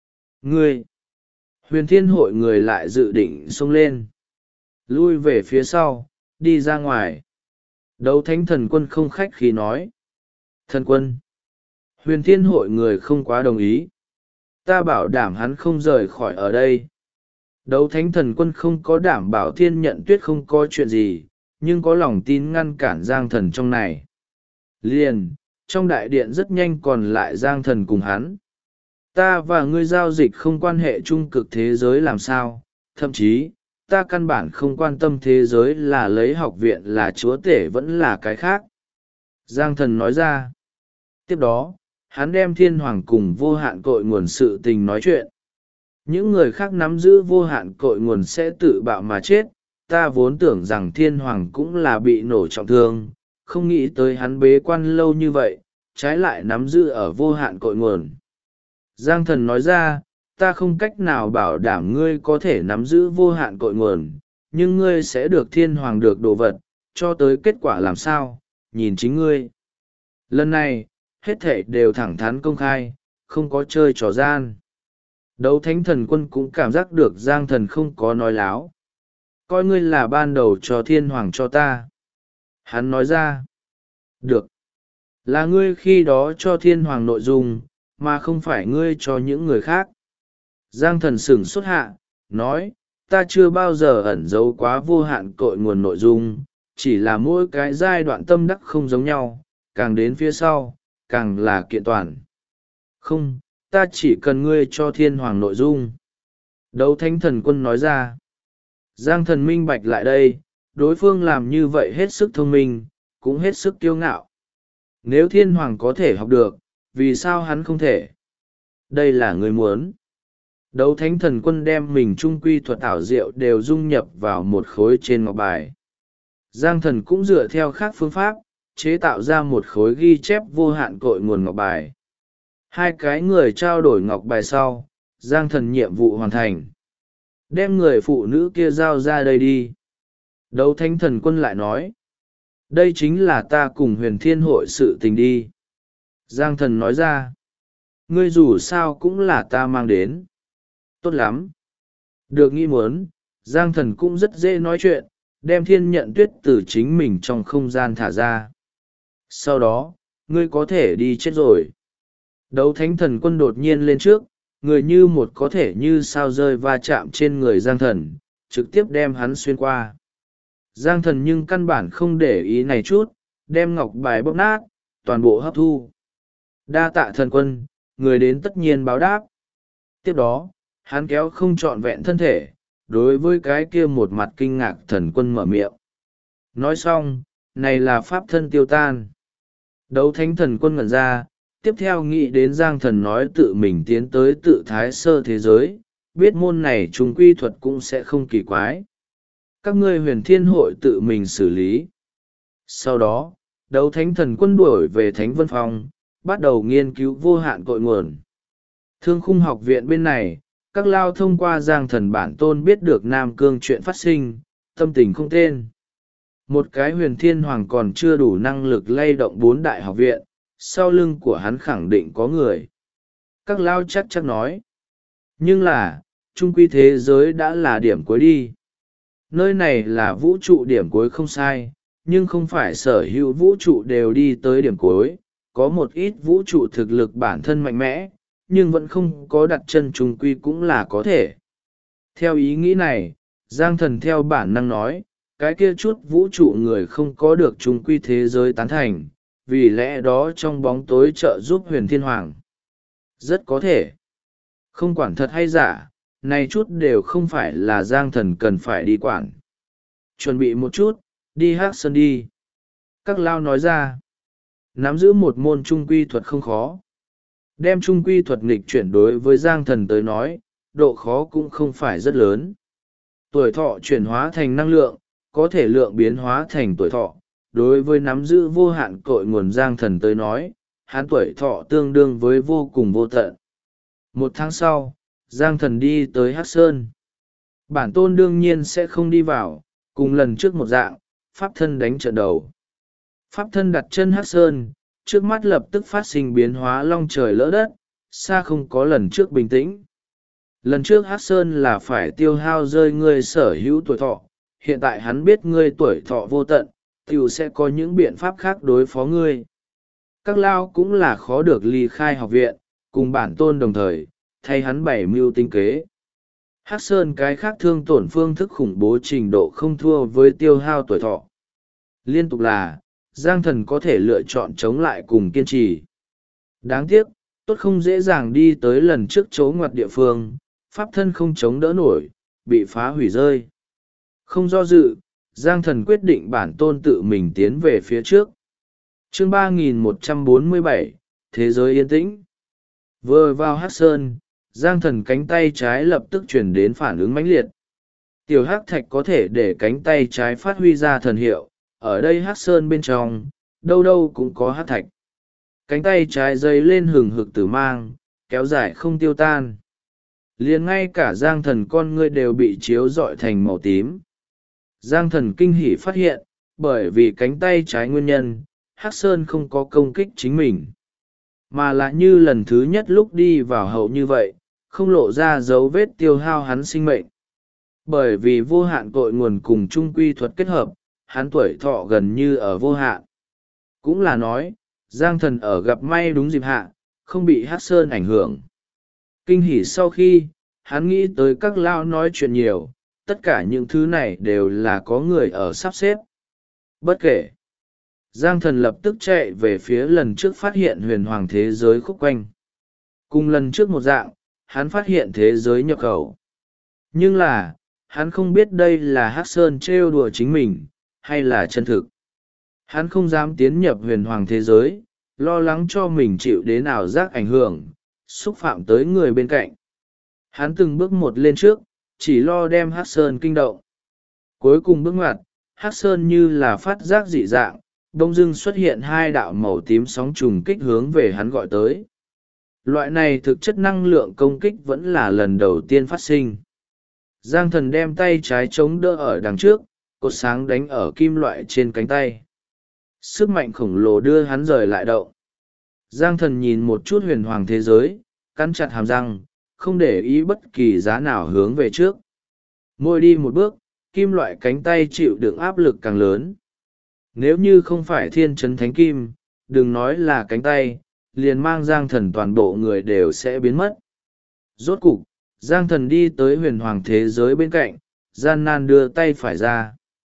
[SPEAKER 1] Ngươi! Huyền Thiên hội người lại dự định xông lên. Lui về phía sau, đi ra ngoài. Đấu Thánh Thần Quân không khách khí nói. Thần Quân! Huyền Thiên hội người không quá đồng ý. Ta bảo đảm hắn không rời khỏi ở đây. Đấu Thánh Thần Quân không có đảm bảo Thiên Nhận Tuyết không có chuyện gì, nhưng có lòng tin ngăn cản Giang Thần trong này. Liền, trong đại điện rất nhanh còn lại Giang Thần cùng hắn. Ta và ngươi giao dịch không quan hệ trung cực thế giới làm sao, thậm chí, ta căn bản không quan tâm thế giới là lấy học viện là chúa tể vẫn là cái khác. Giang Thần nói ra. Tiếp đó, hắn đem Thiên Hoàng cùng vô hạn cội nguồn sự tình nói chuyện. Những người khác nắm giữ vô hạn cội nguồn sẽ tự bạo mà chết, ta vốn tưởng rằng Thiên Hoàng cũng là bị nổ trọng thương, không nghĩ tới hắn bế quan lâu như vậy, trái lại nắm giữ ở vô hạn cội nguồn. Giang Thần nói ra, ta không cách nào bảo đảm ngươi có thể nắm giữ vô hạn cội nguồn, nhưng ngươi sẽ được Thiên Hoàng được đồ vật, cho tới kết quả làm sao, nhìn chính ngươi. Lần này, hết thể đều thẳng thắn công khai, không có chơi trò gian. Đấu Thánh Thần Quân cũng cảm giác được Giang Thần không có nói láo. Coi ngươi là ban đầu cho Thiên Hoàng cho ta. Hắn nói ra. Được. Là ngươi khi đó cho Thiên Hoàng nội dung, mà không phải ngươi cho những người khác. Giang Thần sửng sốt hạ, nói, ta chưa bao giờ ẩn giấu quá vô hạn cội nguồn nội dung, chỉ là mỗi cái giai đoạn tâm đắc không giống nhau, càng đến phía sau, càng là kiện toàn. Không, ta chỉ cần ngươi cho Thiên Hoàng nội dung. Đấu Thánh Thần Quân nói ra. Giang Thần minh bạch lại đây, đối phương làm như vậy hết sức thông minh, cũng hết sức kiêu ngạo. Nếu Thiên Hoàng có thể học được, vì sao hắn không thể? Đây là người muốn. Đấu Thánh Thần Quân đem mình trung quy thuật ảo diệu đều dung nhập vào một khối trên ngọc bài. Giang Thần cũng dựa theo khác phương pháp, chế tạo ra một khối ghi chép vô hạn cội nguồn ngọc bài. Hai cái người trao đổi ngọc bài sau, Giang Thần nhiệm vụ hoàn thành. Đem người phụ nữ kia giao ra đây đi. Đấu Thánh Thần Quân lại nói. Đây chính là ta cùng Huyền Thiên hội sự tình đi. Giang Thần nói ra. Ngươi dù sao cũng là ta mang đến. Tốt lắm. Được nghĩ muốn, Giang Thần cũng rất dễ nói chuyện, đem Thiên Nhận Tuyết từ chính mình trong không gian thả ra. Sau đó, ngươi có thể đi chết rồi. Đấu Thánh Thần Quân đột nhiên lên trước, người như một có thể như sao rơi va chạm trên người Giang Thần, trực tiếp đem hắn xuyên qua. Giang Thần nhưng căn bản không để ý này chút, đem ngọc bài bóp nát, toàn bộ hấp thu. Đa tạ Thần Quân, người đến tất nhiên báo đáp. Tiếp đó, hắn kéo không trọn vẹn thân thể, đối với cái kia một mặt kinh ngạc Thần Quân mở miệng. Nói xong, này là pháp thân tiêu tan. Đấu Thánh Thần Quân ngẩn ra, tiếp theo nghĩ đến Giang Thần nói tự mình tiến tới tự Thái Sơ thế giới, biết môn này trùng quy thuật cũng sẽ không kỳ quái. Các ngươi Huyền Thiên hội tự mình xử lý. Sau đó, Đấu Thánh Thần Quân đuổi về Thánh Vân Phong, bắt đầu nghiên cứu vô hạn cội nguồn. Thương khung học viện bên này, Các lao thông qua Giang Thần bản tôn biết được Nam Cương chuyện phát sinh, tâm tình không tên. Một cái huyền thiên hoàng còn chưa đủ năng lực lay động 4 đại học viện, sau lưng của hắn khẳng định có người. Các lao chắc nói. Nhưng là, trung quy thế giới đã là điểm cuối đi. Nơi này là vũ trụ điểm cuối không sai, nhưng không phải sở hữu vũ trụ đều đi tới điểm cuối. Có một ít vũ trụ thực lực bản thân mạnh mẽ, nhưng vẫn không có đặt chân trung quy cũng là có thể. Theo ý nghĩ này, Giang Thần theo bản năng nói, cái kia chút vũ trụ người không có được trung quy thế giới tán thành, vì lẽ đó trong bóng tối trợ giúp huyền thiên hoàng. Rất có thể. Không quản thật hay giả, này chút đều không phải là Giang Thần cần phải đi quản. Chuẩn bị một chút, đi Hắc Sơn đi. Các lao nói ra, nắm giữ một môn trung quy thuật không khó. Đem trung quy thuật nghịch chuyển đối với Giang Thần tới nói, độ khó cũng không phải rất lớn. Tuổi thọ chuyển hóa thành năng lượng, có thể lượng biến hóa thành tuổi thọ. Đối với nắm giữ vô hạn cội nguồn Giang Thần tới nói, hắn tuổi thọ tương đương với vô cùng vô tận. 1 tháng sau, Giang Thần đi tới Hắc Sơn. Bản tôn đương nhiên sẽ không đi vào, cùng lần trước một dạng, pháp thân đánh trận đầu. Pháp thân đặt chân Hắc Sơn, trước mắt lập tức phát sinh biến hóa long trời lỡ đất, xa không có lần trước bình tĩnh. Lần trước Hắc Sơn là phải tiêu hao rơi ngươi sở hữu tuổi thọ, hiện tại hắn biết ngươi tuổi thọ vô tận, tiểu sẽ có những biện pháp khác đối phó ngươi. Các lao cũng là khó được ly khai học viện, cùng bản tôn đồng thời, thay hắn bày mưu tinh kế. Hắc Sơn cái khác thương tổn phương thức khủng bố trình độ không thua với tiêu hao tuổi thọ. Liên tục là, Giang Thần có thể lựa chọn chống lại cùng kiên trì. Đáng tiếc, tốt không dễ dàng đi tới lần trước chỗ ngoặt địa phương, pháp thân không chống đỡ nổi, bị phá hủy rơi. Không do dự, Giang Thần quyết định bản tôn tự mình tiến về phía trước. Chương 3147, Thế giới yên tĩnh. Vừa vào Hắc Sơn, Giang Thần cánh tay trái lập tức chuyển đến phản ứng mãnh liệt. Tiểu Hắc Thạch có thể để cánh tay trái phát huy ra thần hiệu, ở đây Hắc Sơn bên trong, đâu đâu cũng có Hắc Thạch. Cánh tay trái dây lên hừng hực tử mang, kéo dài không tiêu tan. Liền ngay cả Giang Thần con ngươi đều bị chiếu rọi thành màu tím. Giang Thần kinh hỉ phát hiện, bởi vì cánh tay trái nguyên nhân, Hắc Sơn không có công kích chính mình. Mà lại như lần thứ nhất lúc đi vào hậu như vậy, không lộ ra dấu vết tiêu hao hắn sinh mệnh. Bởi vì vô hạn cội nguồn cùng trung quy thuật kết hợp, hắn tuổi thọ gần như ở vô hạn. Cũng là nói, Giang Thần ở gặp may đúng dịp hạ, không bị Hắc Sơn ảnh hưởng. Kinh hỉ sau khi, hắn nghĩ tới các lao nói chuyện nhiều, tất cả những thứ này đều là có người ở sắp xếp. Bất kể, Giang Thần lập tức chạy về phía lần trước phát hiện huyền hoàng thế giới khúc quanh. Cùng lần trước một dạng, hắn phát hiện thế giới nhập khẩu. Nhưng là, hắn không biết đây là Hắc Sơn trêu đùa chính mình, hay là chân thực. Hắn không dám tiến nhập huyền hoàng thế giới, lo lắng cho mình chịu đến ảo giác ảnh hưởng, xúc phạm tới người bên cạnh. Hắn từng bước một lên trước, chỉ lo đem Hắc Sơn kinh động. Cuối cùng bước ngoặt, Hắc Sơn như là phát giác dị dạng, đông dưng xuất hiện 2 đạo màu tím sóng trùng kích hướng về hắn gọi tới. Loại này thực chất năng lượng công kích vẫn là lần đầu tiên phát sinh. Giang Thần đem tay trái chống đỡ ở đằng trước, cột sáng đánh ở kim loại trên cánh tay. Sức mạnh khổng lồ đưa hắn rời lại động. Giang Thần nhìn một chút huyền hoàng thế giới, cắn chặt hàm răng, không để ý bất kỳ giá nào hướng về trước. Mỗi đi một bước, kim loại cánh tay chịu đựng áp lực càng lớn. Nếu như không phải thiên trấn thánh kim, đừng nói là cánh tay, liền mang Giang Thần toàn bộ người đều sẽ biến mất. Rốt cục, Giang Thần đi tới huyền hoàng thế giới bên cạnh, gian nan đưa tay phải ra.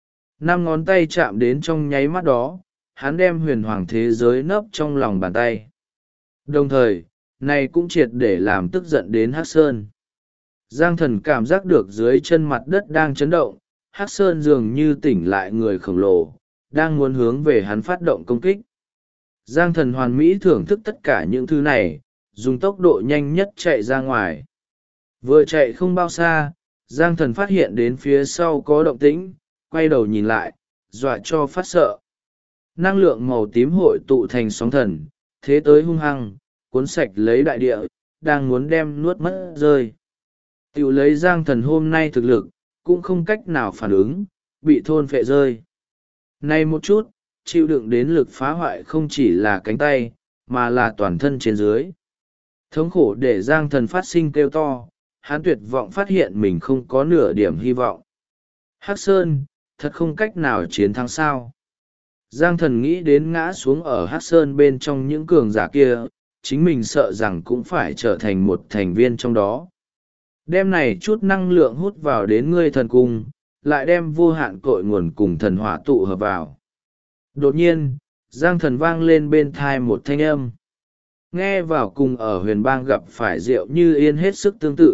[SPEAKER 1] 5 ngón tay chạm đến trong nháy mắt đó, hắn đem huyền hoàng thế giới nấp trong lòng bàn tay. Đồng thời, này cũng triệt để làm tức giận đến Hắc Sơn. Giang Thần cảm giác được dưới chân mặt đất đang chấn động, Hắc Sơn dường như tỉnh lại người khổng lồ, đang muốn hướng về hắn phát động công kích. Giang Thần hoàn mỹ thưởng thức tất cả những thứ này, dùng tốc độ nhanh nhất chạy ra ngoài. Vừa chạy không bao xa, Giang Thần phát hiện đến phía sau có động tĩnh, quay đầu nhìn lại, dọa cho phát sợ. Năng lượng màu tím hội tụ thành sóng thần, thế tới hung hăng, cuốn sạch lấy đại địa, đang muốn đem nuốt mất rơi. Tiểu lấy Giang Thần hôm nay thực lực, cũng không cách nào phản ứng, bị thôn phệ rơi. Nay một chút, chịu đựng đến lực phá hoại không chỉ là cánh tay, mà là toàn thân trên dưới. Thống khổ để Giang Thần phát sinh kêu to, hắn tuyệt vọng phát hiện mình không có nửa điểm hy vọng. Hắc Sơn, thật không cách nào chiến thắng sao. Giang Thần nghĩ đến ngã xuống ở Hắc Sơn bên trong những cường giả kia, chính mình sợ rằng cũng phải trở thành một thành viên trong đó. Đem này chút năng lượng hút vào đến ngươi thần cung, lại đem vô hạn cội nguồn cùng thần hỏa tụ hợp vào. Đột nhiên, Giang Thần vang lên bên thai một thanh âm. Nghe vào cùng ở huyền bang gặp phải Diệu Như Yên hết sức tương tự.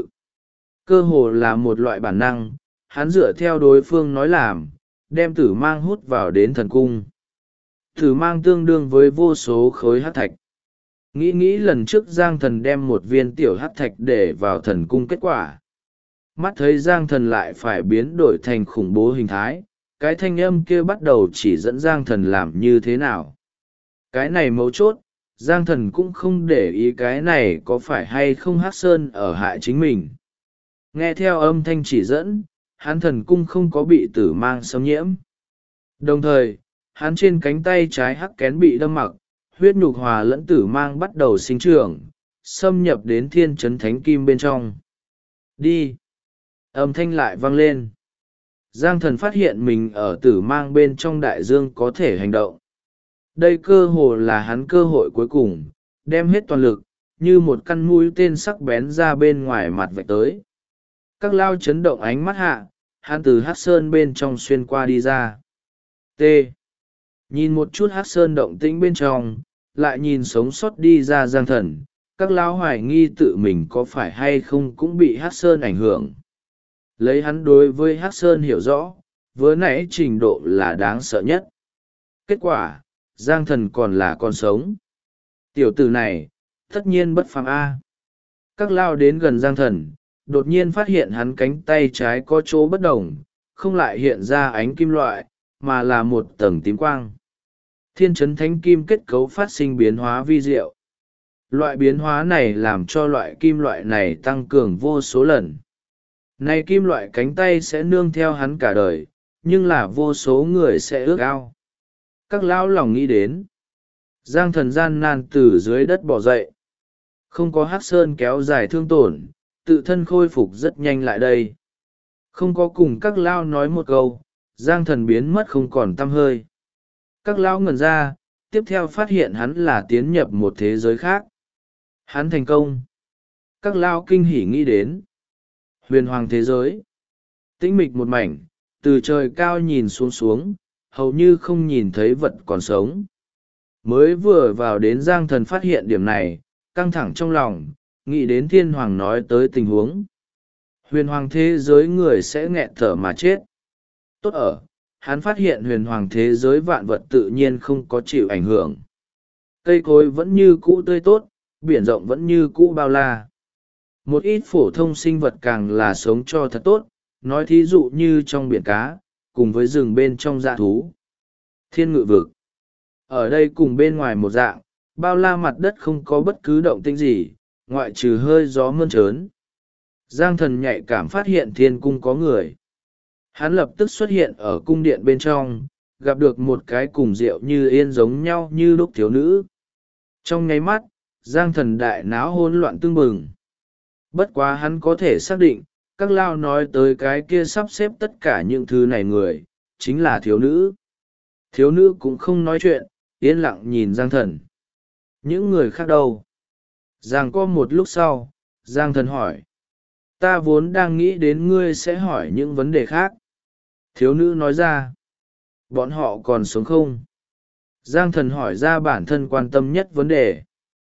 [SPEAKER 1] Cơ hồ là một loại bản năng, hắn dựa theo đối phương nói làm, đem tử mang hút vào đến thần cung. Tử mang tương đương với vô số khối hắc thạch. Nghĩ lần trước Giang Thần đem một viên tiểu hắc thạch để vào thần cung kết quả. Mắt thấy Giang Thần lại phải biến đổi thành khủng bố hình thái, cái thanh âm kia bắt đầu chỉ dẫn Giang Thần làm như thế nào. Cái này mấu chốt, Giang Thần cũng không để ý cái này có phải hay không Hắc Sơn ở hại chính mình. Nghe theo âm thanh chỉ dẫn, hắn thần cung không có bị tử mang xâm nhiễm. Đồng thời, hắn trên cánh tay trái hắc kén bị đâm mặc, huyết nhục hòa lẫn tử mang bắt đầu sinh trưởng, xâm nhập đến thiên trấn thánh kim bên trong. Đi! Âm thanh lại vang lên. Giang Thần phát hiện mình ở tử mang bên trong đại dương có thể hành động. Đây cơ hồ là hắn cơ hội cuối cùng, đem hết toàn lực, như một căn mũi tên sắc bén ra bên ngoài mặt vạch tới. Các lao chấn động ánh mắt hạ, hắn từ Hắc Sơn bên trong xuyên qua đi ra. T. Nhìn một chút Hắc Sơn động tĩnh bên trong, lại nhìn sống sót đi ra Giang Thần, các lao hoài nghi tự mình có phải hay không cũng bị Hắc Sơn ảnh hưởng. Lấy hắn đối với Hắc Sơn hiểu rõ, với nãy trình độ là đáng sợ nhất. Kết quả, Giang Thần còn là con sống. Tiểu tử này, tất nhiên bất phàm A. Các lao đến gần Giang Thần, đột nhiên phát hiện hắn cánh tay trái có chỗ bất đồng, không lại hiện ra ánh kim loại, mà là một tầng tím quang. Thiên trấn thánh kim kết cấu phát sinh biến hóa vi diệu. Loại biến hóa này làm cho loại kim loại này tăng cường vô số lần. Này kim loại cánh tay sẽ nương theo hắn cả đời, nhưng là vô số người sẽ ước ao. Các lão lòng nghĩ đến. Giang Thần gian nan từ dưới đất bò dậy. Không có Hắc Sơn kéo dài thương tổn, tự thân khôi phục rất nhanh lại đây. Không có cùng các lão nói một câu, Giang Thần biến mất không còn tăm hơi. Các lão ngẩn ra, tiếp theo phát hiện hắn là tiến nhập một thế giới khác. Hắn thành công. Các lão kinh hỉ nghĩ đến. Huyền hoàng thế giới. Tĩnh mịch một mảnh, từ trời cao nhìn xuống, hầu như không nhìn thấy vật còn sống. Mới vừa vào đến Giang Thần phát hiện điểm này, căng thẳng trong lòng, nghĩ đến thiên hoàng nói tới tình huống. Huyền hoàng thế giới người sẽ nghẹn thở mà chết. Tốt ở, hắn phát hiện huyền hoàng thế giới vạn vật tự nhiên không có chịu ảnh hưởng. Cây cối vẫn như cũ tươi tốt, biển rộng vẫn như cũ bao la. Một ít phổ thông sinh vật càng là sống cho thật tốt, nói thí dụ như trong biển cá, cùng với rừng bên trong dã thú. Thiên ngự vực. Ở đây cùng bên ngoài một dạng, bao la mặt đất không có bất cứ động tĩnh gì, ngoại trừ hơi gió mơn trớn. Giang Thần nhạy cảm phát hiện thiên cung có người. Hắn lập tức xuất hiện ở cung điện bên trong, gặp được một cái cùng Diệu Như Yên giống nhau như lúc thiếu nữ. Trong nháy mắt, Giang Thần đại náo hỗn loạn tưng bừng. Bất quá hắn có thể xác định, các lao nói tới cái kia sắp xếp tất cả những thứ này người, chính là thiếu nữ. Thiếu nữ cũng không nói chuyện, yên lặng nhìn Giang Thần. Những người khác đâu? Giang có một lúc sau, Giang Thần hỏi. Ta vốn đang nghĩ đến ngươi sẽ hỏi những vấn đề khác. Thiếu nữ nói ra. Bọn họ còn sống không? Giang Thần hỏi ra bản thân quan tâm nhất vấn đề.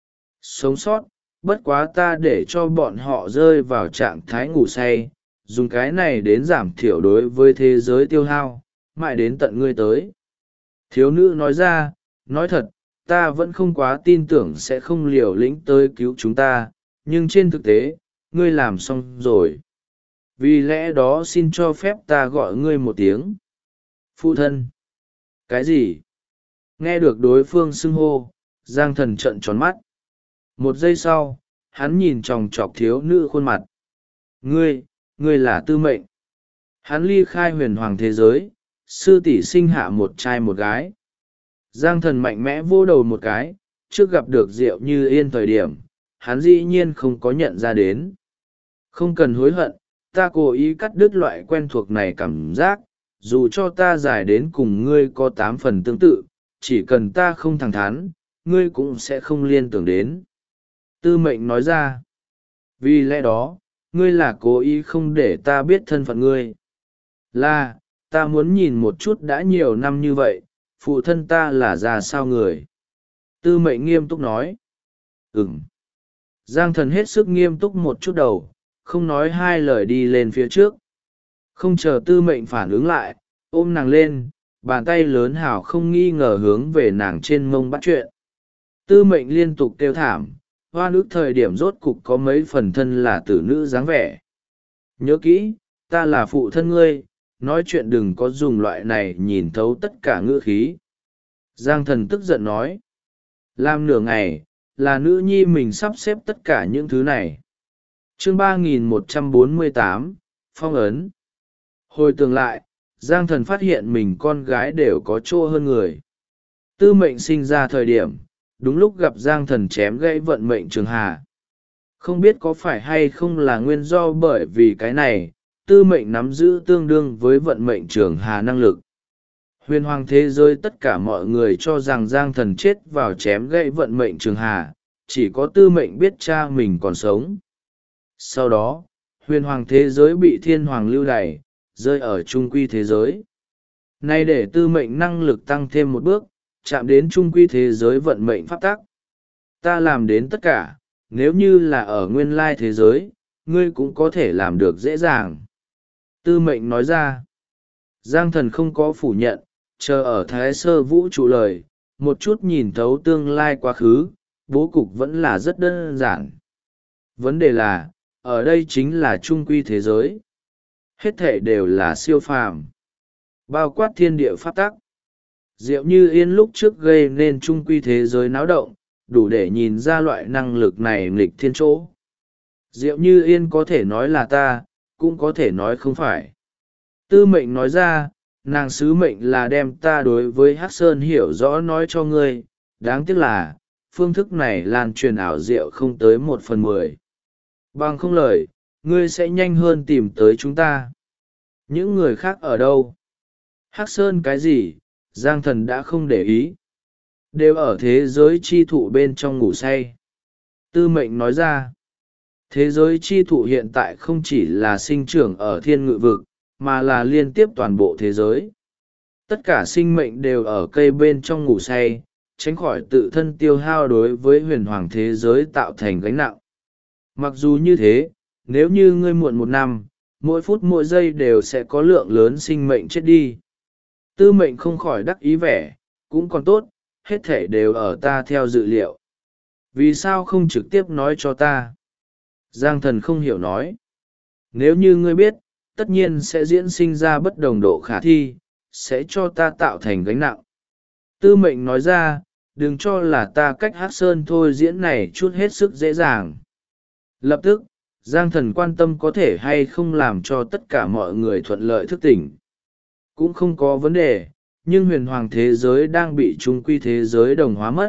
[SPEAKER 1] Sống sót, bất quá ta để cho bọn họ rơi vào trạng thái ngủ say, dùng cái này đến giảm thiểu đối với thế giới tiêu hao, mãi đến tận ngươi tới. Thiếu nữ nói ra, nói thật, ta vẫn không quá tin tưởng sẽ không liều lĩnh tới cứu chúng ta, nhưng trên thực tế, ngươi làm xong rồi. Vì lẽ đó xin cho phép ta gọi ngươi một tiếng. Phụ thân. Cái gì? Nghe được đối phương xưng hô, Giang Thần trợn tròn mắt. Một giây sau, hắn nhìn chòng chọc thiếu nữ khuôn mặt. Ngươi là Tư Mệnh. Hắn ly khai huyền hoàng thế giới, sư tỷ sinh hạ một trai một gái. Giang Thần mạnh mẽ vô đầu một cái, trước gặp được Diệu Như Yên thời điểm, hắn dĩ nhiên không có nhận ra đến. Không cần hối hận, ta cố ý cắt đứt loại quen thuộc này cảm giác, dù cho ta giải đến cùng ngươi có 8 phần tương tự, chỉ cần ta không thẳng thắn, ngươi cũng sẽ không liên tưởng đến. Tư Mệnh nói ra, vì lẽ đó, ngươi là cố ý không để ta biết thân phận ngươi. Là, ta muốn nhìn một chút đã nhiều năm như vậy, phụ thân ta là ra sao người. Tư Mệnh nghiêm túc nói. Giang Thần hết sức nghiêm túc một chút đầu, không nói hai lời đi lên phía trước. Không chờ Tư Mệnh phản ứng lại, ôm nàng lên, bàn tay lớn hảo không nghi ngờ hướng về nàng trên mông bắt chuyện. Tư Mệnh liên tục kêu thảm, hoa nước thời điểm rốt cục có mấy phần thân là tử nữ dáng vẻ. Nhớ kỹ, ta là phụ thân ngươi, nói chuyện đừng có dùng loại này nhìn thấu tất cả ngữ khí. Giang Thần tức giận nói. Làm nửa ngày, là nữ nhi mình sắp xếp tất cả những thứ này. Chương 3148, Phong ấn. Hồi tưởng lại, Giang Thần phát hiện mình con gái đều có chỗ hơn người. Tư Mệnh sinh ra thời điểm, đúng lúc gặp Giang Thần chém gãy vận mệnh Trường Hà. Không biết có phải hay không là nguyên do bởi vì cái này, Tư Mệnh nắm giữ tương đương với vận mệnh Trường Hà năng lực. Huyền hoàng thế giới tất cả mọi người cho rằng Giang Thần chết vào chém gãy vận mệnh Trường Hà, chỉ có Tư Mệnh biết cha mình còn sống. Sau đó, huyền hoàng thế giới bị thiên hoàng lưu đày, rơi ở trung quy thế giới. Nay để Tư Mệnh năng lực tăng thêm một bước, chạm đến trung quy thế giới vận mệnh pháp tắc. Ta làm đến tất cả, nếu như là ở nguyên lai thế giới, ngươi cũng có thể làm được dễ dàng. Tư Mệnh nói ra. Giang Thần không có phủ nhận, chờ ở Thái Sơ vũ trụ lời, một chút nhìn thấu tương lai quá khứ, bố cục vẫn là rất đơn giản. Vấn đề là, ở đây chính là trung quy thế giới. Hết thể đều là siêu phàm, bao quát thiên địa pháp tắc. Diệu Như Yên lúc trước gây nên trung quy thế giới náo động, đủ để nhìn ra loại năng lực này nghịch thiên chỗ. Diệu Như Yên có thể nói là ta, cũng có thể nói không phải. Tư Mệnh nói ra, nàng sứ mệnh là đem ta đối với Hắc Sơn hiểu rõ nói cho ngươi, đáng tiếc là, phương thức này lan truyền ảo diệu không tới 1/10. Bằng không lời, ngươi sẽ nhanh hơn tìm tới chúng ta. Những người khác ở đâu? Hắc Sơn cái gì? Giang Thần đã không để ý. Đều ở thế giới chi thụ bên trong ngủ say. Tư Mệnh nói ra. Thế giới chi thụ hiện tại không chỉ là sinh trưởng ở thiên ngự vực, mà là liên tiếp toàn bộ thế giới. Tất cả sinh mệnh đều ở cây bên trong ngủ say, tránh khỏi tự thân tiêu hao đối với huyền hoàng thế giới tạo thành gánh nặng. Mặc dù như thế, nếu như ngươi muộn 1 năm, mỗi phút mỗi giây đều sẽ có lượng lớn sinh mệnh chết đi. Tư Mệnh không khỏi đắc ý vẻ, cũng còn tốt, hết thể đều ở ta theo dự liệu. Vì sao không trực tiếp nói cho ta? Giang Thần không hiểu nói. Nếu như ngươi biết, tất nhiên sẽ diễn sinh ra bất đồng độ khả thi, sẽ cho ta tạo thành gánh nặng. Tư Mệnh nói ra, đừng cho là ta cách Hắc Sơn thôi diễn này chút hết sức dễ dàng. Lập tức, Giang Thần quan tâm có thể hay không làm cho tất cả mọi người thuận lợi thức tỉnh. Cũng không có vấn đề, nhưng huyền hoàng thế giới đang bị trung quy thế giới đồng hóa mất.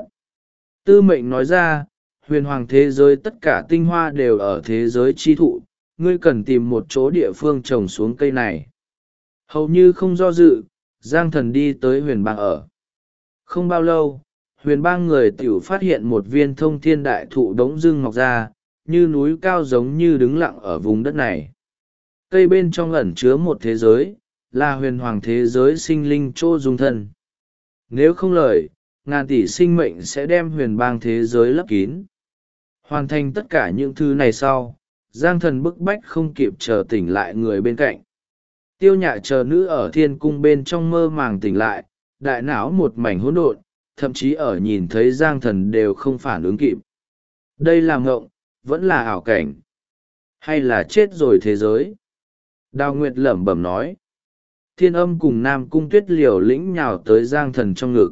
[SPEAKER 1] Tư Mệnh nói ra, huyền hoàng thế giới tất cả tinh hoa đều ở thế giới chi thụ, ngươi cần tìm một chỗ địa phương trồng xuống cây này. Hầu như không do dự, Giang Thần đi tới huyền bang ở. Không bao lâu, huyền bang người tiểu phát hiện một viên thông thiên đại thụ đống dưng mọc ra, như núi cao giống như đứng lặng ở vùng đất này. Cây bên trong ẩn chứa một thế giới, là huyền hoàng thế giới sinh linh chỗ dung thân. Nếu không lời, ngàn tỷ sinh mệnh sẽ đem huyền bang thế giới lấp kín. Hoàn thành tất cả những thứ này sau, Giang Thần bức bách không kịp chờ tỉnh lại người bên cạnh. Tiêu Nhạ chờ nữ ở thiên cung bên trong mơ màng tỉnh lại, đại não một mảnh hỗn độn, thậm chí ở nhìn thấy Giang Thần đều không phản ứng kịp. Đây là ngộng, vẫn là ảo cảnh, hay là chết rồi thế giới? Đào Nguyệt lẩm bẩm nói. Thiên Âm cùng Nam Cung Tuyết liều lĩnh nhào tới Giang Thần trong ngực.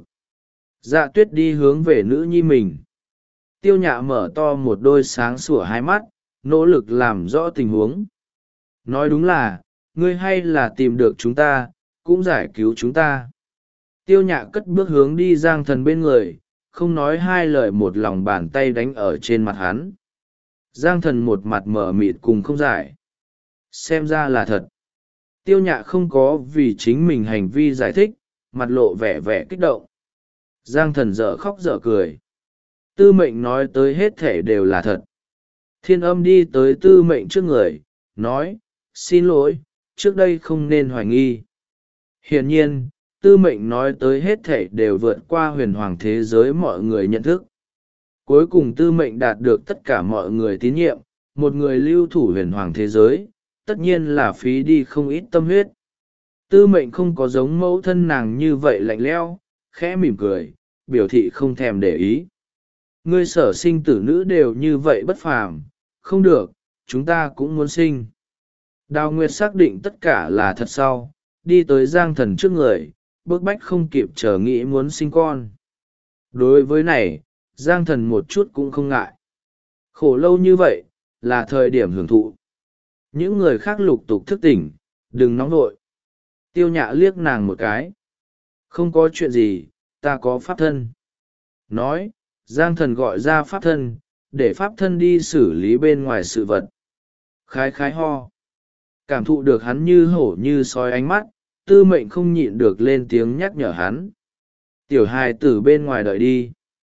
[SPEAKER 1] Dạ Tuyết đi hướng về nữ nhi mình. Tiêu Nhạ mở to một đôi sáng sủa hai mắt, nỗ lực làm rõ tình huống. Nói đúng là, ngươi hay là tìm được chúng ta, cũng giải cứu chúng ta. Tiêu Nhạ cất bước hướng đi Giang Thần bên người, không nói hai lời, một lòng bàn tay đánh ở trên mặt hắn. Giang Thần một mặt mở mịt cùng không giải. Xem ra là thật. Tiêu Nhạ không có vì chính mình hành vi giải thích, mặt lộ vẻ vẻ kích động. Giang Thần dở khóc dở cười. Tư Mệnh nói tới hết thể đều là thật. Thiên Âm đi tới Tư Mệnh trước người, nói, xin lỗi, trước đây không nên hoài nghi. Hiển nhiên, Tư Mệnh nói tới hết thể đều vượt qua huyền hoàng thế giới mọi người nhận thức. Cuối cùng Tư Mệnh đạt được tất cả mọi người tín nhiệm, một người lưu thủ huyền hoàng thế giới, tất nhiên là phí đi không ít tâm huyết. Tư Mệnh không có giống mẫu thân nàng như vậy lạnh lẽo, khẽ mỉm cười, biểu thị không thèm để ý. Ngươi Sở sinh tử nữ đều như vậy bất phàm, không được, chúng ta cũng muốn sinh. Đào Nguyệt xác định tất cả là thật sau, đi tới Giang Thần trước người, bước bách không kịp chờ nghĩ muốn sinh con. Đối với này, Giang Thần một chút cũng không ngại. Khổ lâu như vậy, là thời điểm hưởng thụ. Những người khác lục tục thức tỉnh, đừng nóng vội. Tiêu Nhạ liếc nàng một cái. Không có chuyện gì, ta có pháp thân. Nói, Giang Thần gọi ra pháp thân, để pháp thân đi xử lý bên ngoài sự vật. Khái khái ho. Cảm thụ được hắn như hổ như sói ánh mắt, Tư Mệnh không nhịn được lên tiếng nhắc nhở hắn. Tiểu hài tử bên ngoài đợi đi.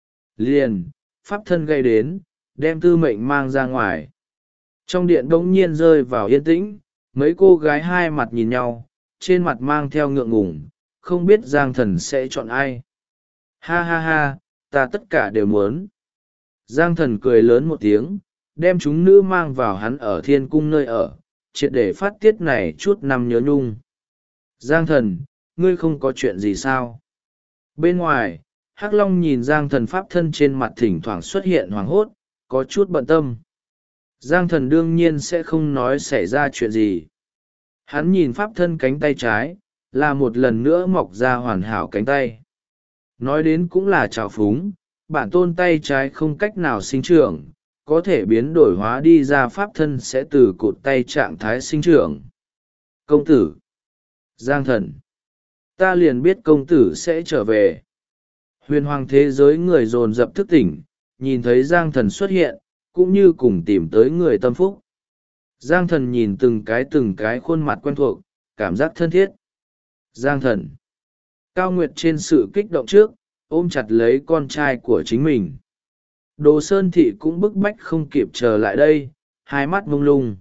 [SPEAKER 1] Liền, pháp thân gây đến, đem Tư Mệnh mang ra ngoài. Trong điện bỗng nhiên rơi vào yên tĩnh, mấy cô gái hai mặt nhìn nhau, trên mặt mang theo ngượng ngùng, không biết Giang Thần sẽ chọn ai. Ha ha ha, ta tất cả đều muốn. Giang Thần cười lớn một tiếng, đem chúng nữ mang vào hắn ở thiên cung nơi ở, triệt để phát tiết này chút năm nhớ nhung. Giang Thần, ngươi không có chuyện gì sao? Bên ngoài, Hắc Long nhìn Giang Thần pháp thân trên mặt thỉnh thoảng xuất hiện hoảng hốt, có chút bận tâm. Giang Thần đương nhiên sẽ không nói xảy ra chuyện gì. Hắn nhìn pháp thân cánh tay trái, là một lần nữa mọc ra hoàn hảo cánh tay. Nói đến cũng là trào phúng, bản tôn tay trái không cách nào sinh trưởng, có thể biến đổi hóa đi ra pháp thân sẽ từ cụt tay trạng thái sinh trưởng. Công tử! Giang Thần! Ta liền biết công tử sẽ trở về. Huyền hoàng thế giới người dồn dập thức tỉnh, nhìn thấy Giang Thần xuất hiện, cũng như cùng tìm tới người tâm phúc. Giang Thần nhìn từng cái khuôn mặt quen thuộc, cảm giác thân thiết. Giang Thần! Cao Nguyệt trên sự kích động trước, ôm chặt lấy con trai của chính mình. Đồ Sơn Thị cũng bức bách không kịp chờ lại đây, hai mắt mông lung.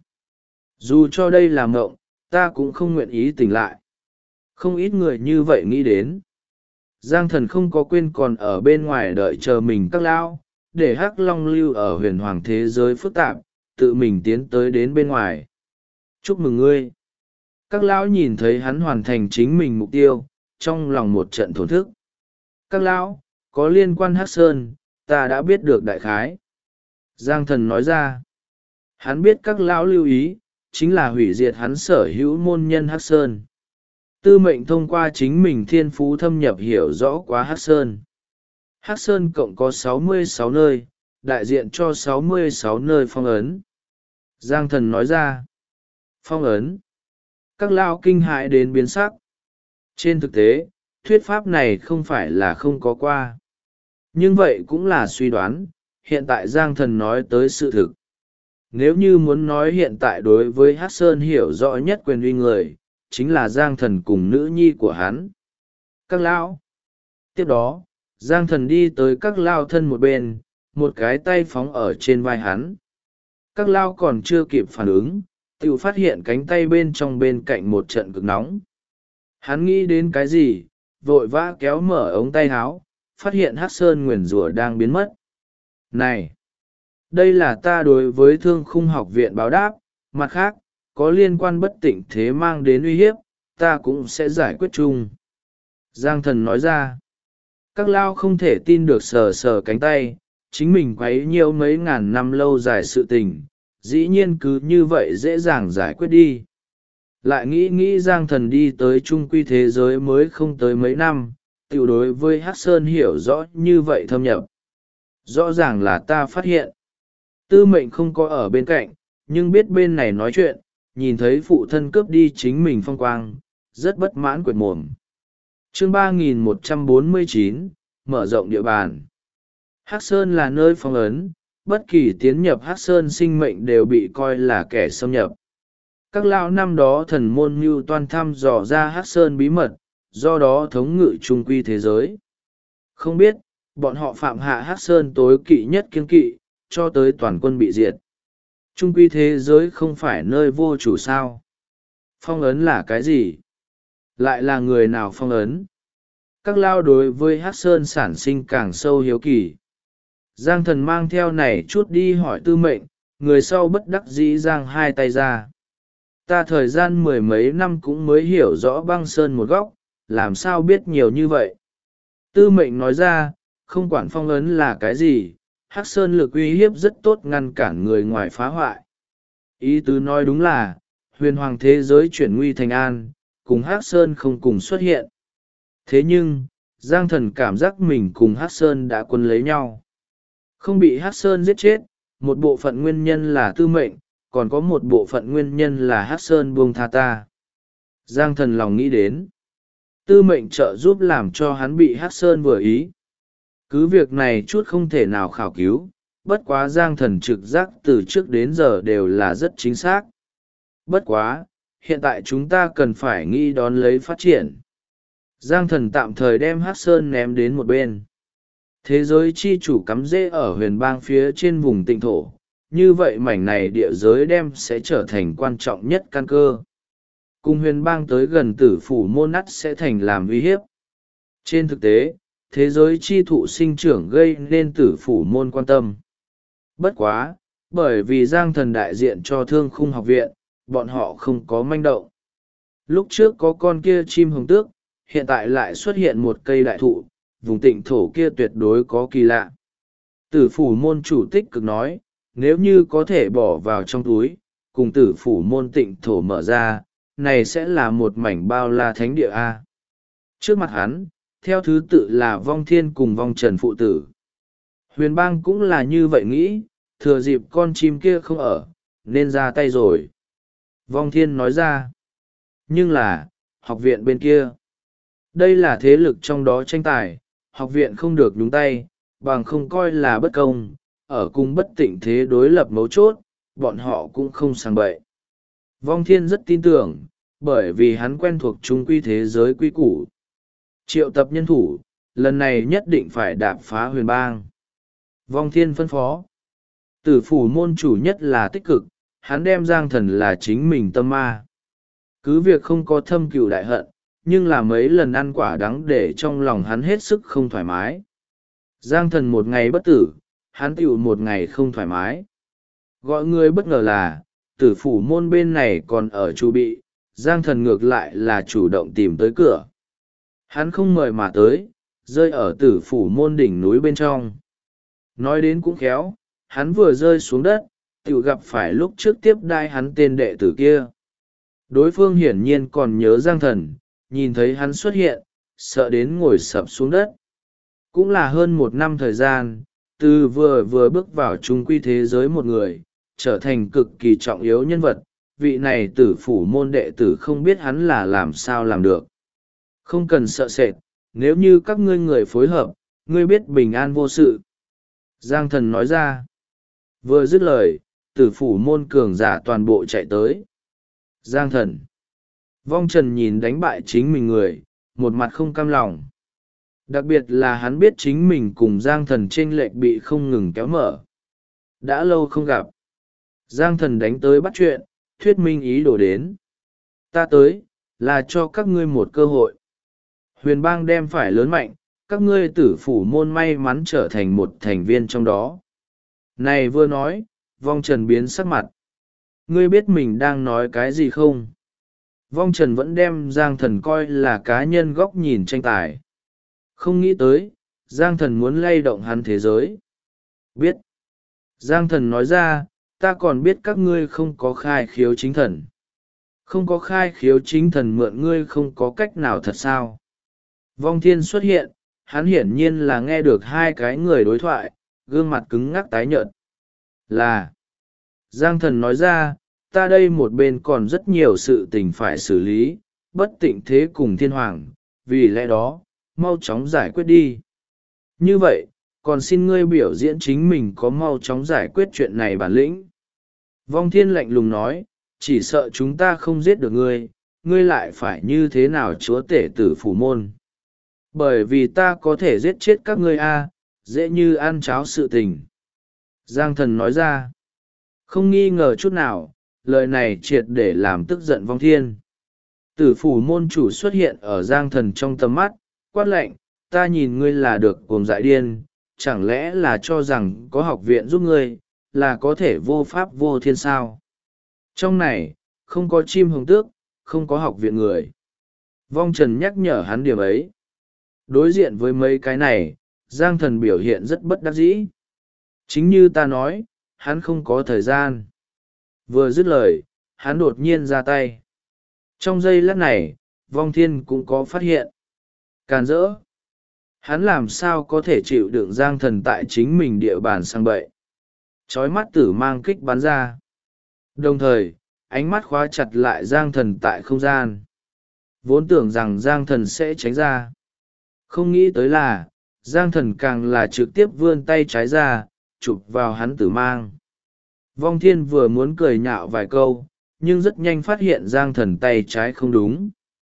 [SPEAKER 1] Dù cho đây là mộng, ta cũng không nguyện ý tỉnh lại. Không ít người như vậy nghĩ đến. Giang Thần không có quên còn ở bên ngoài đợi chờ mình các lão, để Hắc Long lưu ở huyền hoàng thế giới phức tạp, tự mình tiến tới đến bên ngoài. Chúc mừng ngươi. Các lão nhìn thấy hắn hoàn thành chính mình mục tiêu, trong lòng một trận thổn thức. Các lão, có liên quan Hắc Sơn, ta đã biết được đại khái. Giang Thần nói ra. Hắn biết các lão lưu ý, chính là hủy diệt hắn sở hữu môn nhân Hắc Sơn. Tư Mệnh thông qua chính mình thiên phú thâm nhập hiểu rõ quá Hắc Sơn. Hắc Sơn cộng có 66 nơi, đại diện cho 66 nơi phong ấn. Giang Thần nói ra. Phong ấn. Các lão kinh hãi đến biến sắc. Trên thực tế, thuyết pháp này không phải là không có qua. Nhưng vậy cũng là suy đoán, hiện tại Giang Thần nói tới sự thực. Nếu như muốn nói hiện tại đối với Hắc Sơn hiểu rõ nhất quyền uy người, chính là Giang Thần cùng nữ nhi của hắn. Các lão. Tiếp đó, Giang Thần đi tới các lao thân một bên, một cái tay phóng ở trên vai hắn. Các lao còn chưa kịp phản ứng, tự phát hiện cánh tay bên trong bên cạnh một trận cực nóng. Hắn nghĩ đến cái gì, vội vã kéo mở ống tay áo, phát hiện Hắc Sơn nguyền rủa đang biến mất. Này! Đây là ta đối với Thương Khung học viện báo đáp, mặt khác, có liên quan bất tịnh thế mang đến uy hiếp, ta cũng sẽ giải quyết chung. Giang Thần nói ra. Các lao không thể tin được sờ sờ cánh tay, chính mình quấy nhiều mấy ngàn năm lâu dài sự tình, dĩ nhiên cứ như vậy dễ dàng giải quyết đi. Lại nghĩ Giang Thần đi tới trung quy thế giới mới không tới mấy năm, tiểu đối với Hắc Sơn hiểu rõ như vậy thâm nhập. Rõ ràng là ta phát hiện. Tư Mệnh không có ở bên cạnh, nhưng biết bên này nói chuyện, nhìn thấy phụ thân cướp đi chính mình phong quang, rất bất mãn quệt mồm. Chương 3149, mở rộng địa bàn. Hắc Sơn là nơi phong ấn, bất kỳ tiến nhập Hắc Sơn sinh mệnh đều bị coi là kẻ xâm nhập. Các lão năm đó thần môn mưu toan thăm dò ra Hắc Sơn bí mật, do đó thống ngự trung quy thế giới. Không biết, bọn họ phạm hạ Hắc Sơn tối kỵ nhất kiêng kỵ, cho tới toàn quân bị diệt. Trung quy thế giới không phải nơi vô chủ sao? Phong ấn là cái gì? Lại là người nào phong ấn? Các lao đối với Hắc Sơn sản sinh càng sâu hiếu kỳ. Giang Thần mang theo này chút đi hỏi Tư Mệnh, người sau bất đắc dĩ giang hai tay ra. Ta thời gian mười mấy năm cũng mới hiểu rõ băng sơn một góc, làm sao biết nhiều như vậy? Tư Mệnh nói ra, không quản phong ấn là cái gì, Hắc Sơn lực uy hiếp rất tốt ngăn cản người ngoài phá hoại. Ý tứ nói đúng là, huyền hoàng thế giới chuyển nguy thành an, cùng Hắc Sơn không cùng xuất hiện. Thế nhưng, Giang Thần cảm giác mình cùng Hắc Sơn đã quân lấy nhau. Không bị Hắc Sơn giết chết, một bộ phận nguyên nhân là Tư Mệnh, còn có một bộ phận nguyên nhân là Hắc Sơn buông tha ta. Giang Thần lòng nghĩ đến. Tư Mệnh trợ giúp làm cho hắn bị Hắc Sơn vừa ý. Cứ việc này chút không thể nào khảo cứu, bất quá Giang Thần trực giác từ trước đến giờ đều là rất chính xác. Bất quá, hiện tại chúng ta cần phải nghĩ đón lấy phát triển. Giang Thần tạm thời đem Hắc Sơn ném đến một bên. Thế giới chi chủ cắm rễ ở huyền bang phía trên vùng tịnh thổ, như vậy mảnh này địa giới đem sẽ trở thành quan trọng nhất căn cơ. Cùng huyền bang tới gần tử phủ môn nắt sẽ thành làm uy hiếp. Trên thực tế, thế giới chi thụ sinh trưởng gây nên tử phủ môn quan tâm. Bất quá, bởi vì Giang Thần đại diện cho Thương Khung học viện, bọn họ không có manh động. Lúc trước có con kia chim hồng tước, hiện tại lại xuất hiện một cây đại thụ, vùng tịnh thổ kia tuyệt đối có kỳ lạ. Tử phủ môn chủ tích cực nói, nếu như có thể bỏ vào trong túi, cùng tử phủ môn tịnh thổ mở ra, này sẽ là một mảnh bao la thánh địa A. Trước mặt hắn, theo thứ tự là Vong Thiên cùng Vong Trần phụ tử. Huyền bang cũng là như vậy nghĩ, thừa dịp con chim kia không ở, nên ra tay rồi. Vong Thiên nói ra. Nhưng là, học viện bên kia. Đây là thế lực trong đó tranh tài, học viện không được nhúng tay, bằng không coi là bất công, ở cùng bất tịnh thế đối lập mấu chốt, bọn họ cũng không sang bậy. Vong Thiên rất tin tưởng, bởi vì hắn quen thuộc trung quy thế giới quy củ. Triệu tập nhân thủ, lần này nhất định phải đạp phá huyền bang. Vong Thiên phân phó. Tử phủ môn chủ nhất là tích cực, hắn đem Giang Thần là chính mình tâm ma. Cứ việc không có thâm cừu đại hận, nhưng là mấy lần ăn quả đắng để trong lòng hắn hết sức không thoải mái. Giang Thần một ngày bất tử, hắn tựu một ngày không thoải mái. Gọi người bất ngờ là, tử phủ môn bên này còn ở chu bị, Giang Thần ngược lại là chủ động tìm tới cửa. Hắn không mời mà tới, rơi ở tử phủ môn đỉnh núi bên trong. Nói đến cũng khéo, hắn vừa rơi xuống đất, tựu gặp phải lúc trước tiếp đai hắn tên đệ tử kia. Đối phương hiển nhiên còn nhớ Giang Thần, nhìn thấy hắn xuất hiện, sợ đến ngồi sập xuống đất. Cũng là hơn một năm thời gian, từ vừa bước vào trung quy thế giới một người, trở thành cực kỳ trọng yếu nhân vật, vị này tử phủ môn đệ tử không biết hắn là làm sao làm được. Không cần sợ sệt, nếu như các ngươi người phối hợp, ngươi biết bình an vô sự. Giang Thần nói ra. Vừa dứt lời, tử phủ môn cường giả toàn bộ chạy tới. Giang Thần. Vong Trần nhìn đánh bại chính mình người, một mặt không cam lòng. Đặc biệt là hắn biết chính mình cùng Giang Thần chênh lệch bị không ngừng kéo mở. Đã lâu không gặp. Giang Thần đánh tới bắt chuyện, thuyết minh ý đồ đến. Ta tới, là cho các ngươi một cơ hội. Huyền bang đem phải lớn mạnh, các ngươi tử phủ môn may mắn trở thành một thành viên trong đó. Này vừa nói, Vong Trần biến sắc mặt. Ngươi biết mình đang nói cái gì không? Vong Trần vẫn đem Giang Thần coi là cá nhân góc nhìn tranh tài. Không nghĩ tới, Giang Thần muốn lay động hắn thế giới. Biết. Giang Thần nói ra, ta còn biết các ngươi không có khai khiếu chính thần. Không có khai khiếu chính thần mượn ngươi không có cách nào thật sao? Vong Thiên xuất hiện, hắn hiển nhiên là nghe được hai cái người đối thoại, gương mặt cứng ngắc tái nhợt. Là. Giang Thần nói ra, ta đây một bên còn rất nhiều sự tình phải xử lý, bất tịnh thế cùng thiên hoàng, vì lẽ đó mau chóng giải quyết đi. Như vậy còn xin ngươi biểu diễn chính mình có mau chóng giải quyết chuyện này bản lĩnh. Vong Thiên lạnh lùng nói, chỉ sợ chúng ta không giết được ngươi, ngươi lại phải như thế nào chúa tể tử phủ môn. Bởi vì ta có thể giết chết các ngươi dễ như ăn cháo sự tình. Giang Thần nói ra, không nghi ngờ chút nào, lời này triệt để làm tức giận Vong Thiên. Tử phủ môn chủ xuất hiện ở Giang Thần trong tầm mắt, quát lệnh, ta nhìn ngươi là được cuồng dại điên, chẳng lẽ là cho rằng có học viện giúp ngươi, là có thể vô pháp vô thiên sao? Trong này, không có chim hồng tước, không có học viện người. Vong Trần nhắc nhở hắn điểm ấy. Đối diện với mấy cái này, Giang Thần biểu hiện rất bất đắc dĩ. Chính như ta nói, hắn không có thời gian. Vừa dứt lời, hắn đột nhiên ra tay. Trong giây lát này, Vong Thiên cũng có phát hiện. Càn rỡ. Hắn làm sao có thể chịu đựng Giang Thần tại chính mình địa bàn sang bậy. Chói mắt tử mang kích bắn ra. Đồng thời, ánh mắt khóa chặt lại Giang Thần tại không gian. Vốn tưởng rằng Giang Thần sẽ tránh ra. Không nghĩ tới là, Giang Thần càng là trực tiếp vươn tay trái ra, chụp vào hắn tử mang. Vong Thiên vừa muốn cười nhạo vài câu, nhưng rất nhanh phát hiện Giang Thần tay trái không đúng.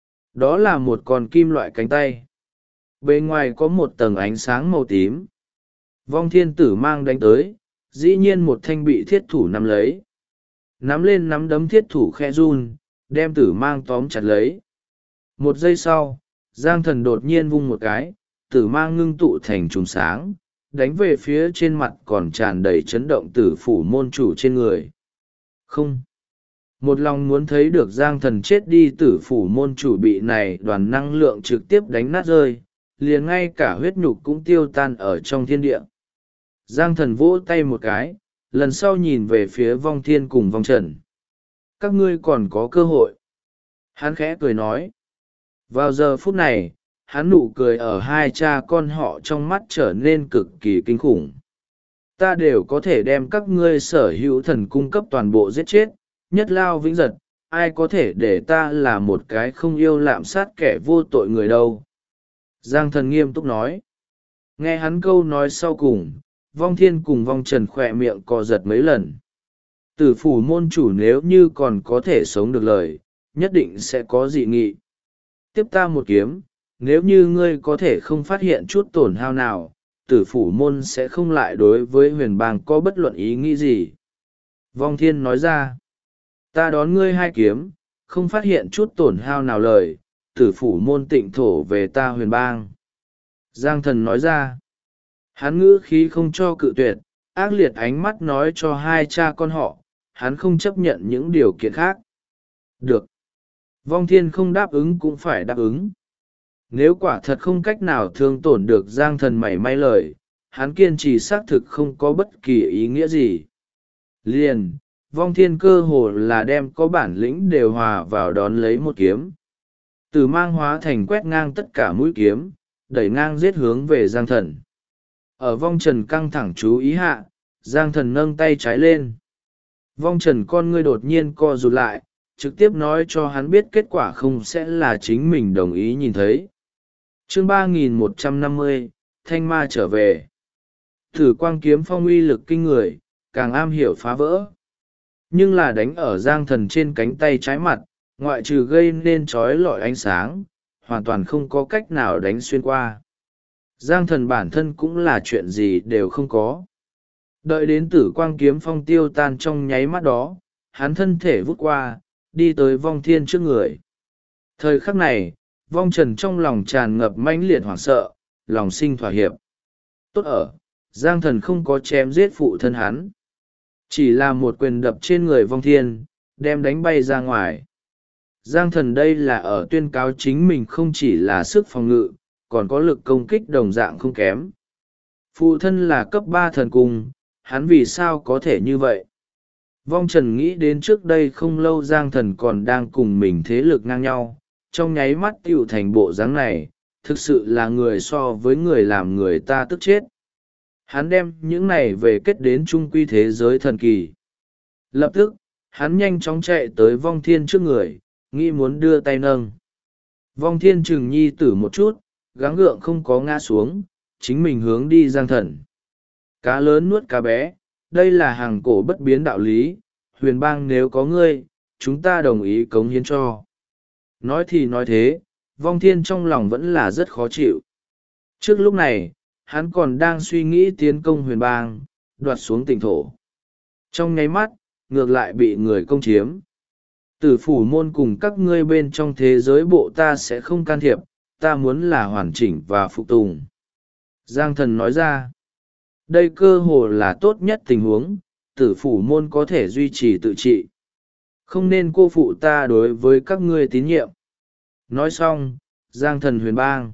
[SPEAKER 1] Đó là một con kim loại cánh tay. Bên ngoài có một tầng ánh sáng màu tím. Vong Thiên tử mang đánh tới, dĩ nhiên một thanh bị thiết thủ nắm lấy. Nắm lên nắm đấm thiết thủ khe run, đem tử mang tóm chặt lấy. Một giây sau, Giang Thần đột nhiên vung một cái, tử mang ngưng tụ thành chùm sáng, đánh về phía trên mặt còn tràn đầy chấn động tử phủ môn chủ trên người. Không. Một lòng muốn thấy được Giang Thần chết đi, tử phủ môn chủ bị này đoàn năng lượng trực tiếp đánh nát rơi, liền ngay cả huyết nhục cũng tiêu tan ở trong thiên địa. Giang Thần vỗ tay một cái, lần sau nhìn về phía Vong Thiên cùng Vong Trần. Các ngươi còn có cơ hội. Hắn khẽ cười nói. Vào giờ phút này, hắn nụ cười ở hai cha con họ trong mắt trở nên cực kỳ kinh khủng. Ta đều có thể đem các ngươi sở hữu thần cung cấp toàn bộ giết chết, nhất lao vĩnh giật, ai có thể để ta là một cái không yêu lạm sát kẻ vô tội người đâu. Giang Thần nghiêm túc nói. Nghe hắn câu nói sau cùng, Vong Thiên cùng Vong Trần khỏe miệng co giật mấy lần. Tử phủ môn chủ nếu như còn có thể sống được lời, nhất định sẽ có dị nghị. Tiếp ta một kiếm, nếu như ngươi có thể không phát hiện chút tổn hao nào, tử phủ môn sẽ không lại đối với huyền bang có bất luận ý nghĩ gì. Vong Thiên nói ra, ta đón ngươi hai kiếm, không phát hiện chút tổn hao nào lời, tử phủ môn tịnh thổ về ta huyền bang. Giang Thần nói ra, hắn ngữ khí không cho cự tuyệt, ác liệt ánh mắt nói cho hai cha con họ, hắn không chấp nhận những điều kiện khác. Được. Vong Thiên không đáp ứng cũng phải đáp ứng. Nếu quả thật không cách nào thương tổn được Giang Thần mảy may lời, hắn kiên trì xác thực không có bất kỳ ý nghĩa gì. Liền, Vong Thiên cơ hồ là đem có bản lĩnh đều hòa vào đón lấy một kiếm. Từ mang hóa thành quét ngang tất cả mũi kiếm, đẩy ngang giết hướng về Giang Thần. Ở Vong Trần căng thẳng chú ý hạ, Giang Thần nâng tay trái lên. Vong Trần con ngươi đột nhiên co rụt lại, trực tiếp nói cho hắn biết kết quả không sẽ là chính mình đồng ý nhìn thấy. Chương 3150, Thanh Ma trở về. Thử quang kiếm phong uy lực kinh người, càng am hiểu phá vỡ. Nhưng là đánh ở Giang Thần trên cánh tay trái mặt, ngoại trừ gây nên trói lọi ánh sáng, hoàn toàn không có cách nào đánh xuyên qua. Giang Thần bản thân cũng là chuyện gì đều không có. Đợi đến tử quang kiếm phong tiêu tan trong nháy mắt đó, hắn thân thể vút qua, đi tới Vong Thiên trước người. Thời khắc này, Vong Trần trong lòng tràn ngập mãnh liệt hoảng sợ, lòng sinh thỏa hiệp. Tốt ở, Giang Thần không có chém giết phụ thân hắn. Chỉ là một quyền đập trên người Vong Thiên, đem đánh bay ra ngoài. Giang Thần đây là ở tuyên cáo chính mình không chỉ là sức phòng ngự, còn có lực công kích đồng dạng không kém. Phụ thân là cấp 3 thần cung, hắn vì sao có thể như vậy? Vong Trần nghĩ đến trước đây không lâu Giang Thần còn đang cùng mình thế lực ngang nhau, trong nháy mắt tựu thành bộ dáng này, thực sự là người so với người làm người ta tức chết. Hắn đem những này về kết đến trung quy thế giới thần kỳ. Lập tức, Hắn nhanh chóng chạy tới Vong Thiên trước người, nghĩ muốn đưa tay nâng. Vong Thiên chừng nhi tử một chút, gắng gượng không có ngã xuống, chính mình hướng đi Giang Thần. Cá lớn nuốt cá bé, đây là hàng cổ bất biến đạo lý, Huyền Bang nếu có ngươi, chúng ta đồng ý cống hiến cho. Nói thì nói thế, Vong Thiên trong lòng vẫn là rất khó chịu. Trước lúc này, hắn còn đang suy nghĩ tiến công Huyền Bang, đoạt xuống tỉnh thổ. Trong nháy mắt, ngược lại bị người công chiếm. Tử phủ môn cùng các ngươi bên trong thế giới bộ ta sẽ không can thiệp, ta muốn là hoàn chỉnh và phục tùng. Giang Thần nói ra, đây cơ hồ là tốt nhất tình huống, tử phủ môn có thể duy trì tự trị. Không nên cô phụ ta đối với các ngươi tín nhiệm. Nói xong, Giang Thần Huyền Bang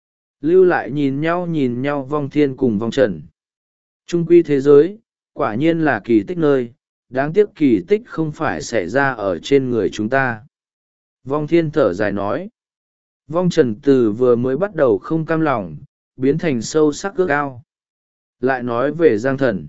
[SPEAKER 1] lưu lại nhìn nhau Vong Thiên cùng Vong Trần. Trung quy thế giới, quả nhiên là kỳ tích nơi, đáng tiếc kỳ tích không phải xảy ra ở trên người chúng ta. Vong Thiên thở dài nói. Vong Trần từ vừa mới bắt đầu không cam lòng, biến thành sâu sắc ước ao. Lại nói về Giang Thần.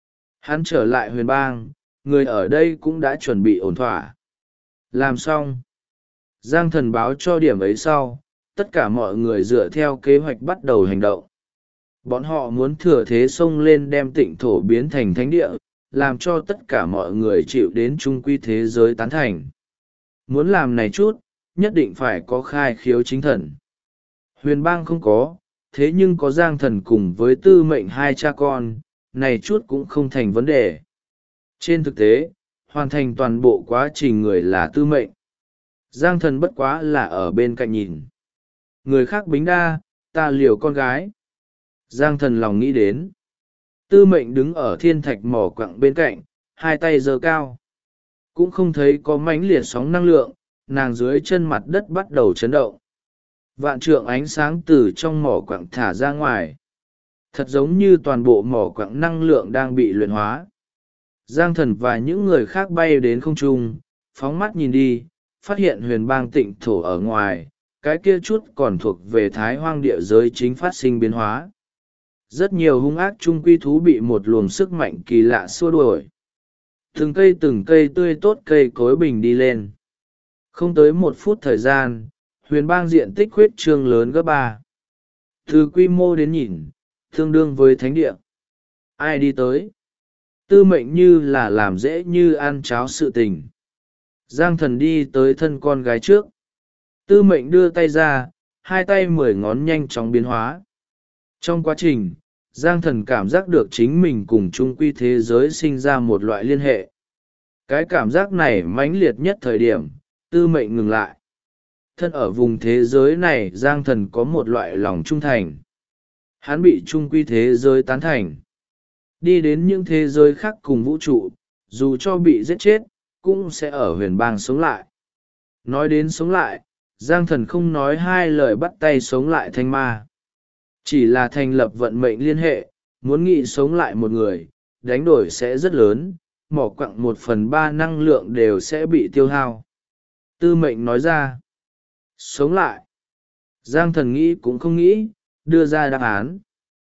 [SPEAKER 1] Hắn trở lại Huyền Bang, người ở đây cũng đã chuẩn bị ổn thỏa. Làm xong. Giang Thần báo cho điểm ấy sau, tất cả mọi người dựa theo kế hoạch bắt đầu hành động. Bọn họ muốn thừa thế xông lên đem Tịnh thổ biến thành thánh địa, làm cho tất cả mọi người chịu đến trung quy thế giới tán thành. Muốn làm này chút, nhất định phải có khai khiếu chính thần. Huyền Bang không có, thế nhưng có Giang Thần cùng với Tư Mệnh hai cha con, này chút cũng không thành vấn đề. Trên thực tế, hoàn thành toàn bộ quá trình người là Tư Mệnh. Giang Thần bất quá là ở bên cạnh nhìn. Người khác bính đa, ta liều con gái. Giang Thần lòng nghĩ đến. Tư Mệnh đứng ở thiên thạch mỏ quặng bên cạnh, hai tay giơ cao. Cũng không thấy có mãnh liệt sóng năng lượng, nàng dưới chân mặt đất bắt đầu chấn động. Vạn trượng ánh sáng từ trong mỏ quặng thả ra ngoài. Thật giống như toàn bộ mỏ quặng năng lượng đang bị luyện hóa. Giang Thần và những người khác bay đến không trung, phóng mắt nhìn đi, phát hiện Huyền Bang Tịnh thổ ở ngoài, cái kia chút còn thuộc về Thái Hoang địa giới chính phát sinh biến hóa. Rất nhiều hung ác trung quy thú bị một luồng sức mạnh kỳ lạ xua đuổi. Từng cây tươi tốt cây cối bình đi lên. Không tới 1 phút thời gian, Huyền Bang diện tích huyết trương lớn gấp 3. Từ quy mô đến nhìn, tương đương với thánh địa. Ai đi tới? Tư Mệnh như là làm dễ như ăn cháo sự tình. Giang Thần đi tới thân con gái trước. Tư Mệnh đưa tay ra, hai tay 10 ngón nhanh chóng biến hóa. Trong quá trình, Giang Thần cảm giác được chính mình cùng trung quy thế giới sinh ra một loại liên hệ. Cái cảm giác này mãnh liệt nhất thời điểm, Tư Mệnh ngừng lại. Thân ở vùng thế giới này Giang Thần có một loại lòng trung thành. Hắn bị trung quy thế giới tán thành. Đi đến những thế giới khác cùng vũ trụ, dù cho bị giết chết, cũng sẽ ở Huyền Bang sống lại. Nói đến sống lại, Giang Thần không nói hai lời bắt tay sống lại Thanh Ma. Chỉ là thành lập vận mệnh liên hệ, muốn nghị sống lại một người, đánh đổi sẽ rất lớn, mỏ quặng 1/3 năng lượng đều sẽ bị tiêu hao. Tư Mệnh nói ra. Sống lại. Giang Thần nghĩ cũng không nghĩ, đưa ra đáp án.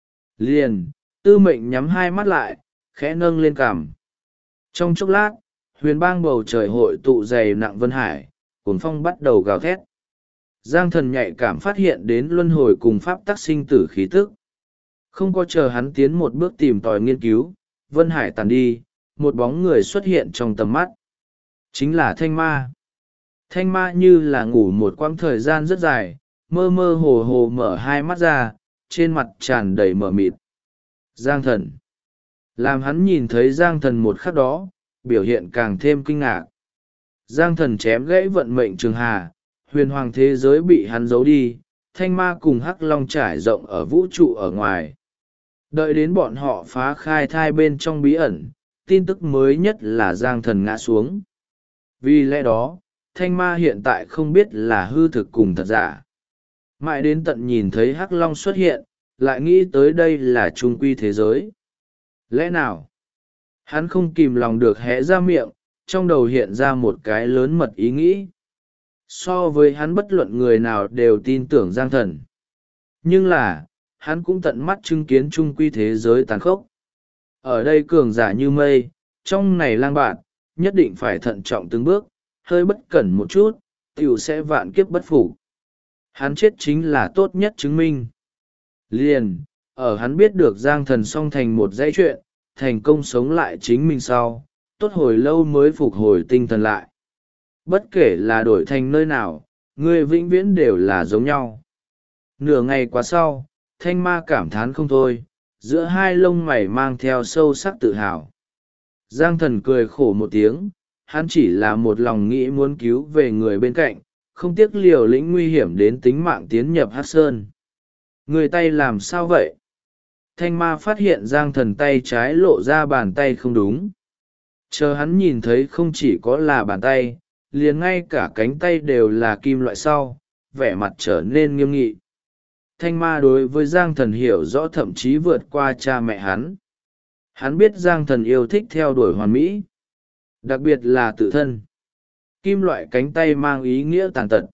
[SPEAKER 1] Liền, Tư Mệnh nhắm hai mắt lại, khẽ nâng lên cằm. Trong chốc lát, Huyền Bang bầu trời hội tụ dày nặng vân hải, cuồng phong bắt đầu gào thét. Giang Thần nhạy cảm phát hiện đến luân hồi cùng pháp tắc sinh tử khí tức. Không có chờ hắn tiến một bước tìm tòi nghiên cứu, vân hải tàn đi, một bóng người xuất hiện trong tầm mắt. Chính là Thanh Ma. Thanh Ma như là ngủ một quãng thời gian rất dài, mơ mơ hồ hồ mở hai mắt ra, trên mặt tràn đầy mờ mịt. Giang Thần. Làm hắn nhìn thấy Giang Thần một khắc đó, biểu hiện càng thêm kinh ngạc. Giang Thần chém gãy vận mệnh trường hà, huyền hoàng thế giới bị hắn giấu đi, Thanh Ma cùng Hắc Long trải rộng ở vũ trụ ở ngoài. Đợi đến bọn họ phá khai thai bên trong bí ẩn, tin tức mới nhất là Giang Thần ngã xuống. Vì lẽ đó, Thanh Ma hiện tại không biết là hư thực cùng thật giả. Mãi đến tận nhìn thấy Hắc Long xuất hiện, lại nghĩ tới đây là trung quy thế giới. Lẽ nào? Hắn không kìm lòng được hé ra miệng, trong đầu hiện ra một cái lớn mật ý nghĩ. So với hắn bất luận người nào đều tin tưởng Giang Thần. Nhưng là, hắn cũng tận mắt chứng kiến trung quy thế giới tàn khốc. Ở đây cường giả như mây, trong này lang bạn, nhất định phải thận trọng từng bước, hơi bất cẩn một chút tiểu sẽ vạn kiếp bất phục. Hắn chết chính là tốt nhất chứng minh. Liền ở hắn biết được Giang Thần xong thành một dãy chuyện, thành công sống lại chính mình sau, tốt hồi lâu mới phục hồi tinh thần lại. Bất kể là đổi thành nơi nào, người vĩnh viễn đều là giống nhau. Nửa ngày qua sau, Thanh Ma cảm thán không thôi, giữa hai lông mày mang theo sâu sắc tự hào. Giang Thần cười khổ một tiếng, hắn chỉ là một lòng nghĩ muốn cứu về người bên cạnh, không tiếc liều lĩnh nguy hiểm đến tính mạng tiến nhập Hắc Sơn. Người tay làm sao vậy? Thanh Ma phát hiện Giang Thần tay trái lộ ra bàn tay không đúng. Chờ hắn nhìn thấy không chỉ có là bàn tay, liền ngay cả cánh tay đều là kim loại sau, vẻ mặt trở nên nghiêm nghị. Thanh Ma đối với Giang Thần hiểu rõ thậm chí vượt qua cha mẹ hắn. Hắn biết Giang Thần yêu thích theo đuổi hoàn mỹ, đặc biệt là tự thân. Kim loại cánh tay mang ý nghĩa tàn tật.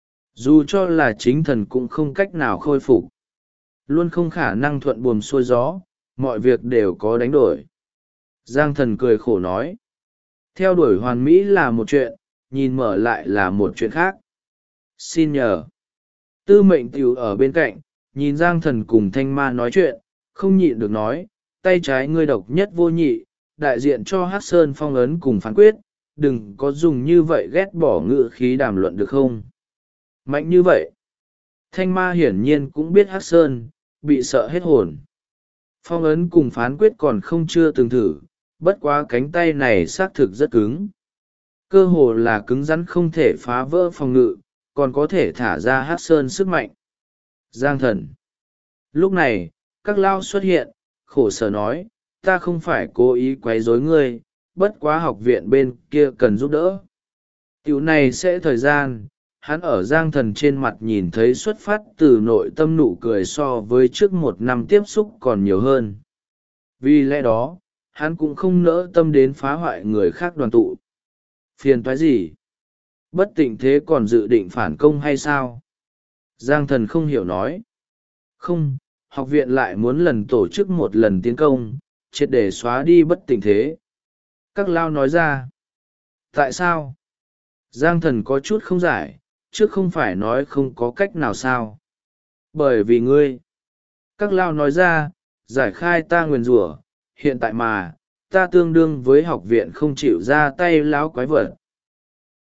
[SPEAKER 1] Dù cho là chính thần cũng không cách nào khôi phục. Luôn không khả năng thuận buồm xuôi gió, mọi việc đều có đánh đổi. Giang Thần cười khổ nói. Theo đuổi hoàn mỹ là một chuyện, nhìn mở lại là một chuyện khác. Xin nhờ. Tư Mệnh Tiểu ở bên cạnh, nhìn Giang Thần cùng Thanh Ma nói chuyện, không nhịn được nói, tay trái ngươi độc nhất vô nhị, đại diện cho Hắc Sơn phong ấn cùng phán quyết, đừng có dùng như vậy ghét bỏ ngữ khí đàm luận được không? Mạnh như vậy. Thanh Ma hiển nhiên cũng biết Hắc Sơn, bị sợ hết hồn. Phong ấn cùng phán quyết còn không chưa từng thử, bất quá cánh tay này xác thực rất cứng. Cơ hồ là cứng rắn không thể phá vỡ phòng ngự, còn có thể thả ra Hắc Sơn sức mạnh. Giang Thần. Lúc này, các lao xuất hiện, khổ sở nói, ta không phải cố ý quấy rối ngươi, bất quá học viện bên kia cần giúp đỡ. Tiểu này sẽ thời gian, hắn ở Giang Thần trên mặt nhìn thấy xuất phát từ nội tâm nụ cười so với trước một năm tiếp xúc còn nhiều hơn. Vì lẽ đó, hắn cũng không nỡ tâm đến phá hoại người khác đoàn tụ. Phiền toái gì? Bất Tịnh Thế còn dự định phản công hay sao? Giang Thần không hiểu nói. Không, học viện lại muốn lần tổ chức một lần tiến công, triệt để xóa đi Bất Tịnh Thế. Các lao nói ra. Tại sao? Giang Thần có chút không giải, chứ không phải nói không có cách nào sao. Bởi vì ngươi. Các lao nói ra, giải khai ta nguyền rủa, hiện tại mà, ta tương đương với học viện không chịu ra tay láo quái vật,